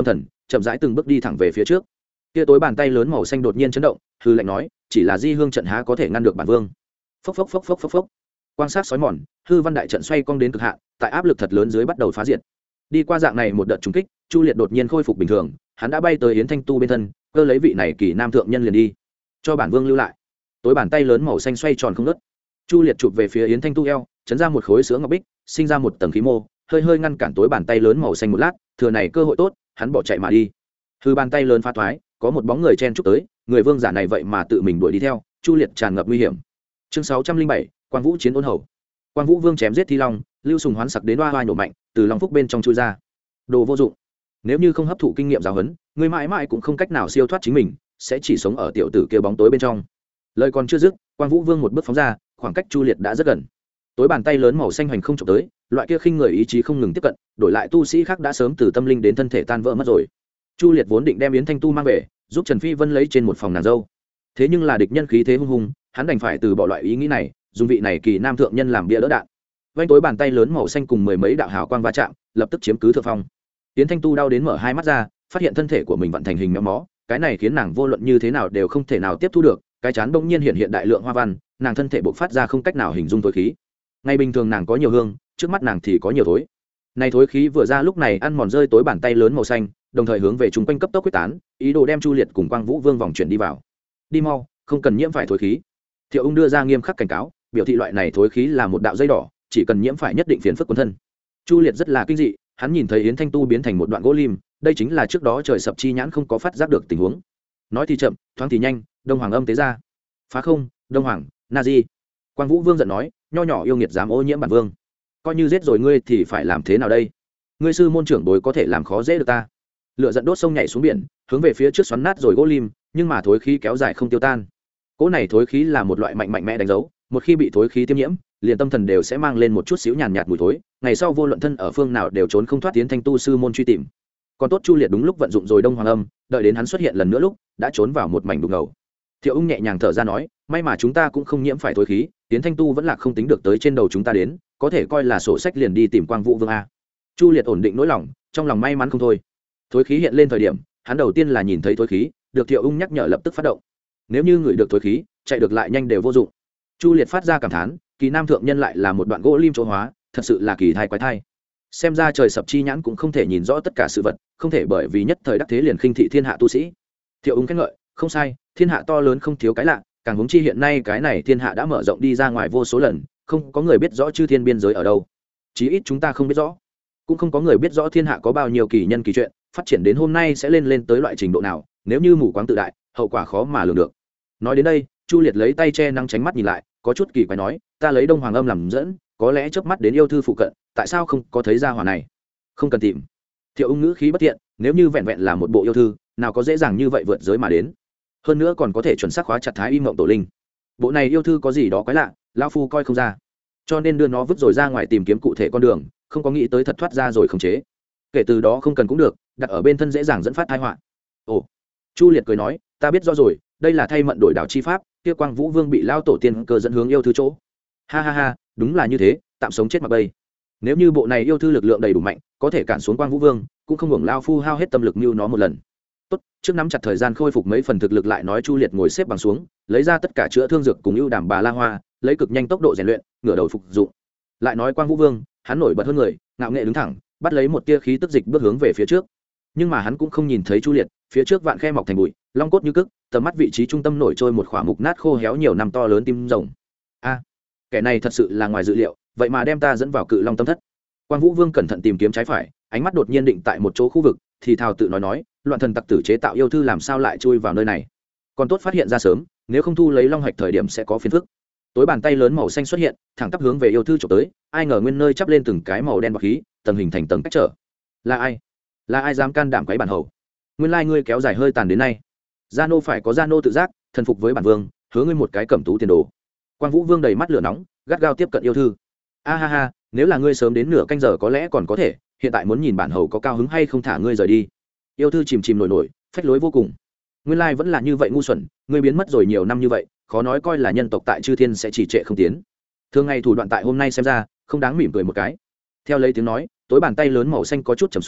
chậm rãi từng bước đi thẳng về phía trước. Kia tối bàn tay lớn màu xanh đột nhiên chấn động, hư lạnh nói, chỉ là di hương trận há có thể ngăn được bản vương. Phốc phốc phốc phốc phốc phốc. Quang sát sói mòn, hư văn đại trận xoay cong đến cực hạn, tại áp lực thật lớn dưới bắt đầu phá diệt. Đi qua dạng này một đợt trùng kích, Chu Liệt đột nhiên khôi phục bình thường, hắn đã bay tới Yến Thanh Tu bên thân, cơ lấy vị này kỳ nam thượng nhân liền đi, cho bản vương lưu lại. Tối bàn tay lớn màu xanh xoay tròn không ngớt. Chu Liệt chụp về phía Yến Thanh Tu eo, chấn ra một khối sữa ngọc bích, sinh ra một tầng khí mô, hơi hơi ngăn cản tối bàn tay lớn màu xanh một lát, thừa này cơ hội tốt, hắn bỏ chạy mà đi. Hư bàn tay lớn phá thoái, có một bóng người chen chúc tới, người vương giả này vậy mà tự mình đuổi đi theo, Chu Liệt tràn ngập nguy hiểm. Chương 607, Quang Vũ chiến ôn hầu. Quang Vũ Vương chém giết Thi Long, Lưu Sùng hoán sặc đến oa oa nổ mạnh, từ Long Phúc bên trong chui ra. Đồ vô dụng. Nếu như không hấp thụ kinh nghiệm giáo huấn, người mãi mãi cũng không cách nào siêu thoát chính mình, sẽ chỉ sống ở tiểu tử kia bóng tối bên trong. Lời còn chưa dứt, Quang Vũ Vương một bước phóng ra, khoảng cách Chu Liệt đã rất gần. Tối bàn tay lớn màu xanh hoành không chụp tới, loại kia khinh người ý chí không ngừng tiếp cận, đổi lại tu sĩ khác đã sớm từ tâm linh đến thân thể tan vỡ mất rồi. Chu Liệt vốn định đem Yến Thanh Tu mang về, giúp Trần Phi Vân lấy trên một phòng nàng dâu. Thế nhưng là địch nhân khí thế hung hùng, hắn đành phải từ bỏ loại ý nghĩ này, dùng vị này kỳ nam thượng nhân làm bia đỡ đạn. Vành tối bàn tay lớn màu xanh cùng mười mấy đạo hào quang va chạm, lập tức chiếm cứ thượng phong. Yến Thanh Tu đau đến mở hai mắt ra, phát hiện thân thể của mình vận thành hình méo mó, cái này khiến nàng vô luận như thế nào đều không thể nào tiếp thu được, cái chán bỗng nhiên hiện đại lượng hoa văn, nàng thân thể bộc phát ra không cách nào hình dung tối khí. Ngày bình thường nàng có nhiều hương, trước mắt nàng thì có nhiều thối. Này thối khí vừa ra lúc này ăn mòn rơi tối bàn tay lớn màu xanh, đồng thời hướng về chúng quanh cấp tốc quyết tán, ý đồ đem Chu Liệt cùng Quang Vũ Vương vòng chuyển đi vào. Đi mau, không cần nhiễm phải thối khí. Thiệu Ung đưa ra nghiêm khắc cảnh cáo, biểu thị loại này thối khí là một đạo dây đỏ, chỉ cần nhiễm phải nhất định phiền phức quân thân. Chu Liệt rất là kinh dị, hắn nhìn thấy Yến Thanh Tu biến thành một đoạn gỗ lim, đây chính là trước đó trời sập chi nhãn không có phát giác được tình huống. Nói thì chậm, thoáng thì nhanh, Đông Hoàng âm tế ra. Phá không, Đông Hoàng, Na Di. Quang Vũ Vương giận nói, nho nhỏ yêu nghiệt dám ô nhiễm bản vương, coi như giết rồi ngươi thì phải làm thế nào đây? Ngươi sư môn trưởng bối có thể làm khó dễ được ta? Lửa giận đốt sông nhảy xuống biển, hướng về phía trước xoắn nát rồi gỗ lim, nhưng mà thối khí kéo dài không tiêu tan. Cỗ này thối khí là một loại mạnh mẽ đánh dấu, một khi bị thối khí tiêm nhiễm, liền tâm thần đều sẽ mang lên một chút xíu nhàn nhạt mùi thối, ngày sau vô luận thân ở phương nào đều trốn không thoát Tiến Thanh Tu sư môn truy tìm. Còn tốt Chu Liệt đúng lúc vận dụng rồi Đông Hoàng âm, đợi đến hắn xuất hiện lần nữa lúc, đã trốn vào một mảnh đục ngầu. Thiệu Ung nhẹ nhàng thở ra nói, may mà chúng ta cũng không nhiễm phải thối khí, Tiến Thanh Tu vẫn là không tính được tới trên đầu chúng ta đến, có thể coi là sổ sách liền đi tìm Quang Vũ Vương a. Chu Liệt ổn định nỗi lòng, trong lòng may mắn không thôi. Thối khí hiện lên thời điểm, hắn đầu tiên là nhìn thấy thối khí, được Thiệu Ung nhắc nhở lập tức phát động. Nếu như người được thối khí, chạy được lại nhanh đều vô dụng. Chu Liệt phát ra cảm thán, kỳ nam thượng nhân lại là một đoạn gỗ lim chỗ hóa, thật sự là kỳ thai quái thai. Xem ra trời sập chi nhãn cũng không thể nhìn rõ tất cả sự vật, không thể bởi vì nhất thời đắc thế liền khinh thị thiên hạ tu sĩ. Thiệu Ung khen ngợi, không sai, thiên hạ to lớn không thiếu cái lạ, càng huống chi hiện nay cái này thiên hạ đã mở rộng đi ra ngoài vô số lần, không có người biết rõ chư thiên biên giới ở đâu. Chí ít chúng ta không biết rõ, cũng không có người biết rõ thiên hạ có bao nhiêu kỳ nhân kỳ chuyện, phát triển đến hôm nay sẽ lên tới loại trình độ nào, nếu như mù quáng tự đại, hậu quả khó mà lường được. Nói đến đây, Chu Liệt lấy tay che nắng tránh mắt nhìn lại, có chút kỳ quái nói, ta lấy Đông Hoàng âm làm dẫn, có lẽ chớp mắt đến yêu thư phụ cận, tại sao không có thấy ra hỏa này? Không cần tìm. Thiệu Ung ngữ khí bất thiện, nếu như vẹn vẹn là một bộ yêu thư, nào có dễ dàng như vậy vượt giới mà đến. Hơn nữa còn có thể chuẩn xác khóa chặt Thái Y Mộng Tổ Linh. Bộ này yêu thư có gì đó quái lạ, lão phu coi không ra, cho nên đưa nó vứt rồi ra ngoài tìm kiếm cụ thể con đường, không có nghĩ tới thật thoát ra rồi khống chế. Kể từ đó không cần cũng được, đặt ở bên thân dễ dàng dẫn phát tai họa. Ồ, Chu Liệt cười nói, ta biết rõ rồi, đây là thay mận đổi đảo chi pháp, kia Quang Vũ Vương bị lao tổ tiên cơ dẫn hướng yêu thư chỗ. Ha ha ha, đúng là như thế, tạm sống chết mặc bay. Nếu như bộ này yêu thư lực lượng đầy đủ mạnh, có thể cản xuống Quang Vũ Vương, cũng không hưởng lao phu hao hết tâm lực mưu nó một lần. Tốt, trước nắm chặt thời gian khôi phục mấy phần thực lực lại nói. Chu Liệt ngồi xếp bằng xuống, lấy ra tất cả chữa thương dược cùng ưu đàm bà la hoa, lấy cực nhanh tốc độ rèn luyện, ngửa đầu phục dụng. Lại nói Quang Vũ Vương, hắn nổi bật hơn người, ngạo nghệ đứng thẳng, bắt lấy một tia khí tức dịch bước hướng về phía trước. Nhưng mà hắn cũng không nhìn thấy Chu Liệt, phía trước vạn khe mọc thành bụi, long cốt như cức, tầm mắt vị trí trung tâm nổi trôi một khỏa mục nát khô héo nhiều năm to lớn tim rồng. A, kẻ này thật sự là ngoài dự liệu, vậy mà đem ta dẫn vào Cự Long tâm thất. Quang Vũ Vương cẩn thận tìm kiếm trái phải, ánh mắt đột nhiên định tại một chỗ khu vực, thì thào tự nói, loạn thần tặc tử chế tạo yêu thư làm sao lại chui vào nơi này? Còn tốt phát hiện ra sớm, nếu không thu lấy long hạch thời điểm sẽ có phiền phức. Tối bàn tay lớn màu xanh xuất hiện, thẳng tắp hướng về yêu thư chụp tới, ai ngờ nguyên nơi chắp lên từng cái màu đen bạc khí, tầng hình thành tầng cách trở. Là ai? Là ai dám can đảm quấy bản hầu? Nguyên lai ngươi kéo dài hơi tàn đến nay. Gia nô phải có gia nô tự giác, thần phục với bản vương, hứa ngươi một cái cẩm tú tiền đồ. Quang Vũ Vương đầy mắt lửa nóng, gắt gao tiếp cận yêu thư. A ha ha, nếu là ngươi sớm đến nửa canh giờ có lẽ còn có thể, hiện tại muốn nhìn bản hầu có cao hứng hay không thả ngươi rời đi. Yêu thư chìm chìm nổi nổi, phách lối vô cùng. Nguyên lai vẫn là như vậy ngu xuẩn, ngươi biến mất rồi nhiều năm như vậy, khó nói coi là nhân tộc tại chư thiên sẽ chỉ trệ không tiến. Thường ngày thủ đoạn tại hôm nay xem ra không đáng mỉm cười một cái. Theo lấy tiếng nói, tối bàn tay lớn màu xanh có chút trầm xuống,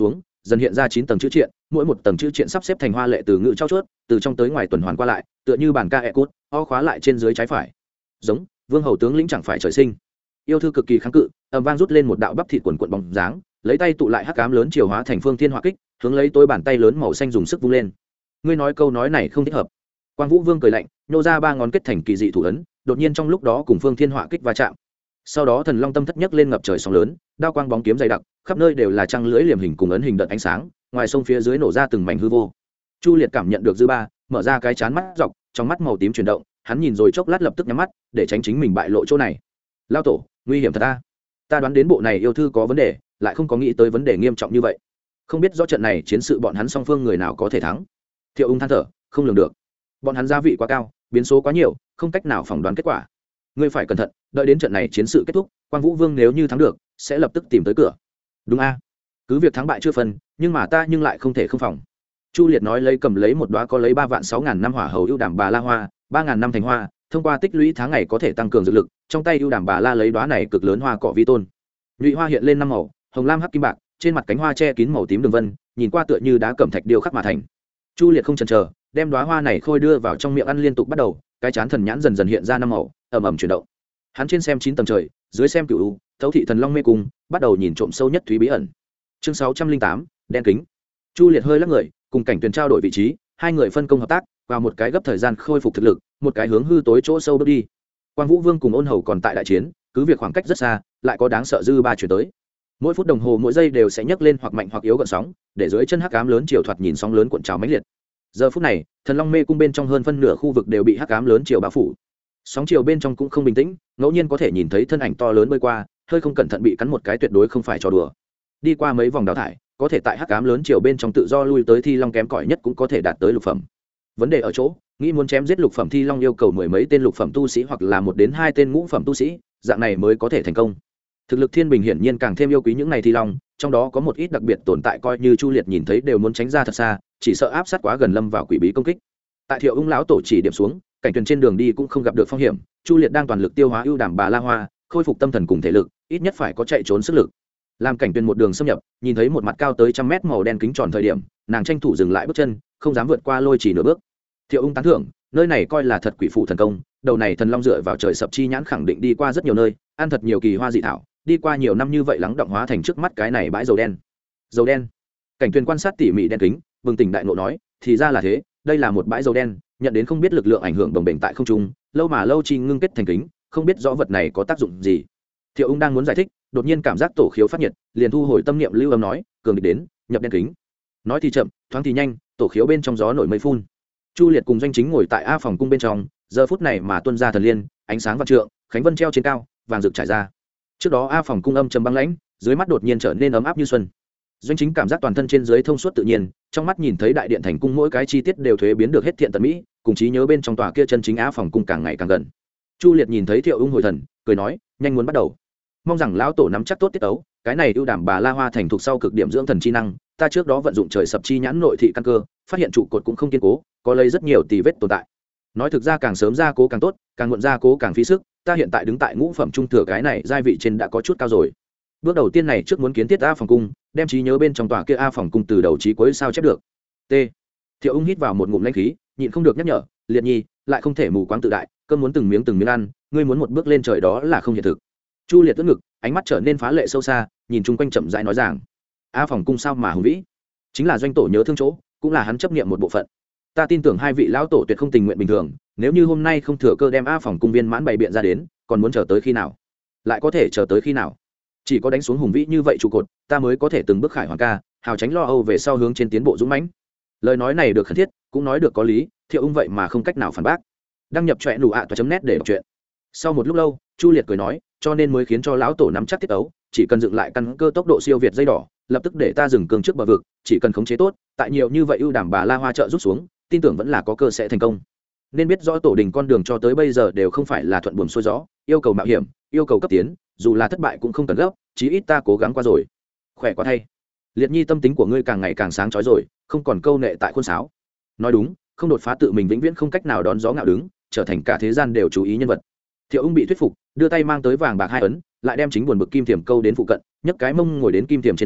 dần hiện ra 9 tầng chữ triện, mỗi một tầng chữ triện sắp xếp thành hoa lệ từ ngữ trao chuốt, từ trong tới ngoài tuần hoàn qua lại, tựa như bàn ca cốt, o khóa lại trên dưới trái phải. Giống vương hầu tướng lĩnh chẳng phải trời sinh. Yêu thư cực kỳ kháng cự, ầm vang rút lên một đạo bắp thịt quần quần bóng dáng, lấy tay tụ lại hắc ám lớn chiều hóa thành phương thiên hỏa kích, hướng lấy tối bàn tay lớn màu xanh dùng sức vung lên. Ngươi nói câu nói này không thích hợp. Quang Vũ Vương cười lạnh, nhô ra 3 ngón kết thành kỳ dị thủ ấn, đột nhiên trong lúc đó cùng phương thiên hỏa kích va chạm. Sau đó thần long tâm thất nhất lên ngập trời sóng lớn, đao quang bóng kiếm dày đặc, khắp nơi đều là trăng lưỡi liềm hình cùng ấn hình đợt ánh sáng, ngoài sông phía dưới nổ ra từng mảnh hư vô. Chu Liệt cảm nhận được dư ba, mở ra cái chán mắt dọc, trong mắt màu tím chuyển động, hắn nhìn rồi chốc lát lập tức nhắm mắt, để tránh chính mình bại lộ chỗ này. Lao tổ, nguy hiểm thật a. Ta đoán đến bộ này yêu thư có vấn đề, lại không có nghĩ tới vấn đề nghiêm trọng như vậy. Không biết rõ trận này chiến sự bọn hắn song phương người nào có thể thắng. Thiệu Ung than thở, không lường được. Bọn hắn gia vị quá cao, biến số quá nhiều, không cách nào phỏng đoán kết quả. Ngươi phải cẩn thận, đợi đến trận này chiến sự kết thúc, Quang Vũ Vương nếu như thắng được, sẽ lập tức tìm tới cửa. Đúng a? Cứ việc thắng bại chưa phân, nhưng mà ta nhưng lại không thể không phòng. Chu Liệt nói lấy cầm lấy một đóa có lấy 3.600.000 năm hỏa hầu ưu đàm bà la hoa, 3.000 năm thành hoa, thông qua tích lũy tháng ngày có thể tăng cường dược lực, trong tay ưu đàm bà la lấy đóa này cực lớn hoa cỏ vi tôn. Nhụy hoa hiện lên 5 màu, hồng lam hắc kim bạc, trên mặt cánh hoa che kín màu tím đường vân, nhìn qua tựa như đá cẩm thạch điêu khắc mà thành. Chu Liệt không chần chờ, đem đóa hoa này khôi đưa vào trong miệng ăn liên tục bắt đầu, cái chán thần nhãn dần dần hiện ra 5 màu, ầm ầm chuyển động. Hắn trên xem 9 tầng trời, dưới xem cửu u, thấu thị thần long mê cung, bắt đầu nhìn trộm sâu nhất thúy bí ẩn. Chương 608, đen kính. Chu Liệt hơi lắc người, cùng Cảnh Tuyền trao đổi vị trí, hai người phân công hợp tác, vào một cái gấp thời gian khôi phục thực lực, một cái hướng hư tối chỗ sâu bước đi. Quang Vũ Vương cùng Ôn Hầu còn tại đại chiến, cứ việc khoảng cách rất xa, lại có đáng sợ dư ba chuyển tới. Mỗi phút đồng hồ mỗi giây đều sẽ nhấc lên hoặc mạnh hoặc yếu gợn sóng, để dưới chân hắc ám lớn chiều thoạt nhìn sóng lớn cuộn trào mãnh liệt. Giờ phút này, thần long mê cung bên trong hơn phân nửa khu vực đều bị hắc ám lớn chiều bao phủ. Sóng chiều bên trong cũng không bình tĩnh, ngẫu nhiên có thể nhìn thấy thân ảnh to lớn bơi qua, hơi không cẩn thận bị cắn một cái tuyệt đối không phải trò đùa. Đi qua mấy vòng đào thải, có thể tại hắc ám lớn chiều bên trong tự do lui tới thi long kém cỏi nhất cũng có thể đạt tới lục phẩm. Vấn đề ở chỗ, nghĩ muốn chém giết lục phẩm thi long yêu cầu 10 mấy tên lục phẩm tu sĩ hoặc là 1 đến 2 tên ngũ phẩm tu sĩ, dạng này mới có thể thành công. Thực lực Thiên Bình hiển nhiên càng thêm yêu quý những này thi long, trong đó có một ít đặc biệt tồn tại coi như Chu Liệt nhìn thấy đều muốn tránh ra thật xa, chỉ sợ áp sát quá gần lâm vào quỷ bí công kích. Tại Thiệu Ung lão tổ chỉ điểm xuống, Cảnh Tuyền trên đường đi cũng không gặp được phong hiểm, Chu Liệt đang toàn lực tiêu hóa ưu đàm bà la hoa, khôi phục tâm thần cùng thể lực, ít nhất phải có chạy trốn sức lực. Làm Cảnh Tuyền một đường xâm nhập, nhìn thấy một mặt cao tới 100 mét màu đen kính tròn thời điểm, nàng tranh thủ dừng lại bước chân, không dám vượt qua lôi chỉ nửa bước. Thiệu Ung tán thưởng, nơi này coi là thật quỷ phụ thần công, đầu này thần long dựa vào trời sập chi nhãn khẳng định đi qua rất nhiều nơi, ăn thật nhiều kỳ hoa dị thảo, đi qua nhiều năm như vậy lắng động hóa thành trước mắt cái này bãi dầu đen. Dầu đen. Cảnh Tuyền quan sát tỉ mỉ đen kính, bừng tỉnh đại ngộ nói, thì ra là thế, đây là một bãi dầu đen, nhận đến không biết lực lượng ảnh hưởng đồng bệnh tại không trung, lâu mà lâu chi ngưng kết thành kính, không biết rõ vật này có tác dụng gì. Thiệu Ung đang muốn giải thích, đột nhiên cảm giác tổ khiếu phát nhiệt, liền thu hồi tâm niệm lưu âm nói, cường địch đến, nhập đen kính. Nói thì chậm, thoáng thì nhanh, tổ khiếu bên trong gió nổi mây phun. Chu Liệt cùng Doanh Chính ngồi tại A phòng cung bên trong, giờ phút này mà tuôn ra thần liên, ánh sáng vạn trượng, khánh vân treo trên cao, vàng rực trải ra. Trước đó A phòng cung âm trầm băng lãnh, dưới mắt đột nhiên trở nên ấm áp như xuân. Doanh Chính cảm giác toàn thân trên dưới thông suốt tự nhiên, trong mắt nhìn thấy đại điện thành cung mỗi cái chi tiết đều thuế biến được hết thiện tận mỹ, cùng trí nhớ bên trong tòa kia chân chính A phòng cung càng ngày càng gần. Chu Liệt nhìn thấy Thiệu Ung hồi thần, cười nói, nhanh muốn bắt đầu. Mong rằng lão tổ nắm chắc tốt tiết tấu, cái này ưu đảm bà la hoa thành thục sau cực điểm dưỡng thần chi năng, ta trước đó vận dụng trời sập chi nhãn nội thị căn cơ, phát hiện trụ cột cũng không kiên cố, có lấy rất nhiều tì vết tồn tại. Nói thực ra càng sớm gia cố càng tốt, càng muộn gia cố càng phí sức, ta hiện tại đứng tại ngũ phẩm trung thừa cái này giai vị trên đã có chút cao rồi. Bước đầu tiên này trước muốn kiến thiết A phòng cung, đem trí nhớ bên trong tòa kia A phòng cung từ đầu chí cuối sao chép được. T. Thiệu Ung hít vào một ngụm lãnh khí, nhịn không được nhắc nhở, Liệt Nhi, lại không thể mù quáng tự đại, cơm muốn từng miếng ăn, ngươi muốn một bước lên trời đó là không hiện thực. Chu Liệt ưỡn ngực, ánh mắt trở nên phá lệ sâu xa, nhìn chung quanh chậm rãi nói rằng, A phòng cung sao mà hùng vĩ, chính là Doanh tổ nhớ thương chỗ, cũng là hắn chấp niệm một bộ phận. Ta tin tưởng hai vị lão tổ tuyệt không tình nguyện bình thường, nếu như hôm nay không thừa cơ đem A phòng cung viên mãn bày biện ra đến, còn muốn chờ tới khi nào? Lại có thể chờ tới khi nào? Chỉ có đánh xuống hùng vĩ như vậy trụ cột, ta mới có thể từng bước khải hoàn ca, hào tránh lo âu về sau hướng trên tiến bộ dũng mãnh. Lời nói này được khẩn thiết, cũng nói được có lý, Thiệu Ung vậy mà không cách nào phản bác. Đăng nhập truyện đủ ạ.net để đọc truyện. Sau một lúc lâu, Chu Liệt cười nói, cho nên mới khiến cho lão tổ nắm chắc tiết ấu, chỉ cần dựng lại căn cơ tốc độ siêu việt dây đỏ, lập tức để ta dừng cương trước bờ vực, chỉ cần khống chế tốt, tại nhiều như vậy ưu đảm bà la hoa trợ rút xuống, tin tưởng vẫn là có cơ sẽ thành công. Nên biết rõ tổ đình con đường cho tới bây giờ đều không phải là thuận buồm xuôi gió, yêu cầu mạo hiểm, yêu cầu cấp tiến, dù là thất bại cũng không cần gấp, chí ít ta cố gắng qua rồi. Khỏe quá thay. Liệt Nhi tâm tính của ngươi càng ngày càng sáng chói rồi, không còn câu nệ tại khuôn sáo. Nói đúng, không đột phá tự mình vĩnh viễn không cách nào đón gió ngạo đứng, trở thành cả thế gian đều chú ý nhân vật. Thiệu Ung bị thuyết phục, đưa tay mang tới vàng bạc 2 ấn, lại đem chính buồn bực kim thiểm câu đến phụ cận, nhấc cái mông ngồi đến kim thiểm trên lưng,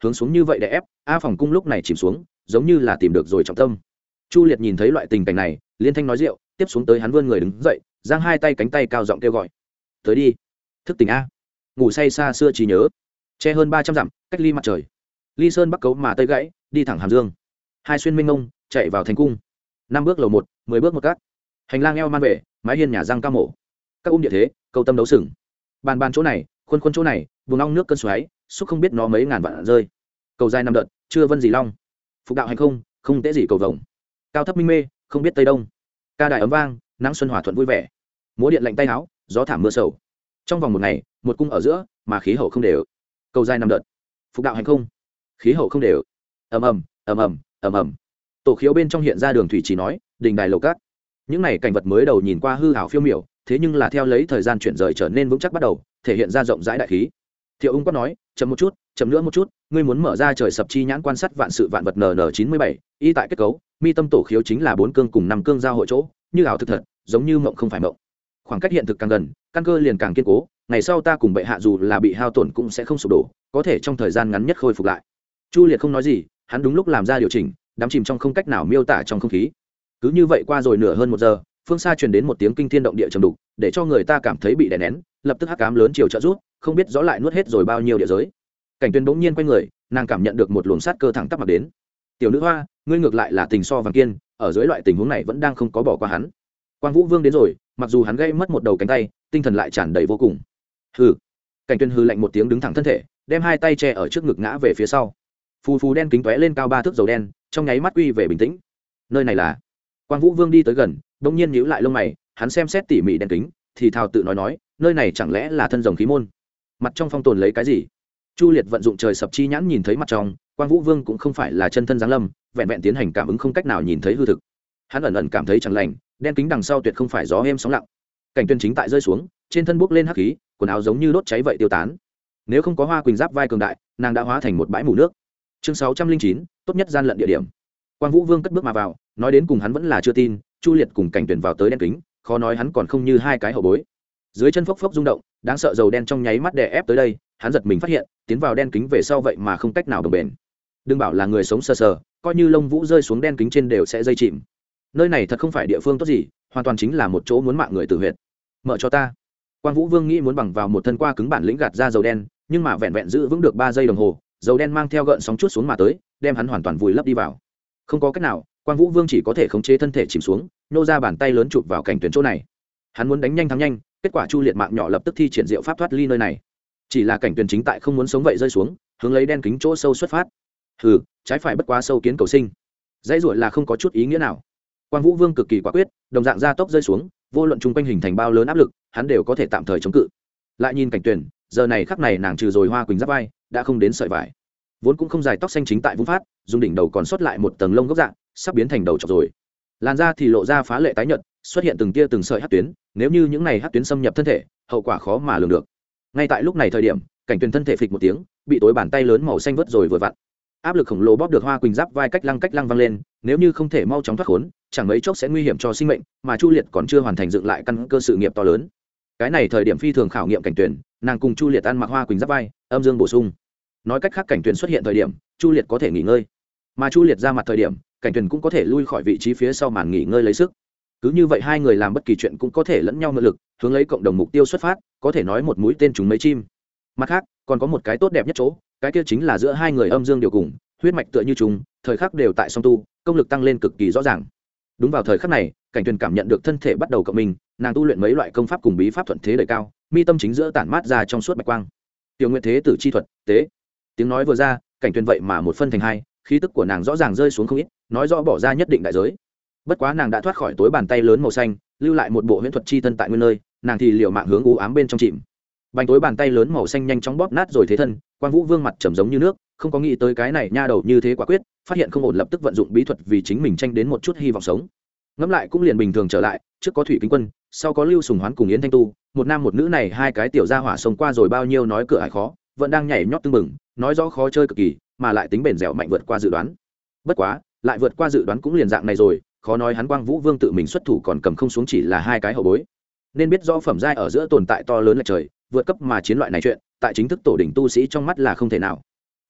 hướng xuống như vậy để ép, A Phòng cung lúc này chìm xuống, giống như là tìm được rồi trọng tâm. Chu Liệt nhìn thấy loại tình cảnh này, liên thanh nói rượu, tiếp xuống tới hắn vươn người đứng dậy, giang hai tay cánh tay cao giọng kêu gọi: "Tới đi, thức tỉnh a." Ngủ say xa xưa trí nhớ, che hơn 300 dặm, cách ly mặt trời. Ly Sơn Bắc cấu mà tây gãy, đi thẳng Hàm Dương. Hai xuyên minh ngông, chạy vào thành cung. 5 bước lầu 1, 10 bước một cát. Hành lang eo man vệ, mái hiên nhà răng cao mổ. Các địa thế, câu tâm đấu sừng. Bàn bàn chỗ này, khuôn khuôn chỗ này, vùng ong nước cơn xoáy, xúc không biết nó mấy ngàn vạn rơi. Cầu dài 5 đợt, chưa vân gì long. Phục đạo hành không, không tế gì cầu vồng. Cao thấp minh mê, không biết tây đông. Ca đài ấm vang, nắng xuân hòa thuận vui vẻ. Múa điện lạnh tay áo, gió thảm mưa sầu. Trong vòng một ngày, một cung ở giữa, mà khí hậu không đều. Cầu dài 5 đợt. Phục đạo hành không, khí hậu không đều. Ầm ầm, ầm ầm, ầm ầm. Tổ khiếu bên trong hiện ra đường thủy chỉ nói, đình đài lầu cát. Những này cảnh vật mới đầu nhìn qua hư ảo phiêu miểu, thế nhưng là theo lấy thời gian chuyển rời trở nên vững chắc bắt đầu, thể hiện ra rộng rãi đại khí. Thiệu Ung quát nói, chậm một chút, chậm nữa một chút, ngươi muốn mở ra trời sập chi nhãn quan sát vạn sự vạn vật NN97, y tại kết cấu, mi tâm tổ khiếu chính là 4 cương cùng 5 cương giao hội chỗ, như ảo thực thật, giống như mộng không phải mộng. Khoảng cách hiện thực càng gần, căn cơ liền càng kiên cố, ngày sau ta cùng bệ hạ dù là bị hao tổn cũng sẽ không sụp đổ, có thể trong thời gian ngắn nhất khôi phục lại. Chu Liệt không nói gì, hắn đúng lúc làm ra điều chỉnh, đắm chìm trong không cách nào miêu tả trong không khí. Cứ như vậy qua rồi nửa hơn 1 giờ, phương xa truyền đến một tiếng kinh thiên động địa trầm đục, để cho người ta cảm thấy bị đè nén, lập tức hắc ám lớn chiều trợ rút, không biết rõ lại nuốt hết rồi bao nhiêu địa giới. Cảnh Tuyên bỗng nhiên quay người, nàng cảm nhận được một luồng sát cơ thẳng tắp mặt đến. Tiểu nữ hoa, ngươi ngược lại là tình so vàng kiên, ở dưới loại tình huống này vẫn đang không có bỏ qua hắn. Quang Vũ Vương đến rồi, mặc dù hắn gây mất một đầu cánh tay, tinh thần lại tràn đầy vô cùng. Hừ. Cảnh Tuyên hừ lạnh một tiếng đứng thẳng thân thể, đem hai tay che ở trước ngực ngã về phía sau. Phù phù đen kính tóe lên cao 3 thước dầu đen, trong nháy mắt quy về bình tĩnh. Nơi này là? Quang Vũ Vương đi tới gần, bỗng nhiên nhíu lại lông mày, hắn xem xét tỉ mỉ đen kính, thì thào tự nói, nơi này chẳng lẽ là thân rồng khí môn? Mặt trong phong tồn lấy cái gì? Chu Liệt vận dụng trời sập chi nhãn nhìn thấy mặt trong, Quang Vũ Vương cũng không phải là chân thân giáng lâm, vẹn vẹn tiến hành cảm ứng không cách nào nhìn thấy hư thực. Hắn ẩn ẩn cảm thấy chẳng lành, đen kính đằng sau tuyệt không phải gió êm sóng lặng. Cảnh Tuyên chính tại rơi xuống, trên thân bốc lên hắc khí, quần áo giống như đốt cháy vậy tiêu tán. Nếu không có Hoa Quỳnh giáp vai cường đại, nàng đã hóa thành một bãi mù nước. Chương 609, tốt nhất gian lận địa điểm. Quang Vũ Vương cất bước mà vào, nói đến cùng hắn vẫn là chưa tin, Chu Liệt cùng Cảnh Tuyển vào tới đen kính, khó nói hắn còn không như hai cái hậu bối. Dưới chân phốc phốc rung động, đáng sợ dầu đen trong nháy mắt đè ép tới đây, hắn giật mình phát hiện, tiến vào đen kính về sau vậy mà không cách nào đồng bền. Đừng bảo là người sống sờ sờ, coi như lông vũ rơi xuống đen kính trên đều sẽ dây chìm. Nơi này thật không phải địa phương tốt gì, hoàn toàn chính là một chỗ muốn mạng người tử huyệt. Mở cho ta. Quang Vũ Vương nghĩ muốn bằng vào một thân qua cứng bản lĩnh gạt ra dầu đen, nhưng mà vẹn vẹn giữ vững được 3 giây đồng hồ, dầu đen mang theo gợn sóng chút xuống mà tới, đem hắn hoàn toàn vùi lấp đi vào. Không có cách nào, Quang Vũ Vương chỉ có thể khống chế thân thể chìm xuống, nô ra bàn tay lớn chụp vào Cảnh Tuyển chỗ này. Hắn muốn đánh nhanh thắng nhanh, kết quả Chu Liệt mạng nhỏ lập tức thi triển diệu pháp thoát ly nơi này. Chỉ là Cảnh Tuyển chính tại không muốn sống vậy rơi xuống, hướng lấy đen kính chỗ sâu xuất phát. Hừ, trái phải bất quá sâu kiến cầu sinh. Dãy ruột là không có chút ý nghĩa nào. Quang Vũ Vương cực kỳ quả quyết, đồng dạng gia tốc rơi xuống, vô luận chung quanh hình thành bao lớn áp lực, hắn đều có thể tạm thời chống cự. Lại nhìn Cảnh Tuyển, giờ này khắc này nàng trừ rồi Hoa Quỳnh giáp vai, đã không đến sợi vải. Vốn cũng không dài tóc xanh chính tại vung phát, dùng đỉnh đầu còn sót lại một tầng lông gốc dạng, sắp biến thành đầu trọc rồi. Làn da thì lộ ra phá lệ tái nhợt, xuất hiện từng tia từng sợi hắc tuyến, nếu như những này hắc tuyến xâm nhập thân thể, hậu quả khó mà lường được. Ngay tại lúc này thời điểm, Cảnh Tuyển thân thể phịch một tiếng, bị tối bàn tay lớn màu xanh vớt rồi vừa vặn. Áp lực khổng lồ bóp được Hoa Quỳnh giáp vai cách lăng văng lên, nếu như không thể mau chóng thoát khốn, chẳng mấy chốc sẽ nguy hiểm cho sinh mệnh, mà Chu Liệt còn chưa hoàn thành dựng lại căn cơ sự nghiệp to lớn. Cái này thời điểm phi thường khảo nghiệm Cảnh Tuyển, nàng cùng Chu Liệt ăn mặc Hoa Quỳnh giáp vai, âm dương bổ sung. Nói cách khác Cảnh Tuyển xuất hiện thời điểm, Chu Liệt có thể nghỉ ngơi, mà Chu Liệt ra mặt thời điểm, Cảnh Tuyển cũng có thể lui khỏi vị trí phía sau màn nghỉ ngơi lấy sức. Cứ như vậy hai người làm bất kỳ chuyện cũng có thể lẫn nhau mượn lực, hướng lấy cộng đồng mục tiêu xuất phát, có thể nói một mũi tên trúng mấy chim. Mặt khác, còn có một cái tốt đẹp nhất chỗ, cái kia chính là giữa hai người âm dương điều cùng, huyết mạch tựa như chúng, thời khắc đều tại song tu, công lực tăng lên cực kỳ rõ ràng. Đúng vào thời khắc này, Cảnh Tuyển cảm nhận được thân thể bắt đầu cộng mình, nàng tu luyện mấy loại công pháp cùng bí pháp thuận thế đời cao, mi tâm chính giữa tản mát ra trong suốt bạch quang. Tiểu Nguyệt Thế Tử chi thuật, tế. Tiếng nói vừa ra, Cảnh Tuyển vậy mà một phân thành hai, khí tức của nàng rõ ràng rơi xuống không ít, nói rõ bỏ ra nhất định đại giới. Bất quá nàng đã thoát khỏi tối bàn tay lớn màu xanh, lưu lại một bộ huyễn thuật chi thân tại nguyên nơi, nàng thì liều mạng hướng u ám bên trong chìm. Bành tối bàn tay lớn màu xanh nhanh chóng bóp nát rồi thế thân, Quang Vũ Vương mặt trầm giống như nước, không có nghĩ tới cái này nha đầu như thế quả quyết, phát hiện không ổn lập tức vận dụng bí thuật vì chính mình tranh đến một chút hy vọng sống. Ngẫm lại cũng liền bình thường trở lại, trước có Thủy Kính Quân, sau có Lưu Sùng Hoán cùng Yến Thanh Tu, một nam một nữ này hai cái tiểu gia hỏa sống qua rồi bao nhiêu nói cửa ải khó, vẫn đang nhảy nhót tưng bừng, nói rõ khó chơi cực kỳ, mà lại tính bền dẻo mạnh vượt qua dự đoán. Bất quá, lại vượt qua dự đoán cũng liền dạng này rồi, khó nói hắn Quang Vũ Vương tự mình xuất thủ còn cầm không xuống chỉ là hai cái hậu bối. Nên biết rõ phẩm giai ở giữa tồn tại to lớn là trời, vượt cấp mà chiến loại này chuyện, tại chính thức tổ đỉnh tu sĩ trong mắt là không thể nào.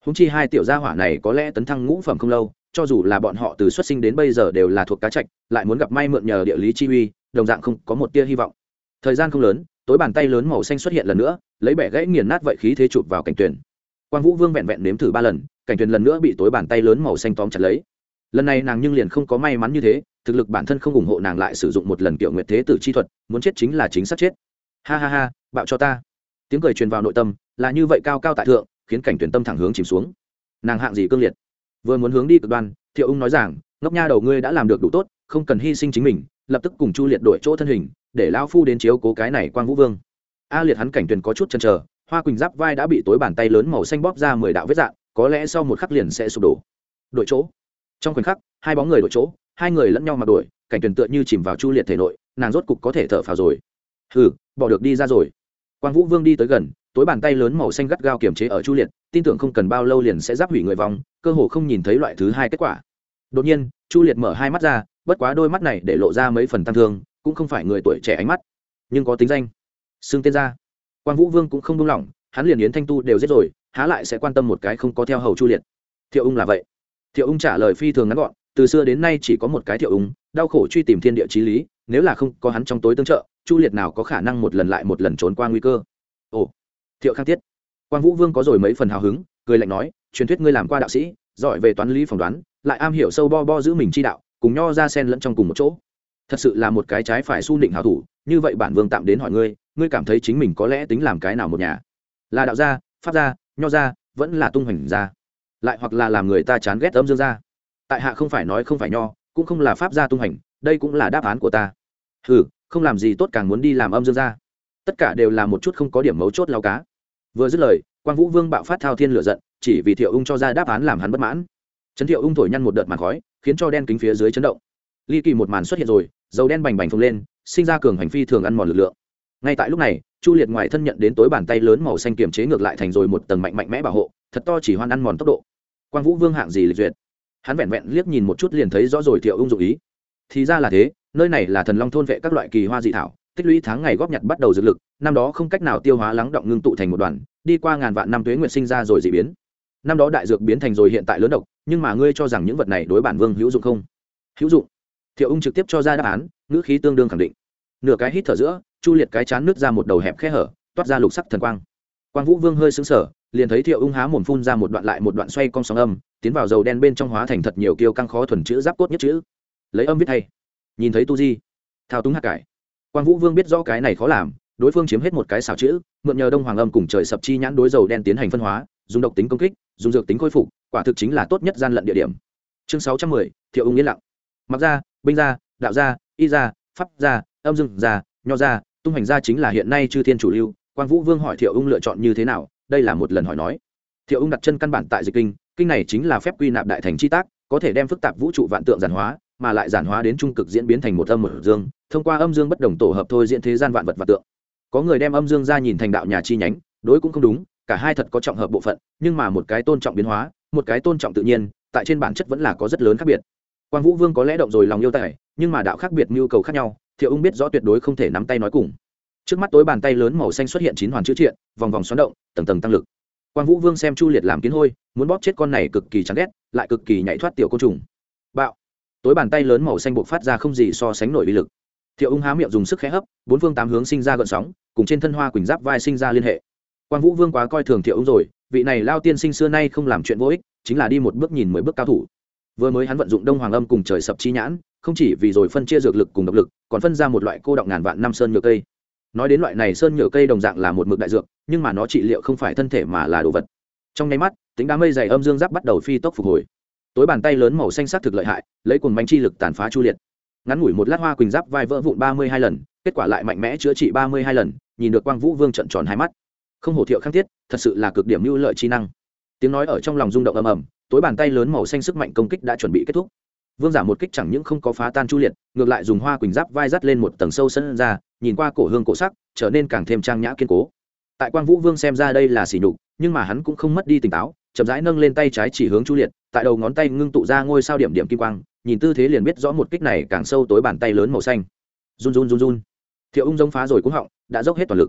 húng chi hai tiểu gia hỏa này có lẽ tấn thăng ngũ phẩm không lâu, cho dù là bọn họ từ xuất sinh đến bây giờ đều là thuộc cá trạch, lại muốn gặp may mượn nhờ địa lý chi uy, đồng dạng không có một tia hy vọng. Thời gian không lớn, tối bàn tay lớn màu xanh xuất hiện lần nữa, lấy bẻ gãy nghiền nát vậy khí thế chụp vào Cảnh Tuyền. Quang Vũ Vương vẹn vẹn nếm thử 3 lần, Cảnh Tuyền lần nữa bị tối bàn tay lớn màu xanh tóm chặt lấy. Lần này nàng nhưng liền không có may mắn như thế, thực lực bản thân không ủng hộ nàng lại sử dụng một lần kiểu nguyệt thế tử chi thuật, muốn chết chính là chính xác chết. Ha ha ha, bạo cho ta. Tiếng cười truyền vào nội tâm, là như vậy cao cao tại thượng, khiến Cảnh Tuyền tâm thẳng hướng chìm xuống. Nàng hạng gì cương liệt, vừa muốn hướng đi cực đoan, Thiệu Ung nói rằng, ngốc nha đầu ngươi đã làm được đủ tốt, không cần hy sinh chính mình, lập tức cùng Chu Liệt đổi chỗ thân hình, để lão phu đến chiếu cố cái này Quang Vũ Vương. A Liệt hắn Cảnh Tuyền có chút chần chờ, Hoa Quỳnh giáp vai đã bị tối bàn tay lớn màu xanh bóp ra 10 đạo vết rạn, có lẽ sau một khắc liền sẽ sụp đổ. Đổi chỗ. Trong khoảnh khắc, hai bóng người đổi chỗ, hai người lẫn nhau mà đổi, Cảnh Tuyền tựa như chìm vào Chu Liệt thể nội, nàng rốt cục có thể thở phào rồi. Hừ, bỏ được đi ra rồi. Quang Vũ Vương đi tới gần, tối bàn tay lớn màu xanh gắt gao kiềm chế ở Chu Liệt, tin tưởng không cần bao lâu liền sẽ giáp hủy người vong, cơ hồ không nhìn thấy loại thứ hai kết quả. Đột nhiên, Chu Liệt mở hai mắt ra, bất quá đôi mắt này để lộ ra mấy phần tăng thương, cũng không phải người tuổi trẻ ánh mắt, nhưng có tính danh. Xưng tên ra. Quang Vũ Vương cũng không buông lỏng, hắn liền Yến Thanh Tu đều giết rồi, há lại sẽ quan tâm một cái không có theo hầu Chu Liệt. Thiệu Ung là vậy. Thiệu Ung trả lời phi thường ngắn gọn, từ xưa đến nay chỉ có một cái Thiệu Ung, đau khổ truy tìm thiên địa chí lý, nếu là không có hắn trong tối tương trợ, Chu Liệt nào có khả năng một lần lại một lần trốn qua nguy cơ. Ồ, Thiệu Khang Tiết. Quang Vũ Vương có rồi mấy phần hào hứng, cười lạnh nói, truyền thuyết ngươi làm qua đạo sĩ, giỏi về toán lý phỏng đoán, lại am hiểu sâu bo bo giữ mình chi đạo, cùng nho ra sen lẫn trong cùng một chỗ, thật sự là một cái trái phải su nịnh hảo thủ. Như vậy bản vương tạm đến hỏi ngươi, ngươi cảm thấy chính mình có lẽ tính làm cái nào một nhà, là đạo gia, pháp gia, nho gia, vẫn là tung hoành gia, lại hoặc là làm người ta chán ghét âm dương gia? Tại hạ không phải nói không phải nho, cũng không là pháp gia tung hành, đây cũng là đáp án của ta. Hừ, không làm gì tốt càng muốn đi làm âm dương gia, tất cả đều là một chút không có điểm mấu chốt lao cá. Vừa dứt lời, Quang Vũ Vương bạo phát thao thiên lửa giận, chỉ vì Thiệu Ung cho ra đáp án làm hắn bất mãn. Trấn Thiệu Ung thổi nhăn một đợt màn khói, khiến cho đen kính phía dưới chấn động. Ly kỳ một màn xuất hiện rồi, dầu đen bành bành phồng lên, sinh ra cường hành phi thường ăn mòn lực lượng. Ngay tại lúc này, Chu Liệt ngoài thân nhận đến tối bàn tay lớn màu xanh kiềm chế ngược lại thành rồi một tầng mạnh mẽ bảo hộ, thật to chỉ hoan ăn mòn tốc độ. Quang Vũ Vương hạng gì lịch duyệt, hắn vẹn vẹn liếc nhìn một chút liền thấy rõ rồi Thiệu Ung dụng ý. Thì ra là thế, nơi này là Thần Long thôn vệ các loại kỳ hoa dị thảo, tích lũy tháng ngày góp nhặt bắt đầu dược lực, năm đó không cách nào tiêu hóa lắng động ngưng tụ thành một đoàn, đi qua ngàn vạn năm tuế nguyệt sinh ra rồi dị biến. Năm đó đại dược biến thành rồi hiện tại lớn độc, nhưng mà ngươi cho rằng những vật này đối bản vương hữu dụng không? Hữu dụng. Thiệu Ung trực tiếp cho ra đáp án, ngữ khí tương đương khẳng định. Nửa cái hít thở giữa, Chu Liệt cái chán nứt ra một đầu hẹp khe hở, toát ra lục sắc thần quang. Quang Vũ Vương hơi sững sờ, liền thấy Thiệu Ung há mồm phun ra một đoạn lại một đoạn xoay cong sóng âm, tiến vào dầu đen bên trong hóa thành thật nhiều kiêu căng khó thuần chữ giáp cốt nhất chữ. Lấy âm viết thay. Nhìn thấy tu di, thao túng hạt cải. Quang Vũ Vương biết rõ cái này khó làm, đối phương chiếm hết một cái xảo chữ, mượn nhờ Đông Hoàng Âm cùng trời sập chi nhãn đối dầu đen tiến hành phân hóa, dùng độc tính công kích, dùng dược tính khôi phục, quả thực chính là tốt nhất gian lận địa điểm. Chương 610, Thiệu Ung yên lặng. Mặc gia, binh gia, đạo gia, y gia, pháp gia, âm dương gia, nho gia, tung hành gia chính là hiện nay chư thiên chủ lưu. Quang Vũ Vương hỏi Thiệu Ung lựa chọn như thế nào, đây là một lần hỏi nói. Thiệu Ung đặt chân căn bản tại dịch kinh, kinh này chính là phép quy nạp đại thành chi tác, có thể đem phức tạp vũ trụ vạn tượng giản hóa, mà lại giản hóa đến trung cực diễn biến thành một âm một dương, thông qua âm dương bất đồng tổ hợp thôi diễn thế gian vạn vật và tượng. Có người đem âm dương gia nhìn thành đạo nhà chi nhánh, đối cũng không đúng, cả hai thật có trọng hợp bộ phận, nhưng mà một cái tôn trọng biến hóa, một cái tôn trọng tự nhiên, tại trên bản chất vẫn là có rất lớn khác biệt. Quang Vũ Vương có lẽ động rồi lòng yêu tài, nhưng mà đạo khác biệt nhu cầu khác nhau, Thiệu Ung biết rõ tuyệt đối không thể nắm tay nói cùng. Trước mắt tối bàn tay lớn màu xanh xuất hiện 9 hoàn chữ triện, vòng vòng xoắn động, tầng tầng tăng lực. Quang Vũ Vương xem Chu Liệt làm kiến hôi, muốn bóp chết con này cực kỳ chán ghét, lại cực kỳ nhảy thoát tiểu côn trùng. Bạo! Tối bàn tay lớn màu xanh bộc phát ra không gì so sánh nổi uy lực. Thiệu Ung há miệng dùng sức khẽ hấp, bốn phương tám hướng sinh ra gợn sóng, cùng trên thân Hoa Quỳnh giáp vai sinh ra liên hệ. Quang Vũ Vương quá coi thường Thiệu Ung rồi, vị này lao tiên sinh xưa nay không làm chuyện vô ích, chính là đi một bước nhìn 10 bước cao thủ. Vừa mới hắn vận dụng Đông Hoàng Âm cùng trời sập chi nhãn, không chỉ vì rồi phân chia dược lực cùng độc lực, còn phân ra một loại cô đọng ngàn vạn năm sơn nhựa cây. Nói đến loại này sơn nhựa cây đồng dạng là một mực đại dược, nhưng mà nó trị liệu không phải thân thể mà là đồ vật. Trong nháy mắt, tính đám mây dày âm dương giáp bắt đầu phi tốc phục hồi. Tối bàn tay lớn màu xanh sắc thực lợi hại, lấy cuồng manh chi lực tàn phá Chu Liệt. Ngắn ngủi một lát Hoa Quỳnh giáp vai vỡ vụn 32 lần, kết quả lại mạnh mẽ chữa trị 32 lần, nhìn được Quang Vũ Vương trợn tròn hai mắt. Không hổ Thiệu Khang Tiết, thật sự là cực điểm lưu lợi chi năng. Tiếng nói ở trong lòng rung động ầm ầm, tối bàn tay lớn màu xanh sức mạnh công kích đã chuẩn bị kết thúc. Vương giả một kích chẳng những không có phá tan Chu Liệt, ngược lại dùng Hoa Quỳnh giáp vai dắt lên một tầng sâu sân ra, nhìn qua cổ hương cổ sắc, trở nên càng thêm trang nhã kiên cố. Tại Quang Vũ Vương xem ra đây là sỉ nhục, nhưng mà hắn cũng không mất đi tỉnh táo, chậm rãi nâng lên tay trái chỉ hướng Chu Liệt, tại đầu ngón tay ngưng tụ ra ngôi sao điểm điểm kim quang, nhìn tư thế liền biết rõ một kích này càng sâu tối bàn tay lớn màu xanh. Run run run run. Thiệu Ung giống phá rồi cũng họng, đã dốc hết toàn lực.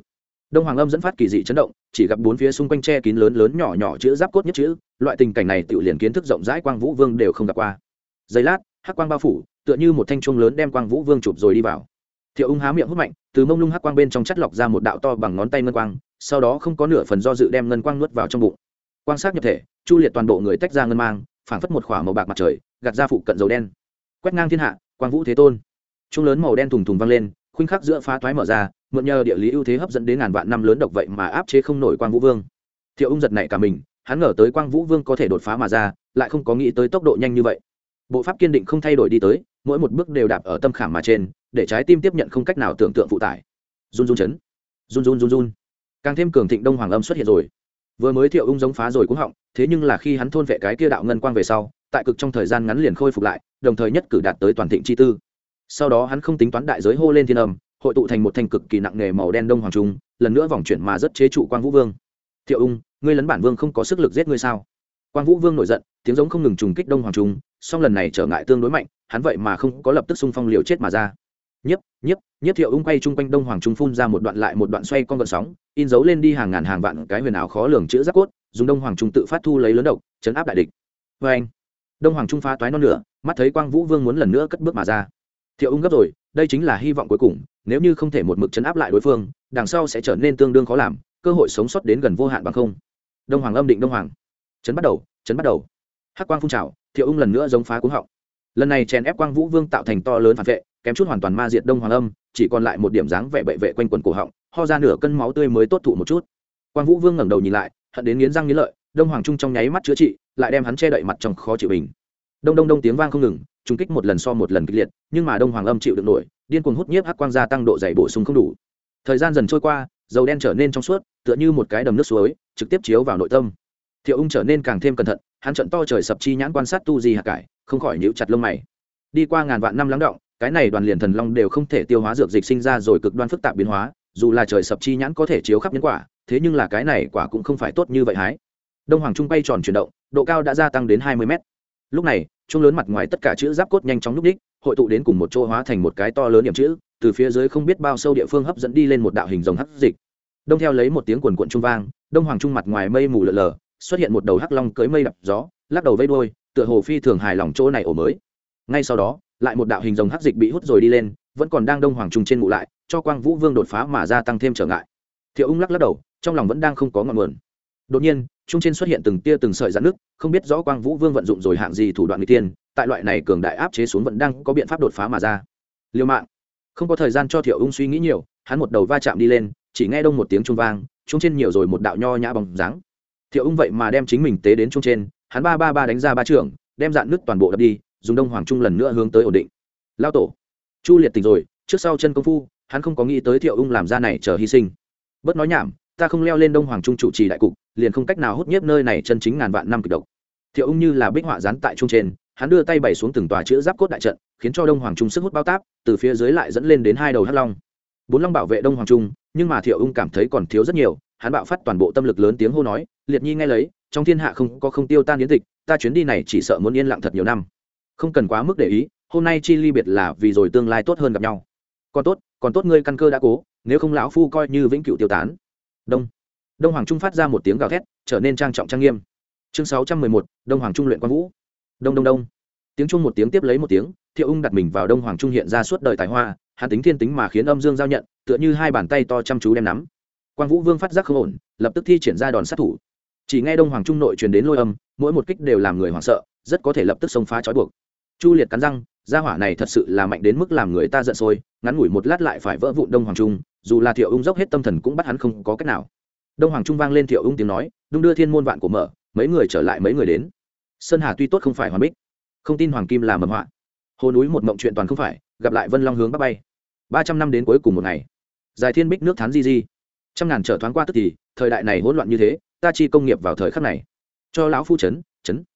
Đông Hoàng Âm dẫn phát kỳ dị chấn động, chỉ gặp bốn phía xung quanh che kín lớn lớn nhỏ nhỏ chữ giáp cốt nhất chữ, loại tình cảnh này tự liền kiến thức rộng rãi Quang Vũ Vương đều không gặp qua. Giây lát, hắc quang bao phủ, tựa như một thanh chuông lớn đem Quang Vũ Vương chụp rồi đi vào. Thiệu Ung há miệng hút mạnh, từ mông lung hắc quang bên trong chắt lọc ra một đạo to bằng ngón tay ngân quang, sau đó không có nửa phần do dự đem ngân quang nuốt vào trong bụng. Quang sắc nhập thể, chu liệt toàn bộ người tách ra ngân mang, phảng phất một khỏa màu bạc mặt trời, gạt ra phụ cận dầu đen. Quét ngang thiên hạ, Quang Vũ Thế Tôn. Chuông lớn màu đen thùng thùng vang lên, khuynh khắc giữa phá toái mở ra, mượn nhờ địa lý ưu thế hấp dẫn đến ngàn vạn năm lớn độc vậy mà áp chế không nổi Quang Vũ Vương. Thiệu Ung giật nảy cả mình, hắn ngờ tới Quang Vũ Vương có thể đột phá mà ra, lại không có nghĩ tới tốc độ nhanh như vậy. Bộ pháp kiên định không thay đổi đi tới, mỗi một bước đều đạp ở tâm khảm mà trên, để trái tim tiếp nhận không cách nào tưởng tượng phụ tải. Run run chấn, run run. Càng thêm cường thịnh Đông Hoàng Âm xuất hiện rồi. Vừa mới Thiệu Ung giống phá rồi cũng họng, thế nhưng là khi hắn thôn vệ cái kia đạo ngân quang về sau, tại cực trong thời gian ngắn liền khôi phục lại, đồng thời nhất cử đạt tới toàn thịnh chi tư. Sau đó hắn không tính toán đại giới hô lên thiên âm, hội tụ thành một thanh cực kỳ nặng nề màu đen đông hoàng trung, lần nữa vòng chuyển mà rất chế trụ Quang Vũ Vương. Thiệu Ung, ngươi lấn bản vương không có sức lực giết ngươi sao? Quang Vũ Vương nổi giận, tiếng giống không ngừng trùng kích đông hoàng trung, song lần này trở ngại tương đối mạnh, hắn vậy mà không có lập tức xung phong liều chết mà ra. Nhiếp Thiệu Ung quay trung quanh đông hoàng trung phun ra một đoạn lại một đoạn xoay con gợn sóng, in dấu lên đi hàng ngàn hàng vạn cái huyền ảo khó lường chữ giáp cốt, dùng đông hoàng trung tự phát thu lấy lớn độc, chấn áp đại địch. Và anh, đông hoàng trung phá toái non lửa, mắt thấy Quang Vũ Vương muốn lần nữa cất bước mà ra. Thiệu Ung gấp rồi, đây chính là hy vọng cuối cùng, nếu như không thể một mực chấn áp lại đối phương, đằng sau sẽ trở nên tương đương khó làm, cơ hội sống sót đến gần vô hạn bằng không. Đông Hoàng Âm định Đông Hoàng, chấn bắt đầu. Hắc quang phun trào, Thiệu Ung lần nữa giống phá cuống họng. Lần này chèn ép Quang Vũ Vương tạo thành to lớn phản vệ, kém chút hoàn toàn ma diệt Đông Hoàng Âm, chỉ còn lại một điểm dáng vẻ bệ vệ quanh quần cổ họng, ho ra nửa cân máu tươi mới tốt thụ một chút. Quang Vũ Vương ngẩng đầu nhìn lại, hận đến nghiến răng nghiến lợi, Đông Hoàng Trung trong nháy mắt chữa trị, lại đem hắn che đậy mặt trong khó chịu bình. Đông tiếng vang không ngừng, trùng kích một lần so một lần kịch liệt, nhưng mà Đông Hoàng Âm chịu đựng nổi, điên cuồng hút nhiếp hắc quang gia tăng độ dày bổ sung không đủ. Thời gian dần trôi qua, dầu đen trở nên trong suốt, tựa như một cái đầm nước suối, trực tiếp chiếu vào nội tâm. Thiệu Ung trở nên càng thêm cẩn thận, hắn trợn to trời sập chi nhãn quan sát tu di hạ cải, không khỏi nhíu chặt lông mày. Đi qua ngàn vạn năm lắng đọng, cái này đoàn liền thần long đều không thể tiêu hóa dược dịch sinh ra rồi cực đoan phức tạp biến hóa, dù là trời sập chi nhãn có thể chiếu khắp nhân quả, thế nhưng là cái này quả cũng không phải tốt như vậy hái. Đông Hoàng Trung bay tròn chuyển động, độ cao đã gia tăng đến 20 mét. Lúc này, chuông lớn mặt ngoài tất cả chữ giáp cốt nhanh chóng núp đích, hội tụ đến cùng một chỗ hóa thành một cái to lớn điểm chữ, từ phía dưới không biết bao sâu địa phương hấp dẫn đi lên một đạo hình rồng hắc dịch. Đông theo lấy một tiếng quần cuộn trung vang, Đông Hoàng Trung mặt ngoài mây mù lờ lờ, xuất hiện một đầu hắc long cưỡi mây đập gió, lắc đầu vẫy đuôi, tựa hồ phi thường hài lòng chỗ này ổ mới. Ngay sau đó, lại một đạo hình rồng hắc dịch bị hút rồi đi lên, vẫn còn đang Đông Hoàng Trung trên ngụ lại, cho Quang Vũ Vương đột phá mà gia tăng thêm trở ngại. Thiệu Ung lắc đầu, trong lòng vẫn đang không có ngọn nguồn. Đột nhiên, trung trên xuất hiện từng tia từng sợi rạn nước, không biết rõ Quang Vũ Vương vận dụng rồi hạng gì thủ đoạn nguy tiên, tại loại này cường đại áp chế xuống vẫn đang có biện pháp đột phá mà ra. Liêu mạng, không có thời gian cho Thiệu Ung suy nghĩ nhiều, hắn một đầu va chạm đi lên, chỉ nghe đông một tiếng chuông vang, trung trên nhiều rồi một đạo nho nhã bóng dáng. Thiệu Ung vậy mà đem chính mình tế đến trung trên, hắn ba đánh ra ba trưởng, đem dạn nước toàn bộ đập đi, dùng Đông Hoàng Trung lần nữa hướng tới ổn định. Lao tổ, Chu Liệt tỉnh rồi, trước sau chân công phu, hắn không có nghĩ tới Thiệu Ung làm ra này chờ hy sinh. Bớt nói nhảm, ta không leo lên Đông Hoàng Trung chủ trì đại cục, liền không cách nào hút nhiếp nơi này chân chính ngàn vạn năm kịch độc. Thiệu Ung như là bích họa dán tại trung trên, hắn đưa tay bày xuống từng tòa chữ giáp cốt đại trận, khiến cho Đông Hoàng Trung sức hút bao táp, từ phía dưới lại dẫn lên đến hai đầu hắc long. Bốn long bảo vệ Đông Hoàng Trung, nhưng mà Thiệu Ung cảm thấy còn thiếu rất nhiều, hắn bạo phát toàn bộ tâm lực lớn tiếng hô nói, Liệt Nhi nghe lấy, trong thiên hạ không có không tiêu tan yến tịch, ta chuyến đi này chỉ sợ muốn yên lặng thật nhiều năm. Không cần quá mức để ý, hôm nay chi ly biệt là vì rồi tương lai tốt hơn gặp nhau. Còn tốt ngươi căn cơ đã cố, nếu không lão phu coi như vĩnh cửu tiêu tán. Đông Hoàng Trung phát ra một tiếng gào thét, trở nên trang trọng trang nghiêm. Chương 611, Đông Hoàng Trung luyện Quan Vũ. Đông. Tiếng chuông một tiếng tiếp lấy một tiếng, Thiệu Ung đặt mình vào Đông Hoàng Trung hiện ra suốt đời tài hoa, hắn tính thiên tính mà khiến âm dương giao nhận, tựa như hai bàn tay to chăm chú đem nắm. Quang Vũ Vương phát giác không ổn, lập tức thi triển ra đòn sát thủ. Chỉ nghe Đông Hoàng Trung nội truyền đến lôi âm, mỗi một kích đều làm người hoảng sợ, rất có thể lập tức xông phá trói buộc. Chu Liệt cắn răng, gia hỏa này thật sự là mạnh đến mức làm người ta giận sôi, ngắn ngủi một lát lại phải vỡ vụn Đông Hoàng Trung, dù là Thiệu Ung dốc hết tâm thần cũng bắt hắn không có cách nào. Đông Hoàng Trung vang lên Thiệu Ung tiếng nói, đung đưa thiên môn vạn cổ mở, mấy người trở lại mấy người đến. Sơn Hà tuy tốt không phải hoàn bích, không tin Hoàng Kim là mầm họa. Hồ núi một mộng chuyện toàn không phải, gặp lại Vân Long hướng bắc bay. 300 năm đến cuối cùng một ngày, dài thiên bích nước thán di, trăm ngàn trở thoáng qua tức thì, thời đại này hỗn loạn như thế, ta chi công nghiệp vào thời khắc này, cho lão phu chấn.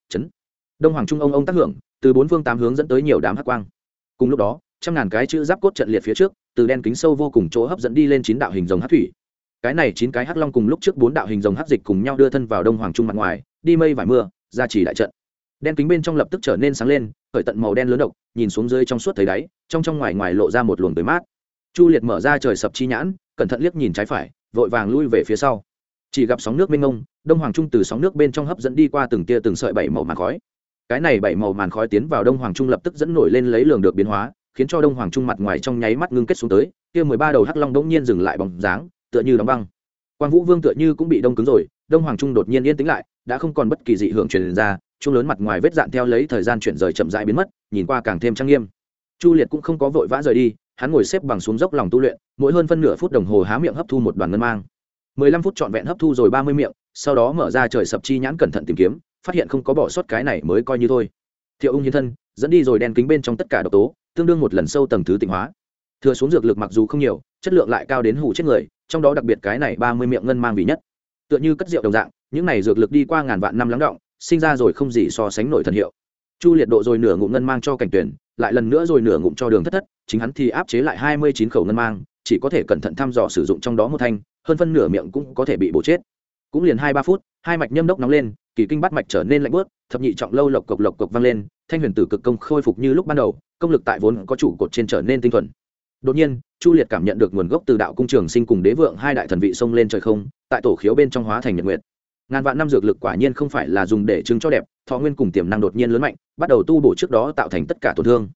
Đông Hoàng Trung ông tác hưởng, từ bốn phương tám hướng dẫn tới nhiều đám hắc quang. Cùng lúc đó, trăm ngàn cái chữ giáp cốt trận liệt phía trước, từ đen kính sâu vô cùng chỗ hấp dẫn đi lên 9 đạo hình rồng hắc thủy. Cái này 9 cái hắc long cùng lúc trước 4 đạo hình rồng hắc dịch cùng nhau đưa thân vào Đông Hoàng Trung mặt ngoài, đi mây vải mưa, ra chỉ đại trận. Đen kính bên trong lập tức trở nên sáng lên, khởi tận màu đen lớn độc, nhìn xuống dưới trong suốt thấy đáy, trong ngoài lộ ra một luồng tươi mát. Chu Liệt mở ra trời sập chi nhãn, cẩn thận liếc nhìn trái phải, vội vàng lui về phía sau. Chỉ gặp sóng nước mênh mông, đông hoàng trung từ sóng nước bên trong hấp dẫn đi qua từng tia từng sợi bảy màu màn khói. Cái này bảy màu màn khói tiến vào đông hoàng trung lập tức dẫn nổi lên lấy lường được biến hóa, khiến cho đông hoàng trung mặt ngoài trong nháy mắt ngưng kết xuống tới, kia 13 đầu hắc long đống nhiên dừng lại bóng dáng, tựa như đóng băng. Quang Vũ Vương tựa như cũng bị đông cứng rồi, đông hoàng trung đột nhiên yên tĩnh lại, đã không còn bất kỳ dị hưởng truyền ra, trung lớn mặt ngoài vết dạn theo lấy thời gian chuyển rời chậm rãi biến mất, nhìn qua càng thêm trang nghiêm. Chu Liệt cũng không có vội vã rời đi, hắn ngồi xếp bằng xuống dốc lòng tu luyện, mỗi hơn phân nửa phút đồng hồ há miệng hấp thu một đoàn ngân mang. 15 phút trọn vẹn hấp thu rồi 30 miệng, sau đó mở ra trời sập chi nhãn cẩn thận tìm kiếm, phát hiện không có bỏ sót cái này mới coi như thôi. Thiệu Ung hiến thân, dẫn đi rồi đen kính bên trong tất cả độc tố, tương đương một lần sâu tầng thứ tịnh hóa. Thừa xuống dược lực mặc dù không nhiều, chất lượng lại cao đến hủ chết người, trong đó đặc biệt cái này 30 miệng ngân mang vị nhất. Tựa như cất rượu đồng dạng, những này dược lực đi qua ngàn vạn năm lắng đọng, sinh ra rồi không gì so sánh nổi thần hiệu. Chu Liệt độ rồi nửa ngụm ngân mang cho Cảnh Tuyển, lại lần nữa rồi nửa ngụm cho Đường Thất Thất, chính hắn thì áp chế lại 29 khẩu ngân mang, chỉ có thể cẩn thận thăm dò sử dụng trong đó một thanh, hơn phân nửa miệng cũng có thể bị bổ chết. Cũng liền 2-3 phút, hai mạch nhâm đốc nóng lên, kỳ kinh bát mạch trở nên lạnh buốt, thập nhị trọng lâu lộc cộc vang lên, thanh huyền tử cực công khôi phục như lúc ban đầu, công lực tại vốn có trụ cột trên trở nên tinh thuần. Đột nhiên, Chu Liệt cảm nhận được nguồn gốc từ đạo cung trường sinh cùng đế vượng hai đại thần vị xông lên trời không, tại tổ khiếu bên trong hóa thành nhật nguyệt. Ngàn vạn năm dược lực quả nhiên không phải là dùng để trưng cho đẹp, thọ nguyên cùng tiềm năng đột nhiên lớn mạnh, bắt đầu tu bổ trước đó tạo thành tất cả tổn thương.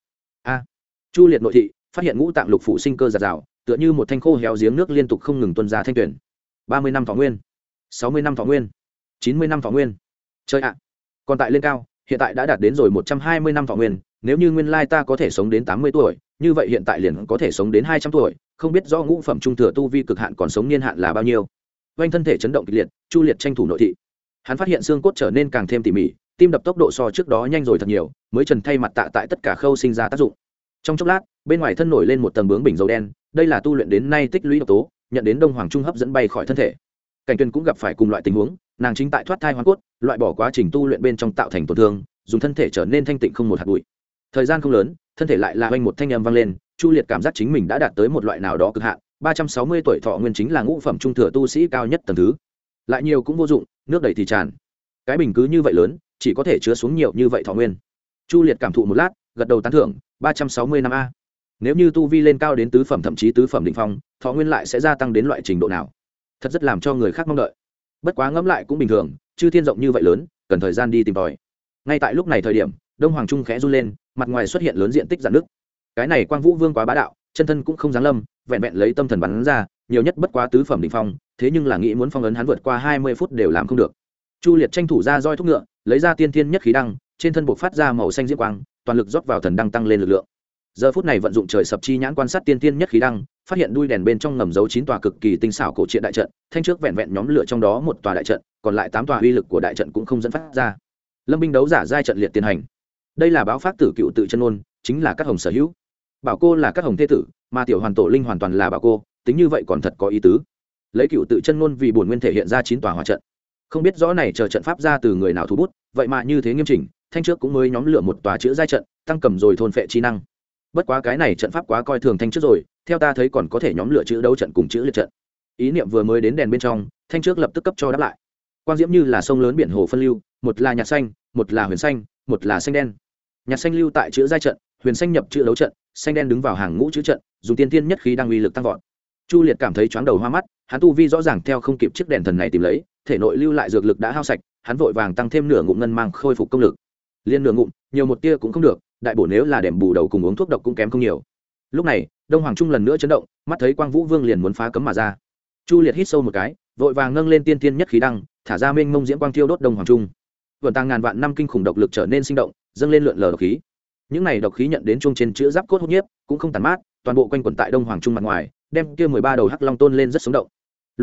Chu Liệt nội thị, phát hiện ngũ tạng lục phủ sinh cơ giạt rào, tựa như một thanh khô héo giếng nước liên tục không ngừng tuôn ra thanh tuyển. 30 năm thọ nguyên, 60 năm thọ nguyên, 90 năm thọ nguyên. Chơi ạ. Còn tại lên cao, hiện tại đã đạt đến rồi 120 năm thọ nguyên, nếu như nguyên lai ta có thể sống đến 80 tuổi, như vậy hiện tại liền có thể sống đến 200 tuổi, không biết do ngũ phẩm trung thừa tu vi cực hạn còn sống niên hạn là bao nhiêu. Vành thân thể chấn động kịch liệt, Chu Liệt tranh thủ nội thị. Hắn phát hiện xương cốt trở nên càng thêm tỉ mỉ, tim đập tốc độ so trước đó nhanh rồi thật nhiều, mới trần thay mặt tạ tại tất cả khâu sinh ra tác dụng. Trong chốc lát, bên ngoài thân nổi lên một tầng bướng bình dầu đen, đây là tu luyện đến nay tích lũy độc tố, nhận đến đông hoàng trung hấp dẫn bay khỏi thân thể. Cảnh Tuyên cũng gặp phải cùng loại tình huống, nàng chính tại thoát thai hoàn cốt, loại bỏ quá trình tu luyện bên trong tạo thành tổn thương, dùng thân thể trở nên thanh tịnh không một hạt bụi. Thời gian không lớn, thân thể lại là oanh một thanh âm vang lên, Chu Liệt cảm giác chính mình đã đạt tới một loại nào đó cực hạn, 360 tuổi thọ nguyên chính là ngũ phẩm trung thừa tu sĩ cao nhất tầng thứ. Lại nhiều cũng vô dụng, nước đầy thì tràn. Cái bình cứ như vậy lớn, chỉ có thể chứa xuống nhiều như vậy thọ nguyên. Chu Liệt cảm thụ một lát, gật đầu tán thưởng, 360 năm a. Nếu như tu vi lên cao đến tứ phẩm thậm chí tứ phẩm đỉnh phong, thọ nguyên lại sẽ gia tăng đến loại trình độ nào? Thật rất làm cho người khác mong đợi. Bất quá ngẫm lại cũng bình thường, chư thiên rộng như vậy lớn, cần thời gian đi tìm tòi. Ngay tại lúc này thời điểm, đông hoàng trung khẽ run lên, mặt ngoài xuất hiện lớn diện tích rạn nứt. Cái này Quang Vũ Vương quá bá đạo, chân thân cũng không giáng lâm, vẹn vẹn lấy tâm thần bắn ra, nhiều nhất bất quá tứ phẩm đỉnh phong, thế nhưng là nghĩ muốn phong ấn hắn vượt qua 20 phút đều làm không được. Chu Liệt tranh thủ ra roi thúc ngựa, lấy ra tiên thiên nhất khí đăng, trên thân bộc phát ra màu xanh diễm quang, toàn lực rót vào thần đăng tăng lên lực lượng. Giờ phút này vận dụng trời sập chi nhãn quan sát tiên thiên nhất khí đăng, phát hiện đuôi đèn bên trong ngầm giấu 9 tòa cực kỳ tinh xảo cổ truyện đại trận, thanh trước vẹn vẹn nhóm lửa trong đó một tòa đại trận, còn lại 8 tòa uy lực của đại trận cũng không dẫn phát ra. Lâm binh đấu giả giai trận liệt tiến hành. Đây là báo pháp tử cựu tự chân ngôn, chính là các hồng sở hữu. Bảo cô là các hồng thế tử, mà tiểu hoàn tổ linh hoàn toàn là bảo cô, tính như vậy còn thật có ý tứ. Lấy cựu tự chân ngôn vì bổn nguyên thể hiện ra 9 tòa hỏa trận. Không biết rõ này chờ trận pháp ra từ người nào thủ bút, vậy mà như thế nghiêm chỉnh, thanh trước cũng mới nhóm lửa một tòa chữ giai trận, tăng cầm rồi thôn phệ chi năng. Bất quá cái này trận pháp quá coi thường thanh trước rồi, theo ta thấy còn có thể nhóm lửa chữ đấu trận cùng chữ liệt trận. Ý niệm vừa mới đến đèn bên trong, thanh trước lập tức cấp cho đáp lại. Quang diễm như là sông lớn biển hồ phân lưu, một là nhạt xanh, một là huyền xanh, một là xanh đen. Nhạt xanh lưu tại chữ giai trận, huyền xanh nhập chữ đấu trận, xanh đen đứng vào hàng ngũ chữ trận, dùng tiên tiên nhất khí đang uy lực tăng vọt. Chu Liệt cảm thấy chóng đầu hoa mắt, hắn tu vi rõ ràng theo không kịp chiếc đèn thần này tìm lấy, thể nội lưu lại dược lực đã hao sạch, hắn vội vàng tăng thêm nửa ngụm ngân mang khôi phục công lực. Liên nửa ngụm, nhiều một tia cũng không được, đại bổ nếu là đệm bù đầu cùng uống thuốc độc cũng kém không nhiều. Lúc này, Đông Hoàng Trung lần nữa chấn động, mắt thấy Quang Vũ Vương liền muốn phá cấm mà ra. Chu Liệt hít sâu một cái, vội vàng nâng lên tiên tiên nhất khí đăng, thả ra mênh mông diễm quang thiêu đốt Đông Hoàng Trung. Vườn tăng ngàn vạn năm kinh khủng độc lực trở nên sinh động, dâng lên lượn lờ độc khí. Những này độc khí nhận đến chuông trên chữ giáp cốt hút nhiếp, cũng không tàn mát, toàn bộ quanh quẩn tại Đông Hoàng Trung mặt ngoài, đem kia 13 đầu hắc long tôn lên rất sống động.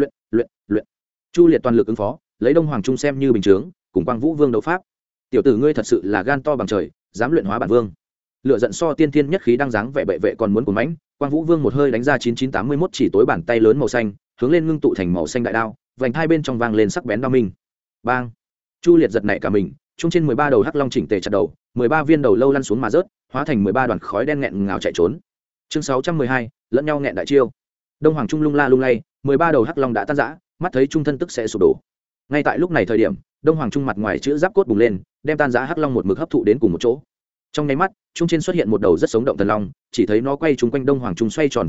Luyện. Chu Liệt toàn lực ứng phó, lấy Đông Hoàng Trung xem như bình chướng, cùng Quang Vũ Vương đấu pháp. Tiểu tử ngươi thật sự là gan to bằng trời, dám luyện hóa bản vương. Lựa giận so tiên thiên nhất khí đang dáng vẻ bệ vệ còn muốn cuồng mãnh, Quang Vũ Vương một hơi đánh ra 9981 chỉ tối bàn tay lớn màu xanh, hướng lên ngưng tụ thành màu xanh đại đao, vành hai bên trong vang lên sắc bén đao minh. Bang! Chu Liệt giật nảy cả mình, trung trên 13 đầu hắc long chỉnh tề chặt đầu, 13 viên đầu lâu lăn xuống mà rớt, hóa thành 13 đoàn khói đen nghẹn ngào chạy trốn. Chương 612, lẫn nhau nghẹn đại chiêu. Đông Hoàng Trung lung la lung lay, 13 đầu hắc long đã tan rã, mắt thấy trung thân tức sẽ sụp đổ. Ngay tại lúc này thời điểm, Đông Hoàng Trung mặt ngoài chữ giáp cốt bùng lên, đem tan rã hắc long một mực hấp thụ đến cùng một chỗ. Trong nháy mắt, trung trên xuất hiện một đầu rất sống động thần long, chỉ thấy nó quay trúng quanh Đông Hoàng Trung xoay tròn thân hình,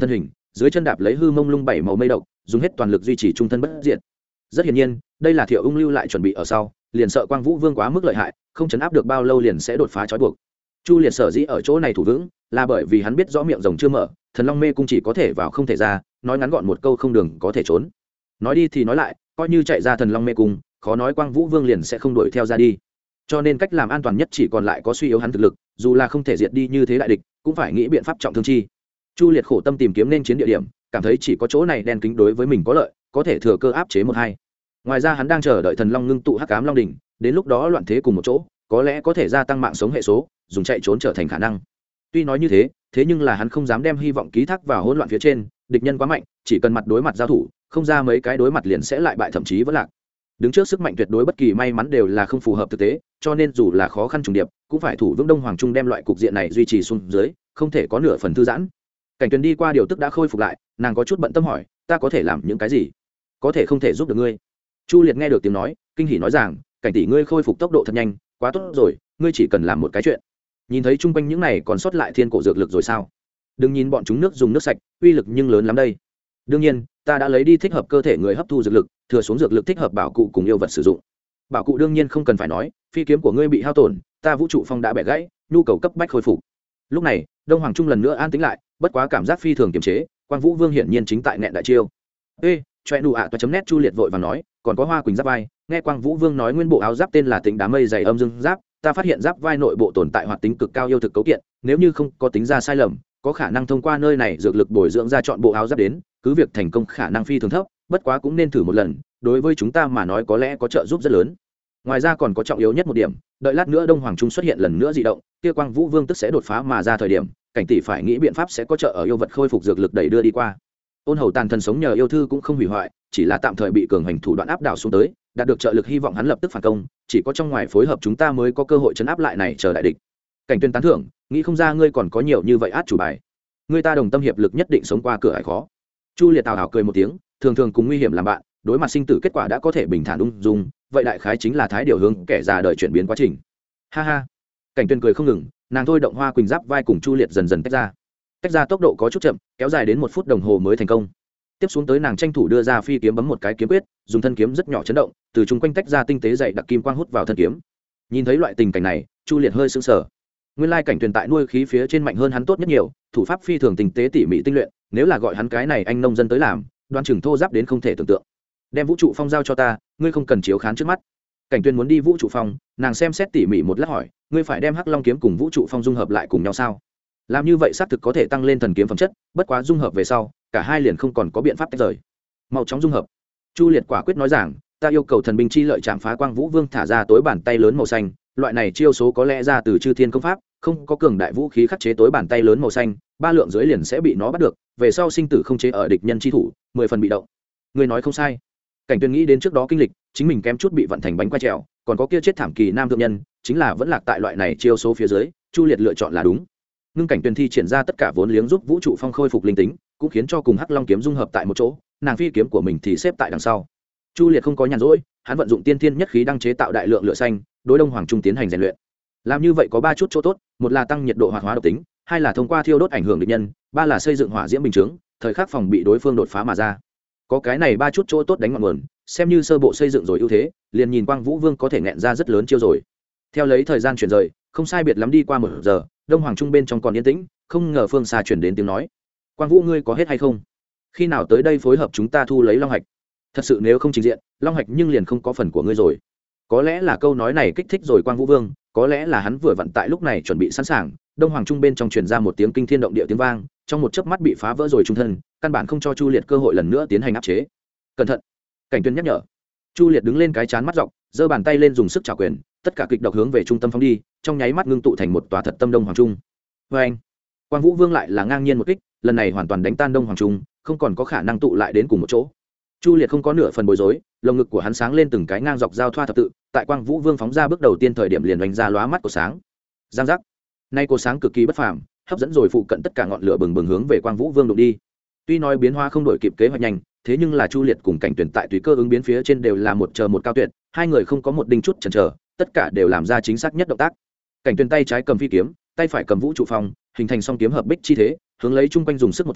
dưới chân đạp lấy hư mông lung bảy màu mây độc, dùng hết toàn lực duy trì trung thân bất diệt. Rất hiển nhiên đây là Thiệu Ung lưu lại chuẩn bị ở sau, liền sợ Quang Vũ Vương quá mức lợi hại, không chấn áp được bao lâu liền sẽ đột phá trói buộc. Chu Liệt sở dĩ ở chỗ này thủ vững là bởi vì hắn biết rõ miệng rồng chưa mở, Thần Long Mê cung chỉ có thể vào không thể ra, nói ngắn gọn một câu không đường có thể trốn. Nói đi thì nói lại, coi như chạy ra Thần Long Mê cung, khó nói Quang Vũ Vương liền sẽ không đuổi theo ra đi. Cho nên cách làm an toàn nhất chỉ còn lại có suy yếu hắn thực lực, dù là không thể diệt đi như thế đại địch, cũng phải nghĩ biện pháp trọng thương chi. Chu Liệt khổ tâm tìm kiếm nên chiến địa điểm, cảm thấy chỉ có chỗ này đen kính đối với mình có lợi, có thể thừa cơ áp chế một hai. Ngoài ra hắn đang chờ đợi Thần Long ngưng tụ Hắc Ám Long đỉnh, đến lúc đó loạn thế cùng một chỗ, có lẽ có thể gia tăng mạng sống hệ số, dùng chạy trốn trở thành khả năng. Tuy nói như thế, thế nhưng là hắn không dám đem hy vọng ký thác vào hỗn loạn phía trên, địch nhân quá mạnh, chỉ cần mặt đối mặt giao thủ, không ra mấy cái đối mặt liền sẽ lại bại thậm chí vẫn lạc. Đứng trước sức mạnh tuyệt đối bất kỳ may mắn đều là không phù hợp thực tế, cho nên dù là khó khăn trùng điệp, cũng phải thủ vững Đông Hoàng Trung đem loại cục diện này duy trì xuống dưới, không thể có nửa phần thư giãn. Cảnh Tuyền đi qua điều tức đã khôi phục lại, nàng có chút bận tâm hỏi, ta có thể làm những cái gì? Có thể không thể giúp được ngươi? Chu Liệt nghe được tiếng nói, kinh hỉ nói rằng, Cảnh tỷ ngươi khôi phục tốc độ thật nhanh, quá tốt rồi, ngươi chỉ cần làm một cái chuyện. Nhìn thấy chung quanh những này còn sót lại thiên cổ dược lực rồi sao? Đừng nhìn bọn chúng nước dùng nước sạch, uy lực nhưng lớn lắm đây. Đương nhiên, ta đã lấy đi thích hợp cơ thể người hấp thu dược lực, thừa xuống dược lực thích hợp bảo cụ cùng yêu vật sử dụng. Bảo cụ đương nhiên không cần phải nói, phi kiếm của ngươi bị hao tổn, ta vũ trụ phong đã bẻ gãy, nhu cầu cấp bách khôi phục. Lúc này, Đông Hoàng Trung lần nữa an tĩnh lại, bất quá cảm giác phi thường kiềm chế, Quang Vũ Vương hiển nhiên chính tại nghẹn đại chiêu. Ê, choe nụ ạ toa.net Chu Liệt vội vàng nói, còn có Hoa Quỳnh giáp vai, nghe Quang Vũ Vương nói nguyên bộ áo giáp tên là Tịnh Đám Mây dày âm dương giáp, ta phát hiện giáp vai nội bộ tồn tại hoạt tính cực cao yêu thực cấu kiện, nếu như không có tính ra sai lầm, có khả năng thông qua nơi này dược lực bồi dưỡng ra chọn bộ áo giáp đến, cứ việc thành công khả năng phi thường thấp, bất quá cũng nên thử một lần, đối với chúng ta mà nói có lẽ có trợ giúp rất lớn. Ngoài ra còn có trọng yếu nhất một điểm, đợi lát nữa Đông Hoàng Trung xuất hiện lần nữa dị động, kia Quang Vũ Vương tức sẽ đột phá mà ra thời điểm, Cảnh tỷ phải nghĩ biện pháp sẽ có trợ ở yêu vật khôi phục dược lực đẩy đưa đi qua. Ôn Hầu tàn thần sống nhờ yêu thư cũng không hủy hoại, chỉ là tạm thời bị cường hành thủ đoạn áp đảo xuống tới, đạt được trợ lực hy vọng hắn lập tức phản công, chỉ có trong ngoài phối hợp chúng ta mới có cơ hội chấn áp lại này chờ đại địch. Cảnh Tuyên tán thưởng, nghĩ không ra ngươi còn có nhiều như vậy át chủ bài. Ngươi ta đồng tâm hiệp lực nhất định sống qua cửa ải khó. Chu Liệt tào hào cười một tiếng, thường thường cùng nguy hiểm làm bạn, đối mặt sinh tử kết quả đã có thể bình thản ung dung, vậy đại khái chính là thái điều hướng kẻ già đời chuyển biến quá trình. Ha ha. Cảnh Tuyên cười không ngừng, nàng thôi động Hoa Quỳnh giáp vai cùng Chu Liệt dần dần tách ra tốc độ có chút chậm, kéo dài đến 1 phút đồng hồ mới thành công. Tiếp xuống tới nàng tranh thủ đưa ra phi kiếm bấm một cái kiếm quyết, dùng thân kiếm rất nhỏ chấn động, từ chung quanh tách ra tinh tế dày đặc kim quang hút vào thân kiếm. Nhìn thấy loại tình cảnh này, Chu Liệt hơi sững sờ. Nguyên lai Cảnh Tuyền tại nuôi khí phía trên mạnh hơn hắn tốt nhất nhiều, thủ pháp phi thường tinh tế tỉ mỉ tinh luyện, nếu là gọi hắn cái này anh nông dân tới làm, đoan chừng thô giáp đến không thể tưởng tượng. Đem vũ trụ phong giao cho ta, ngươi không cần chiếu khán trước mắt. Cảnh Tuyền muốn đi vũ trụ phong, nàng xem xét tỉ mỉ một lát hỏi, ngươi phải đem Hắc Long kiếm cùng vũ trụ phong dung hợp lại cùng nhau sao? Làm như vậy xác thực có thể tăng lên thần kiếm phẩm chất, bất quá dung hợp về sau, cả hai liền không còn có biện pháp tách rời. Mau chóng dung hợp. Chu Liệt quả quyết nói rằng, ta yêu cầu thần binh chi lợi chạm phá Quang Vũ Vương thả ra tối bàn tay lớn màu xanh, loại này chiêu số có lẽ ra từ chư thiên công pháp, không có cường đại vũ khí khắc chế tối bàn tay lớn màu xanh, 3 lượng dưới liền sẽ bị nó bắt được, về sau sinh tử không chế ở địch nhân chi thủ, 10 phần bị động. Người nói không sai. Cảnh Tuyên nghĩ đến trước đó kinh lịch, chính mình kém chút bị vận thành bánh quay trèo, còn có kia chết thảm kỳ nam thượng nhân, chính là vẫn lạc tại loại này chiêu số phía dưới, Chu Liệt lựa chọn là đúng. Ngưng Cảnh Tuyên thi triển ra tất cả vốn liếng giúp vũ trụ phong khôi phục linh tính, cũng khiến cho cùng Hắc Long kiếm dung hợp tại một chỗ, nàng phi kiếm của mình thì xếp tại đằng sau. Chu Liệt không có nhàn rỗi, hắn vận dụng tiên thiên nhất khí đang chế tạo đại lượng lửa xanh, đối Đông Hoàng Trung tiến hành rèn luyện. Làm như vậy có 3 chút chỗ tốt, một là tăng nhiệt độ hoạt hóa độc tính, hai là thông qua thiêu đốt ảnh hưởng địch nhân, ba là xây dựng hỏa diễm bình chướng, thời khắc phòng bị đối phương đột phá mà ra. Có cái này 3 chút chỗ tốt đánh ngọn nguồn, xem như sơ bộ xây dựng rồi ưu thế, liền nhìn Quang Vũ Vương có thể nghẹn ra rất lớn chiêu rồi. Theo lấy thời gian chuyển rời, không sai biệt lắm đi qua 1 giờ, Đông Hoàng Trung bên trong còn yên tĩnh, không ngờ phương xa chuyển đến tiếng nói. Quang Vũ ngươi có hết hay không? Khi nào tới đây phối hợp chúng ta thu lấy Long Hạch? Thật sự nếu không trình diện, Long Hạch nhưng liền không có phần của ngươi rồi. Có lẽ là câu nói này kích thích rồi Quang Vũ Vương, có lẽ là hắn vừa vặn tại lúc này chuẩn bị sẵn sàng, Đông Hoàng Trung bên trong truyền ra một tiếng kinh thiên động địa tiếng vang, trong một chớp mắt bị phá vỡ rồi trung thân, căn bản không cho Chu Liệt cơ hội lần nữa tiến hành áp chế. Cẩn thận! Cảnh Tuyên nhắc nhở. Chu Liệt đứng lên cái chán mắt dọc, giơ bàn tay lên dùng sức chảo quyền, tất cả kịch độc hướng về trung tâm phóng đi, trong nháy mắt ngưng tụ thành một tòa thật tâm Đông Hoàng Trung. Anh, Quang Vũ Vương lại là ngang nhiên một kích, lần này hoàn toàn đánh tan Đông Hoàng Trung, không còn có khả năng tụ lại đến cùng một chỗ. Chu Liệt không có nửa phần bối rối, lồng ngực của hắn sáng lên từng cái ngang dọc giao thoa thập tự, tại Quang Vũ Vương phóng ra bước đầu tiên thời điểm liền đánh ra lóa mắt của sáng. Giang giác. Nay cổ sáng cực kỳ bất phàm, hấp dẫn rồi phụ cận tất cả ngọn lửa bừng bừng hướng về Quang Vũ Vương đụng đi. Tuy nói biến hóa không đổi kịp kế hoạch nhanh, thế nhưng là Chu Liệt cùng Cảnh Tuyển tại tùy cơ ứng biến phía trên đều là một chờ một cao tuyệt, hai người không có một đinh chút chần chờ, tất cả đều làm ra chính xác nhất động tác. Cảnh Tuyển tay trái cầm phi kiếm, tay phải cầm vũ trụ phong, hình thành song kiếm hợp bích chi thế, hướng lấy chung quanh dùng sức một chạm,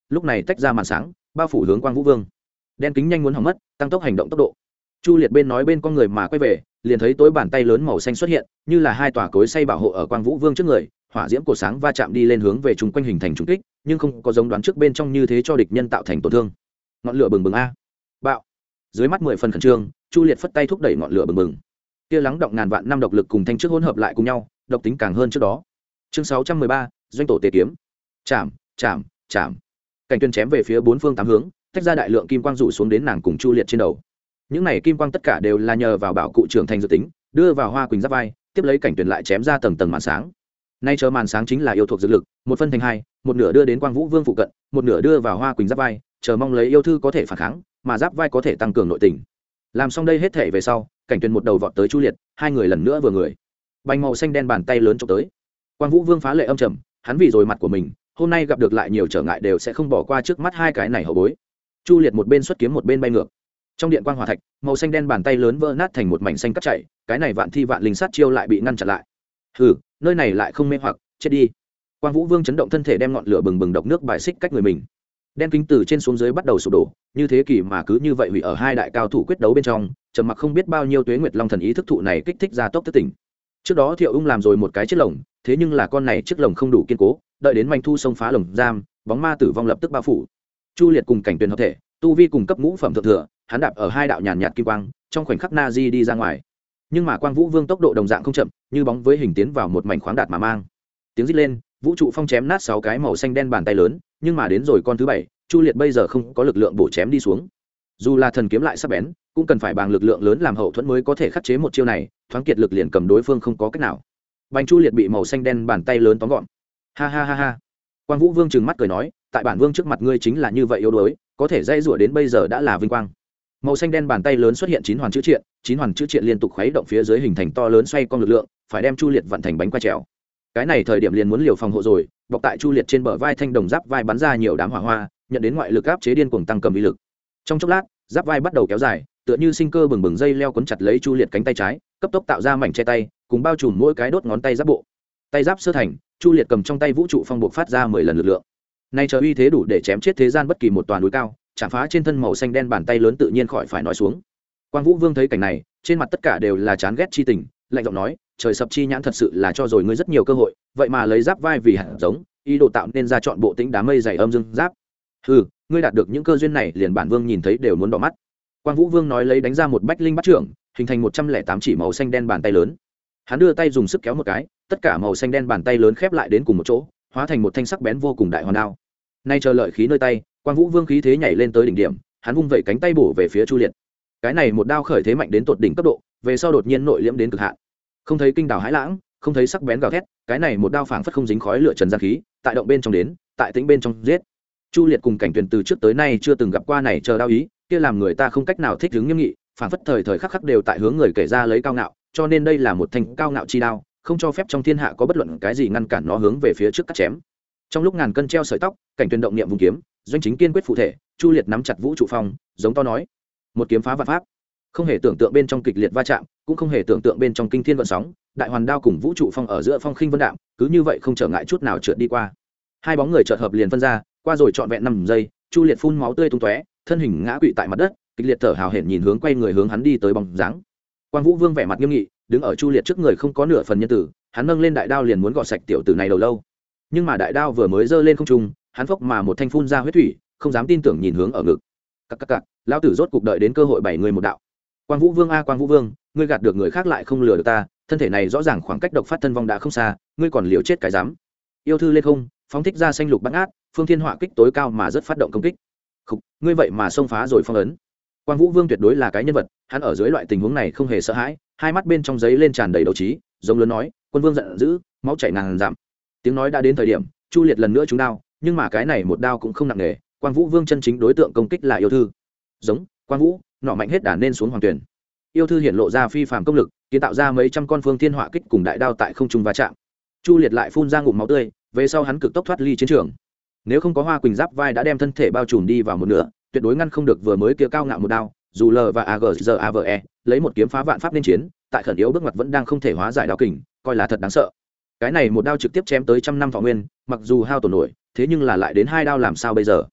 lúc này tách ra màn sáng bao phủ hướng quang vũ vương. Đen kính nhanh muốn hỏng mất, tăng tốc hành động tốc độ. Chu Liệt bên nói bên con người mà quay về, liền thấy tối bàn tay lớn màu xanh xuất hiện, như là hai tòa cối xay bảo hộ ở quang vũ vương trước người, hỏa diễm cột sáng va chạm đi lên hướng về chung quanh hình thành trùng kích, nhưng không có giống đoán trước bên trong như thế cho địch nhân tạo thành tổn thương. Ngọn lửa bừng bừng a, bạo. Dưới mắt 10 phần khẩn trương, Chu Liệt phất tay thúc đẩy ngọn lửa bừng bừng. Kia lắng động ngàn vạn năm độc lực cùng thanh trước hỗn hợp lại cùng nhau, độc tính càng hơn trước đó. Chương 613, doanh tổ tế kiếm. Chạm, chạm, chạm. Cảnh Tuyên chém về phía bốn phương tám hướng, tách ra đại lượng kim quang rủ xuống đến nàng cùng Chu Liệt trên đầu. Những này kim quang tất cả đều là nhờ vào bảo cụ trưởng thành dự tính, đưa vào Hoa Quỳnh giáp vai, tiếp lấy Cảnh Tuyên lại chém ra tầng tầng màn sáng. Nay chờ màn sáng chính là yêu thuộc dược lực, một phân thành hai, một nửa đưa đến Quang Vũ Vương phụ cận, một nửa đưa vào Hoa Quỳnh giáp vai, chờ mong lấy yêu thư có thể phản kháng, mà giáp vai có thể tăng cường nội tình. Làm xong đây hết thể về sau, Cảnh Tuyên một đầu vọt tới Chu Liệt, hai người lần nữa vừa người. Bành màu xanh đen bàn tay lớn chụp tới. Quang Vũ Vương phá lệ âm trầm, hắn vì rồi mặt của mình, hôm nay gặp được lại nhiều trở ngại đều sẽ không bỏ qua trước mắt hai cái này hậu bối. Chu Liệt một bên xuất kiếm một bên bay ngược. Trong điện quang hỏa thạch, màu xanh đen bàn tay lớn vỡ nát thành một mảnh xanh cắt chảy, cái này vạn thi vạn linh sát chiêu lại bị ngăn chặn lại. Hừ, nơi này lại không mê hoặc, chết đi. Quang Vũ Vương chấn động thân thể đem ngọn lửa bừng bừng độc nước bài xích cách người mình. Đen kính từ trên xuống dưới bắt đầu sụp đổ, như thế kỷ mà cứ như vậy hủy ở hai đại cao thủ quyết đấu bên trong, trầm mặc không biết bao nhiêu tuế nguyệt long thần ý thức thụ này kích thích ra tốc thức tỉnh. Trước đó Thiệu Ung làm rồi một cái chiếc lồng, thế nhưng là con này chiếc lồng không đủ kiên cố, đợi đến manh thu xông phá lồng giam, bóng ma tử vong lập tức bao phủ. Chu Liệt cùng Cảnh Tuyên hợp thể, tu vi cùng cấp ngũ phẩm thượng thừa, hắn đạp ở hai đạo nhàn nhạt kim quang, trong khoảnh khắc na di đi ra ngoài. Nhưng mà Quang Vũ Vương tốc độ đồng dạng không chậm, như bóng với hình tiến vào một mảnh khoáng đạt mà mang. Tiếng rít lên, vũ trụ phong chém nát 6 cái màu xanh đen bàn tay lớn, nhưng mà đến rồi con thứ 7, Chu Liệt bây giờ không có lực lượng bổ chém đi xuống. Dù là thần kiếm lại sắc bén, cũng cần phải bằng lực lượng lớn làm hậu thuẫn mới có thể khắc chế một chiêu này, thoáng kiệt lực liền cầm đối phương không có cách nào. Bành Chu Liệt bị màu xanh đen bàn tay lớn tóm gọn. Ha ha ha ha. Quang Vũ Vương trừng mắt cười nói, tại bản vương trước mặt ngươi chính là như vậy yếu đuối, có thể dây rủa đến bây giờ đã là vinh quang. Màu xanh đen bàn tay lớn xuất hiện 9 hoàn chữ triện, 9 hoàn chữ triện liên tục khuấy động phía dưới hình thành to lớn xoay cong lực lượng, phải đem Chu Liệt vặn thành bánh quay trèo. Cái này thời điểm liền muốn liều phòng hộ rồi, bọc tại Chu Liệt trên bờ vai thanh đồng giáp vai bắn ra nhiều đám hỏa hoa, nhận đến ngoại lực áp chế điên cuồng tăng cầm uy lực. Trong chốc lát, giáp vai bắt đầu kéo dài, tựa như sinh cơ bừng bừng dây leo quấn chặt lấy Chu Liệt cánh tay trái, cấp tốc tạo ra mảnh che tay, cùng bao trùm mỗi cái đốt ngón tay giáp bộ. Tay giáp sơ thành, Chu Liệt cầm trong tay vũ trụ phong buộc phát ra 10 lần lực lượng. Nay chờ uy thế đủ để chém chết thế gian bất kỳ một toàn núi cao, chạm phá trên thân màu xanh đen bàn tay lớn tự nhiên khỏi phải nói xuống. Quang Vũ Vương thấy cảnh này, trên mặt tất cả đều là chán ghét chi tình, lạnh giọng nói, trời sập chi nhãn thật sự là cho rồi ngươi rất nhiều cơ hội, vậy mà lấy giáp vai vì hạt giống, ý đồ tạo nên ra chọn bộ tĩnh đám mây dày âm dương giáp. Hừ, ngươi đạt được những cơ duyên này liền bản vương nhìn thấy đều muốn đỏ mắt. Quang Vũ Vương nói lấy đánh ra một bách linh bắt trưởng, hình thành 108 chỉ màu xanh đen bàn tay lớn. Hắn đưa tay dùng sức kéo một cái, tất cả màu xanh đen bàn tay lớn khép lại đến cùng một chỗ, hóa thành một thanh sắc bén vô cùng đại hoàn đao. Nay chờ lợi khí nơi tay, Quang Vũ Vương khí thế nhảy lên tới đỉnh điểm, hắn vung vẩy cánh tay bổ về phía Chu Liệt. Cái này một đao khởi thế mạnh đến tột đỉnh cấp độ, về sau đột nhiên nội liễm đến cực hạn. Không thấy kinh đào hãi lãng, không thấy sắc bén gào thét, cái này một đao phảng phất không dính khói lửa trần gian khí, tại động bên trong đến, tại tĩnh bên trong giết. Chu Liệt cùng Cảnh Tuyển từ trước tới nay chưa từng gặp qua này chờ đao ý, kia làm người ta không cách nào thích ứng nghiêm nghị, phảng phất thời thời khắc khắc đều tại hướng người kể ra lấy cao ngạo, cho nên đây là một thanh cao ngạo chi đao, không cho phép trong thiên hạ có bất luận cái gì ngăn cản nó hướng về phía trước cắt chém. Trong lúc ngàn cân treo sợi tóc, Cảnh Tuyển động niệm vùng kiếm, doanh chính kiên quyết phụ thể, Chu Liệt nắm chặt vũ trụ phong, giống to nói: một kiếm phá vạn pháp. Không hề tưởng tượng bên trong kịch liệt va chạm, cũng không hề tưởng tượng bên trong kinh thiên vận sóng, đại hoàn đao cùng vũ trụ phong ở giữa phong khinh vân đạm, cứ như vậy không trở ngại chút nào trượt đi qua. Hai bóng người chợt hợp liền phân ra, qua rồi trọn vẹn 5 giây, Chu Liệt phun máu tươi tung tóe, thân hình ngã quỵ tại mặt đất, kịch liệt thở hào hển nhìn hướng quay người hướng hắn đi tới bóng dáng. Quang Vũ Vương vẻ mặt nghiêm nghị, đứng ở Chu Liệt trước người không có nửa phần nhân tử, hắn nâng lên đại đao liền muốn gọt sạch tiểu tử này đầu lâu. Nhưng mà đại đao vừa mới giơ lên không trung, hắn phốc mà một thanh phun ra huyết thủy, không dám tin tưởng nhìn hướng ở ngực. Cặc, lão tử rốt cục đợi đến cơ hội 7 người một đạo. Quang Vũ Vương a Quang Vũ Vương, ngươi gạt được người khác lại không lừa được ta, thân thể này rõ ràng khoảng cách độc phát thân vong đã không xa, ngươi còn liều chết cái dám. Yêu thư lên không, phóng thích ra xanh lục bắn át, phương thiên hỏa kích tối cao mà rất phát động công kích. Khục, ngươi vậy mà xông phá rồi phong ấn. Quang Vũ Vương tuyệt đối là cái nhân vật, hắn ở dưới loại tình huống này không hề sợ hãi, hai mắt bên trong giấy lên tràn đầy đấu trí, giống lớn nói, quân vương giận dữ, máu chảy ngàn dặm. Tiếng nói đã đến thời điểm, Chu Liệt lần nữa trúng đao, nhưng mà cái này một đao cũng không nặng nề, Quang Vũ Vương chân chính đối tượng công kích là yêu thư. Giống, Quang Vũ, nọ mạnh hết đà nên xuống hoàng tuyển. Yêu thư hiện lộ ra phi phàm công lực, kiến tạo ra mấy trăm con phương thiên hỏa kích cùng đại đao tại không trung va chạm. Chu Liệt lại phun ra ngụm máu tươi, về sau hắn cực tốc thoát ly chiến trường. Nếu không có Hoa Quỳnh giáp vai đã đem thân thể bao trùm đi vào một nửa, tuyệt đối ngăn không được vừa mới kia cao ngạo một đao, dù L và AGZAVE lấy một kiếm phá vạn pháp nên chiến, tại khẩn yếu bước ngoặt vẫn đang không thể hóa giải đao kình, coi là thật đáng sợ. Cái này một đao trực tiếp chém tới 100 năm thọ nguyên, mặc dù hao tổn nổi, thế nhưng là lại đến 2 đao làm sao bây giờ?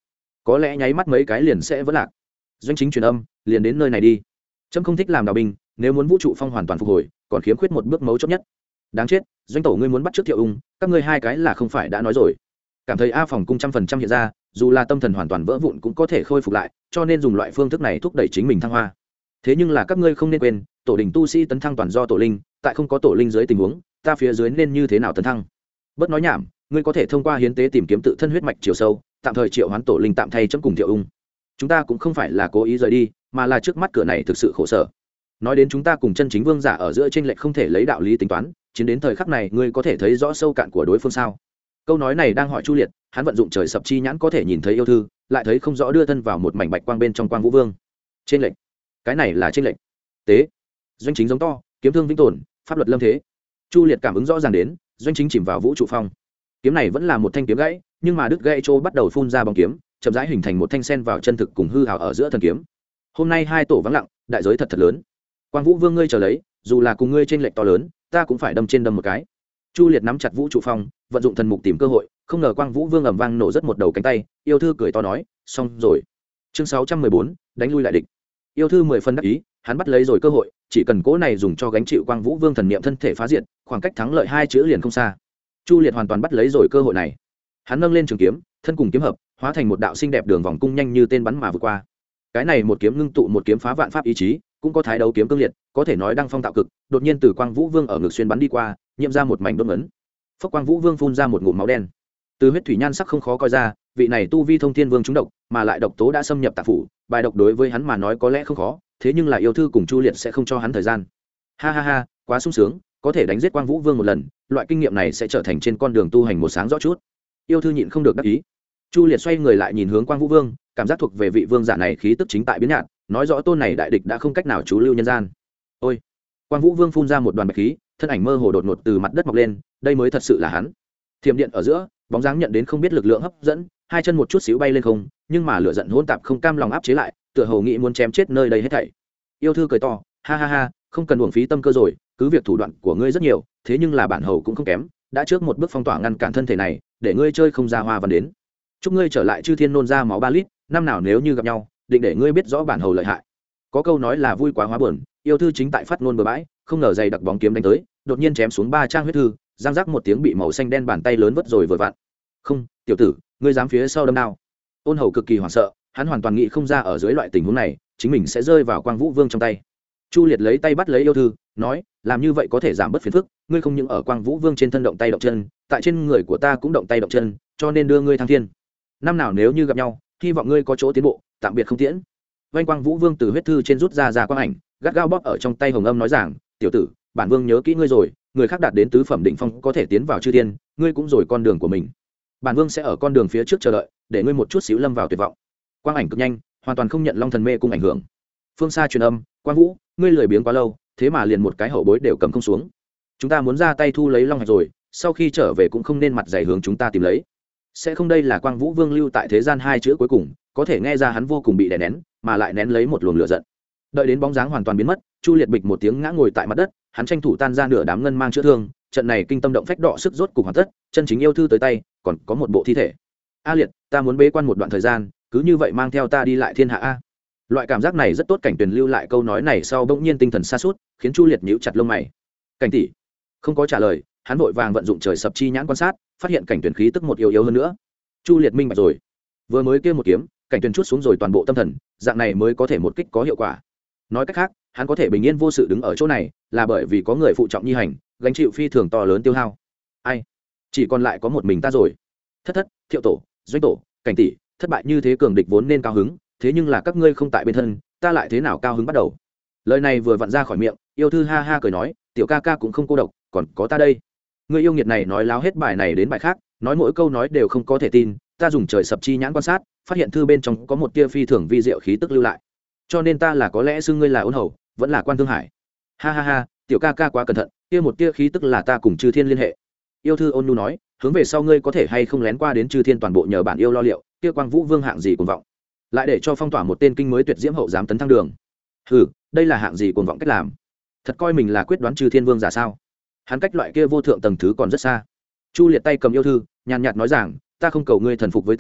có lẽ nháy mắt mấy cái liền sẽ vỡ lạc. Doanh chính truyền âm, liền đến nơi này đi. Trâm không thích làm đào binh, nếu muốn vũ trụ phong hoàn toàn phục hồi còn khiếm khuyết một bước mấu chốt nhất. Đáng chết, Doanh tổ ngươi muốn bắt trước Thiệu Ung, các ngươi hai cái là không phải đã nói rồi. Cảm thấy A phòng cung 100% hiện ra, dù là tâm thần hoàn toàn vỡ vụn cũng có thể khôi phục lại, cho nên dùng loại phương thức này thúc đẩy chính mình thăng hoa. Thế nhưng là các ngươi không nên quên, tổ đình tu sĩ tấn thăng toàn do tổ linh, tại không có tổ linh dưới tình huống, ta phía dưới nên như thế nào tấn thăng? Bớt nói nhảm, ngươi có thể thông qua hiến tế tìm kiếm tự thân huyết mạch chiều sâu, tạm thời triệu hoán tổ linh tạm thay chấm cùng Thiệu Ung. Chúng ta cũng không phải là cố ý rời đi, mà là trước mắt cửa này thực sự khổ sở. Nói đến chúng ta cùng chân chính vương giả ở giữa chênh lệch không thể lấy đạo lý tính toán, chiến đến thời khắc này ngươi có thể thấy rõ sâu cạn của đối phương sao? Câu nói này đang hỏi Chu Liệt, hắn vận dụng trời sập chi nhãn có thể nhìn thấy yêu thư, lại thấy không rõ đưa thân vào một mảnh bạch quang bên trong quang vũ vương. Chênh lệch, cái này là chênh lệch. Tế, Doanh chính giống to, kiếm thương vĩnh tồn, pháp luật lâm thế. Chu Liệt cảm ứng rõ ràng đến, Doanh chính chìm vào vũ trụ phong. Kiếm này vẫn là một thanh kiếm gãy, nhưng mà đứt gãy chỗ bắt đầu phun ra bóng kiếm, chậm rãi hình thành một thanh sen vào chân thực cùng hư ảo ở giữa thần kiếm. Hôm nay hai tổ vắng lặng, đại giới thật lớn. Quang Vũ Vương ngươi chờ lấy, dù là cùng ngươi trên lệch to lớn, ta cũng phải đâm trên đâm một cái. Chu Liệt nắm chặt vũ trụ phong, vận dụng thần mục tìm cơ hội, không ngờ Quang Vũ Vương ầm vang nổ rất một đầu cánh tay, yêu thư cười to nói, xong rồi. Chương 614, đánh lui lại địch. Yêu thư 10 phân đắc ý, hắn bắt lấy rồi cơ hội, chỉ cần cố này dùng cho gánh chịu Quang Vũ Vương thần niệm thân thể phá diệt, khoảng cách thắng lợi hai chữ liền không xa. Chu Liệt hoàn toàn bắt lấy rồi cơ hội này. Hắn nâng lên trường kiếm, thân cùng kiếm hợp, hóa thành một đạo xinh đẹp đường vòng cung nhanh như tên bắn mà vượt qua. Cái này một kiếm ngưng tụ một kiếm phá vạn pháp ý chí, cũng có thái đấu kiếm cương liệt, có thể nói đăng phong tạo cực, đột nhiên từ Quang Vũ Vương ở ngực xuyên bắn đi qua, nhiễm ra một mảnh đốt ngấn. Phốc Quang Vũ Vương phun ra một ngụm máu đen. Từ huyết thủy nhan sắc không khó coi ra, vị này tu vi thông thiên vương trúng độc, mà lại độc tố đã xâm nhập tạng phủ, bài độc đối với hắn mà nói có lẽ không khó, thế nhưng là yêu thư cùng Chu Liệt sẽ không cho hắn thời gian. Ha ha ha, quá sung sướng, có thể đánh giết Quang Vũ Vương một lần, loại kinh nghiệm này sẽ trở thành trên con đường tu hành một sáng rõ chút. Yêu thư nhịn không được đắc ý. Chu Liệt xoay người lại nhìn hướng Quang Vũ Vương, cảm giác thuộc về vị vương giả này khí tức chính tại biến nhạt, nói rõ tôn này đại địch đã không cách nào trú lưu nhân gian. Ôi! Quang Vũ Vương phun ra một đoàn bạch khí, thân ảnh mơ hồ đột ngột từ mặt đất mọc lên, đây mới thật sự là hắn. Thiểm điện ở giữa, bóng dáng nhận đến không biết lực lượng hấp dẫn, hai chân một chút xíu bay lên không, nhưng mà lửa giận hỗn tạp không cam lòng áp chế lại, tựa hồ nghĩ muốn chém chết nơi đây hết thảy. Yêu thư cười to, ha ha ha, không cần uổng phí tâm cơ rồi, cứ việc thủ đoạn của ngươi rất nhiều, thế nhưng là bản hầu cũng không kém, đã trước một bước phong tỏa ngăn cản thân thể này, để ngươi chơi không ra hoa văn đến. Chúc ngươi trở lại chư thiên nôn ra máu 3 lít, năm nào nếu như gặp nhau, định để ngươi biết rõ bản hầu lợi hại. Có câu nói là vui quá hóa buồn, yêu thư chính tại phát ngôn bừa bãi, không ngờ dày đặc bóng kiếm đánh tới, đột nhiên chém xuống 3 trang huyết thư, giang rắc một tiếng bị màu xanh đen bàn tay lớn vứt rồi vừa vặn. Không, tiểu tử, ngươi dám phía sau đâm đao. Ôn Hầu cực kỳ hoảng sợ, hắn hoàn toàn nghĩ không ra ở dưới loại tình huống này, chính mình sẽ rơi vào Quang Vũ Vương trong tay. Chu Liệt lấy tay bắt lấy yêu thư, nói, làm như vậy có thể giảm bớt phiền phức, ngươi không những ở Quang Vũ Vương trên thân động tay động chân, tại trên người của ta cũng động tay động chân, cho nên đưa ngươi thăng thiên. Năm nào nếu như gặp nhau, hy vọng ngươi có chỗ tiến bộ, tạm biệt không tiễn. Vành Quang Vũ Vương từ huyết thư trên rút ra quang ảnh, gắt gao bóp ở trong tay hồng âm nói rằng, tiểu tử, bản vương nhớ kỹ ngươi rồi, người khác đạt đến tứ phẩm đỉnh phong có thể tiến vào chư thiên, ngươi cũng rồi con đường của mình. Bản vương sẽ ở con đường phía trước chờ đợi, để ngươi một chút xíu lâm vào tuyệt vọng. Quang ảnh cực nhanh, hoàn toàn không nhận Long Thần Mê cung ảnh hưởng. Phương xa truyền âm, Quang Vũ, ngươi lười biếng quá lâu, thế mà liền một cái hậu bối đều cầm không xuống. Chúng ta muốn ra tay thu lấy Long Hạch rồi, sau khi trở về cũng không nên mặt dày hướng chúng ta tìm lấy. Sẽ không, đây là Quang Vũ Vương lưu tại thế gian hai chữ cuối cùng, có thể nghe ra hắn vô cùng bị đè nén, mà lại nén lấy một luồng lửa giận. Đợi đến bóng dáng hoàn toàn biến mất, Chu Liệt bịch một tiếng ngã ngồi tại mặt đất, hắn tranh thủ tan ra nửa đám ngân mang chữa thương, trận này kinh tâm động phách đọ sức rốt cục hoàn tất, chân chính yêu thư tới tay, còn có một bộ thi thể. A Liệt, ta muốn bế quan một đoạn thời gian, cứ như vậy mang theo ta đi lại thiên hạ a. Loại cảm giác này rất tốt, Cảnh Tuyền lưu lại câu nói này sau bỗng nhiên tinh thần sa sút, khiến Chu Liệt nhíu chặt lông mày. Cảnh tỷ không có trả lời, hắn vội vàng vận dụng trời sập chi nhãn quan sát, phát hiện Cảnh Tuyền khí tức một yếu hơn nữa. Chu Liệt minh bạch rồi, vừa mới kia một kiếm, Cảnh Tuyền chút xuống rồi toàn bộ tâm thần, dạng này mới có thể một kích có hiệu quả. Nói cách khác, hắn có thể bình yên vô sự đứng ở chỗ này, là bởi vì có người phụ trọng nhi hành, gánh chịu phi thường to lớn tiêu hao. Ai? Chỉ còn lại có một mình ta rồi. Thất, Thiệu tổ, Doanh tổ, Cảnh tỷ, thất bại như thế cường địch vốn nên cao hứng, thế nhưng là các ngươi không tại bên thân, ta lại thế nào cao hứng bắt đầu. Lời này vừa vặn ra khỏi miệng, yêu thư ha ha cười nói, tiểu ca ca cũng không cô độc, còn có ta đây. Người yêu nghiệt này nói láo hết bài này đến bài khác, nói mỗi câu nói đều không có thể tin, ta dùng trời sập chi nhãn quan sát, phát hiện thư bên trong có một tia phi thường vi diệu khí tức lưu lại, cho nên ta là có lẽ xưng ngươi là Ôn Hầu, vẫn là Quan Thương Hải. Ha ha ha, tiểu ca ca quá cẩn thận, kia một tia khí tức là ta cùng chư thiên liên hệ. Yêu thư ôn nhu nói, hướng về sau ngươi có thể hay không lén qua đến chư thiên toàn bộ nhờ bản yêu lo liệu, kia Quang Vũ Vương hạng gì cuồng vọng, lại để cho phong tỏa một tên kinh mới tuyệt diễm hậu dám tấn thăng đường. Hừ, đây là hạng gì cuồng vọng cách làm, thật coi mình là quyết đoán chư thiên vương giả sao? Hắn cách loại kia vô thượng tầng thứ còn rất xa. Chu Liệt tay cầm yêu thư, nhàn nhạt nói rằng, ta không cầu ngươi thần phục với ta,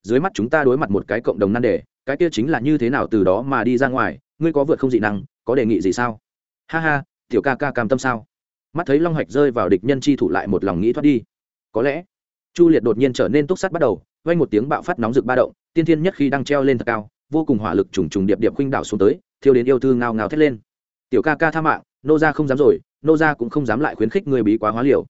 dưới mắt chúng ta đối mặt một cái cộng đồng nan đề, cái kia chính là như thế nào từ đó mà đi ra ngoài, ngươi có vượt không dị năng, có đề nghị gì sao? Ha ha, tiểu ca ca cam tâm sao? Mắt thấy long hạch rơi vào địch nhân chi thủ lại một lòng nghĩ thoát đi. Có lẽ Chu Liệt đột nhiên trở nên túc sắt bắt đầu, vang một tiếng bạo phát nóng rực ba động, tiên thiên nhất khi đang treo lên thật cao, vô cùng hỏa lực trùng trùng điệp điệp khuynh đảo xuống tới, thiêu đến yêu thư ngao ngao thét lên. Tiểu ca ca tha mạng, nô gia không dám rồi, nô gia cũng không dám lại khuyến khích người bí quá hóa liều.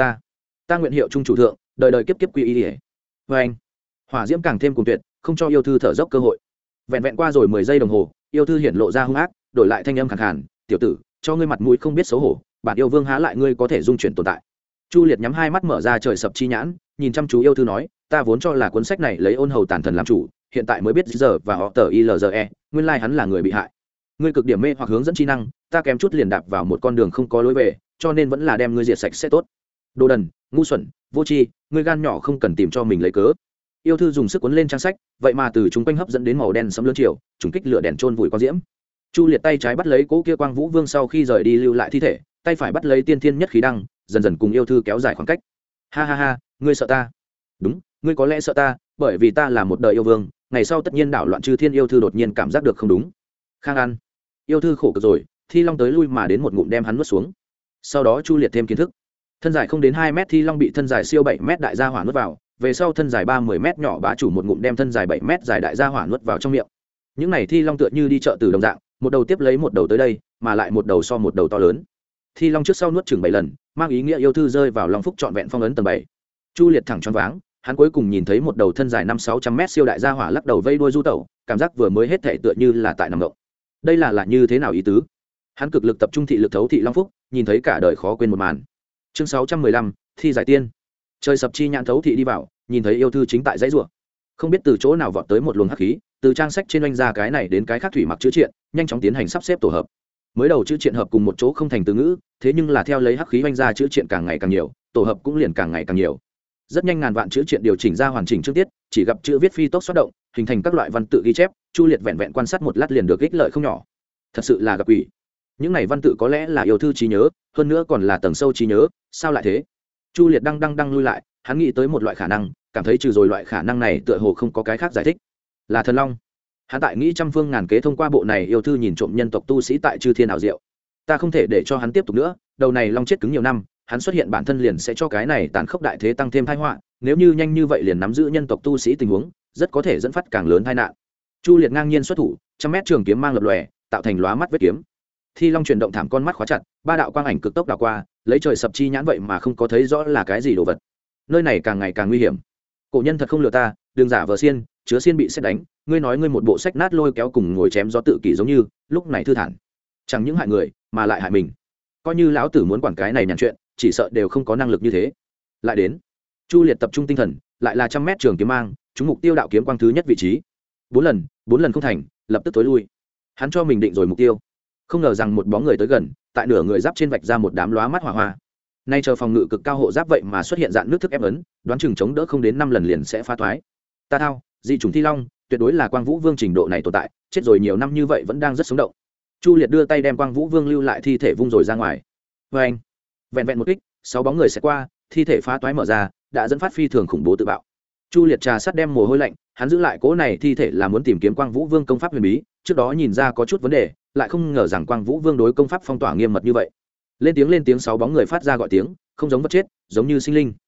Ta nguyện hiệu trung chủ thượng, đời đời kiếp kiếp quy y. Vang. Hỏa diễm càng thêm cuồng tuyệt, không cho yêu thư thở dốc cơ hội. Vẹn vẹn qua rồi 10 giây đồng hồ, yêu thư hiển lộ ra hung ác, đổi lại thanh âm khàn khàn, "Tiểu tử, cho ngươi mặt mũi không biết xấu hổ, bản yêu vương há lại ngươi có thể dung chuyển tồn tại." Chu Liệt nhắm hai mắt mở ra trời sập chi nhãn, nhìn chăm chú yêu thư nói, "Ta vốn cho là cuốn sách này lấy ôn hầu tàn thần làm chủ, hiện tại mới biết giờ và họ tờ ilze, nguyên lai hắn là người bị hại. Ngươi cực điểm mê hoặc hướng dẫn chi năng, ta kém chút liền đạp vào một con đường không có lối về, cho nên vẫn là đem ngươi diệt sạch sẽ tốt. Đồ đần, ngu xuẩn, vô tri, ngươi gan nhỏ không cần tìm cho mình lấy cớ." Yêu thư dùng sức cuốn lên trang sách, vậy mà từ chúng quanh hấp dẫn đến màu đen sẫm lớn chiều, trùng kích lửa đèn trôn vùi quang diễm. Chu Liệt tay trái bắt lấy cỗ kia quang vũ vương sau khi rời đi lưu lại thi thể, tay phải bắt lấy tiên thiên nhất khí đăng, dần dần cùng yêu thư kéo dài khoảng cách. Ha ha ha, ngươi sợ ta? Đúng, ngươi có lẽ sợ ta, bởi vì ta là một đời yêu vương, ngày sau tất nhiên đảo loạn chư thiên. Yêu thư đột nhiên cảm giác được không đúng. Khang An, yêu thư khổ cực rồi, Thi Long tới lui mà đến một ngụm đem hắn nuốt xuống. Sau đó Chu Liệt thêm kiến thức, thân dài không đến 2 mét Thi Long bị thân dài siêu 7 mét đại gia hỏa nuốt vào, về sau thân dài 30 mét nhỏ bá chủ một ngụm đem thân dài 7 mét dài đại gia hỏa nuốt vào trong miệng. Những này Thi Long tựa như đi chợ từ đồng dạng, một đầu tiếp lấy một đầu tới đây, mà lại một đầu so một đầu to lớn. Thi Long trước sau nuốt chừng 7 lần, mang ý nghĩa yêu thư rơi vào long phúc trọn vẹn phong ấn tầng 7. Chu Liệt thẳng choáng váng, hắn cuối cùng nhìn thấy một đầu thân dài 5-600 mét siêu đại gia hỏa lắc đầu vây đuôi du tẩu, cảm giác vừa mới hết thể tựa như là tại nằm động. Đây là như thế nào ý tứ? Hắn cực lực tập trung thị lực thấu thị long phúc, nhìn thấy cả đời khó quên một màn. Chương 615, thi giải tiên. Trời sập chi nhãn thấu thị đi vào, nhìn thấy yêu thư chính tại dãy rủa. Không biết từ chỗ nào vọt tới một luồng hắc khí, từ trang sách trên oanh ra cái này đến cái khác thủy mặc chữ triện, nhanh chóng tiến hành sắp xếp tổ hợp. Mới đầu chữ triện hợp cùng một chỗ không thành từ ngữ, thế nhưng là theo lấy hắc khí oanh ra chữ triện càng ngày càng nhiều, tổ hợp cũng liền càng ngày càng nhiều. Rất nhanh ngàn vạn chữ triện điều chỉnh ra hoàn chỉnh chương tiết, chỉ gặp chữ viết phi tốc xoát động, hình thành các loại văn tự ghi chép. Chu Liệt vẹn vẹn quan sát một lát liền được ích lợi không nhỏ. Thật sự là gặp quỷ. Những này văn tự có lẽ là yêu thư trí nhớ, hơn nữa còn là tầng sâu trí nhớ, sao lại thế? Chu Liệt đang lui lại, hắn nghĩ tới một loại khả năng, cảm thấy trừ rồi loại khả năng này tựa hồ không có cái khác giải thích. Là thần long. Hắn tại nghĩ trăm phương ngàn kế thông qua bộ này yêu thư nhìn trộm nhân tộc tu sĩ tại chư thiên ảo diệu. Ta không thể để cho hắn tiếp tục nữa, đầu này long chết cứng nhiều năm, hắn xuất hiện bản thân liền sẽ cho cái này tàn khốc đại thế tăng thêm tai họa, nếu như nhanh như vậy liền nắm giữ nhân tộc tu sĩ tình huống, rất có thể dẫn phát càng lớn tai nạn. Chu Liệt ngang nhiên xuất thủ, trăm mét trường kiếm mang lập lòe, tạo thành lóa mắt vết kiếm. Thi Long chuyển động thảm con mắt khóa chặt, ba đạo quang ảnh cực tốc đảo qua, lấy trời sập chi nhãn vậy mà không có thấy rõ là cái gì đồ vật. Nơi này càng ngày càng nguy hiểm. Cổ nhân thật không lừa ta, đừng giả vờ xiên, chứa xiên bị xét đánh, ngươi nói ngươi một bộ sách nát lôi kéo cùng ngồi chém gió tự kỷ giống như, lúc này thư thản. Chẳng những hại người, mà lại hại mình. Coi như lão tử muốn quản cái này nhàn chuyện, chỉ sợ đều không có năng lực như thế. Lại đến. Chu Liệt tập trung tinh thần, lại là trăm mét trường kiếm mang, trúng mục tiêu đạo kiếm quang thứ nhất vị trí. 4 lần không thành, lập tức tối lui. Hắn cho mình định rồi mục tiêu. Không ngờ rằng một bóng người tới gần, tại nửa người giáp trên vạch ra một đám lóa mắt hỏa hoa. Nay chờ phòng ngự cực cao hộ giáp vậy mà xuất hiện dạng nước thức ép ấn, đoán chừng chống đỡ không đến 5 lần liền sẽ phá thoái. Ta thao, dị chủng Thi Long, tuyệt đối là Quang Vũ Vương trình độ này tồn tại, chết rồi nhiều năm như vậy vẫn đang rất sống động. Chu Liệt đưa tay đem Quang Vũ Vương lưu lại thi thể vung rồi ra ngoài. Oeng! Vẹn vẹn một kích, 6 bóng người sẽ qua, thi thể phá toái mở ra, đã dẫn phát phi thường khủng bố tự bạo. Chu Liệt trà sát đem mồ hôi lạnh, hắn giữ lại cố này thi thể là muốn tìm kiếm Quang Vũ Vương công pháp huyền bí, trước đó nhìn ra có chút vấn đề, lại không ngờ rằng Quang Vũ Vương đối công pháp phong tỏa nghiêm mật như vậy. Lên tiếng 6 bóng người phát ra gọi tiếng, không giống vật chết, giống như sinh linh.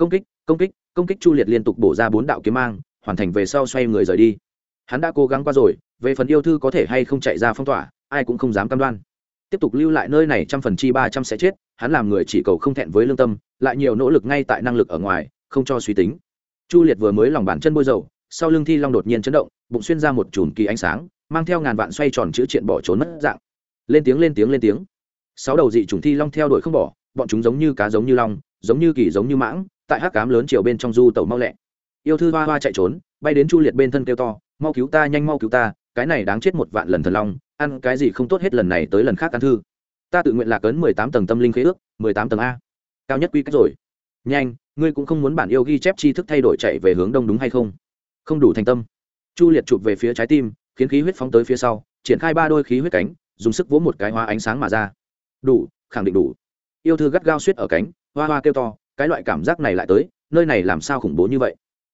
Công kích Chu Liệt liên tục bổ ra 4 đạo kiếm mang, hoàn thành về sau xoay người rời đi. Hắn đã cố gắng qua rồi, về phần yêu thư có thể hay không chạy ra phong tỏa, ai cũng không dám cam đoan. Tiếp tục lưu lại nơi này 100% sẽ chết, hắn làm người chỉ cầu không thẹn với lương tâm, lại nhiều nỗ lực ngay tại năng lực ở ngoài, không cho suy tính. Chu Liệt vừa mới lòng bàn chân bôi dầu, sau lưng Thi Long đột nhiên chấn động, bụng xuyên ra một chùm kỳ ánh sáng, mang theo ngàn vạn xoay tròn chữ triện bỏ trốn mất dạng. Lên tiếng. 6 đầu dị chủng Thi Long theo đuổi không bỏ, bọn chúng giống như cá giống như long, giống như kỳ giống như mãng, tại hắc ám lớn chiều bên trong du tẩu mau lẹ. Yêu thư hoa hoa chạy trốn, bay đến Chu Liệt bên thân kêu to, mau cứu ta, nhanh mau cứu ta, cái này đáng chết 1 vạn lần thần long, ăn cái gì không tốt hết lần này tới lần khác ăn thư. Ta tự nguyện lạc ấn 18 tầng tâm linh khế ước, 18 tầng a. Cao nhất quy cách rồi. Nhanh, ngươi cũng không muốn bản yêu ghi chép tri thức thay đổi chạy về hướng đông đúng hay không? Không đủ thành tâm. Chu Liệt chụp về phía trái tim, khiến khí huyết phóng tới phía sau, triển khai 3 đôi khí huyết cánh, dùng sức vỗ một cái hóa ánh sáng mà ra. Đủ, khẳng định đủ. Yêu thư gắt gao suýt ở cánh, hoa hoa kêu to, cái loại cảm giác này lại tới, nơi này làm sao khủng bố như vậy?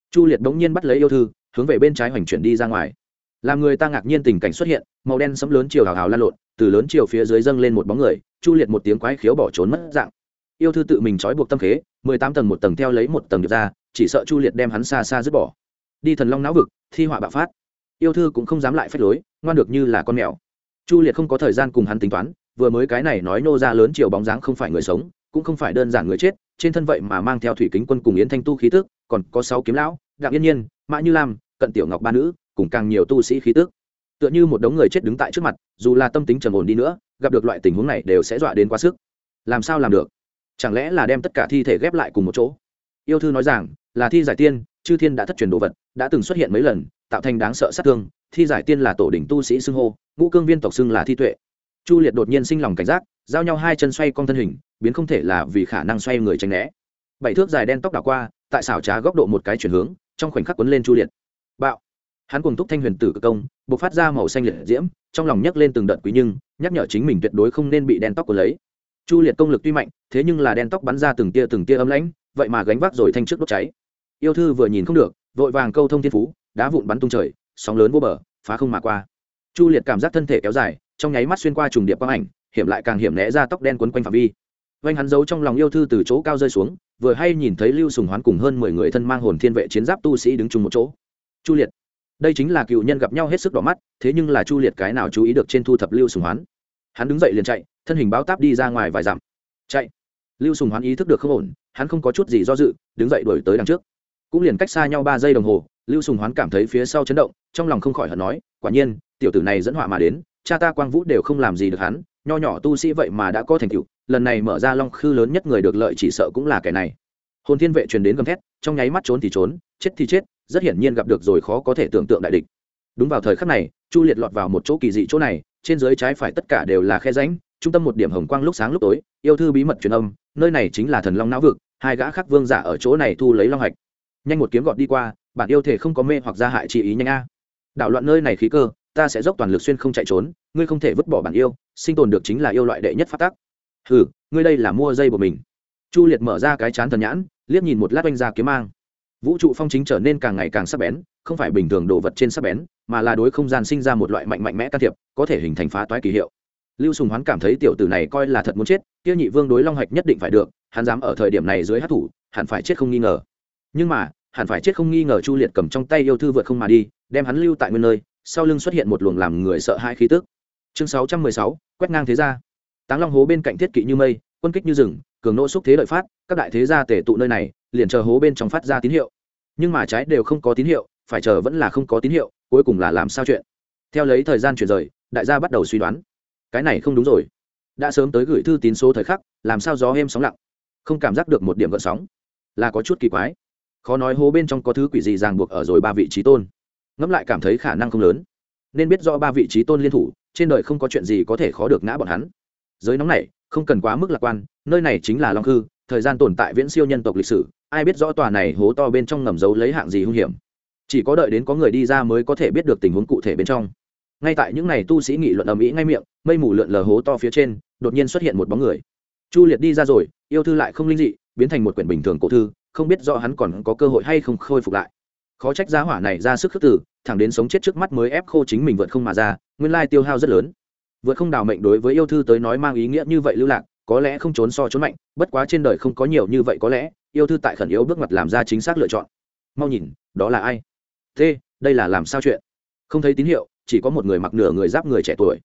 Chu Liệt bỗng nhiên bắt lấy yêu thư hướng về bên trái hoành chuyển đi ra ngoài. Làm người ta ngạc nhiên tình cảnh xuất hiện, màu đen sẫm lớn chiều hào hào lan lộn, từ lớn chiều phía dưới dâng lên một bóng người. Chu Liệt một tiếng quái khiếu bỏ trốn mất dạng. Yêu thư tự mình trói buộc tâm khế, 18 tầng một tầng theo lấy một tầng được ra, chỉ sợ Chu Liệt đem hắn xa xa dứt bỏ. Đi thần long não vực, thi họa bạo phát. Yêu thư cũng không dám lại phách lối, ngoan được như là con mèo. Chu Liệt không có thời gian cùng hắn tính toán, vừa mới cái này nói nô ra lớn chiều bóng dáng không phải người sống, cũng không phải đơn giản người chết, trên thân vậy mà mang theo thủy kính quân cùng yến thanh tu khí tức, còn có 6 kiếm lão, Đặng Yên Nhiên, Mã Như Lam, Cận Tiểu Ngọc ba nữ, cùng càng nhiều tu sĩ khí tức. Tựa như một đống người chết đứng tại trước mặt, dù là tâm tính trầm ổn đi nữa, gặp được loại tình huống này đều sẽ dọa đến quá sức. Làm sao làm được? Chẳng lẽ là đem tất cả thi thể ghép lại cùng một chỗ? Yêu thư nói rằng, là thi giải tiên, chư thiên đã thất truyền đồ vật, đã từng xuất hiện mấy lần, tạo thành đáng sợ sát thương. Thi giải tiên là tổ đỉnh tu sĩ xưng hô, ngũ cương viên tộc xưng là thi tuệ. Chu Liệt đột nhiên sinh lòng cảnh giác, giao nhau hai chân xoay cong thân hình, biến không thể là vì khả năng xoay người tránh né. 7 thước dài đen tóc đảo qua, tại xảo trá góc độ một cái chuyển hướng, trong khoảnh khắc cuốn lên Chu Liệt. Bạo! Hắn cùng thúc thanh huyền tử cực công, bộc phát ra màu xanh liệt diễm, trong lòng nhấc lên từng đợt quý nhưng, nhắc nhở chính mình tuyệt đối không nên bị đen tóc cuốn lấy. Chu Liệt công lực tuy mạnh, thế nhưng là đen tóc bắn ra từng tia ấm lãnh, vậy mà gánh vác rồi thanh trước đốt cháy. Yêu thư vừa nhìn không được, vội vàng câu thông thiên phú, đá vụn bắn tung trời, sóng lớn vô bờ, phá không mà qua. Chu Liệt cảm giác thân thể kéo dài, trong nháy mắt xuyên qua trùng điệp quang ảnh, hiểm lại càng hiểm né ra tóc đen quấn quanh phạm vi. Vành hắn giấu trong lòng yêu thư từ chỗ cao rơi xuống, vừa hay nhìn thấy Lưu Sùng Hoán cùng hơn 10 người thân mang hồn thiên vệ chiến giáp tu sĩ đứng chung một chỗ. Chu Liệt, đây chính là cựu nhân gặp nhau hết sức đỏ mắt, thế nhưng là Chu Liệt cái nào chú ý được trên thu thập Lưu Sùng Hoán. Hắn đứng dậy liền chạy, thân hình báo táp đi ra ngoài vài dặm. Chạy. Lưu Sùng Hoán ý thức được không ổn, hắn không có chút gì do dự, đứng dậy đuổi tới đằng trước. Cũng liền cách xa nhau 3 giây đồng hồ, Lưu Sùng Hoán cảm thấy phía sau chấn động, trong lòng không khỏi hận nói, quả nhiên, tiểu tử này dẫn họa mà đến, cha ta Quang Vũ đều không làm gì được hắn, nho nhỏ tu sĩ vậy mà đã có thành tựu, lần này mở ra long khư lớn nhất người được lợi chỉ sợ cũng là kẻ này. Hồn thiên vệ truyền đến gầm thét, trong nháy mắt trốn thì trốn, chết thì chết, rất hiển nhiên gặp được rồi khó có thể tưởng tượng đại địch. Đúng vào thời khắc này, Chu Liệt lọt vào một chỗ kỳ dị chỗ này, trên dưới trái phải tất cả đều là khe rãnh, trung tâm một điểm hồng quang lúc sáng lúc tối, yêu thư bí mật truyền âm, nơi này chính là thần long não vực, hai gã khắc vương giả ở chỗ này thu lấy long hạch. Nhanh một kiếm gọt đi qua, bản yêu thể không có mê hoặc gia hại chi ý nhanh a. Đảo loạn nơi này khí cơ, ta sẽ dốc toàn lực xuyên không chạy trốn, ngươi không thể vứt bỏ bản yêu, sinh tồn được chính là yêu loại đệ nhất pháp tắc. Hừ, ngươi đây là mua dây của mình. Chu Liệt mở ra cái chán thần nhãn, liếc nhìn một lát oanh ra kiếm mang. Vũ trụ phong chính trở nên càng ngày càng sắc bén, không phải bình thường đồ vật trên sắc bén, mà là đối không gian sinh ra một loại mạnh mẽ can thiệp, có thể hình thành phá toái kỳ hiệu. Lưu Sùng Hoán cảm thấy tiểu tử này coi là thật muốn chết, kia nhị vương đối long hạch nhất định phải được, hắn dám ở thời điểm này dưới hắc thủ, hẳn phải chết không nghi ngờ. Nhưng mà, hẳn phải chết không nghi ngờ Chu Liệt cầm trong tay yêu thư vượt không mà đi, đem hắn lưu tại nguyên nơi, sau lưng xuất hiện một luồng làm người sợ hãi khí tức. Chương 616, quét ngang thế gia. Táng Long hố bên cạnh thiết kỵ như mây, quân kích như rừng, cường nỗ xúc thế đợi phát, các đại thế gia tề tụ nơi này, liền chờ hố bên trong phát ra tín hiệu. Nhưng mà trái đều không có tín hiệu, phải chờ vẫn là không có tín hiệu, cuối cùng là làm sao chuyện? Theo lấy thời gian chuyển rời, đại gia bắt đầu suy đoán. Cái này không đúng rồi. Đã sớm tới gửi thư tín số thời khắc, làm sao gió êm sóng lặng, không cảm giác được một điểm gợn sóng, là có chút kỳ quái. Khó nói hố bên trong có thứ quỷ gì ràng buộc ở rồi 3 vị trí tôn. Ngẫm lại cảm thấy khả năng không lớn. Nên biết rõ 3 vị trí tôn liên thủ, trên đời không có chuyện gì có thể khó được ngã bọn hắn. Giới nóng này, không cần quá mức lạc quan, nơi này chính là Long Khư, thời gian tồn tại viễn siêu nhân tộc lịch sử, ai biết rõ tòa này hố to bên trong ngầm giấu lấy hạng gì hung hiểm. Chỉ có đợi đến có người đi ra mới có thể biết được tình huống cụ thể bên trong. Ngay tại những này tu sĩ nghị luận ầm ĩ ngay miệng, mây mù lượn lờ hố to phía trên, đột nhiên xuất hiện một bóng người. Chu Liệt đi ra rồi, yêu thư lại không linh dị, biến thành một quyển bình thường cổ thư, không biết rõ hắn còn có cơ hội hay không khôi phục lại. Khó trách giá hỏa này ra sức khước từ, thẳng đến sống chết trước mắt mới ép khô chính mình vượt không mà ra, nguyên lai tiêu hao rất lớn. Vượt không đào mệnh đối với yêu thư tới nói mang ý nghĩa như vậy lưu lạc, có lẽ không trốn so trốn mạnh, bất quá trên đời không có nhiều như vậy có lẽ, yêu thư tại khẩn yếu bước ngoặt làm ra chính xác lựa chọn. Mau nhìn, đó là ai? Thế, đây là làm sao chuyện? Không thấy tín hiệu, chỉ có một người mặc nửa người giáp người trẻ tuổi.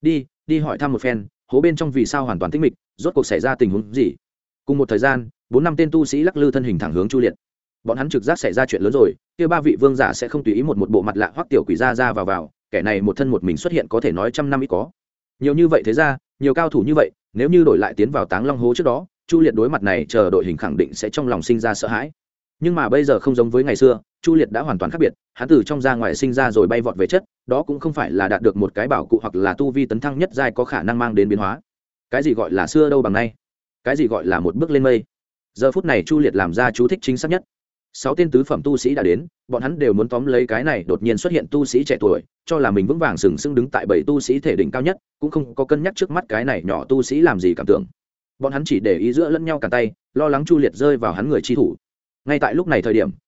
Đi hỏi thăm một phen, hố bên trong vì sao hoàn toàn tĩnh mịch, rốt cuộc xảy ra tình huống gì? Cùng một thời gian, 4-5 tên tu sĩ lắc lư thân hình thẳng hướng Chu Liệt. Bọn hắn trực giác xảy ra chuyện lớn rồi, kia 3 vị vương giả sẽ không tùy ý một bộ mặt lạ hoắc tiểu quỷ ra vào, kẻ này một thân một mình xuất hiện có thể nói trăm năm ít có. Nhiều như vậy thế ra, nhiều cao thủ như vậy, nếu như đổi lại tiến vào Táng Long hố trước đó, Chu Liệt đối mặt này chờ đội hình khẳng định sẽ trong lòng sinh ra sợ hãi. Nhưng mà bây giờ không giống với ngày xưa, Chu Liệt đã hoàn toàn khác biệt, hắn từ trong ra ngoài sinh ra rồi bay vọt về chất, đó cũng không phải là đạt được một cái bảo cụ hoặc là tu vi tấn thăng nhất giai có khả năng mang đến biến hóa. Cái gì gọi là xưa đâu bằng nay, cái gì gọi là một bước lên mây. Giờ phút này Chu Liệt làm ra chú thích chính xác nhất. 6 tên tứ phẩm tu sĩ đã đến, bọn hắn đều muốn tóm lấy cái này đột nhiên xuất hiện tu sĩ trẻ tuổi, cho là mình vững vàng sừng sững đứng tại 7 tu sĩ thể đỉnh cao nhất, cũng không có cân nhắc trước mắt cái này nhỏ tu sĩ làm gì cảm tưởng. Bọn hắn chỉ để ý giữa lẫn nhau cản tay, lo lắng Chu Liệt rơi vào hắn người chi thủ. Ngay tại lúc này thời điểm,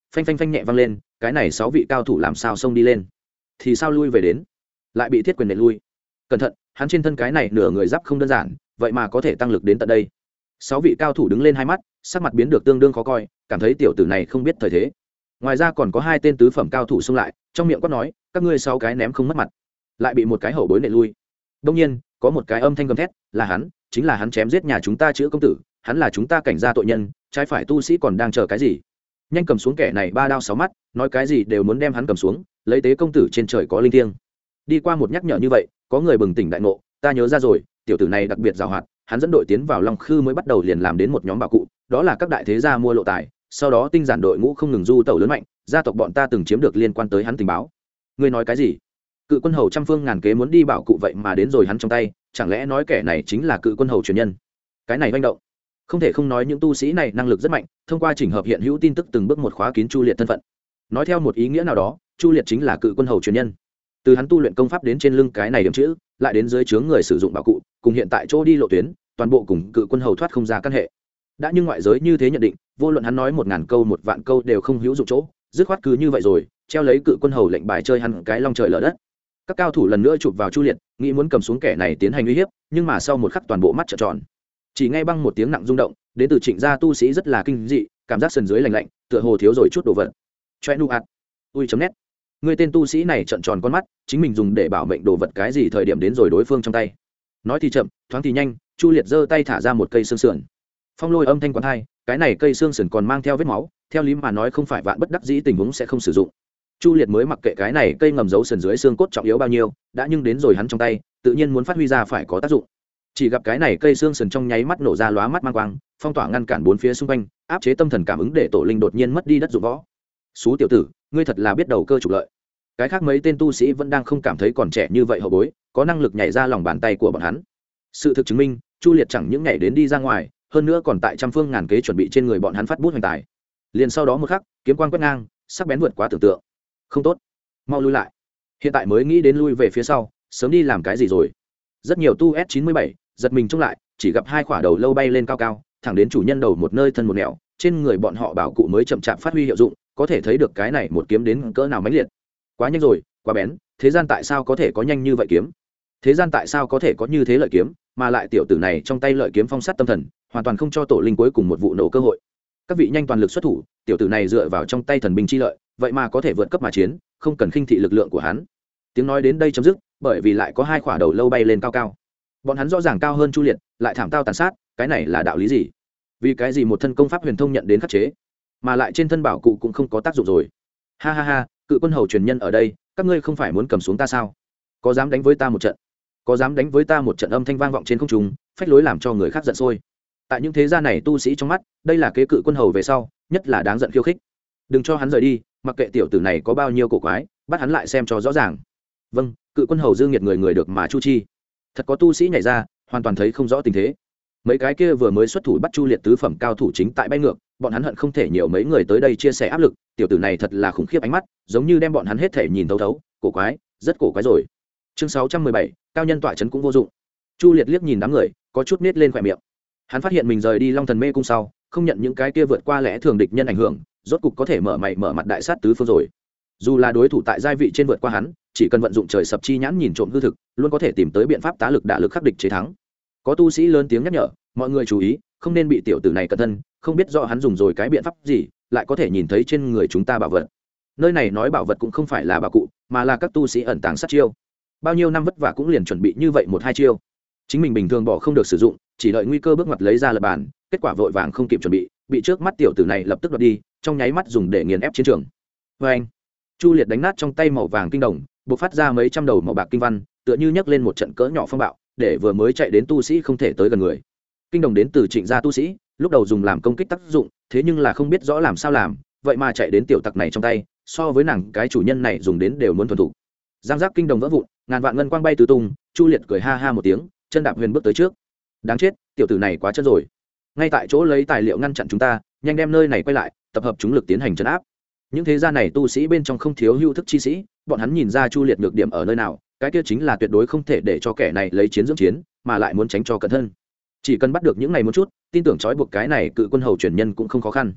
phanh phanh phanh nhẹ vang lên, cái này 6 vị cao thủ làm sao xông đi lên thì sao lui về đến, lại bị thiết quyền nện lui. Cẩn thận, hắn trên thân cái này nửa người giáp không đơn giản, vậy mà có thể tăng lực đến tận đây. 6 vị cao thủ đứng lên hai mắt, sắc mặt biến được tương đương khó coi, cảm thấy tiểu tử này không biết thời thế. Ngoài ra còn có 2 tên tứ phẩm cao thủ xông lại, trong miệng quát nói, các ngươi 6 cái ném không mất mặt, lại bị một cái hậu bối nện lui. Đương nhiên, có một cái âm thanh gầm thét, là hắn, chính là hắn chém giết nhà chúng ta chữ công tử, hắn là chúng ta cảnh gia tội nhân, trái phải tu sĩ còn đang chờ cái gì? Nhanh cầm xuống kẻ này 3 đao 6 mắt, nói cái gì đều muốn đem hắn cầm xuống, lấy tế công tử trên trời có linh thiêng. Đi qua một nhắc nhở như vậy, có người bừng tỉnh đại ngộ, ta nhớ ra rồi, tiểu tử này đặc biệt giàu hoạt, hắn dẫn đội tiến vào Long Khư mới bắt đầu liền làm đến một nhóm bảo cụ, đó là các đại thế gia mua lộ tài, sau đó tinh giản đội ngũ không ngừng du tẩu lớn mạnh, gia tộc bọn ta từng chiếm được liên quan tới hắn tình báo. Ngươi nói cái gì? Cự quân hầu trăm phương ngàn kế muốn đi bảo cụ vậy mà đến rồi hắn trong tay, chẳng lẽ nói kẻ này chính là cự quân hầu truyền nhân? Cái này manh động. Không thể không nói những tu sĩ này năng lực rất mạnh, thông qua chỉnh hợp hiện hữu tin tức từng bước một khóa kín Chu Liệt thân phận. Nói theo một ý nghĩa nào đó, Chu Liệt chính là cự quân hầu truyền nhân. Từ hắn tu luyện công pháp đến trên lưng cái này điểm chữ, lại đến dưới trướng người sử dụng bảo cụ, cùng hiện tại chỗ đi lộ tuyến, toàn bộ cùng cự quân hầu thoát không ra căn hệ. Đã như ngoại giới như thế nhận định, vô luận hắn nói 1000 câu 1 vạn câu đều không hữu dụng chỗ, dứt khoát cứ như vậy rồi, treo lấy cự quân hầu lệnh bài chơi hắn cái long trời lở đất. Các cao thủ lần nữa chụp vào Chu Liệt, nghĩ muốn cầm xuống kẻ này tiến hành uy hiếp, nhưng mà sau một khắc toàn bộ mắt trợn tròn. Chỉ nghe băng một tiếng nặng rung động, đến từ Trịnh gia tu sĩ rất là kinh dị, cảm giác sườn dưới lạnh lạnh, tựa hồ thiếu rồi chút đồ vật. Choe nu ạt. Ui.net. Người tên tu sĩ này trợn tròn con mắt, chính mình dùng để bảo mệnh đồ vật cái gì thời điểm đến rồi đối phương trong tay. Nói thì chậm, thoáng thì nhanh, Chu Liệt giơ tay thả ra một cây xương sườn. Phong lôi âm thanh quán hai, cái này cây xương sườn còn mang theo vết máu, theo lý mà nói không phải vạn bất đắc dĩ tình huống sẽ không sử dụng. Chu Liệt mới mặc kệ cái này cây ngầm giấu sườn dưới xương cốt trọng yếu bao nhiêu, đã nhưng đến rồi hắn trong tay, tự nhiên muốn phát huy ra phải có tác dụng. Chỉ gặp cái này cây xương sườn trong nháy mắt nổ ra lóa mắt mang quang, phong tỏa ngăn cản bốn phía xung quanh, áp chế tâm thần cảm ứng để tổ linh đột nhiên mất đi đất dụng võ. Xú tiểu tử, ngươi thật là biết đầu cơ trục lợi. Cái khác mấy tên tu sĩ vẫn đang không cảm thấy còn trẻ như vậy hậu bối, có năng lực nhảy ra lòng bàn tay của bọn hắn. Sự thực chứng minh, Chu Liệt chẳng những nhảy đến đi ra ngoài, hơn nữa còn tại trăm phương ngàn kế chuẩn bị trên người bọn hắn phát bút hoành tài. Liền sau đó một khắc, kiếm quang quét ngang, sắc bén vượt quá tưởng tượng. Không tốt, mau lui lại. Hiện tại mới nghĩ đến lui về phía sau, sớm đi làm cái gì rồi. Rất nhiều tu S97 giật mình trông lại, chỉ gặp 2 quả đầu lâu bay lên cao cao, thẳng đến chủ nhân đầu một nơi thân một nẻo, trên người bọn họ bảo cụ mới chậm chạp phát huy hiệu dụng, có thể thấy được cái này một kiếm đến cỡ nào mãnh liệt. Quá nhanh rồi, quá bén, thế gian tại sao có thể có nhanh như vậy kiếm? Thế gian tại sao có thể có như thế lợi kiếm, mà lại tiểu tử này trong tay lợi kiếm phong sát tâm thần, hoàn toàn không cho tổ linh cuối cùng một vụ nổ cơ hội. Các vị nhanh toàn lực xuất thủ, tiểu tử này dựa vào trong tay thần binh chi lợi, vậy mà có thể vượt cấp mà chiến, không cần khinh thị lực lượng của hắn. Tiếng nói đến đây chấm dứt, bởi vì lại có 2 quả đầu lâu bay lên cao cao. Bọn hắn rõ ràng cao hơn Chu Liệt, lại thảm tao tàn sát, cái này là đạo lý gì? Vì cái gì một thân công pháp huyền thông nhận đến khắc chế, mà lại trên thân bảo cụ cũng không có tác dụng rồi? Ha ha ha, cự quân hầu truyền nhân ở đây, các ngươi không phải muốn cầm xuống ta sao? Có dám đánh với ta một trận? Có dám đánh với ta một trận? Âm thanh vang vọng trên không trung, phách lối làm cho người khác giận sôi. Tại những thế gia này tu sĩ trong mắt, đây là kế cự quân hầu về sau, nhất là đáng giận khiêu khích. Đừng cho hắn rời đi, mặc kệ tiểu tử này có bao nhiêu cổ quái, bắt hắn lại xem cho rõ ràng. Vâng, cự quân hầu dương nhiệt người người được mà chu chi. Thật có tu sĩ nhảy ra, hoàn toàn thấy không rõ tình thế. Mấy cái kia vừa mới xuất thủ bắt Chu Liệt tứ phẩm cao thủ chính tại bay ngược, bọn hắn hận không thể nhiều mấy người tới đây chia sẻ áp lực. Tiểu tử này thật là khủng khiếp ánh mắt, giống như đem bọn hắn hết thể nhìn thấu thấu, cổ quái, rất cổ quái rồi. Chương 617, cao nhân tọa trấn cũng vô dụng. Chu Liệt liếc nhìn đám người, có chút nết lên khóe miệng. Hắn phát hiện mình rời đi Long Thần Mê cung sau, không nhận những cái kia vượt qua lẽ thường địch nhân ảnh hưởng, rốt cục có thể mở mày mở mặt đại sát tứ phương rồi. Dù là đối thủ tại giai vị trên vượt qua hắn, chỉ cần vận dụng trời sập chi nhãn nhìn trộm hư thực, luôn có thể tìm tới biện pháp tá lực đả lực khắc địch chế thắng. Có tu sĩ lớn tiếng nhắc nhở, mọi người chú ý, không nên bị tiểu tử này cẩn thân, không biết rõ hắn dùng rồi cái biện pháp gì, lại có thể nhìn thấy trên người chúng ta bảo vật. Nơi này nói bảo vật cũng không phải là bảo cụ, mà là các tu sĩ ẩn tàng sát chiêu. Bao nhiêu năm vất vả cũng liền chuẩn bị như vậy 1-2 chiêu. Chính mình bình thường bỏ không được sử dụng, chỉ đợi nguy cơ bước ngoặt lấy ra lập bàn, kết quả vội vàng không kịp chuẩn bị trước mắt tiểu tử này lập tức đoạt đi, trong nháy mắt dùng để nghiền ép chiến trường. Và anh, Chu Liệt đánh nát trong tay màu vàng kinh đồng, bộc phát ra mấy trăm đầu màu bạc kinh văn, tựa như nhấc lên một trận cỡ nhỏ phong bạo, để vừa mới chạy đến tu sĩ không thể tới gần người. Kinh đồng đến từ Trịnh gia tu sĩ, lúc đầu dùng làm công kích tác dụng, thế nhưng là không biết rõ làm sao làm, vậy mà chạy đến tiểu tặc này trong tay, so với nàng cái chủ nhân này dùng đến đều muốn thuần thủ. Giang giác kinh đồng vỡ vụn, ngàn vạn ngân quang bay tứ tung, Chu Liệt cười ha ha một tiếng, chân đạp huyền bước tới trước. Đáng chết, tiểu tử này quá chân rồi. Ngay tại chỗ lấy tài liệu ngăn chặn chúng ta, nhanh đem nơi này quay lại, tập hợp chúng lực tiến hành trấn áp. Những thế gia này tu sĩ bên trong không thiếu hữu thức chi sĩ, bọn hắn nhìn ra Chu Liệt nhược điểm ở nơi nào, cái kia chính là tuyệt đối không thể để cho kẻ này lấy chiến dưỡng chiến, mà lại muốn tránh cho cẩn thân. Chỉ cần bắt được những này một chút, tin tưởng trói buộc cái này cự quân hầu truyền nhân cũng không khó khăn.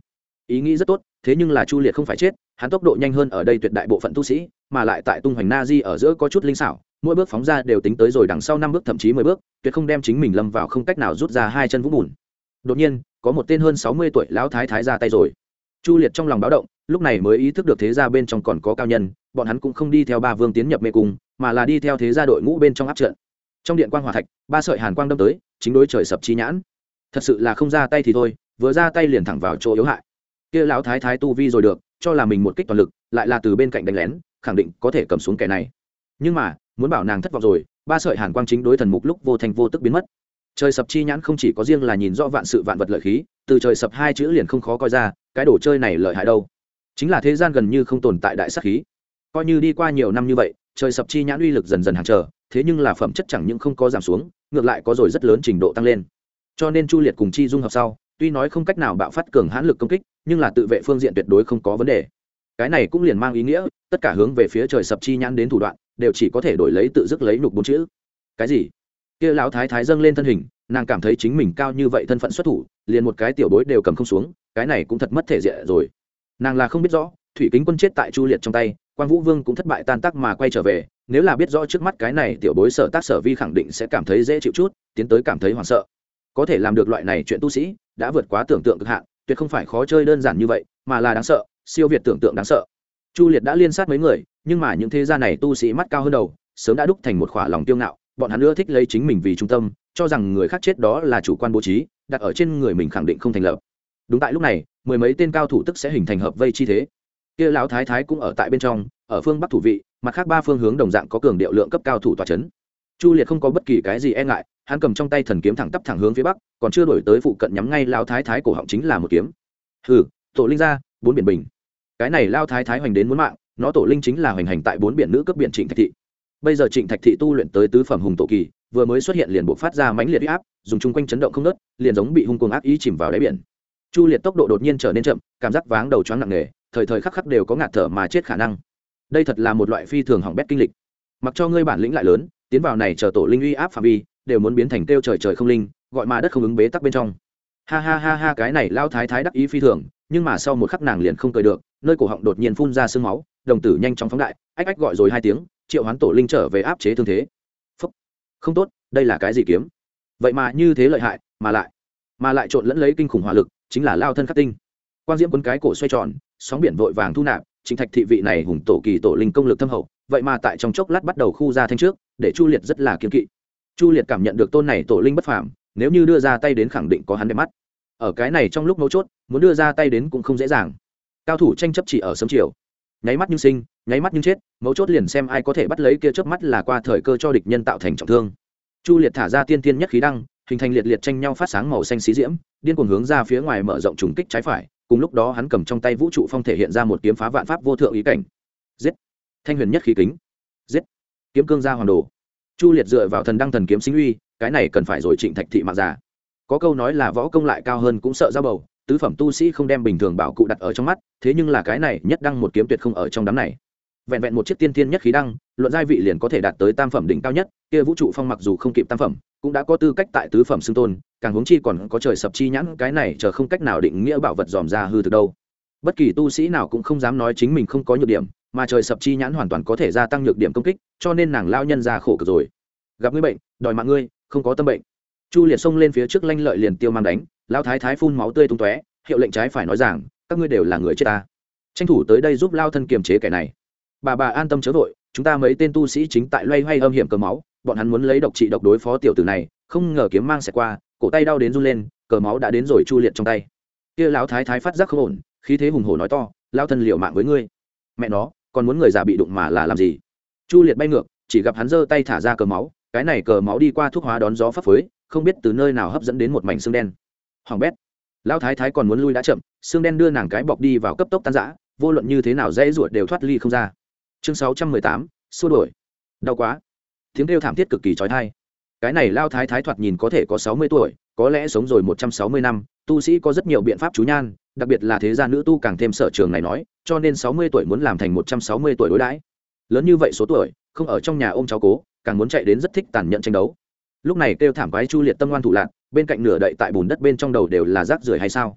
ý nghĩ rất tốt, thế nhưng là Chu Liệt không phải chết, hắn tốc độ nhanh hơn ở đây tuyệt đại bộ phận tu sĩ, mà lại tại tung hoành na di ở giữa có chút linh xảo, mỗi bước phóng ra đều tính tới rồi đằng sau 5 bước thậm chí 10 bước, tuyệt không đem chính mình lâm vào không cách nào rút ra hai chân vũng bùn. Đột nhiên, có một tên hơn 60 tuổi lão thái thái ra tay rồi. Chu Liệt trong lòng báo động, lúc này mới ý thức được thế gia bên trong còn có cao nhân, bọn hắn cũng không đi theo ba vương tiến nhập mê cung, mà là đi theo thế gia đội ngũ bên trong áp trận. Trong điện quang hỏa thạch, ba sợi hàn quang đâm tới, chính đối trời sập chi nhãn. Thật sự là không ra tay thì thôi, vừa ra tay liền thẳng vào chỗ yếu hại. Kia lão thái thái tu vi rồi được, cho là mình một kích toàn lực, lại là từ bên cạnh đánh lén, khẳng định có thể cầm xuống kẻ này. Nhưng mà, muốn bảo nàng thất vọng rồi, ba sợi hàn quang chính đối thần mục lúc vô thành vô tức biến mất. Trời sập chi nhãn không chỉ có riêng là nhìn rõ vạn sự vạn vật lợi khí, từ trời sập hai chữ liền không khó coi ra, cái đồ chơi này lợi hại đâu. Chính là thế gian gần như không tồn tại đại sát khí. Coi như đi qua nhiều năm như vậy, trời sập chi nhãn uy lực dần dần hàng trở, thế nhưng là phẩm chất chẳng những không có giảm xuống, ngược lại có rồi rất lớn trình độ tăng lên. Cho nên Chu Liệt cùng chi dung hợp sau, tuy nói không cách nào bạo phát cường hãn lực công kích, nhưng là tự vệ phương diện tuyệt đối không có vấn đề. Cái này cũng liền mang ý nghĩa, tất cả hướng về phía trời sập chi nhãn đến thủ đoạn, đều chỉ có thể đổi lấy tự dứt lấy nhục bốn chữ. Cái gì? Kia lão thái thái dâng lên thân hình, nàng cảm thấy chính mình cao như vậy thân phận xuất thủ, liền một cái tiểu bối đều cầm không xuống, cái này cũng thật mất thể diện rồi. Nàng là không biết rõ, Thủy Kính Quân chết tại Chu Liệt trong tay, Quang Vũ Vương cũng thất bại tan tác mà quay trở về, nếu là biết rõ trước mắt cái này tiểu bối sở tác sở vi khẳng định sẽ cảm thấy dễ chịu chút, tiến tới cảm thấy hoảng sợ. Có thể làm được loại này chuyện tu sĩ, đã vượt quá tưởng tượng cực hạn, tuyệt không phải khó chơi đơn giản như vậy, mà là đáng sợ, siêu việt tưởng tượng đáng sợ. Chu Liệt đã liên sát mấy người, nhưng mà những thế gia này tu sĩ mắt cao hơn đầu, sớm đã đúc thành một khỏa lòng tiêu ngạo, bọn hắn ưa thích lấy chính mình vì trung tâm, cho rằng người khác chết đó là chủ quan bố trí, đặt ở trên người mình khẳng định không thành lập. Đúng tại lúc này, mười mấy tên cao thủ tức sẽ hình thành hợp vây chi thế. Kia lão thái thái cũng ở tại bên trong, ở phương bắc thủ vị, mặt khác ba phương hướng đồng dạng có cường điệu lượng cấp cao thủ tọa chấn. Chu Liệt không có bất kỳ cái gì e ngại, hắn cầm trong tay thần kiếm thẳng tắp thẳng hướng phía bắc, còn chưa đổi tới phụ cận nhắm ngay lão thái thái cổ họng chính là một kiếm. Hừ, tổ linh ra, bốn biển bình. Cái này lão thái thái hoành đến muốn mạng, nó tổ linh chính là hoành hành tại bốn biển nữ cấp biển Trịnh Thạch thị. Bây giờ Trịnh Thạch thị tu luyện tới tứ phẩm hùng tổ kỳ, vừa mới xuất hiện liền bộc phát ra mãnh liệt uy áp, dùng chung quanh chấn động không ngớt, liền giống bị hung cuồng ác ý chìm vào đáy biển. Chu Liệt tốc độ đột nhiên trở nên chậm, cảm giác váng đầu choáng nặng nề, thời thời khắc khắc đều có ngạt thở mà chết khả năng. Đây thật là một loại phi thường hỏng bét kinh lịch. Mặc cho ngươi bản lĩnh lại lớn, tiến vào này chờ tổ linh uy áp phạm vi, đều muốn biến thành kêu trời trời không linh, gọi mà đất không ứng bế tắc bên trong. Ha ha ha ha, cái này lao thái thái đắc ý phi thường, nhưng mà sau một khắc nàng liền không cười được, nơi cổ họng đột nhiên phun ra sương máu, đồng tử nhanh chóng phóng đại, ách ách gọi rồi hai tiếng, triệu hoán tổ linh trở về áp chế thương thế. Phúc. Không tốt, đây là cái gì kiếm? Vậy mà như thế lợi hại, mà lại trộn lẫn lấy kinh khủng hỏa lực, chính là lao thân khắc tinh. Quang diễm quấn cái cổ xoay tròn, sóng biển vội vàng thu nạp, Trịnh Thạch thị vị này hùng tổ kỳ tổ linh công lực thâm hậu, vậy mà tại trong chốc lát bắt đầu khu ra thanh trước, để Chu Liệt rất là kiêng kỵ. Chu Liệt cảm nhận được tôn này tổ linh bất phàm, nếu như đưa ra tay đến khẳng định có hắn đẹp mắt. Ở cái này trong lúc mấu chốt, muốn đưa ra tay đến cũng không dễ dàng. Cao thủ tranh chấp chỉ ở sớm chiều, nháy mắt nhưng sinh, nháy mắt nhưng chết, mấu chốt liền xem ai có thể bắt lấy kia chớp mắt là qua thời cơ cho địch nhân tạo thành trọng thương. Chu Liệt thả ra tiên tiên nhất khí đăng, hình thành liệt liệt tranh nhau phát sáng màu xanh xí diễm, điên cuồng hướng ra phía ngoài mở rộng trùng kích trái phải, cùng lúc đó hắn cầm trong tay vũ trụ phong thể hiện ra một kiếm phá vạn pháp vô thượng ý cảnh. Giết! Thanh huyền nhất khí kính. Giết! Kiếm cương gia hoàng đồ. Chu Liệt dựa vào thần đăng thần kiếm sinh uy, cái này cần phải rồi Trịnh Thạch thị mạng già. Có câu nói là võ công lại cao hơn cũng sợ ra bầu, tứ phẩm tu sĩ không đem bình thường bảo cụ đặt ở trong mắt, thế nhưng là cái này nhất đăng một kiếm tuyệt không ở trong đám này. Vẹn vẹn một chiếc tiên tiên nhất khí đăng, luận giai vị liền có thể đạt tới tam phẩm đỉnh cao nhất, kia vũ trụ phong mặc dù không kịp tam phẩm, cũng đã có tư cách tại tứ phẩm xưng tôn, càng huống chi còn có trời sập chi nhãn, cái này chờ không cách nào định nghĩa bảo vật dòm ra hư thực đâu. Bất kỳ tu sĩ nào cũng không dám nói chính mình không có nhược điểm, mà trời sập chi nhãn hoàn toàn có thể gia tăng nhược điểm công kích, cho nên nàng lao nhân ra khổ cực rồi. Gặp ngươi bệnh, đòi mạng ngươi, không có tâm bệnh. Chu Liệt xông lên phía trước lanh lợi liền tiêu mang đánh, lao thái thái phun máu tươi tung tóe, hiệu lệnh trái phải nói rằng, các ngươi đều là người chết ta, tranh thủ tới đây giúp lao thân kiềm chế kẻ này. Bà an tâm chớ vội, chúng ta mấy tên tu sĩ chính tại loay hoay âm hiểm cờ máu, bọn hắn muốn lấy độc trị độc đối phó tiểu tử này, không ngờ kiếm mang sẽ qua, cổ tay đau đến run lên, cờ máu đã đến rồi Chu Liệt trong tay. Kia lão thái thái phát giác không ổn, khí thế hùng hổ nói to, lao thân liều mạng với ngươi. Mẹ nó, còn muốn người già bị đụng mà là làm gì? Chu Liệt bay ngược, chỉ gặp hắn giơ tay thả ra cờ máu, cái này cờ máu đi qua thuốc hóa đón gió phấp phới, không biết từ nơi nào hấp dẫn đến một mảnh xương đen. Hoàng bét. Lão thái thái còn muốn lui đã chậm, xương đen đưa nàng cái bọc đi vào cấp tốc tan rã, vô luận như thế nào dễ ruột đều thoát ly không ra. Chương 618, xua đuổi. Đau quá. Tiếng kêu thảm thiết cực kỳ chói tai. Cái này lao thái thái thoạt nhìn có thể có 60 tuổi, có lẽ sống rồi 160 năm, tu sĩ có rất nhiều biện pháp chú nhan, đặc biệt là thế gia nữ tu càng thêm sở trường này nói, cho nên 60 tuổi muốn làm thành 160 tuổi đối đãi. Lớn như vậy số tuổi, không ở trong nhà ôm cháu cố, càng muốn chạy đến rất thích tàn nhẫn tranh đấu. Lúc này kêu thảm quái Chu Liệt tâm ngoan thủ lạn, bên cạnh nửa đậy tại bùn đất bên trong đầu đều là rác rưởi hay sao?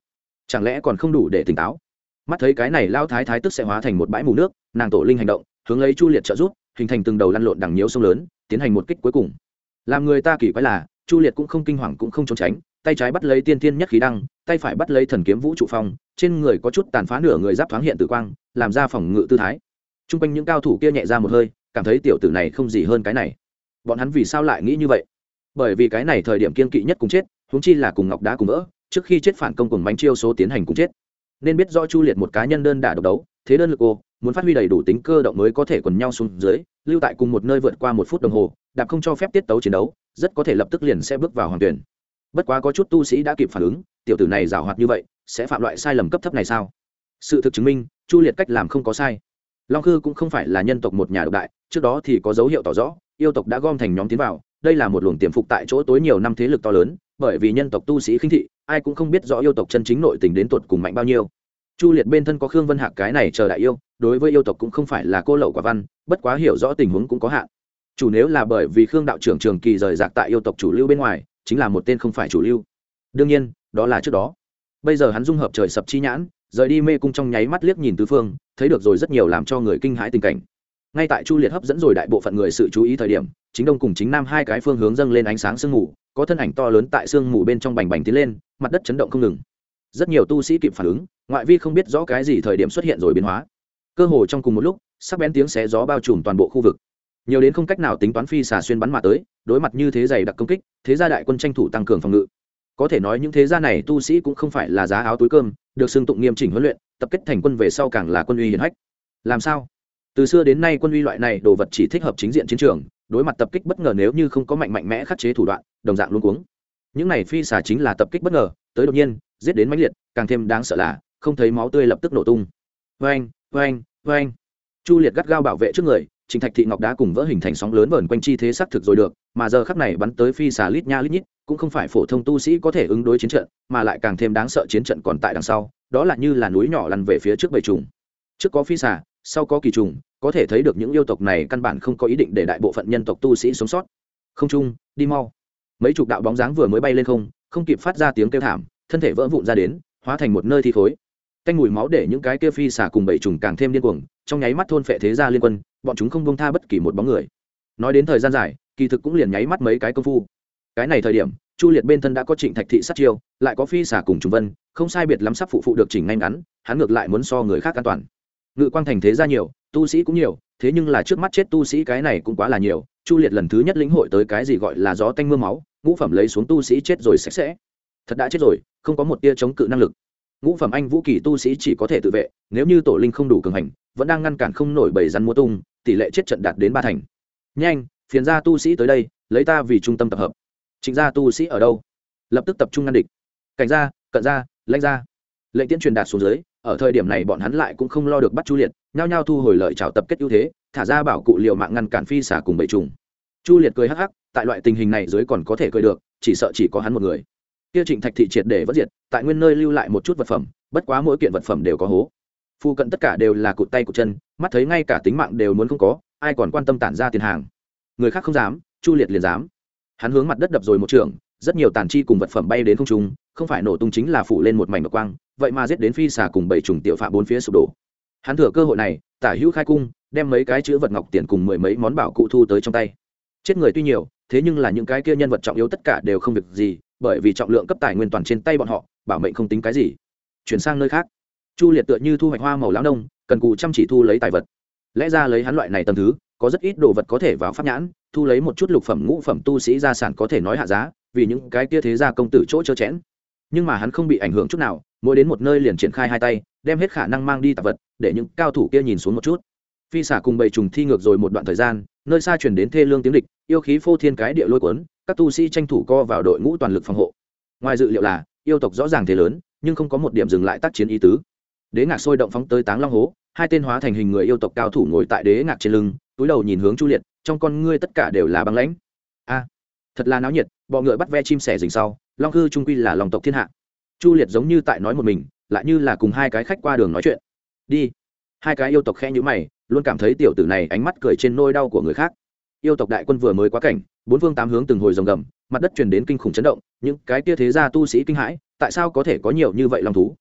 chẳng lẽ còn không đủ để tỉnh táo? Mắt thấy cái này lao thái thái tức sẽ hóa thành một bãi mù nước, nàng tổ linh hành động, hướng lấy Chu Liệt trợ giúp, hình thành từng đầu lăn lộn đằng nhiễu sông lớn, tiến hành một kích cuối cùng. Làm người ta kỳ quái là, Chu Liệt cũng không kinh hoàng cũng không trốn tránh, tay trái bắt lấy tiên tiên nhất khí đăng, tay phải bắt lấy thần kiếm vũ trụ phong, trên người có chút tàn phá nửa người giáp thoáng hiện tử quang, làm ra phòng ngự tư thái. Trung quanh những cao thủ kia nhẹ ra một hơi, cảm thấy tiểu tử này không gì hơn cái này. Bọn hắn vì sao lại nghĩ như vậy? Bởi vì cái này thời điểm kiên kỵ nhất cùng chết, huống chi là cùng ngọc đá cùng vỡ, trước khi chết phản công cùng bánh chiêu số tiến hành cùng chết. Nên biết rõ Chu Liệt một cá nhân đơn đả độc đấu, thế đơn lực ô, muốn phát huy đầy đủ tính cơ động mới có thể quần nhau xuống dưới, lưu tại cùng một nơi vượt qua 1 phút đồng hồ, đạp không cho phép tiết tấu chiến đấu, rất có thể lập tức liền sẽ bước vào hoàng tuyển. Bất quá có chút tu sĩ đã kịp phản ứng, tiểu tử này giàu hoạt như vậy, sẽ phạm loại sai lầm cấp thấp này sao? Sự thực chứng minh, Chu Liệt cách làm không có sai. Long Khư cũng không phải là nhân tộc một nhà độc đại, trước đó thì có dấu hiệu tỏ rõ, yêu tộc đã gom thành nhóm tiến vào, đây là một luồng tiềm phục tại chỗ tối nhiều năm thế lực to lớn, bởi vì nhân tộc tu sĩ khinh thị, ai cũng không biết rõ yêu tộc chân chính nội tình đến tuột cùng mạnh bao nhiêu. Chu Liệt bên thân có Khương Vân Hạc cái này chờ đại yêu, đối với yêu tộc cũng không phải là cô lậu quả văn, bất quá hiểu rõ tình huống cũng có hạn. Chủ nếu là bởi vì Khương đạo trưởng trường kỳ rời rạc tại yêu tộc chủ lưu bên ngoài, chính là một tên không phải chủ lưu. Đương nhiên, đó là trước đó. Bây giờ hắn dung hợp trời sập chi nhãn, rời đi mê cung trong nháy mắt liếc nhìn tứ phương, thấy được rồi rất nhiều làm cho người kinh hãi tình cảnh. Ngay tại Chu Liệt hấp dẫn rồi đại bộ phận người sự chú ý thời điểm, chính đông cùng chính nam hai cái phương hướng dâng lên ánh sáng sương mù, có thân ảnh to lớn tại sương mù bên trong bành bành tiến lên, mặt đất chấn động không ngừng. Rất nhiều tu sĩ kịp phản ứng, ngoại vi không biết rõ cái gì thời điểm xuất hiện rồi biến hóa. Cơ hồ trong cùng một lúc, sắc bén tiếng xé gió bao trùm toàn bộ khu vực. Nhiều đến không cách nào tính toán phi xà xuyên bắn mà tới, đối mặt như thế dày đặc công kích, thế gia đại quân tranh thủ tăng cường phòng ngự. Có thể nói những thế gia này tu sĩ cũng không phải là giá áo túi cơm, được xưng tụng nghiêm chỉnh huấn luyện, tập kết thành quân về sau càng là quân uy hiển hách. Làm sao? Từ xưa đến nay quân uy loại này đồ vật chỉ thích hợp chính diện chiến trường, đối mặt tập kích bất ngờ nếu như không có mạnh mẽ khắc chế thủ đoạn, đồng dạng luống cuống. Những này phi xà chính là tập kích bất ngờ, tới đột nhiên, giết đến mãnh liệt, càng thêm đáng sợ là không thấy máu tươi lập tức nổ tung. Oeng, oeng, oeng. Chu Liệt gắt gao bảo vệ trước người, Trình Thạch thị ngọc đá cùng vỡ hình thành sóng lớn vờn quanh chi thế xác thực rồi được, mà giờ khắc này bắn tới phi xà lít nha lít nhít, cũng không phải phổ thông tu sĩ có thể ứng đối chiến trận, mà lại càng thêm đáng sợ chiến trận còn tại đằng sau, đó là như là núi nhỏ lăn về phía trước bầy trùng. Trước có phi xà, sau có kỳ trùng, có thể thấy được những yêu tộc này căn bản không có ý định để đại bộ phận nhân tộc tu sĩ sống sót. Không trung, đi mau. Mấy chục đạo bóng dáng vừa mới bay lên không, không kịp phát ra tiếng kêu thảm, thân thể vỡ vụn ra đến, hóa thành một nơi thi khối. Canh mùi máu để những cái kia phi xà cùng bầy trùng càng thêm điên cuồng, trong nháy mắt thôn phệ thế gia liên quân, bọn chúng không buông tha bất kỳ một bóng người. Nói đến thời gian dài, kỳ thực cũng liền nháy mắt mấy cái công phu. Cái này thời điểm, Chu Liệt bên thân đã có Trịnh Thạch thị sát chiêu, lại có phi xà cùng trùng vân, không sai biệt lắm sắp phụ được chỉnh ngay ngắn, hắn ngược lại muốn so người khác an toàn. Ngự quang thành thế gia nhiều, tu sĩ cũng nhiều, thế nhưng là trước mắt chết tu sĩ cái này cũng quá là nhiều. Chu Liệt lần thứ nhất lĩnh hội tới cái gì gọi là gió tanh mưa máu, ngũ phẩm lấy xuống tu sĩ chết rồi sạch sẽ. Thật đã chết rồi, không có một tia chống cự năng lực. Ngũ phẩm anh vũ kỳ tu sĩ chỉ có thể tự vệ, nếu như tổ linh không đủ cường hành, vẫn đang ngăn cản không nổi bầy rắn múa tung, tỷ lệ chết trận đạt đến 3 thành. Nhanh, phiền gia tu sĩ tới đây, lấy ta vì trung tâm tập hợp. Trịnh gia tu sĩ ở đâu? Lập tức tập trung ngăn địch. Cảnh gia, cận gia, lãnh gia. Lệnh tiễn truyền đạt xuống dưới, ở thời điểm này bọn hắn lại cũng không lo được bắt Chu Liệt, nhao nhao thu hồi lợi chào tập kết ưu thế, thả ra bảo cụ liều mạng ngăn cản phi xả cùng bầy trùng. Chu Liệt cười hắc hắc, tại loại tình hình này dưới còn có thể cười được, chỉ sợ chỉ có hắn một người. Kia Trịnh Thạch thị triệt để vất diệt, tại nguyên nơi lưu lại một chút vật phẩm, bất quá mỗi kiện vật phẩm đều có hố. Phu cận tất cả đều là cụt tay cụt chân, mắt thấy ngay cả tính mạng đều muốn không có, ai còn quan tâm tản ra tiền hàng. Người khác không dám, Chu Liệt liền dám. Hắn hướng mặt đất đập rồi một trường, rất nhiều tàn chi cùng vật phẩm bay đến không trung, không phải nổ tung chính là phủ lên một mảnh độc quang, vậy mà giết đến phi xà cùng bảy trùng tiểu phạm bốn phía sụp đổ. Hắn thừa cơ hội này, tả hữu khai cung, đem mấy cái chữ vật ngọc tiền cùng 10 mấy món bảo cụ thu tới trong tay. Chết người tuy nhiều, thế nhưng là những cái kia nhân vật trọng yếu tất cả đều không việc gì, bởi vì trọng lượng cấp tài nguyên toàn trên tay bọn họ, bảo mệnh không tính cái gì. Chuyển sang nơi khác, Chu Liệt tựa như thu hoạch hoa màu lão nông, cần cù chăm chỉ thu lấy tài vật. Lẽ ra lấy hắn loại này tầng thứ, có rất ít đồ vật có thể vào pháp nhãn, thu lấy một chút lục phẩm ngũ phẩm tu sĩ gia sản có thể nói hạ giá, vì những cái kia thế gia công tử chỗ chớ chẽn. Nhưng mà hắn không bị ảnh hưởng chút nào, mỗi đến một nơi liền triển khai hai tay, đem hết khả năng mang đi tạp vật, để những cao thủ kia nhìn xuống một chút. Phi xả cùng bầy trùng thi ngược rồi một đoạn thời gian, nơi xa truyền đến thê lương tiếng địch, yêu khí phô thiên cái địa lôi cuốn, các tu sĩ tranh thủ co vào đội ngũ toàn lực phòng hộ. Ngoài dự liệu là, yêu tộc rõ ràng thế lớn, nhưng không có một điểm dừng lại tác chiến ý tứ. Đế ngạc sôi động phóng tới Táng Long hố, hai tên hóa thành hình người yêu tộc cao thủ ngồi tại đế ngạc trên lưng, túi đầu nhìn hướng Chu Liệt, trong con ngươi tất cả đều là băng lãnh. A, thật là náo nhiệt, bọ ngựa bắt ve chim sẻ rình sau, Long Cư trung quy là lòng tộc thiên hạ. Chu Liệt giống như tại nói một mình, lại như là cùng hai cái khách qua đường nói chuyện. Đi. Hai cái yêu tộc khẽ nhíu mày, luôn cảm thấy tiểu tử này ánh mắt cười trên nỗi đau của người khác. Yêu tộc đại quân vừa mới quá cảnh, bốn phương tám hướng từng hồi rồng gầm, mặt đất truyền đến kinh khủng chấn động, những cái kia thế gia tu sĩ kinh hãi, tại sao có thể có nhiều như vậy long thú?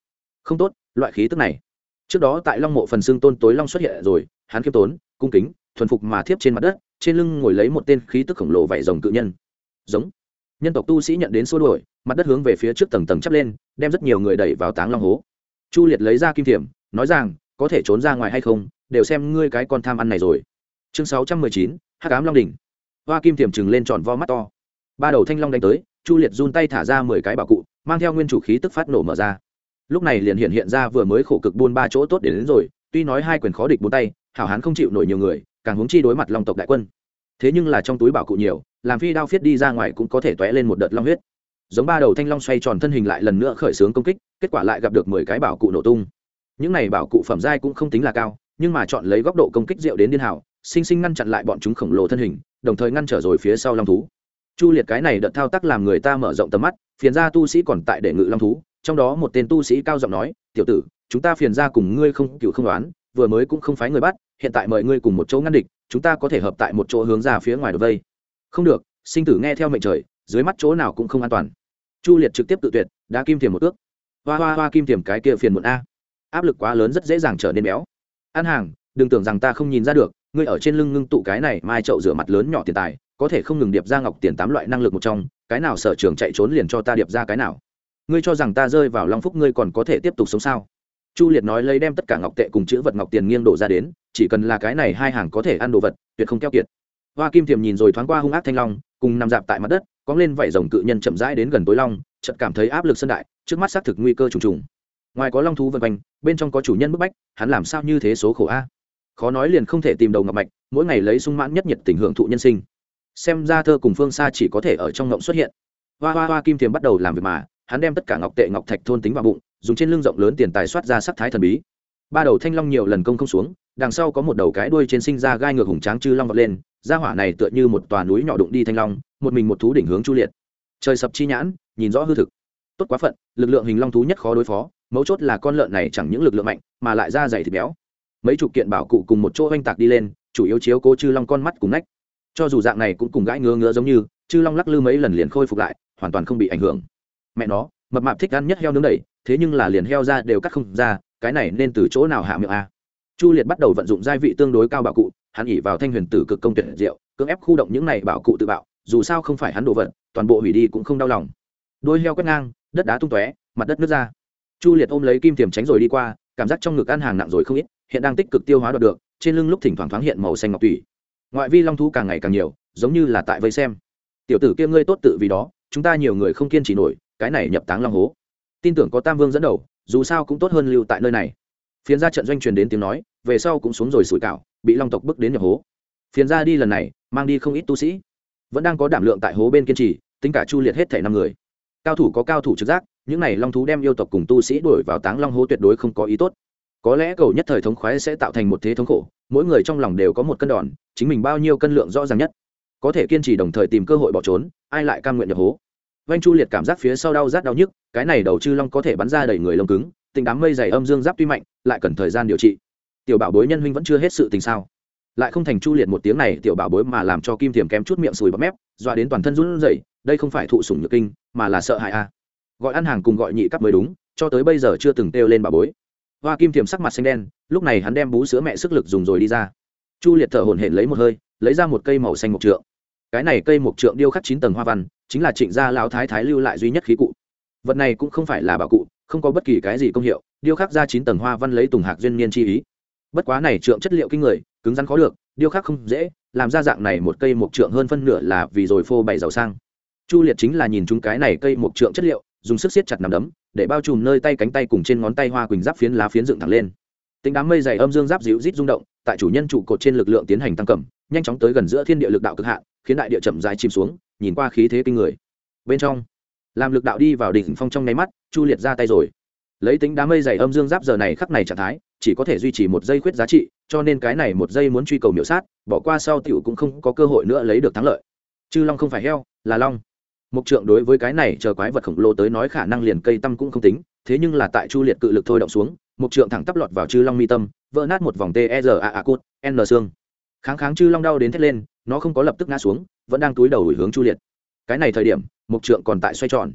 không tốt, loại khí tức này trước đó tại long mộ phần xương tôn tối long xuất hiện rồi, hắn khiêm tốn cung kính thuần phục mà thiếp trên mặt đất, trên lưng ngồi lấy một tên khí tức khổng lồ vảy rồng cự nhân. Giống. Nhân tộc tu sĩ nhận đến xua đuổi, mặt đất hướng về phía trước tầng tầng chắp lên, đem rất nhiều người đẩy vào táng long hố. Chu Liệt lấy ra kim thiểm, nói rằng có thể trốn ra ngoài hay không đều xem ngươi cái con tham ăn này rồi. Chương 619, Hắc ám long đỉnh. Hoa kim thiểm trừng lên tròn vo mắt to, ba đầu thanh long đánh tới. Chu Liệt run tay thả ra 10 cái bảo cụ, mang theo nguyên chủ khí tức phát nổ mở ra. Lúc này liền hiện ra vừa mới khổ cực buôn ba chỗ tốt đến rồi, tuy nói hai quyền khó địch bốn tay, hảo hán không chịu nổi nhiều người, càng huống chi đối mặt long tộc đại quân. Thế nhưng là trong túi bảo cụ nhiều, làm phi đao phiết đi ra ngoài cũng có thể tóe lên một đợt long huyết. Giống ba đầu thanh long xoay tròn thân hình lại lần nữa khởi xướng công kích, kết quả lại gặp được 10 cái bảo cụ nổ tung. Những này bảo cụ phẩm giai cũng không tính là cao, nhưng mà chọn lấy góc độ công kích diệu đến điên hảo, sinh sinh ngăn chặn lại bọn chúng khổng lồ thân hình, đồng thời ngăn trở rồi phía sau long thú. Chu Liệt cái này đợt thao tác làm người ta mở rộng tầm mắt, phiền gia tu sĩ còn tại để ngự long thú, trong đó một tên tu sĩ cao giọng nói, tiểu tử, chúng ta phiền gia cùng ngươi không cựu không đoán, vừa mới cũng không phái người bắt, hiện tại mời ngươi cùng một chỗ ngăn địch, chúng ta có thể hợp tại một chỗ hướng ra phía ngoài đột vây. Không được, sinh tử nghe theo mệnh trời, dưới mắt chỗ nào cũng không an toàn. Chu Liệt trực tiếp tự tuyệt, đá kim thiềm một ước. Hoa kim thiềm cái kia phiền muộn a, áp lực quá lớn rất dễ dàng trở nên béo. An hàng, đừng tưởng rằng ta không nhìn ra được, ngươi ở trên lưng ngưng tụ cái này mai chậu rửa mặt lớn nhỏ tiền tài, có thể không ngừng điệp ra ngọc tiền 8 loại năng lực một trong, cái nào sở trường chạy trốn liền cho ta điệp ra cái nào. Ngươi cho rằng ta rơi vào long phúc ngươi còn có thể tiếp tục sống sao? Chu Liệt nói lấy đem tất cả ngọc tệ cùng chữ vật ngọc tiền nghiêng đổ ra đến, chỉ cần là cái này hai hàng có thể ăn đồ vật, tuyệt không keo kiệt. Hoa kim thiềm nhìn rồi thoáng qua hung ác thanh long, cùng nằm dạp tại mặt đất, cong lên vảy rồng cự nhân chậm rãi đến gần tối long, chợt cảm thấy áp lực sân đại, trước mắt xác thực nguy cơ trùng trùng. Ngoài có long thú vần quanh, bên trong có chủ nhân bức bách, hắn làm sao như thế số khổ a? Khó nói liền không thể tìm đầu ngọc mạch, mỗi ngày lấy sung mãn nhất nhiệt tình hưởng thụ nhân sinh. Xem ra thơ cùng phương xa chỉ có thể ở trong ngộng xuất hiện. Hoa kim thiềm bắt đầu làm việc mà, hắn đem tất cả ngọc tệ ngọc thạch thôn tính vào bụng, dùng trên lưng rộng lớn tiền tài soát ra sắc thái thần bí. Ba đầu thanh long nhiều lần công không xuống, đằng sau có một đầu cái đuôi trên sinh ra gai ngược hùng tráng chư long vọt lên, gia hỏa này tựa như một tòa núi nhỏ đụng đi thanh long, một mình một thú đỉnh hướng Chu Liệt. Trời sập chi nhãn, nhìn rõ hư thực. Tốt quá phận, lực lượng hình long thú nhất khó đối phó, mấu chốt là con lợn này chẳng những lực lượng mạnh, mà lại da dày thịt béo. Mấy chục kiện bảo cụ cùng một chỗ oanh tạc đi lên, chủ yếu chiếu cố chư long con mắt cùng nách. Cho dù dạng này cũng cùng gãi ngứa giống như, chư long lắc lư mấy lần liền khôi phục lại, hoàn toàn không bị ảnh hưởng. Mẹ nó, mập mạp thích ăn nhất heo nướng đẩy, thế nhưng là liền heo ra đều cắt không ra, cái này nên từ chỗ nào hạ miệng a? Chu Liệt bắt đầu vận dụng gia vị tương đối cao bảo cụ, hắn ỉ vào thanh huyền tử cực công tuyệt diệu, cưỡng ép khu động những này bảo cụ tự bạo, dù sao không phải hắn đồ vật, toàn bộ hủy đi cũng không đau lòng. Đôi heo quét ngang, đất đá tung tóe, mặt đất nứt ra. Chu Liệt ôm lấy kim tiềm tránh rồi đi qua, cảm giác trong ngực ăn hàng nặng rồi không ít, hiện đang tích cực tiêu hóa đoạt được, trên lưng lúc thỉnh thoảng thoáng hiện màu xanh ngọc tủy. Ngoại vi long thú càng ngày càng nhiều, giống như là tại vây xem. Tiểu tử kia ngươi tốt tự vì đó, chúng ta nhiều người không kiên trì nổi, cái này nhập táng long hố. Tin tưởng có Tam Vương dẫn đầu, dù sao cũng tốt hơn lưu tại nơi này. Phiến gia trận doanh truyền đến tiếng nói, về sau cũng xuống rồi sủi cảo, bị long tộc bức đến nhập hố. Phiến gia đi lần này, mang đi không ít tu sĩ, vẫn đang có đảm lượng tại hố bên kiên trì, tính cả Chu Liệt hết thảy 5 người. Cao thủ có cao thủ trực giác, những này long thú đem yêu tộc cùng tu sĩ đuổi vào táng long hố tuyệt đối không có ý tốt. Có lẽ cầu nhất thời thống khoái sẽ tạo thành một thế thống khổ, mỗi người trong lòng đều có một cân đòn, chính mình bao nhiêu cân lượng rõ ràng nhất, có thể kiên trì đồng thời tìm cơ hội bỏ trốn, ai lại cam nguyện nhập hố. Vanh Chu Liệt cảm giác phía sau đau rát đau nhức, cái này đầu chư long có thể bắn ra đầy người lông cứng, tình đám mây dày âm dương giáp tuy mạnh, lại cần thời gian điều trị. Tiểu bảo bối nhân huynh vẫn chưa hết sự tình sao? Lại không thành Chu Liệt một tiếng này tiểu bảo bối mà làm cho kim thiềm kém chút miệng sùi bọt mép, dọa đến toàn thân run rẩy, đây không phải thụ sủng nhược kinh, mà là sợ hãi a. Gọi ăn hàng cùng gọi nhị cấp mới đúng, cho tới bây giờ chưa từng kêu lên bảo bối. Hoa kim thiềm sắc mặt xanh đen, lúc này hắn đem bú sữa mẹ sức lực dùng rồi đi ra. Chu Liệt thở hổn hển lấy một hơi, lấy ra một cây màu xanh mộc trượng. Cái này cây mộc trượng điêu khắc 9 tầng hoa văn, chính là Trịnh gia lão thái thái lưu lại duy nhất khí cụ. Vật này cũng không phải là bảo cụ, không có bất kỳ cái gì công hiệu, điêu khắc ra 9 tầng hoa văn lấy tùng hạc duyên niên chi ý. Bất quá này trượng chất liệu kinh người, cứng rắn khó được, điêu khắc không dễ, làm ra dạng này một cây mộc trượng hơn phân nửa là vì rồi phô bày giàu sang. Chu Liệt chính là nhìn chúng cái này cây mộc trượng chất liệu, dùng sức siết chặt nắm đấm, để bao trùm nơi tay cánh tay cùng trên ngón tay hoa quỳnh giáp phiến lá phiến dựng thẳng lên. Tính đám mây dày âm dương giáp dịu rít rung động, tại chủ nhân trụ cột trên lực lượng tiến hành tăng cầm, nhanh chóng tới gần giữa thiên địa lực đạo cực hạn, khiến đại địa chậm rãi chìm xuống, nhìn qua khí thế kinh người. Bên trong, làm lực đạo đi vào đỉnh phong trong nháy mắt, Chu Liệt ra tay rồi. Lấy tính đám mây dày âm dương giáp giờ này khắc này trạng thái, chỉ có thể duy trì 1 giây khuyết giá trị, cho nên cái này 1 giây muốn truy cầu miểu sát, bỏ qua sau tiểu cũng không có cơ hội nữa lấy được thắng lợi. Chư long không phải heo, là long. Mục trượng đối với cái này chờ quái vật khổng lồ tới nói khả năng liền cây tâm cũng không tính, thế nhưng là tại Chu Liệt cự lực thôi động xuống, mục trượng thẳng tắp lọt vào chư long mi tâm, vỡ nát một vòng TRA cốt, N xương. Kháng chư long đau đến thét lên, nó không có lập tức ngã xuống, vẫn đang túi đầu đuổi hướng Chu Liệt. Cái này thời điểm, mục trượng còn tại xoay tròn.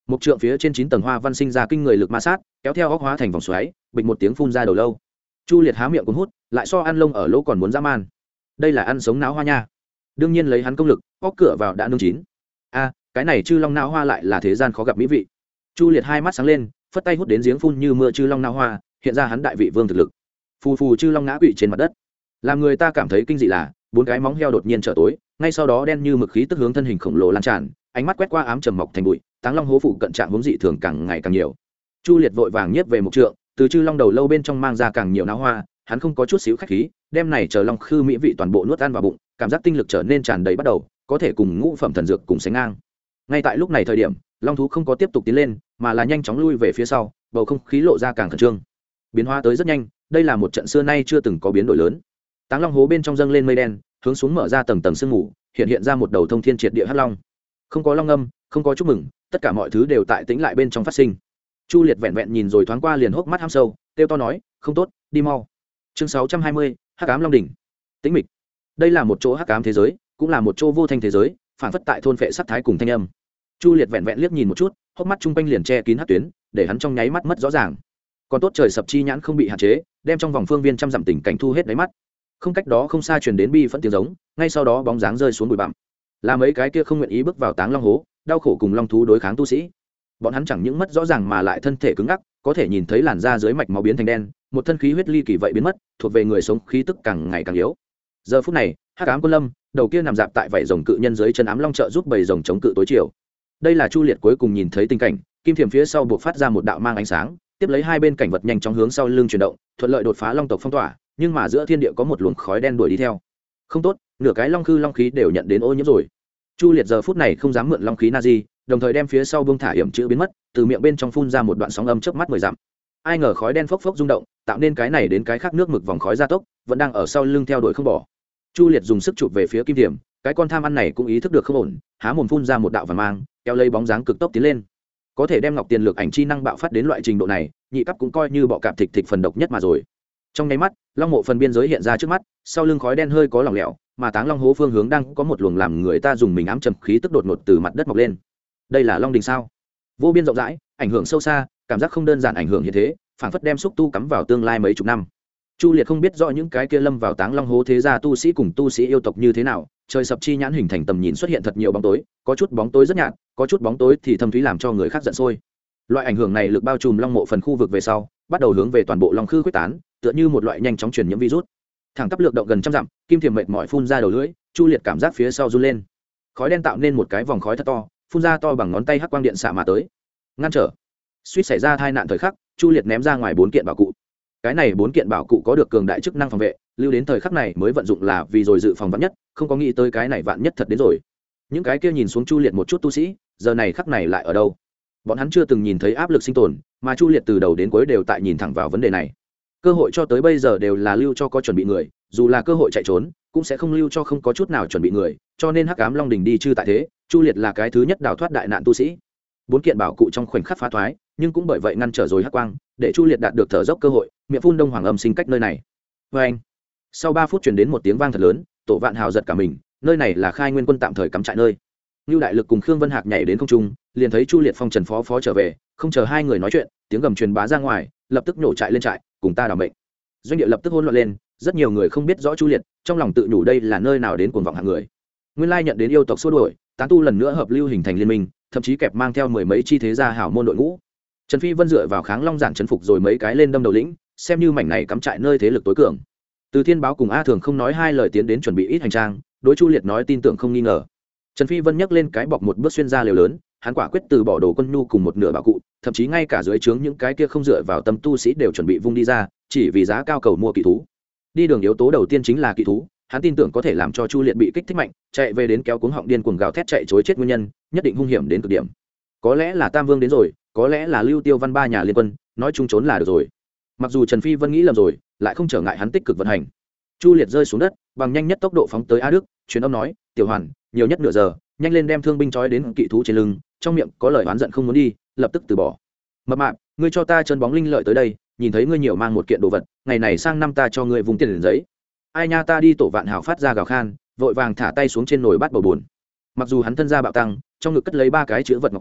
một trượng phía trên 9 tầng hoa văn sinh ra kinh người lực ma sát, kéo theo óc hóa thành vòng xoáy, bịch một tiếng phun ra đầu lâu. Chu Liệt há miệng cuốn hút, lại so ăn lông ở lỗ còn muốn dã man. Đây là ăn sống náo hoa nha. Đương nhiên lấy hắn công lực, óc cửa vào đã nướng chín. A, cái này chư long náo hoa lại là thế gian khó gặp mỹ vị. Chu Liệt hai mắt sáng lên, phất tay hút đến giếng phun như mưa chư long náo hoa, hiện ra hắn đại vị vương thực lực. Phù phù chư long ngã quỵ trên mặt đất. Làm người ta cảm thấy kinh dị là, 4 cái móng heo đột nhiên trở tối, ngay sau đó đen như mực khí tức hướng thân hình khổng lồ lan tràn, ánh mắt quét qua ám trầm mọc thành bụi, Táng Long hố phụ cận trạng hướng dị thường càng ngày càng nhiều. Chu Liệt vội vàng nhiếp về một trượng, từ chư long đầu lâu bên trong mang ra càng nhiều náo hoa, hắn không có chút xíu khách khí, đem này chờ long khư mỹ vị toàn bộ nuốt ăn vào bụng, cảm giác tinh lực trở nên tràn đầy bắt đầu, có thể cùng ngũ phẩm thần dược cùng sánh ngang. Ngay tại lúc này thời điểm, long thú không có tiếp tục tiến lên, mà là nhanh chóng lui về phía sau, bầu không khí lộ ra càng khẩn trương. Biến hóa tới rất nhanh, đây là một trận xưa nay chưa từng có biến đổi lớn. Táng Long hố bên trong dâng lên mây đen, hướng xuống mở ra tầng tầng sương mù, hiện ra một đầu thông thiên triệt địa hắc long. Không có long âm, không có chúc mừng, tất cả mọi thứ đều tại tĩnh lại bên trong phát sinh. Chu Liệt vẹn vẹn nhìn rồi thoáng qua liền hốc mắt hăm sâu, kêu to nói, không tốt, đi mau. Chương 620, Hắc ám long đỉnh. Tĩnh mịch. Đây là một chỗ hắc ám thế giới, cũng là một chỗ vô thanh thế giới, phản phất tại thôn phệ sát thái cùng thanh âm. Chu Liệt vẹn vẹn liếc nhìn một chút, hốc mắt trung quanh liền che kín hắc tuyến, để hắn trong nháy mắt mất rõ ràng. Còn tốt trời sập chi nhãn không bị hạn chế, đem trong vòng phương viên trăm dặm tình cảnh thu hết đáy mắt. Không cách đó không xa truyền đến bi phẫn tiếng giống, ngay sau đó bóng dáng rơi xuống bụi bặm. Là mấy cái kia không nguyện ý bước vào Táng Long hố, đau khổ cùng long thú đối kháng tu sĩ. Bọn hắn chẳng những mất rõ ràng mà lại thân thể cứng ngắc, có thể nhìn thấy làn da dưới mạch máu biến thành đen, một thân khí huyết ly kỳ vậy biến mất, thuộc về người sống khí tức càng ngày càng yếu. Giờ phút này, Hắc ám quân lâm, đầu kia nằm dạp tại vảy rồng cự nhân dưới chân ám long trợ giúp bầy rồng chống cự tối chiều. Đây là Chu Liệt cuối cùng nhìn thấy tình cảnh, kim thiềm phía sau buộc phát ra một đạo mang ánh sáng, tiếp lấy hai bên cảnh vật nhanh chóng hướng sau lưng chuyển động, thuận lợi đột phá long tộc phong tỏa, nhưng mà giữa thiên địa có một luồng khói đen đuổi đi theo. Không tốt, nửa cái long khư long khí đều nhận đến ô nhiễm rồi. Chu Liệt giờ phút này không dám mượn long khí na di, đồng thời đem phía sau buông thả hiểm chữ biến mất, từ miệng bên trong phun ra một đoạn sóng âm chớp mắt 10 dặm. Ai ngờ khói đen phốc phốc rung động, tạo nên cái này đến cái khác nước mực vòng khói gia tốc, vẫn đang ở sau lưng theo đuổi không bỏ. Chu Liệt dùng sức chụp về phía kim thiểm, cái con tham ăn này cũng ý thức được không ổn, há mồm phun ra một đạo vàng mang, kéo lấy bóng dáng cực tốc tiến lên. Có thể đem ngọc tiền lược ảnh chi năng bạo phát đến loại trình độ này, nhị cấp cũng coi như bọ cạp thịt phần độc nhất mà rồi. Trong nháy mắt, long mộ phần biên giới hiện ra trước mắt, sau lưng khói đen hơi có lỏng lẻo, mà Táng Long hố phương hướng đang có một luồng làm người ta dùng mình ám trầm khí tức đột ngột từ mặt đất mọc lên. Đây là long đình sao? Vô biên rộng rãi, ảnh hưởng sâu xa, cảm giác không đơn giản ảnh hưởng hiện thế, phảng phất đem xúc tu cắm vào tương lai mấy chục năm. Chu Liệt không biết rõ những cái kia lâm vào Táng Long hố thế gia tu sĩ cùng tu sĩ yêu tộc như thế nào, trời sập chi nhãn hình thành tầm nhìn xuất hiện thật nhiều bóng tối, có chút bóng tối rất nhạt, có chút bóng tối thì thâm thúy làm cho người khác giận sôi. Loại ảnh hưởng này lực bao trùm long mộ phần khu vực về sau, bắt đầu hướng về toàn bộ long khư quyết tán, tựa như một loại nhanh chóng truyền nhiễm virus. Thẳng tắp lược động gần trăm dặm, kim thiềm mệt mỏi phun ra đầu lưỡi, Chu Liệt cảm giác phía sau run lên. Khói đen tạo nên một cái vòng khói thật to, phun ra to bằng ngón tay hắc quang điện xạ mà tới. Ngăn trở. Suýt xảy ra tai nạn thời khắc, Chu Liệt ném ra ngoài 4 kiện bảo cụ. Cái này 4 kiện bảo cụ có được cường đại chức năng phòng vệ, lưu đến thời khắc này mới vận dụng là vì rồi dự phòng vạn nhất, không có nghĩ tới cái này vạn nhất thật đến rồi. Những cái kia nhìn xuống Chu Liệt một chút tu sĩ, giờ này khắc này lại ở đâu? Bọn hắn chưa từng nhìn thấy áp lực sinh tồn, mà Chu Liệt từ đầu đến cuối đều tại nhìn thẳng vào vấn đề này. Cơ hội cho tới bây giờ đều là lưu cho có chuẩn bị người, dù là cơ hội chạy trốn cũng sẽ không lưu cho không có chút nào chuẩn bị người, cho nên Hắc Ám Long Đỉnh đi chư tại thế, Chu Liệt là cái thứ nhất đào thoát đại nạn tu sĩ. 4 kiện bảo cụ trong khoảnh khắc phá thoái, nhưng cũng bởi vậy ngăn trở rồi hắc quang, để Chu Liệt đạt được thở dốc cơ hội, miệng phun đông hoàng âm sinh cách nơi này. Và anh, sau 3 phút truyền đến một tiếng vang thật lớn, Tổ Vạn Hào giật cả mình, nơi này là Khai Nguyên quân tạm thời cắm trại nơi. Nưu Đại Lực cùng Khương Vân Hạc nhảy đến không trung, liền thấy Chu Liệt phong trần phó trở về, không chờ hai người nói chuyện, tiếng gầm truyền bá ra ngoài, lập tức nổ trại lên trại, cùng ta đảm mệnh. Doanh địa lập tức hỗn loạn lên, rất nhiều người không biết rõ Chu Liệt, trong lòng tự nhủ đây là nơi nào đến cuồng vọng hạng người. Nguyên lai nhận đến yêu tộc xua đuổi, tán tu lần nữa hợp lưu hình thành liên minh, thậm chí kẹp mang theo 10 mấy chi thế gia hảo môn đội ngũ. Trần Phi Vân dựa vào Kháng Long giản trấn phục rồi mấy cái lên đâm đầu lĩnh, xem như mảnh này cắm trại nơi thế lực tối cường. Từ Thiên Báo cùng A Thường không nói hai lời tiến đến chuẩn bị ít hành trang, đối Chu Liệt nói tin tưởng không nghi ngờ. Trần Phi Vân nhấc lên cái bọc một bước xuyên ra liều lớn, hắn quả quyết từ bỏ đồ quân nhu cùng một nửa bảo cụ, thậm chí ngay cả dưới trướng những cái kia không dựa vào tâm tu sĩ đều chuẩn bị vung đi ra, chỉ vì giá cao cầu mua kỵ thú. Đi đường yếu tố đầu tiên chính là kỵ thú, hắn tin tưởng có thể làm cho Chu Liệt bị kích thích mạnh, chạy về đến kéo cuống họng điên cuồng gào thét chạy trối chết nguyên nhân, nhất định hung hiểm đến cực điểm. Có lẽ là Tam Vương đến rồi, có lẽ là Lưu Tiêu Văn ba nhà liên quân, nói chung trốn là được rồi. Mặc dù Trần Phi Vân nghĩ lầm rồi, lại không trở ngại hắn tích cực vận hành. Chu Liệt rơi xuống đất, bằng nhanh nhất tốc độ phóng tới A Đức, truyền âm nói, "Tiểu Hoàn, nhiều nhất nửa giờ, nhanh lên đem thương binh trói đến kỵ thú trên lưng." Trong miệng có lời oán giận không muốn đi, lập tức từ bỏ. "Mập mạp, ngươi cho ta chân bóng linh lợi tới đây, nhìn thấy ngươi nhiều mang một kiện đồ vật, ngày này sang năm ta cho ngươi vùng tiền giấy." Ai nha, ta đi. Tổ Vạn Hào phát ra gào khan, vội vàng thả tay xuống trên nồi bát bầu buồn. Mặc dù hắn thân gia bạo tăng, trong ngực cất lấy 3 cái chữ vật ngọc tiền,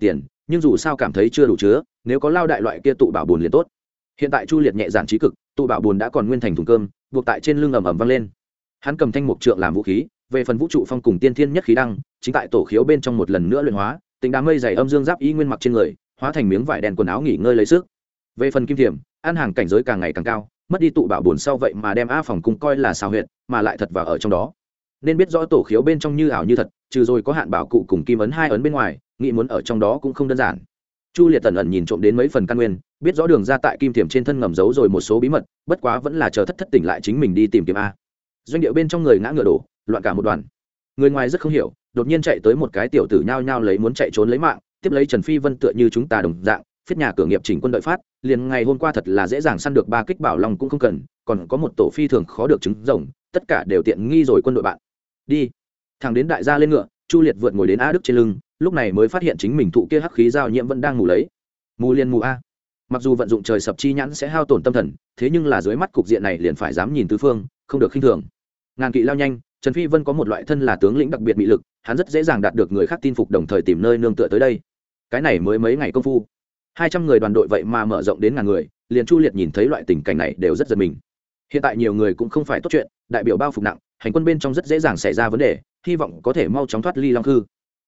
nhưng dù sao cảm thấy chưa đủ chứa, nếu có lao đại loại kia tụ bảo bùn liền tốt. Hiện tại Chu Liệt nhẹ giản trí cực, tụ bảo bùn đã còn nguyên thành thùng cơm, buộc tại trên lưng ầm ầm vang lên. Hắn cầm thanh mục trượng làm vũ khí, về phần vũ trụ phong cùng tiên thiên nhất khí đăng, chính tại tổ khiếu bên trong một lần nữa luyện hóa, tính đám mây dày âm dương giáp y nguyên mặc trên người, hóa thành miếng vải đen quần áo nghỉ ngơi lấy sức. Về phần kim thiểm, ăn hàng cảnh giới càng ngày càng cao, mất đi tụ bảo bổn sau vậy mà đem a phòng cung coi là xào huyệt, mà lại thật vào ở trong đó. Nên biết rõ tổ khiếu bên trong như ảo như thật, trừ rồi có hạn bảo cụ cùng kim ấn hai ấn bên ngoài, nghĩ muốn ở trong đó cũng không đơn giản. Chu Liệt tần ẩn nhìn trộm đến mấy phần căn nguyên, biết rõ đường ra tại kim thiểm trên thân ngầm giấu rồi một số bí mật, bất quá vẫn là chờ thất tỉnh lại chính mình đi tìm kiếm a. Doanh địa bên trong người ngã ngựa đổ, loạn cả một đoàn. Người ngoài rất không hiểu, đột nhiên chạy tới một cái tiểu tử nhao nhao lấy muốn chạy trốn lấy mạng, tiếp lấy Trần Phi Vân tựa như chúng ta đồng dạng, phiết nhà cửa nghiệp chỉnh quân đợi phát, liền ngày hôm qua thật là dễ dàng săn được 3 kích bảo long cũng không cần, còn có một tổ phi thường khó được trứng rồng, tất cả đều tiện nghi rồi quân đội bạn. Đi. Thằng đến đại gia lên ngựa, Chu Liệt vượt ngồi đến A Đức trên lưng, lúc này mới phát hiện chính mình thụ kia hắc khí giao nhiễm vẫn đang ngủ lấy. Mù liền mù a. Mặc dù vận dụng trời sập chi nhãn sẽ hao tổn tâm thần, thế nhưng là dưới mắt cục diện này liền phải dám nhìn tứ phương, không được khinh thường. Ngàn kỵ lao nhanh, Trần Phi Vân có một loại thân là tướng lĩnh đặc biệt bị lực, hắn rất dễ dàng đạt được người khác tin phục đồng thời tìm nơi nương tựa tới đây. Cái này mới mấy ngày công phu, 200 người đoàn đội vậy mà mở rộng đến ngàn người, liền Chu Liệt nhìn thấy loại tình cảnh này đều rất giật mình. Hiện tại nhiều người cũng không phải tốt chuyện, đại biểu bao phục nặng, hành quân bên trong rất dễ dàng xảy ra vấn đề, hy vọng có thể mau chóng thoát ly Long Khư.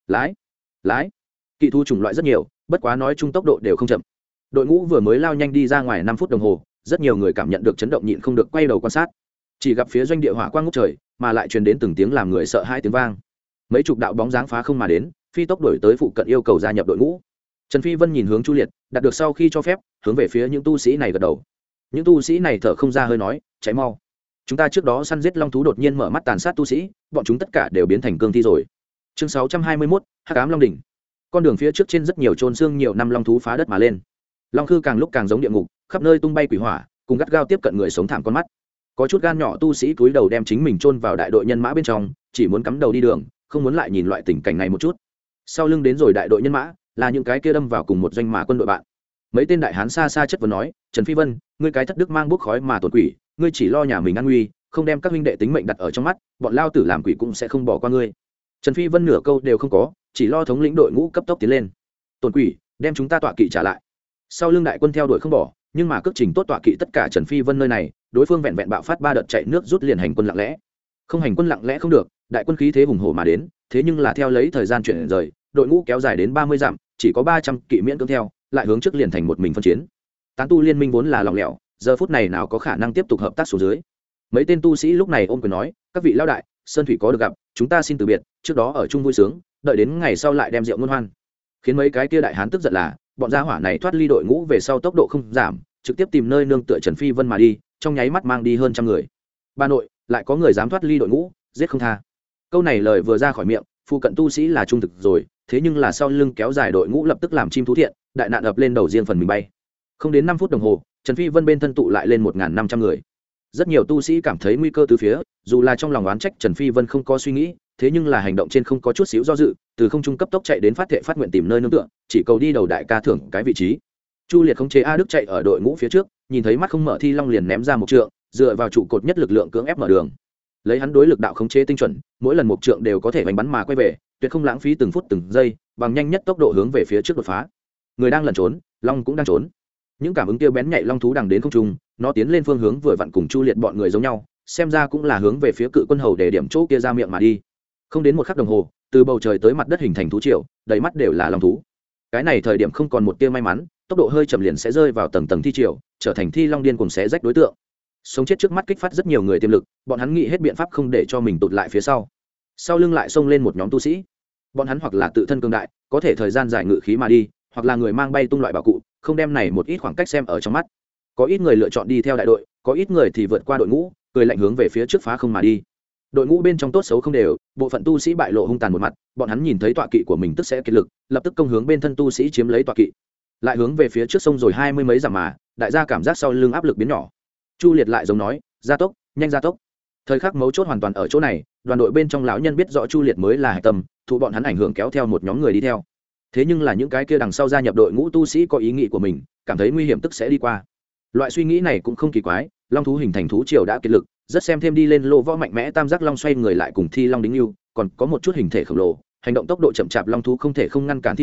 Lái. Kỵ thu chủng loại rất nhiều, bất quá nói chung tốc độ đều không chậm. Đội ngũ vừa mới lao nhanh đi ra ngoài 5 phút đồng hồ, rất nhiều người cảm nhận được chấn động nhịn không được quay đầu quan sát. Chỉ gặp phía doanh địa hỏa quang ngút trời, mà lại truyền đến từng tiếng làm người sợ hãi tiếng vang. Mấy chục đạo bóng dáng phá không mà đến, phi tốc đuổi tới phụ cận yêu cầu gia nhập đội ngũ. Trần Phi Vân nhìn hướng Chu Liệt, đạt được sau khi cho phép, hướng về phía những tu sĩ này gật đầu. Những tu sĩ này thở không ra hơi nói, cháy mau. Chúng ta trước đó săn giết long thú đột nhiên mở mắt tàn sát tu sĩ, bọn chúng tất cả đều biến thành cương thi rồi. Chương 621, Hắc Ám Long đỉnh. Con đường phía trước trên rất nhiều trôn xương nhiều năm long thú phá đất mà lên. Long Khư càng lúc càng giống địa ngục, khắp nơi tung bay quỷ hỏa, cùng gắt gao tiếp cận người sống thảm con mắt. Có chút gan nhỏ tu sĩ cúi đầu đem chính mình chôn vào đại đội nhân mã bên trong, chỉ muốn cắm đầu đi đường, không muốn lại nhìn loại tình cảnh này một chút. Sau lưng đến rồi đại đội nhân mã, là những cái kia đâm vào cùng một doanh mã quân đội bạn. Mấy tên đại hán xa xa chất vấn nói, Trần Phi Vân, ngươi cái thất đức mang bốc khói mà tổn quỷ, ngươi chỉ lo nhà mình an nguy, không đem các huynh đệ tính mệnh đặt ở trong mắt, bọn lao tử làm quỷ cũng sẽ không bỏ qua ngươi. Trần Phi Vân nửa câu đều không có, chỉ lo thống lĩnh đội ngũ cấp tốc tiến lên. Tổn quỷ, đem chúng ta tọa kỵ trả lại. Sau lưng đại quân theo đuổi không bỏ, nhưng mà cước trình tốt tọa kỵ tất cả Trần Phi Vân nơi này, đối phương vẹn vẹn bạo phát 3 đợt chạy nước rút liền hành quân lặng lẽ. Không hành quân lặng lẽ không được, đại quân khí thế hùng hổ mà đến, thế nhưng là theo lấy thời gian chuyển rời, đội ngũ kéo dài đến 30 dặm, chỉ có 300 kỵ miễn cưỡng theo, lại hướng trước liền thành một mình phân chiến. Tán tu liên minh vốn là lỏng lẻo, giờ phút này nào có khả năng tiếp tục hợp tác xuống dưới. Mấy tên tu sĩ lúc này ôm quyền nói, các vị lão đại, sơn thủy có được gặp, chúng ta xin từ biệt, trước đó ở chung vui sướng, đợi đến ngày sau lại đem rượu ngôn hoan. Khiến mấy cái kia đại hán tức giận là, bọn gia hỏa này thoát ly đội ngũ về sau tốc độ không giảm, trực tiếp tìm nơi nương tựa Trần Phi Vân mà đi, trong nháy mắt mang đi hơn trăm người. Ba nội, lại có người dám thoát ly đội ngũ, giết không tha. Câu này lời vừa ra khỏi miệng, phụ cận tu sĩ là trung thực rồi, thế nhưng là sau lưng kéo dài đội ngũ lập tức làm chim thú thiện, đại nạn ập lên đầu riêng phần mình bay. Không đến 5 phút đồng hồ, Trần Phi Vân bên thân tụ lại lên 1500 người. Rất nhiều tu sĩ cảm thấy nguy cơ từ phía, dù là trong lòng oán trách Trần Phi Vân không có suy nghĩ, thế nhưng là hành động trên không có chút xíu do dự, từ không trung cấp tốc chạy đến phát thệ phát nguyện tìm nơi nương tựa, chỉ cầu đi đầu đại ca thưởng cái vị trí. Chu Liệt khống chế A Đức chạy ở đội ngũ phía trước, nhìn thấy mắt không mở Thi Long liền ném ra một trượng, dựa vào trụ cột nhất lực lượng cưỡng ép mở đường. Lấy hắn đối lực đạo khống chế tinh chuẩn, mỗi lần một trượng đều có thể đánh bắn mà quay về, tuyệt không lãng phí từng phút từng giây, bằng nhanh nhất tốc độ hướng về phía trước đột phá. Người đang lẩn trốn, long cũng đang trốn. Những cảm ứng tiêu bén nhạy long thú đằng đến không trung, nó tiến lên phương hướng vừa vặn cùng Chu Liệt bọn người giống nhau, xem ra cũng là hướng về phía Cự Quân Hầu để điểm chỗ kia ra miệng mà đi. Không đến một khắc đồng hồ, từ bầu trời tới mặt đất hình thành thú triều, đầy mắt đều là long thú. Cái này thời điểm không còn một tia may mắn, tốc độ hơi chậm liền sẽ rơi vào tầng tầng thi triều, trở thành Thi Long điên cuồng xé rách đối tượng. Sống chết trước mắt kích phát rất nhiều người tiềm lực, bọn hắn nghĩ hết biện pháp không để cho mình tụt lại phía sau. Sau lưng lại xông lên một nhóm tu sĩ. Bọn hắn hoặc là tự thân cường đại, có thể thời gian dài ngự khí mà đi, hoặc là người mang bay tung loại bảo cụ, không đem này một ít khoảng cách xem ở trong mắt. Có ít người lựa chọn đi theo đại đội, có ít người thì vượt qua đội ngũ, cười lạnh hướng về phía trước phá không mà đi. Đội ngũ bên trong tốt xấu không đều, bộ phận tu sĩ bại lộ hung tàn một mặt, bọn hắn nhìn thấy tọa kỵ của mình tức sẽ kiệt lực, lập tức công hướng bên thân tu sĩ chiếm lấy tọa kỵ. Lại hướng về phía trước sông rồi 20 mấy dặm mà, đại gia cảm giác sau lưng áp lực biến nhỏ. Chu Liệt lại giống nói, gia tốc, nhanh gia tốc. Thời khắc mấu chốt hoàn toàn ở chỗ này, đoàn đội bên trong lão nhân biết rõ Chu Liệt mới là hải tâm, thụ bọn hắn ảnh hưởng kéo theo một nhóm người đi theo. Thế nhưng là những cái kia đằng sau gia nhập đội ngũ tu sĩ có ý nghĩ của mình, cảm thấy nguy hiểm tức sẽ đi qua. Loại suy nghĩ này cũng không kỳ quái, long thú hình thành thú triều đã kiệt lực, rất xem thêm đi lên lô võ mạnh mẽ tam giác long xoay người lại cùng Thi Long đính lưu, còn có một chút hình thể khổng lồ, hành động tốc độ chậm chạp long thú không thể không ngăn cản thi họa,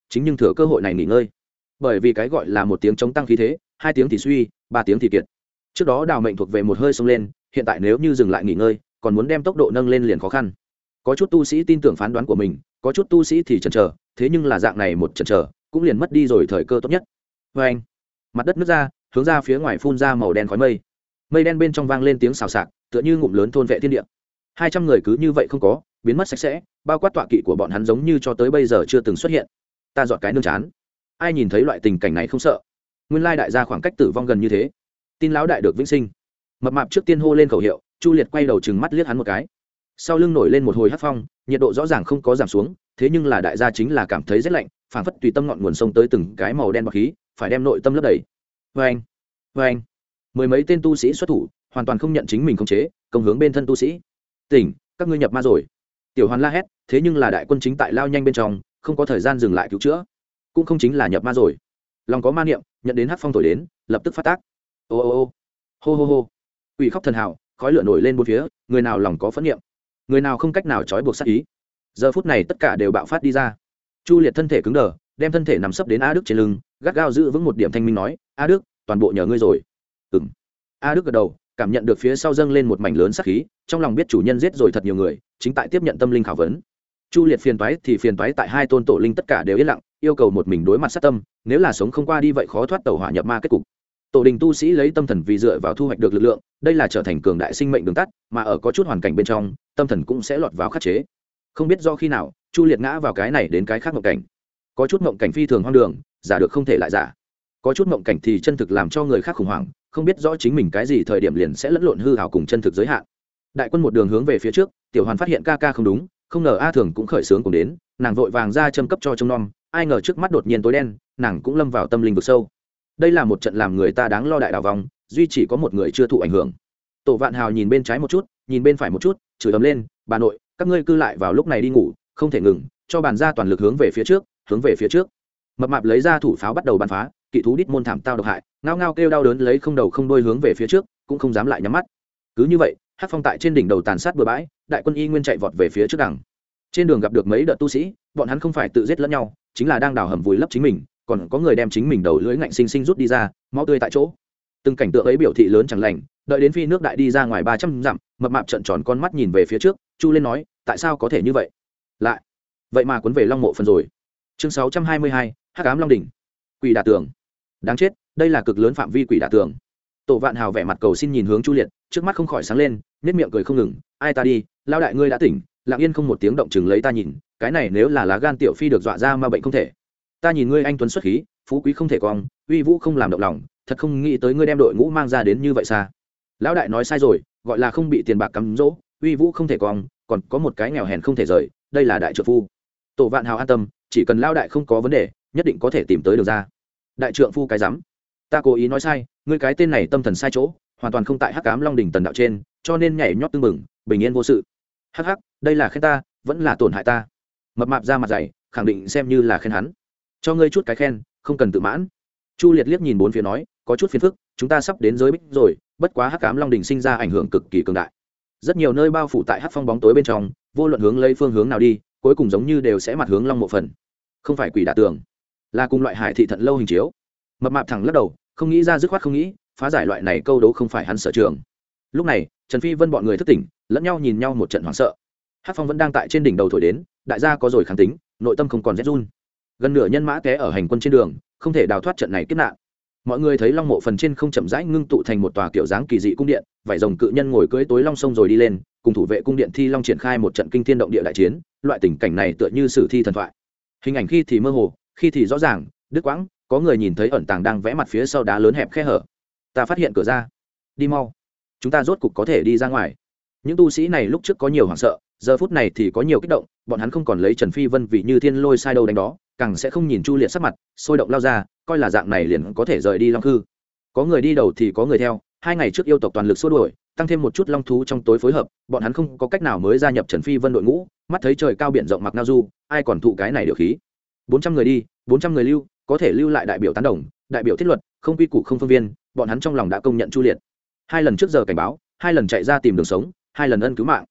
chính nhưng thừa cơ hội này nghỉ ngơi. Bởi vì cái gọi là một tiếng chống tăng khí thế, 2 tiếng thì suy, 3 tiếng thì kiệt. Trước đó Đào Mệnh thuộc về một hơi xông lên, hiện tại nếu như dừng lại nghỉ ngơi, còn muốn đem tốc độ nâng lên liền khó khăn. Có chút tu sĩ tin tưởng phán đoán của mình, có chút tu sĩ thì chần chờ, thế nhưng là dạng này một chần chờ, cũng liền mất đi rồi thời cơ tốt nhất. Oeng! Mặt đất nứt ra, hướng ra phía ngoài phun ra màu đen khói mây. Mây đen bên trong vang lên tiếng xào xạc, tựa như ngụm lớn thôn vệ thiên địa. 200 người cứ như vậy không có, biến mất sạch sẽ, bao quát tọa kỵ của bọn hắn giống như cho tới bây giờ chưa từng xuất hiện. Ta dọn cái nương chán. Ai nhìn thấy loại tình cảnh này không sợ? Nguyên lai đại gia khoảng cách tử vong gần như thế. Tin lão đại được vĩnh sinh. Mập mạp trước tiên hô lên khẩu hiệu, Chu Liệt quay đầu trừng mắt liếc hắn một cái. Sau lưng nổi lên một hồi hắc phong, nhiệt độ rõ ràng không có giảm xuống, thế nhưng là đại gia chính là cảm thấy rét lạnh, phảng phất tùy tâm ngọn nguồn sông tới từng cái màu đen bọt khí, phải đem nội tâm lấp đầy. Oeng, oeng. Mười mấy tên tu sĩ xuất thủ, hoàn toàn không nhận chính mình khống chế, công hướng bên thân tu sĩ. Tỉnh, các ngươi nhập ma rồi. Tiểu Hoàn la hét, thế nhưng là đại quân chính tại lao nhanh bên trong, không có thời gian dừng lại cứu chữa, cũng không chính là nhập ma rồi. Lòng có ma niệm, nhận đến hắc phong thổi đến, lập tức phát tác. Ô ô ô, hô hô hô. Quỷ khóc thần hào, khói lửa nổi lên bốn phía, người nào lòng có phẫn niệm, người nào không cách nào trói buộc sát ý. Giờ phút này tất cả đều bạo phát đi ra. Chu Liệt thân thể cứng đờ, đem thân thể nằm sấp đến A Đức trên lưng, gắt gao giữ vững một điểm thanh minh nói, A Đức, toàn bộ nhờ ngươi rồi. A Đức gật đầu, cảm nhận được phía sau dâng lên một mảnh lớn sát khí, trong lòng biết chủ nhân giết rồi thật nhiều người, chính tại tiếp nhận tâm linh khảo vấn. Chu Liệt phiền toái thì phiền toái tại hai tôn tổ linh tất cả đều yên lặng, yêu cầu một mình đối mặt sát tâm, nếu là sống không qua đi vậy khó thoát tẩu hỏa nhập ma kết cục. Tổ đình tu sĩ lấy tâm thần vì dựa vào thu hoạch được lực lượng, đây là trở thành cường đại sinh mệnh đường tắt, mà ở có chút hoàn cảnh bên trong, tâm thần cũng sẽ lọt vào khắc chế. Không biết do khi nào, Chu Liệt ngã vào cái này đến cái khác mộng cảnh. Có chút mộng cảnh phi thường hoang đường, giả được không thể lại giả. Có chút mộng cảnh thì chân thực làm cho người khác khủng hoảng, không biết rõ chính mình cái gì thời điểm liền sẽ lẫn lộn hư ảo cùng chân thực giới hạn. Đại quân một đường hướng về phía trước, Tiểu Hoàn phát hiện ca ca không đúng, không ngờ A Thường cũng khởi sướng cùng đến, nàng vội vàng ra châm cấp cho trông nom, ai ngờ trước mắt đột nhiên tối đen, nàng cũng lâm vào tâm linh vực sâu. Đây là một trận làm người ta đáng lo đại đào vòng, duy chỉ có một người chưa thụ ảnh hưởng. Tổ Vạn Hào nhìn bên trái một chút, nhìn bên phải một chút, chửi ầm lên, bà nội, các ngươi cư lại vào lúc này đi ngủ, không thể ngừng, cho bàn ra toàn lực hướng về phía trước, hướng về phía trước. Mập mạp lấy ra thủ pháo bắt đầu bắn phá, kỵ thú đít môn thảm tao độc hại, ngao ngao kêu đau đớn lấy không đầu không đuôi hướng về phía trước, cũng không dám lại nhắm mắt. Cứ như vậy, Hắc Phong tại trên đỉnh đầu tàn sát bừa bãi, đại quân y nguyên chạy vọt về phía trước đằng. Trên đường gặp được mấy đợt tu sĩ, bọn hắn không phải tự giết lẫn nhau, chính là đang đào hầm vùi lấp chính mình, còn có người đem chính mình đầu lưỡi ngạnh sinh sinh rút đi ra, máu tươi tại chỗ. Từng cảnh tượng ấy biểu thị lớn chẳng lành, đợi đến phi nước đại đi ra ngoài 300 dặm, mập mạp trợn tròn con mắt nhìn về phía trước, chu lên nói, tại sao có thể như vậy? Lại, vậy mà cuốn về Long Mộ phần rồi. Chương 622, Hắc Ám Long đỉnh. Quỷ đả tường. Đáng chết, đây là cực lớn phạm vi quỷ đả tường. Tổ Vạn Hào vẻ mặt cầu xin nhìn hướng Chu Liệt, trước mắt không khỏi sáng lên, nhếch miệng cười không ngừng, ai ta đi, lao đại ngươi đã tỉnh, lặng yên không một tiếng động chừng lấy ta nhìn, cái này nếu là lá gan tiểu phi được dọa ra ma bệnh không thể. Ta nhìn ngươi anh tuấn xuất khí, phú quý không thể cong, uy vũ không làm động lòng, thật không nghĩ tới ngươi đem đội ngũ mang ra đến như vậy xa. Lão đại nói sai rồi, gọi là không bị tiền bạc cắm dỗ, uy vũ không thể cong, còn có một cái nghèo hèn không thể rời, đây là đại trượng phu. Tổ Vạn Hào an tâm, chỉ cần lão đại không có vấn đề, nhất định có thể tìm tới được ra. Đại trượng phu cái rắm, ta cố ý nói sai, ngươi cái tên này tâm thần sai chỗ, hoàn toàn không tại Hắc Ám Long đỉnh tần đạo trên, cho nên nhảy nhót tưng bừng, bình yên vô sự. Hắc hắc, đây là khen ta, vẫn là tổn hại ta. Mập mạp ra mặt dày, khẳng định xem như là khen hắn. Cho ngươi chút cái khen, không cần tự mãn. Chu Liệt liếc nhìn bốn phía nói, có chút phiền phức, chúng ta sắp đến giới bích rồi, bất quá Hắc Ám Long đỉnh sinh ra ảnh hưởng cực kỳ cường đại. Rất nhiều nơi bao phủ tại hắc phong bóng tối bên trong, vô luận hướng lấy phương hướng nào đi, cuối cùng giống như đều sẽ mặt hướng Long Mộ phần. Không phải quỷ đả tường, là cùng loại hải thị thận lâu hình chiếu. Mập mạp thẳng lắc đầu, không nghĩ ra, dứt khoát không nghĩ, phá giải loại này câu đố không phải hắn sở trường. Lúc này, Trần Phi Vân bọn người thức tỉnh, lẫn nhau nhìn nhau một trận hoảng sợ. Hắc phong vẫn đang tại trên đỉnh đầu thổi đến, đại gia có rồi kháng tính, nội tâm không còn rét run. Gần nửa nhân mã té ở hành quân trên đường, không thể đào thoát trận này kiếp nạn. Mọi người thấy Long Mộ phần trên không chậm rãi ngưng tụ thành một tòa kiểu dáng kỳ dị cung điện, vảy rồng cự nhân ngồi cưỡi tối long sông rồi đi lên, cùng thủ vệ cung điện Thi Long triển khai một trận kinh thiên động địa đại chiến. Loại tình cảnh này tựa như sử thi thần thoại. Hình ảnh khi thì mơ hồ, khi thì rõ ràng, đứt quãng, có người nhìn thấy ẩn tàng đang vẽ mặt phía sau đá lớn hẹp khe hở. Ta phát hiện cửa ra, đi mau, chúng ta rốt cục có thể đi ra ngoài. Những tu sĩ này lúc trước có nhiều hoảng sợ, giờ phút này thì có nhiều kích động, bọn hắn không còn lấy Trần Phi Vân vì như thiên lôi sai đâu đánh đó, càng sẽ không nhìn Chu Liệt sắc mặt, sôi động lao ra, coi là dạng này liền có thể rời đi Long Khư. Có người đi đầu thì có người theo, 2 ngày trước yêu tộc toàn lực xua đuổi, tăng thêm một chút long thú trong tối phối hợp, bọn hắn không có cách nào mới gia nhập Trần Phi Vân đội ngũ, mắt thấy trời cao biển rộng mặc nao du, ai còn thụ cái này điều khí. 400 người đi, 400 người lưu, có thể lưu lại đại biểu tán đồng, đại biểu thiết luật, không quy củ không phương viên, bọn hắn trong lòng đã công nhận Chu Liệt. 2 lần trước giờ cảnh báo, 2 lần chạy ra tìm đường sống, 2 lần ân cứu mạng.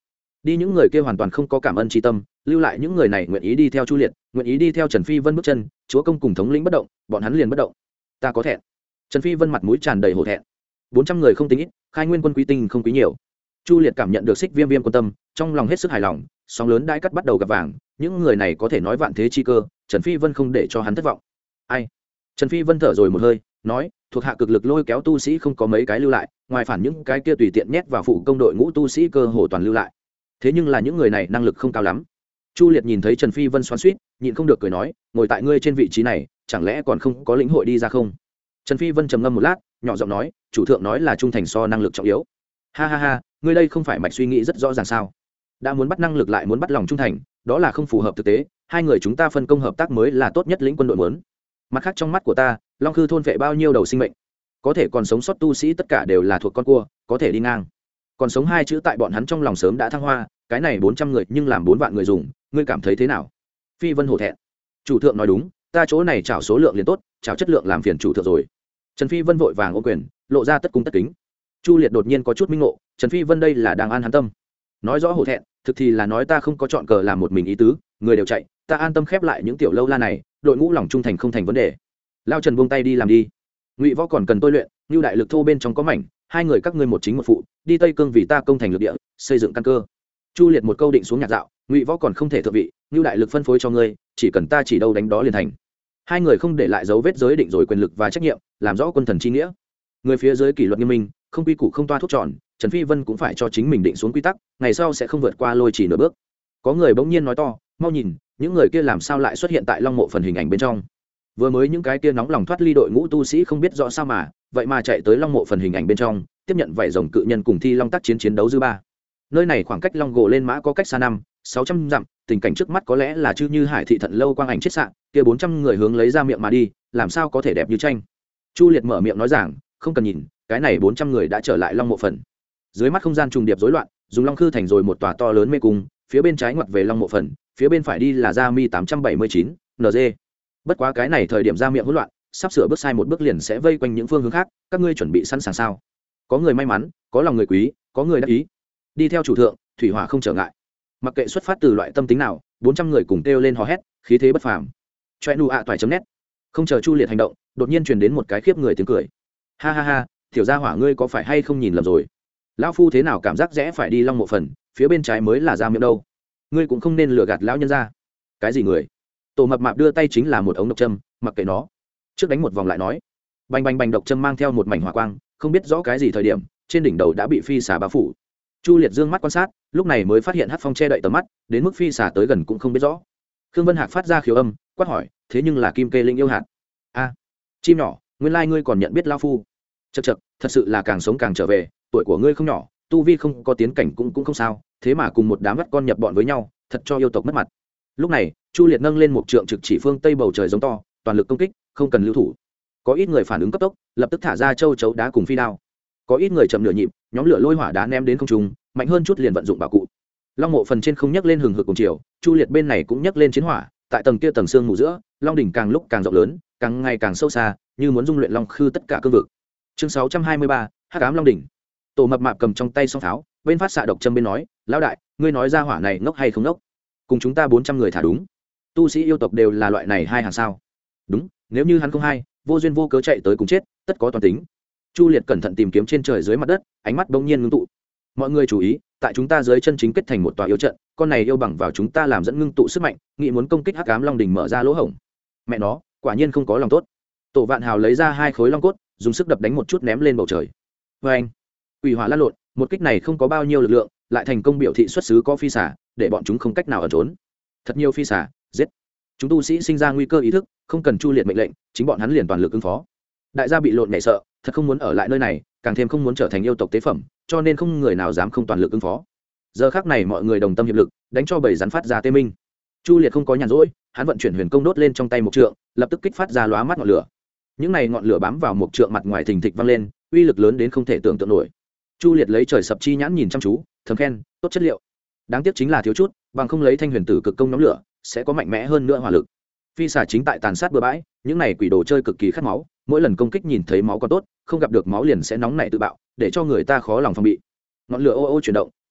đi những người kia hoàn toàn không có cảm ơn tri tâm, lưu lại những người này nguyện ý đi theo Chu Liệt, nguyện ý đi theo Trần Phi Vân bước chân, chúa công cùng thống lĩnh bất động, bọn hắn liền bất động. Ta có thẹn. Trần Phi Vân mặt mũi tràn đầy hổ thẹn. 400 người không tính ít, khai nguyên quân quý tinh không quý nhiều. Chu Liệt cảm nhận được Xích Viêm Viêm quan tâm, trong lòng hết sức hài lòng, sóng lớn đãi cắt bắt đầu gặp vàng, những người này có thể nói vạn thế chi cơ, Trần Phi Vân không để cho hắn thất vọng. Ai? Trần Phi Vân thở rồi một hơi, nói, thuộc hạ cực lực lôi kéo tu sĩ không có mấy cái lưu lại, ngoài phản những cái kia tùy tiện nhét vào phụ công đội ngũ tu sĩ cơ hồ toàn lưu lại. Thế nhưng là những người này năng lực không cao lắm. Chu Liệt nhìn thấy Trần Phi Vân xoắn xuýt, nhịn không được cười nói, ngồi tại ngươi trên vị trí này, chẳng lẽ còn không có lĩnh hội đi ra không? Trần Phi Vân trầm ngâm một lát, nhỏ giọng nói, chủ thượng nói là trung thành so năng lực trọng yếu. Ha ha ha, ngươi đây không phải mạch suy nghĩ rất rõ ràng sao? Đã muốn bắt năng lực lại muốn bắt lòng trung thành, đó là không phù hợp thực tế, hai người chúng ta phân công hợp tác mới là tốt nhất lĩnh quân đội muốn. Mặt khác trong mắt của ta, Long Khư thôn vệ bao nhiêu đầu sinh mệnh, có thể còn sống sót tu sĩ tất cả đều là thuộc con cua, có thể đi ngang. Còn sống hai chữ tại bọn hắn trong lòng sớm đã thăng hoa, cái này 400 người nhưng làm 4 vạn người dùng, ngươi cảm thấy thế nào? Phi Vân hổ thẹn. Chủ thượng nói đúng, ta chỗ này chảo số lượng liền tốt, chảo chất lượng làm phiền chủ thượng rồi. Trần Phi Vân vội vàng ô quyền, lộ ra tất cung tất kính. Chu Liệt đột nhiên có chút minh ngộ, Trần Phi Vân đây là đang an hắn tâm. Nói rõ hổ thẹn, thực thì là nói ta không có chọn cờ làm một mình ý tứ, người đều chạy, ta an tâm khép lại những tiểu lâu la này, đội ngũ lòng trung thành không thành vấn đề. Lao Trần buông tay đi làm đi. Ngụy Võ còn cần tôi luyện, Nưu đại lực thô bên trong có mảnh, hai người các ngươi một chính một phụ, đi Tây Cương vì ta công thành lực địa, xây dựng căn cơ. Chu Liệt một câu định xuống nhạc dạo, Ngụy Võ còn không thể thượng vị, Nưu đại lực phân phối cho ngươi, chỉ cần ta chỉ đâu đánh đó liền thành. Hai người không để lại dấu vết giới định rồi quyền lực và trách nhiệm, làm rõ quân thần chi nghĩa. Người phía dưới kỷ luật nghiêm minh, không quy củ không toa thuốc tròn, Trần Phi Vân cũng phải cho chính mình định xuống quy tắc, ngày sau sẽ không vượt qua lôi chỉ nửa bước. Có người bỗng nhiên nói to, mau nhìn, những người kia làm sao lại xuất hiện tại Long Mộ phần hình ảnh bên trong? Vừa mới những cái kia nóng lòng thoát ly đội ngũ tu sĩ không biết rõ sao mà, vậy mà chạy tới Long Mộ phần hình ảnh bên trong, tiếp nhận vảy rồng cự nhân cùng thi long tác chiến đấu dư ba. Nơi này khoảng cách Long Gồ lên mã có cách xa 500-600 dặm, tình cảnh trước mắt có lẽ là chư như hải thị thận lâu quang ảnh chết sạng, kia 400 người hướng lấy ra miệng mà đi, làm sao có thể đẹp như tranh. Chu Liệt mở miệng nói rằng, không cần nhìn, cái này 400 người đã trở lại Long Mộ phần. Dưới mắt không gian trùng điệp rối loạn, dùng Long Khư thành rồi một tòa to lớn mê cung, phía bên trái ngoặt về Long Mộ phần, phía bên phải đi là Gia Mi 879, NG. Bất quá cái này thời điểm ra miệng hỗn loạn, sắp sửa bước sai một bước liền sẽ vây quanh những phương hướng khác, các ngươi chuẩn bị sẵn sàng sao? Có người may mắn, có lòng người quý, có người đắc ý. Đi theo chủ thượng, thủy hỏa không trở ngại. Mặc kệ xuất phát từ loại tâm tính nào, 400 người cùng kêu lên hò hét, khí thế bất phàm. Choe nu ạ toại.net. Không chờ Chu Liệt hành động, đột nhiên truyền đến một cái khiếp người tiếng cười. Ha ha ha, tiểu gia hỏa ngươi có phải hay không nhìn lầm rồi? Lão phu thế nào cảm giác rẽ phải đi Long Mộ phần, phía bên trái mới là ra miệng đâu? Ngươi cũng không nên lừa gạt lão nhân gia. Cái gì người? Tổ Mập Mạp đưa tay chính là một ống độc châm, mặc kệ nó. Trước đánh một vòng lại nói. Bành bành bành, độc châm mang theo một mảnh hỏa quang, không biết rõ cái gì thời điểm, trên đỉnh đầu đã bị phi xà bao phủ. Chu Liệt dương mắt quan sát, lúc này mới phát hiện hắc phong che đậy tầm mắt, đến mức phi xà tới gần cũng không biết rõ. Khương Vân Hạc phát ra khiếu âm, quát hỏi, thế nhưng là Kim Kê Linh yêu hạt. A, chim nhỏ, nguyên lai ngươi còn nhận biết lão phu. Chậc chậc, thật sự là càng sống càng trở về, tuổi của ngươi không nhỏ, tu vi không có tiến cảnh cũng không sao, thế mà cùng một đám vắt con nhập bọn với nhau, thật cho yêu tộc mất mặt. Lúc này, Chu Liệt nâng lên một trượng trực chỉ phương tây bầu trời giống to, toàn lực công kích, không cần lưu thủ. Có ít người phản ứng cấp tốc, lập tức thả ra châu chấu đá cùng phi đao. Có ít người chậm nửa nhịp, nhóm lửa lôi hỏa đá ném đến không trung, mạnh hơn chút liền vận dụng bảo cụ. Long Mộ phần trên không nhấc lên hừng hực cùng chiều, Chu Liệt bên này cũng nhấc lên chiến hỏa, tại tầng kia tầng xương mù giữa, Long đỉnh càng lúc càng rộng lớn, càng ngày càng sâu xa, như muốn dung luyện Long Khư tất cả cương vực. Chương 623, Hắc ám Long đỉnh. Tổ Mập Mạp cầm trong tay song pháo, bên phát xạ độc châm bên nói, lão đại, ngươi nói ra hỏa này ngốc hay không ngốc? Cùng chúng ta 400 người thả đúng. Tu sĩ yêu tộc đều là loại này hai hàng sao? Đúng, nếu như hắn không hay, vô duyên vô cớ chạy tới cùng chết, tất có toàn tính. Chu Liệt cẩn thận tìm kiếm trên trời dưới mặt đất, ánh mắt bỗng nhiên ngưng tụ. Mọi người chú ý, tại chúng ta dưới chân chính kết thành một tòa yêu trận, con này yêu bằng vào chúng ta làm dẫn ngưng tụ sức mạnh, nghĩ muốn công kích Hắc ám Long đỉnh mở ra lỗ hổng. Mẹ nó, quả nhiên không có lòng tốt. Tổ Vạn Hào lấy ra 2 khối long cốt, dùng sức đập đánh một chút ném lên bầu trời. Oeng! Quỷ hỏa lăn lộn, một kích này không có bao nhiêu lực lượng, lại thành công biểu thị xuất xứ có phi xả, để bọn chúng không cách nào ẩn trốn. Thật nhiều phi xả, giết. Chúng tu sĩ sinh ra nguy cơ ý thức, không cần Chu Liệt mệnh lệnh, chính bọn hắn liền toàn lực ứng phó. Đại gia bị lộn nhảy sợ, thật không muốn ở lại nơi này, càng thêm không muốn trở thành yêu tộc tế phẩm, cho nên không người nào dám không toàn lực ứng phó. Giờ khắc này mọi người đồng tâm hiệp lực, đánh cho bầy rắn phát ra tê minh. Chu Liệt không có nhàn rỗi, hắn vận chuyển huyền công đốt lên trong tay một trượng, lập tức kích phát ra lóa mắt ngọn lửa. Những này ngọn lửa bám vào một trượng mặt ngoài thình thịch vang lên, uy lực lớn đến không thể tưởng tượng nổi. Chu Liệt lấy trời sập chi nhãn nhìn chăm chú, thầm khen, tốt chất liệu. Đáng tiếc chính là thiếu chút, bằng không lấy thanh huyền tử cực công nhóm lửa, sẽ có mạnh mẽ hơn nữa hỏa lực. Phi xà chính tại tàn sát bừa bãi, những này quỷ đồ chơi cực kỳ khát máu, mỗi lần công kích nhìn thấy máu có tốt, không gặp được máu liền sẽ nóng nảy tự bạo, để cho người ta khó lòng phòng bị. Ngọn lửa ô ô chuyển động,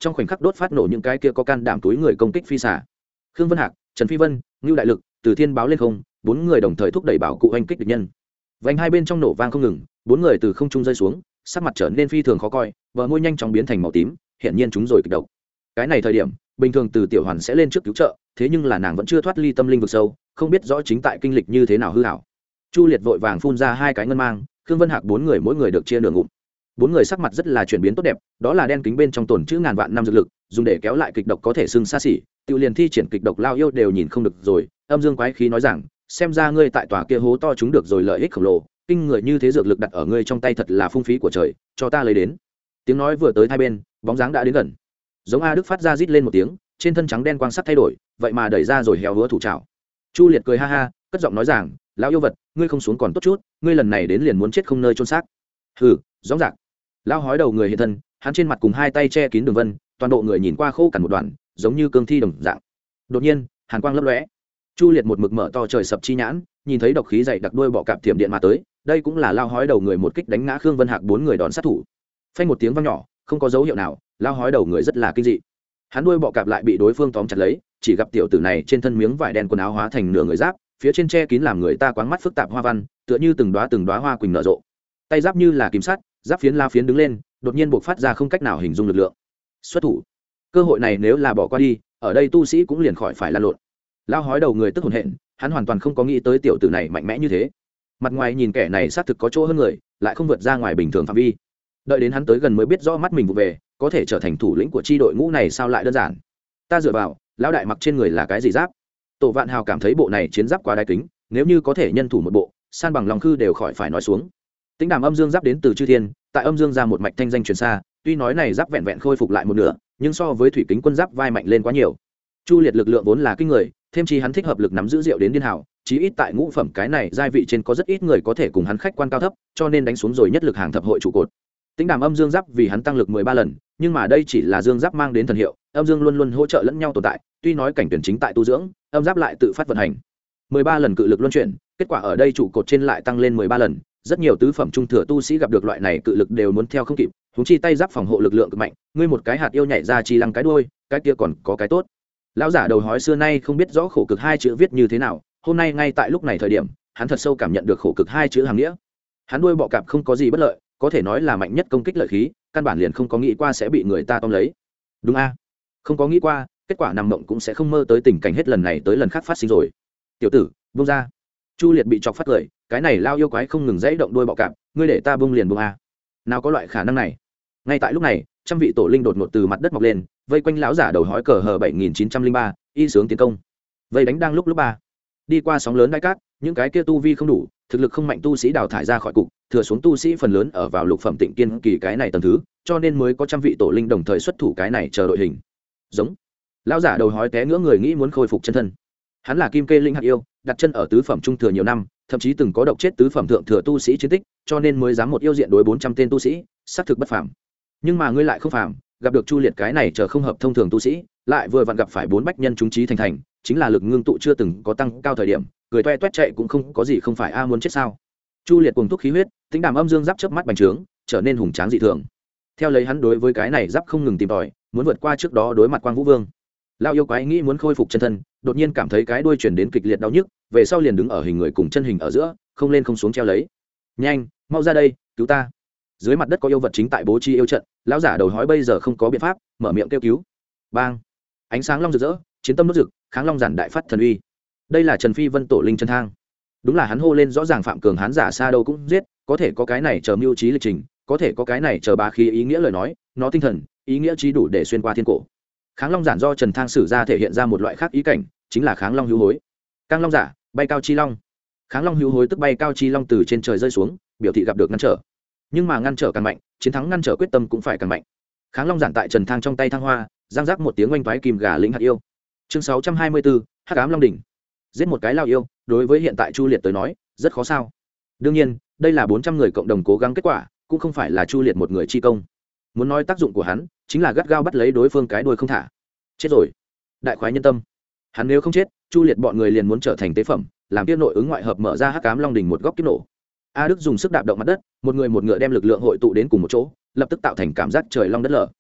trong khoảnh khắc đốt phát nổ những cái kia có can đảm túi người công kích phi xả. Khương Vân Hạc, Trần Phi Vân, Ngưu Đại Lực, Từ Thiên báo lên không, bốn người đồng thời thúc đẩy bảo cụ oanh kích địch nhân. Vành hai bên trong nổ vang không ngừng, bốn người từ không trung rơi xuống, sắc mặt trở nên phi thường khó coi, bờ môi nhanh chóng biến thành màu tím, hiện nhiên chúng rồi kịch độc. Cái này thời điểm, bình thường Từ Tiểu Hoàn sẽ lên trước cứu trợ, thế nhưng là nàng vẫn chưa thoát ly tâm linh vực sâu, không biết rõ chính tại kinh lịch như thế nào hư hảo. Chu Liệt vội vàng phun ra hai cái ngân mang, Khương Vân Hạc bốn người mỗi người được chia nửa ngụm. Bốn người sắc mặt rất là chuyển biến tốt đẹp, đó là đen kính bên trong tồn chữ ngàn vạn năm dược lực, dùng để kéo lại kịch độc có thể xưng xa xỉ, tiêu liền thi triển kịch độc lao yêu đều nhìn không được rồi. Âm Dương quái khí nói rằng, xem ra ngươi tại tòa kia hố to chúng được rồi lợi ích khổng lồ, kinh người như thế dược lực đặt ở ngươi trong tay thật là phung phí của trời, cho ta lấy đến. Tiếng nói vừa tới hai bên, bóng dáng đã đến gần. Giống A Đức phát ra rít lên một tiếng, trên thân trắng đen quang sắc thay đổi, vậy mà đẩy ra rồi héo hứa thủ trảo. Chu Liệt cười ha ha, cất giọng nói rằng, lão yêu vật, ngươi không xuống còn tốt chút, ngươi lần này đến liền muốn chết không nơi chôn xác. Hừ, rõ ràng. Lão hói đầu người hiện thân, hắn trên mặt cùng hai tay che kín đường vân, toàn bộ người nhìn qua khô cằn một đoạn, giống như cương thi đồng dạng. Đột nhiên, hàn quang lấp lóe. Chu Liệt một mực mở to trời sập chi nhãn, nhìn thấy độc khí dày đặc đuôi bọ cạp thiểm điện mà tới, đây cũng là lão hói đầu người một kích đánh ngã Khương Vân Hạc bốn người đòn sát thủ. Phanh một tiếng vang nhỏ, không có dấu hiệu nào, lão hói đầu người rất là kinh dị. Hắn đuôi bọ cạp lại bị đối phương tóm chặt lấy, chỉ gặp tiểu tử này trên thân miếng vải đen quần áo hóa thành nửa người giáp, phía trên che kín làm người ta quáng mắt phức tạp hoa văn, tựa như từng đóa hoa quỳnh nở rộ. Tay giáp như là kìm sắt, giáp phiến la phiến đứng lên, đột nhiên bộc phát ra không cách nào hình dung lực lượng. Xuất thủ. Cơ hội này nếu là bỏ qua đi, ở đây tu sĩ cũng liền khỏi phải lan lộn. Lao hói đầu người tức hồn hện, hắn hoàn toàn không có nghĩ tới tiểu tử này mạnh mẽ như thế. Mặt ngoài nhìn kẻ này xác thực có chỗ hơn người, lại không vượt ra ngoài bình thường phạm vi. Đợi đến hắn tới gần mới biết rõ mắt mình vụ về, có thể trở thành thủ lĩnh của chi đội ngũ này sao lại đơn giản. Ta dựa vào, lão đại mặc trên người là cái gì giáp? Tổ Vạn Hào cảm thấy bộ này chiến giáp quá đai kính, nếu như có thể nhân thủ một bộ, san bằng lòng khư đều khỏi phải nói xuống. Tính đàm âm dương giáp đến từ chư thiên, tại âm dương ra một mạch thanh danh truyền xa, tuy nói này giáp vẹn vẹn khôi phục lại một nửa, nhưng so với thủy kính quân giáp vai mạnh lên quá nhiều. Chu Liệt lực lượng vốn là kinh người, thêm chi hắn thích hợp lực nắm giữ rượu đến điên hảo, chí ít tại ngũ phẩm cái này giai vị trên có rất ít người có thể cùng hắn khách quan cao thấp, cho nên đánh xuống rồi nhất lực hàng thập hội trụ cột. Tính đàm âm dương giáp vì hắn tăng lực 13 lần, nhưng mà đây chỉ là dương giáp mang đến thần hiệu, âm dương luôn luôn hỗ trợ lẫn nhau tồn tại, tuy nói cảnh tuyển chính tại tu dưỡng, âm giáp lại tự phát vận hành. 13 lần cự lực luân chuyển, kết quả ở đây trụ cột trên lại tăng lên 13 lần, rất nhiều tứ phẩm trung thừa tu sĩ gặp được loại này cự lực đều muốn theo không kịp, huống chi tay giáp phòng hộ lực lượng cực mạnh, ngươi một cái hạt yêu nhảy ra chi lăng cái đuôi, cái kia còn có cái tốt. Lão giả đầu hói xưa nay không biết rõ khổ cực hai chữ viết như thế nào, hôm nay ngay tại lúc này thời điểm, hắn thật sâu cảm nhận được khổ cực hai chữ hàng nghĩa. Hắn đuôi bọ cạp không có gì bất lợi, có thể nói là mạnh nhất công kích lợi khí, căn bản liền không có nghĩ qua sẽ bị người ta tóm lấy. Đúng a? Không có nghĩ qua, kết quả nằm mộng cũng sẽ không mơ tới tình cảnh hết lần này tới lần khác phát sinh rồi. Tiểu tử, buông ra. Chu Liệt bị chọc phát cười, cái này lao yêu quái không ngừng dãy động đuôi bọ cạp, ngươi để ta buông liền buông a. Nào có loại khả năng này. Ngay tại lúc này, trăm vị tổ linh đột ngột từ mặt đất mọc lên, vây quanh lão giả đầu hói cờ hờ 7903, y sướng tiến công. Vây đánh đang lúc ba. Đi qua sóng lớn đại cát, những cái kia tu vi không đủ, thực lực không mạnh tu sĩ đào thải ra khỏi cục, thừa xuống tu sĩ phần lớn ở vào lục phẩm tịnh kiên kỳ cái này tầng thứ, cho nên mới có trăm vị tổ linh đồng thời xuất thủ cái này chờ đội hình. Giống. Lão giả đầu hói té ngửa người nghĩ muốn khôi phục chân thân. Hắn là kim kê linh hạt yêu, đặt chân ở tứ phẩm trung thừa nhiều năm, thậm chí từng có độc chết tứ phẩm thượng thừa tu sĩ chiến tích, cho nên mới dám một yêu diện đối 400 tên tu sĩ, xác thực bất phàm. Nhưng mà ngươi lại không phàm, gặp được Chu Liệt cái này chờ không hợp thông thường tu sĩ, lại vừa vặn gặp phải bốn bách nhân chúng trí thành thành, chính là lực ngưng tụ chưa từng có tăng cao thời điểm, cười toe toét chạy cũng không có gì không phải a muốn chết sao? Chu Liệt cuồng thúc khí huyết, tính đàm âm dương giáp chớp mắt bành trướng, trở nên hùng tráng dị thường. Theo lấy hắn đối với cái này giáp không ngừng tìm tòi, muốn vượt qua trước đó đối mặt Quang Vũ Vương. Lão yêu quái nghĩ muốn khôi phục chân thân, đột nhiên cảm thấy cái đuôi chuyển đến kịch liệt đau nhức, về sau liền đứng ở hình người cùng chân hình ở giữa, không lên không xuống treo lấy. Nhanh, mau ra đây, cứu ta! Dưới mặt đất có yêu vật chính tại bố trí yêu trận, lão giả đầu hói bây giờ không có biện pháp, mở miệng kêu cứu. Bang! Ánh sáng long rực rỡ, chiến tâm đốt rực, kháng long giản đại phát thần uy. Đây là Trần Phi Vân tổ linh chân thang. Đúng là hắn hô lên rõ ràng phạm cường hán giả xa đâu cũng giết, có thể có cái này chờ mưu trí lịch trình, có thể có cái này chờ bá khí ý nghĩa lời nói, nó tinh thần, ý nghĩa trí đủ để xuyên qua thiên cổ. Kháng long giản do Trần Thang sử ra thể hiện ra một loại khác ý cảnh, chính là kháng long hữu hối. Cang long giả, bay cao chi long. Kháng long hữu hối tức bay cao chi long từ trên trời rơi xuống, biểu thị gặp được ngăn trở. Nhưng mà ngăn trở càng mạnh, chiến thắng ngăn trở quyết tâm cũng phải càng mạnh. Kháng long giản tại Trần Thang trong tay thăng hoa, giang giác một tiếng oanh toái kim gà lĩnh hạt yêu. Chương 624, Hắc ám long đỉnh. Giết một cái lao yêu, đối với hiện tại Chu Liệt tới nói, rất khó sao. Đương nhiên, đây là 400 người cộng đồng cố gắng kết quả, cũng không phải là Chu Liệt một người chi công. Muốn nói tác dụng của hắn, chính là gắt gao bắt lấy đối phương cái đuôi không thả. Chết rồi. Đại khoái nhân tâm. Hắn nếu không chết, Chu Liệt bọn người liền muốn trở thành tế phẩm, làm tiếp nội ứng ngoại hợp mở ra Hắc ám long đỉnh một góc kiếp nổ. A Đức dùng sức đạp động mặt đất, một người một ngựa đem lực lượng hội tụ đến cùng một chỗ, lập tức tạo thành cảm giác trời long đất lở.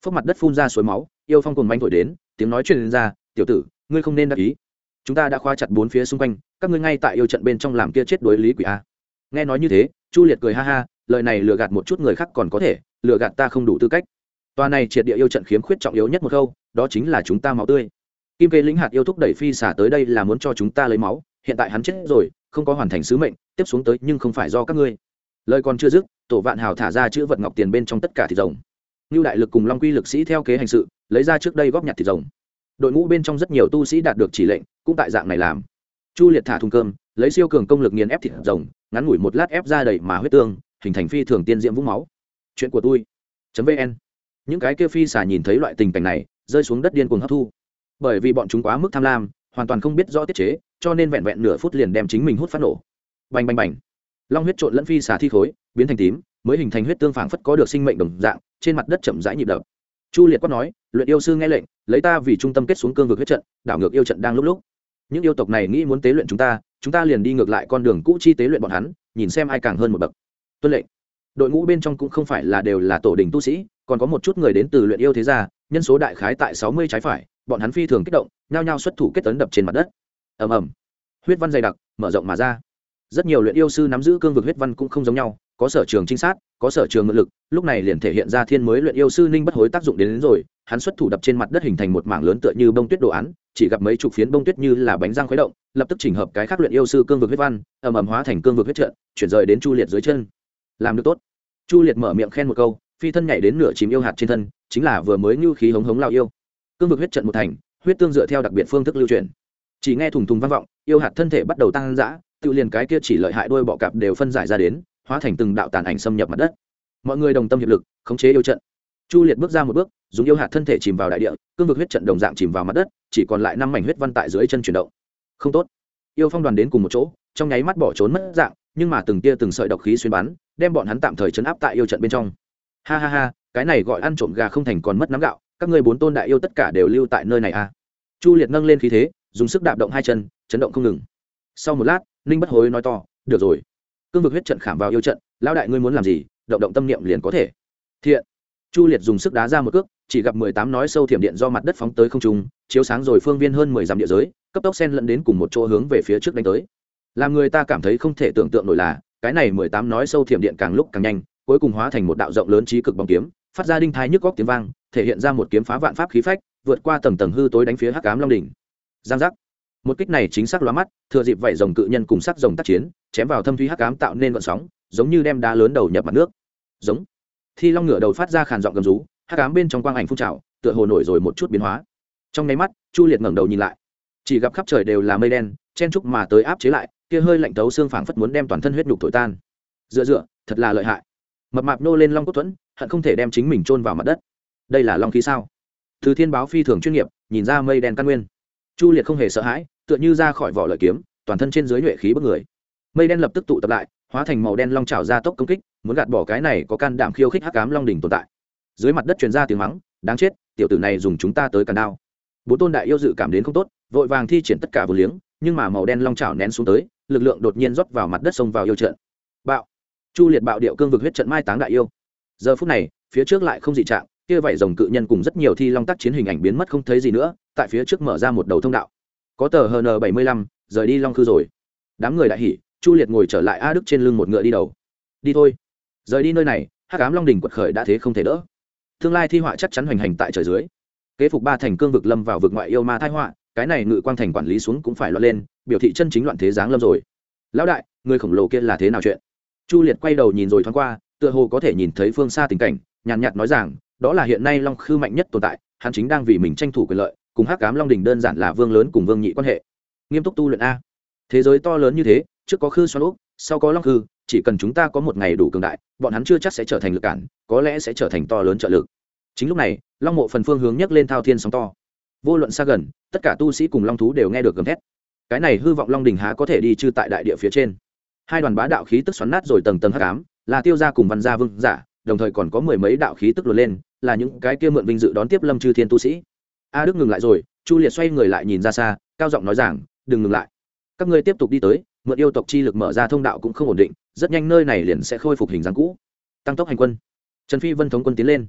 phốc mặt đất phun ra suối máu, yêu phong cùng manh thổi đến, tiếng nói truyền ra, tiểu tử, ngươi không nên đắc ý, chúng ta đã khóa chặt bốn phía xung quanh, các ngươi ngay tại yêu trận bên trong làm kia chết đối lý quỷ a. Nghe nói như thế, Chu Liệt cười ha ha, lời này lừa gạt một chút người khác còn có thể, lừa gạt ta không đủ tư cách. Toa này triệt địa yêu trận khiếm khuyết trọng yếu nhất một câu, đó chính là chúng ta máu tươi. Kim Kê lĩnh hạt yêu thúc đẩy phi xả tới đây là muốn cho chúng ta lấy máu, hiện tại hắn chết rồi, không có hoàn thành sứ mệnh, tiếp xuống tới nhưng không phải do các ngươi. Lời còn chưa dứt, Tổ Vạn Hào thả ra chữ vật ngọc tiền bên trong tất cả thịt rồng. Nưu Đại Lực cùng Long Quy lực sĩ theo kế hành sự, lấy ra trước đây góp nhặt thịt rồng. Đội ngũ bên trong rất nhiều tu sĩ đạt được chỉ lệnh, cũng tại dạng này làm. Chu Liệt thả thùng cơm, lấy siêu cường công lực nghiền ép thịt rồng, ngắn ngủi một lát ép ra đầy mà huyết tương, hình thành phi thường tiên diễm vũng máu. Chuyện của tôi.vn. Những cái kia phi xà nhìn thấy loại tình cảnh này, rơi xuống đất điên cuồng hấp thu. Bởi vì bọn chúng quá mức tham lam, hoàn toàn không biết rõ tiết chế, cho nên vẹn vẹn nửa phút liền đem chính mình hút phát nổ. Bành bành bành. Long huyết trộn lẫn phi xà thi khối, biến thành tím, mới hình thành huyết tương phảng phất có được sinh mệnh đồng dạng, trên mặt đất chậm rãi nhịp đập. Chu Liệt quát nói, luyện yêu sư nghe lệnh, lấy ta vì trung tâm kết xuống cương vực huyết trận, đảo ngược yêu trận đang lúc. Những yêu tộc này nghĩ muốn tế luyện chúng ta liền đi ngược lại con đường cũ chi tế luyện bọn hắn, nhìn xem ai càng hơn một bậc. Tuân lệnh. Đội ngũ bên trong cũng không phải là đều là tổ đình tu sĩ, còn có một chút người đến từ luyện yêu thế gia, nhân số đại khái tại 60 trái phải, bọn hắn phi thường kích động, nhao nhao xuất thủ kết tấn đập trên mặt đất. Ầm ầm. Huyết văn dày đặc, mở rộng mà ra. Rất nhiều luyện yêu sư nắm giữ cương vực huyết văn cũng không giống nhau, có sở trường trinh sát, có sở trường ngự lực, lúc này liền thể hiện ra thiên mới luyện yêu sư Ninh Bất Hối tác dụng đến rồi, hắn xuất thủ đập trên mặt đất hình thành một mảng lớn tựa như bông tuyết đồ án, chỉ gặp mấy chục phiến bông tuyết như là bánh răng khuấy động, lập tức chỉnh hợp cái khác luyện yêu sư cương vực huyết văn, ầm ầm hóa thành cương vực huyết trận, chuyển rời đến Chu Liệt dưới chân. Làm được tốt. Chu Liệt mở miệng khen một câu, phi thân nhảy đến nửa chìm yêu hạt trên thân, chính là vừa mới như khí hống hống lao yêu. Cương vực huyết trận một thành, huyết tương dựa theo đặc biệt phương thức lưu truyền. Chỉ nghe thùng thùng vang vọng, yêu hạt thân thể bắt đầu tăng dã, tự liền cái kia chỉ lợi hại đuôi bọ cạp đều phân giải ra đến, hóa thành từng đạo tàn ảnh xâm nhập mặt đất. Mọi người đồng tâm hiệp lực, khống chế yêu trận. Chu Liệt bước ra một bước, dùng yêu hạt thân thể chìm vào đại địa, cương vực huyết trận đồng dạng chìm vào mặt đất, chỉ còn lại 5 mảnh huyết văn tại dưới chân chuyển động. Không tốt. Yêu phong đoàn đến cùng một chỗ, trong nháy mắt bỏ trốn mất dạng, nhưng mà từng tia từng sợi độc khí xuyên bắn, đem bọn hắn tạm thời trấn áp tại yêu trận bên trong. Ha ha ha, cái này gọi ăn trộm gà không thành còn mất nắm gạo, các ngươi 4 tôn đại yêu tất cả đều lưu tại nơi này a. Chu Liệt nâng lên khí thế, dùng sức đạp động hai chân, chấn động không ngừng. Sau một lát, Ninh Bất Hối nói to, được rồi, cương vực huyết trận khảm vào yêu trận, lão đại ngươi muốn làm gì, động động tâm niệm liền có thể. Thiện. Chu Liệt dùng sức đá ra một cước, chỉ gặp 18 nói sâu thiểm điện do mặt đất phóng tới không trung, chiếu sáng rồi phương viên hơn 10 dặm địa giới, cấp tốc xen lẫn đến cùng một chỗ hướng về phía trước đánh tới. Làm người ta cảm thấy không thể tưởng tượng nổi là, cái này 18 nói sâu thiểm điện càng lúc càng nhanh, cuối cùng hóa thành một đạo rộng lớn chí cực bóng kiếm, phát ra đinh thai nhức góc tiếng vang, thể hiện ra một kiếm phá vạn pháp khí phách, vượt qua tầng tầng hư tối đánh phía Hắc Ám Long đỉnh. Giang giác. Một kích này chính xác lóa mắt, thừa dịp vảy rồng cự nhân cùng sắc rồng tác chiến, chém vào thâm thúy hắc ám tạo nên gợn sóng, giống như đem đá lớn đầu nhập mặt nước. Giống. Thi long ngửa đầu phát ra khàn giọng gầm rú, hắc ám bên trong quang ảnh phun trào, tựa hồ nổi rồi một chút biến hóa. Trong nháy mắt, Chu Liệt ngẩng đầu nhìn lại, chỉ gặp khắp trời đều là mây đen, chen trúc mà tới áp chế lại, kia hơi lạnh tấu xương phảng phất muốn đem toàn thân huyết nhục thổi tan. Dựa, thật là lợi hại. Mập mạp nô lên long cốt thuẫn, hận không thể đem chính mình chôn vào mặt đất. Đây là long khí sao? Từ Thiên báo phi thường chuyên nghiệp, nhìn ra mây đen căn nguyên. Chu Liệt không hề sợ hãi, tựa như ra khỏi vỏ lợi kiếm, toàn thân trên dưới nhuệ khí bức người. Mây đen lập tức tụ tập lại, hóa thành màu đen long trảo ra tốc công kích, muốn gạt bỏ cái này có can đảm khiêu khích hắc ám long đỉnh tồn tại. Dưới mặt đất truyền ra tiếng mắng, đáng chết, tiểu tử này dùng chúng ta tới càn đao. 4 tôn đại yêu dự cảm đến không tốt, vội vàng thi triển tất cả vô liếng, nhưng mà màu đen long trảo nén xuống tới, lực lượng đột nhiên rót vào mặt đất xông vào yêu trận. Bạo! Chu Liệt bạo điệu cương vực huyết trận mai táng đại yêu. Giờ phút này, phía trước lại không dị trạng, kia vảy rồng cự nhân cùng rất nhiều thi long tác chiến hình ảnh biến mất không thấy gì nữa, tại phía trước mở ra một đầu thông đạo. Có tờ HN 75, rời đi long khư rồi. Đám người đại hỉ, Chu Liệt ngồi trở lại A Đức trên lưng một ngựa đi đầu. Đi thôi, rời đi nơi này, hắc ám long đỉnh quật khởi đã thế không thể đỡ. Tương lai thi họa chắc chắn hoành hành tại trời dưới. Kế phục 3 thành cương vực lâm vào vực ngoại yêu ma tai họa, cái này ngự quang thành quản lý xuống cũng phải loạn lên, biểu thị chân chính loạn thế giáng lâm rồi. Lão đại, người khổng lồ kia là thế nào chuyện? Chu Liệt quay đầu nhìn rồi thoáng qua, tựa hồ có thể nhìn thấy phương xa tình cảnh, nhàn nhạt nói rằng, đó là hiện nay long khư mạnh nhất tồn tại, hắn chính đang vì mình tranh thủ quyền lợi, cùng hắc ám long đỉnh đơn giản là vương lớn cùng vương nhị quan hệ. Nghiêm túc tu luyện a. Thế giới to lớn như thế, trước có khư xoan ốc, sau có long khư, chỉ cần chúng ta có một ngày đủ cường đại, bọn hắn chưa chắc sẽ trở thành lực cản, có lẽ sẽ trở thành to lớn trợ lực. Chính lúc này, long mộ phần phương hướng nhấc lên thao thiên sóng to. Vô luận xa gần, tất cả tu sĩ cùng long thú đều nghe được gầm thét. Cái này hư vọng long đỉnh há có thể đi chư tại đại địa phía trên. Hai đoàn bá đạo khí tức xoắn nát rồi tầng tầng hắc ám, là Tiêu gia cùng Văn gia vương giả, đồng thời còn có 10 mấy đạo khí tức luồn lên, là những cái kia mượn vinh dự đón tiếp Lâm Chư Thiên tu sĩ. A Đức ngừng lại rồi, Chu Liệt xoay người lại nhìn ra xa, cao giọng nói rằng, đừng ngừng lại, các ngươi tiếp tục đi tới, mượn yêu tộc chi lực mở ra thông đạo cũng không ổn định, rất nhanh nơi này liền sẽ khôi phục hình dáng cũ. Tăng tốc hành quân. Trần Phi Vân thống quân tiến lên.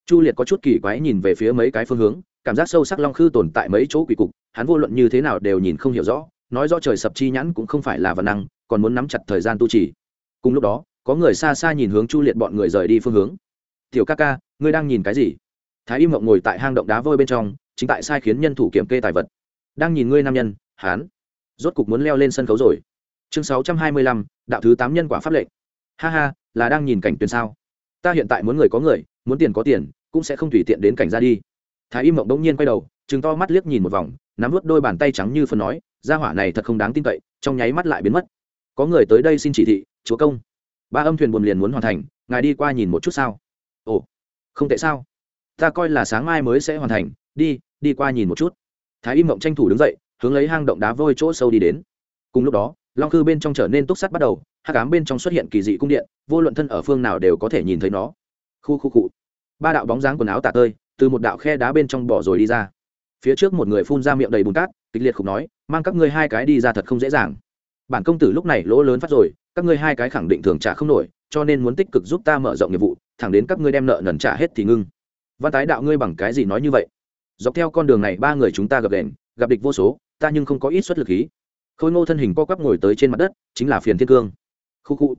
Chu Liệt có chút kỳ quái nhìn về phía mấy cái phương hướng, cảm giác sâu sắc long khư tồn tại mấy chỗ quỷ cục, hắn vô luận như thế nào đều nhìn không hiểu rõ, nói rõ trời sập chi nhãn cũng không phải là vật năng, còn muốn nắm chặt thời gian tu trì. Cùng lúc đó, có người xa xa nhìn hướng Chu Liệt bọn người rời đi phương hướng. "Tiểu ca ca, ngươi đang nhìn cái gì?" Thái Y Mộng ngồi tại hang động đá vôi bên trong, chính tại sai khiến nhân thủ kiểm kê tài vật. "Đang nhìn ngươi nam nhân, hắn rốt cục muốn leo lên sân khấu rồi." Chương 625, đạo thứ 8 nhân quả pháp lệnh. "Ha ha, là đang nhìn cảnh tuyển sao? Ta hiện tại muốn người có người, muốn tiền có tiền, cũng sẽ không tùy tiện đến cảnh ra đi." Thái Y Mộng đống nhiên quay đầu, trừng to mắt liếc nhìn một vòng, nắm vút đôi bàn tay trắng như phấn nói, gia hỏa này thật không đáng tin cậy, trong nháy mắt lại biến mất. "Có người tới đây xin chỉ thị, chúa công. 3 âm thuyền buồm liền muốn hoàn thành, ngài đi qua nhìn một chút sao?" "Ồ, không tệ sao? Ta coi là sáng mai mới sẽ hoàn thành, đi qua nhìn một chút." Thái Y Mộng tranh thủ đứng dậy, hướng lấy hang động đá vôi chỗ sâu đi đến. Cùng lúc đó, long khư bên trong trở nên túc sắt bắt đầu, hắc ám bên trong xuất hiện kỳ dị cung điện, vô luận thân ở phương nào đều có thể nhìn thấy nó. Khu. 3 đạo bóng dáng quần áo tả tơi từ một đạo khe đá bên trong bỏ rồi đi ra. Phía trước một người phun ra miệng đầy bùn cát, kịch liệt khục nói, "Mang các ngươi 2 cái đi ra thật không dễ dàng. Bản công tử lúc này lỗ lớn phát rồi, các ngươi 2 cái khẳng định thường trả không nổi, cho nên muốn tích cực giúp ta mở rộng nghiệp vụ, thẳng đến các ngươi đem nợ nần trả hết thì ngưng." "Văn tái đạo ngươi bằng cái gì nói như vậy? Dọc theo con đường này 3 người chúng ta gặp địch vô số, ta nhưng không có ít xuất lực khí." Khôi Ngô thân hình co quắp ngồi tới trên mặt đất, chính là Phiền Thiên Cương. Khu,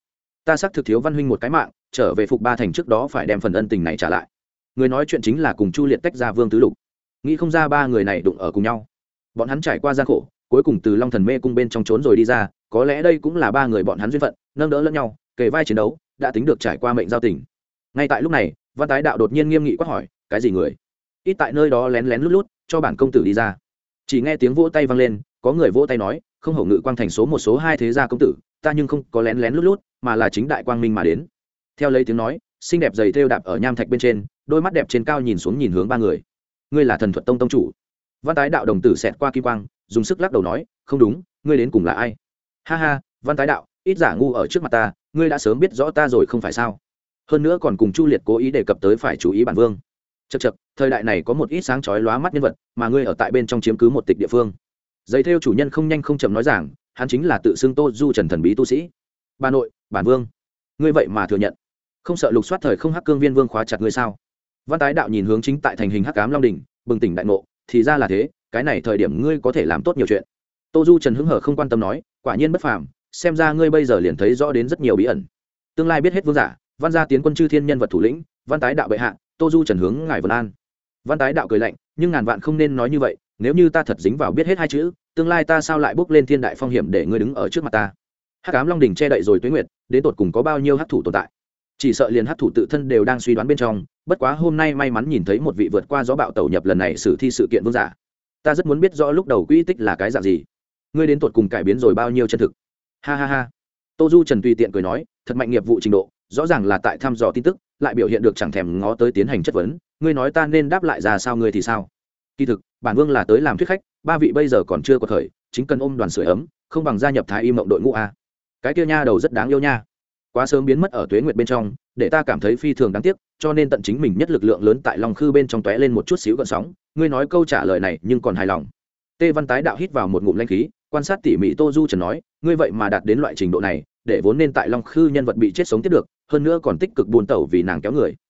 ta xác thực thiếu Văn huynh một cái mạng, trở về Phục Ba thành trước đó phải đem phần ân tình này trả lại." Người nói chuyện chính là cùng Chu Liệt tách ra Vương Tứ Lục. Nghĩ không ra 3 người này đụng ở cùng nhau. Bọn hắn trải qua gian khổ, cuối cùng từ Long Thần Mê cung bên trong trốn rồi đi ra, có lẽ đây cũng là 3 người bọn hắn duyên phận, nâng đỡ lẫn nhau, kề vai chiến đấu, đã tính được trải qua mệnh giao tình. Ngay tại lúc này, Văn Tái đạo đột nhiên nghiêm nghị quát hỏi, "Cái gì người? Ít tại nơi đó lén lén lút lút, cho bản công tử đi ra." Chỉ nghe tiếng vỗ tay vang lên, có người vỗ tay nói, "Không hổ ngự quang thành số 1 số 2 thế gia công tử, ta nhưng không có lén lén lút lút, mà là chính đại quang minh mà đến." Theo lấy tiếng nói, xinh đẹp giày thêu đạp ở nham thạch bên trên, đôi mắt đẹp trên cao nhìn xuống nhìn hướng 3 người. "Ngươi là Thần Thuật Tông tông chủ?" Văn Tái đạo đồng tử xẹt qua kim quang, dùng sức lắc đầu nói, "Không đúng, ngươi đến cùng là ai?" "Ha ha, Văn Tái đạo, ít giả ngu ở trước mặt ta, ngươi đã sớm biết rõ ta rồi không phải sao? Hơn nữa còn cùng Chu Liệt cố ý đề cập tới phải chú ý bản vương. Chậc, thời đại này có một ít sáng chói lóa mắt nhân vật, mà ngươi ở tại bên trong chiếm cứ một tịch địa phương." Giấy theo chủ nhân không nhanh không chậm nói rằng, hắn chính là tự xưng Tô Du Trần thần bí tu sĩ. "Bà nội, bản vương, ngươi vậy mà thừa nhận, không sợ lục soát thời không hắc cương viên vương khóa chặt ngươi sao?" Văn Tái đạo nhìn hướng chính tại thành hình hắc ám long đỉnh, bừng tỉnh đại ngộ, thì ra là thế, cái này thời điểm ngươi có thể làm tốt nhiều chuyện. Tô Du Trần hứng hở không quan tâm nói, "Quả nhiên bất phàm, xem ra ngươi bây giờ liền thấy rõ đến rất nhiều bí ẩn. Tương lai biết hết vương giả, Văn gia tiến quân chư thiên nhân vật thủ lĩnh, Văn Tái đạo bệ hạ, Tô Du Trần hướng ngài vân an." Văn Tái đạo cười lạnh, "Nhưng ngàn vạn không nên nói như vậy, nếu như ta thật dính vào biết hết 2 chữ, tương lai ta sao lại bước lên thiên đại phong hiểm để ngươi đứng ở trước mặt ta?" Hắc ám long đỉnh che đậy rồi tuế nguyệt, đến tột cùng có bao nhiêu hắc thủ tồn tại, chỉ sợ liền hắc thủ tự thân đều đang suy đoán bên trong. Bất quá hôm nay may mắn nhìn thấy một vị vượt qua gió bạo tẩu nhập lần này xử thi sự kiện vương giả, ta rất muốn biết rõ lúc đầu quỹ tích là cái dạng gì, ngươi đến tột cùng cải biến rồi bao nhiêu chân thực. Ha. Tô Du Trần tùy tiện cười nói, thật mạnh nghiệp vụ trình độ, rõ ràng là tại thăm dò tin tức, lại biểu hiện được chẳng thèm ngó tới tiến hành chất vấn, ngươi nói ta nên đáp lại ra sao ngươi thì sao? Kỳ thực, bản vương là tới làm thuyết khách, 3 vị bây giờ còn chưa có khởi, chính cần ôm đoàn sưởi ấm, không bằng gia nhập Thái Y Mộng đội ngũ a. Cái kia nha đầu rất đáng yêu nha, quá sớm biến mất ở tuế nguyệt bên trong, để ta cảm thấy phi thường đáng tiếc, cho nên tận chính mình nhất lực lượng lớn tại Long Khư bên trong tóe lên một chút xíu gợn sóng. Ngươi nói câu trả lời này nhưng còn hài lòng. Tê Văn Tái đạo hít vào một ngụm lãnh khí, quan sát tỉ mỉ Tô Du Trần nói, ngươi vậy mà đạt đến loại trình độ này, để vốn nên tại Long Khư nhân vật bị chết sống tiếp được, hơn nữa còn tích cực buôn tẩu vì nàng kéo người.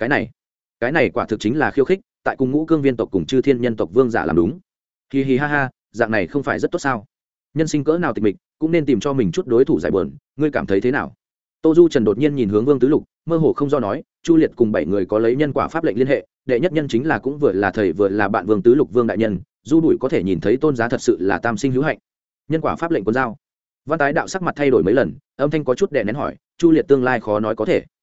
Cái này quả thực chính là khiêu khích, tại cùng ngũ cương viên tộc cùng chư thiên nhân tộc vương giả làm đúng. Hi ha, dạng này không phải rất tốt sao? Nhân sinh cỡ nào tịch mịch, cũng nên tìm cho mình chút đối thủ giải buồn, ngươi cảm thấy thế nào? Tô Du Trần đột nhiên nhìn hướng Vương Tứ Lục, mơ hồ không do nói, Chu Liệt cùng 7 người có lấy nhân quả pháp lệnh liên hệ, đệ nhất nhân chính là cũng vừa là thầy vừa là bạn Vương Tứ Lục Vương đại nhân, Du Bụi có thể nhìn thấy tôn giá thật sự là tam sinh hữu hạnh. Nhân quả pháp lệnh cuốn dao. Văn Tái đạo sắc mặt thay đổi mấy lần, âm thanh có chút đè nén hỏi, Chu Liệt tương lai khó nói có thể.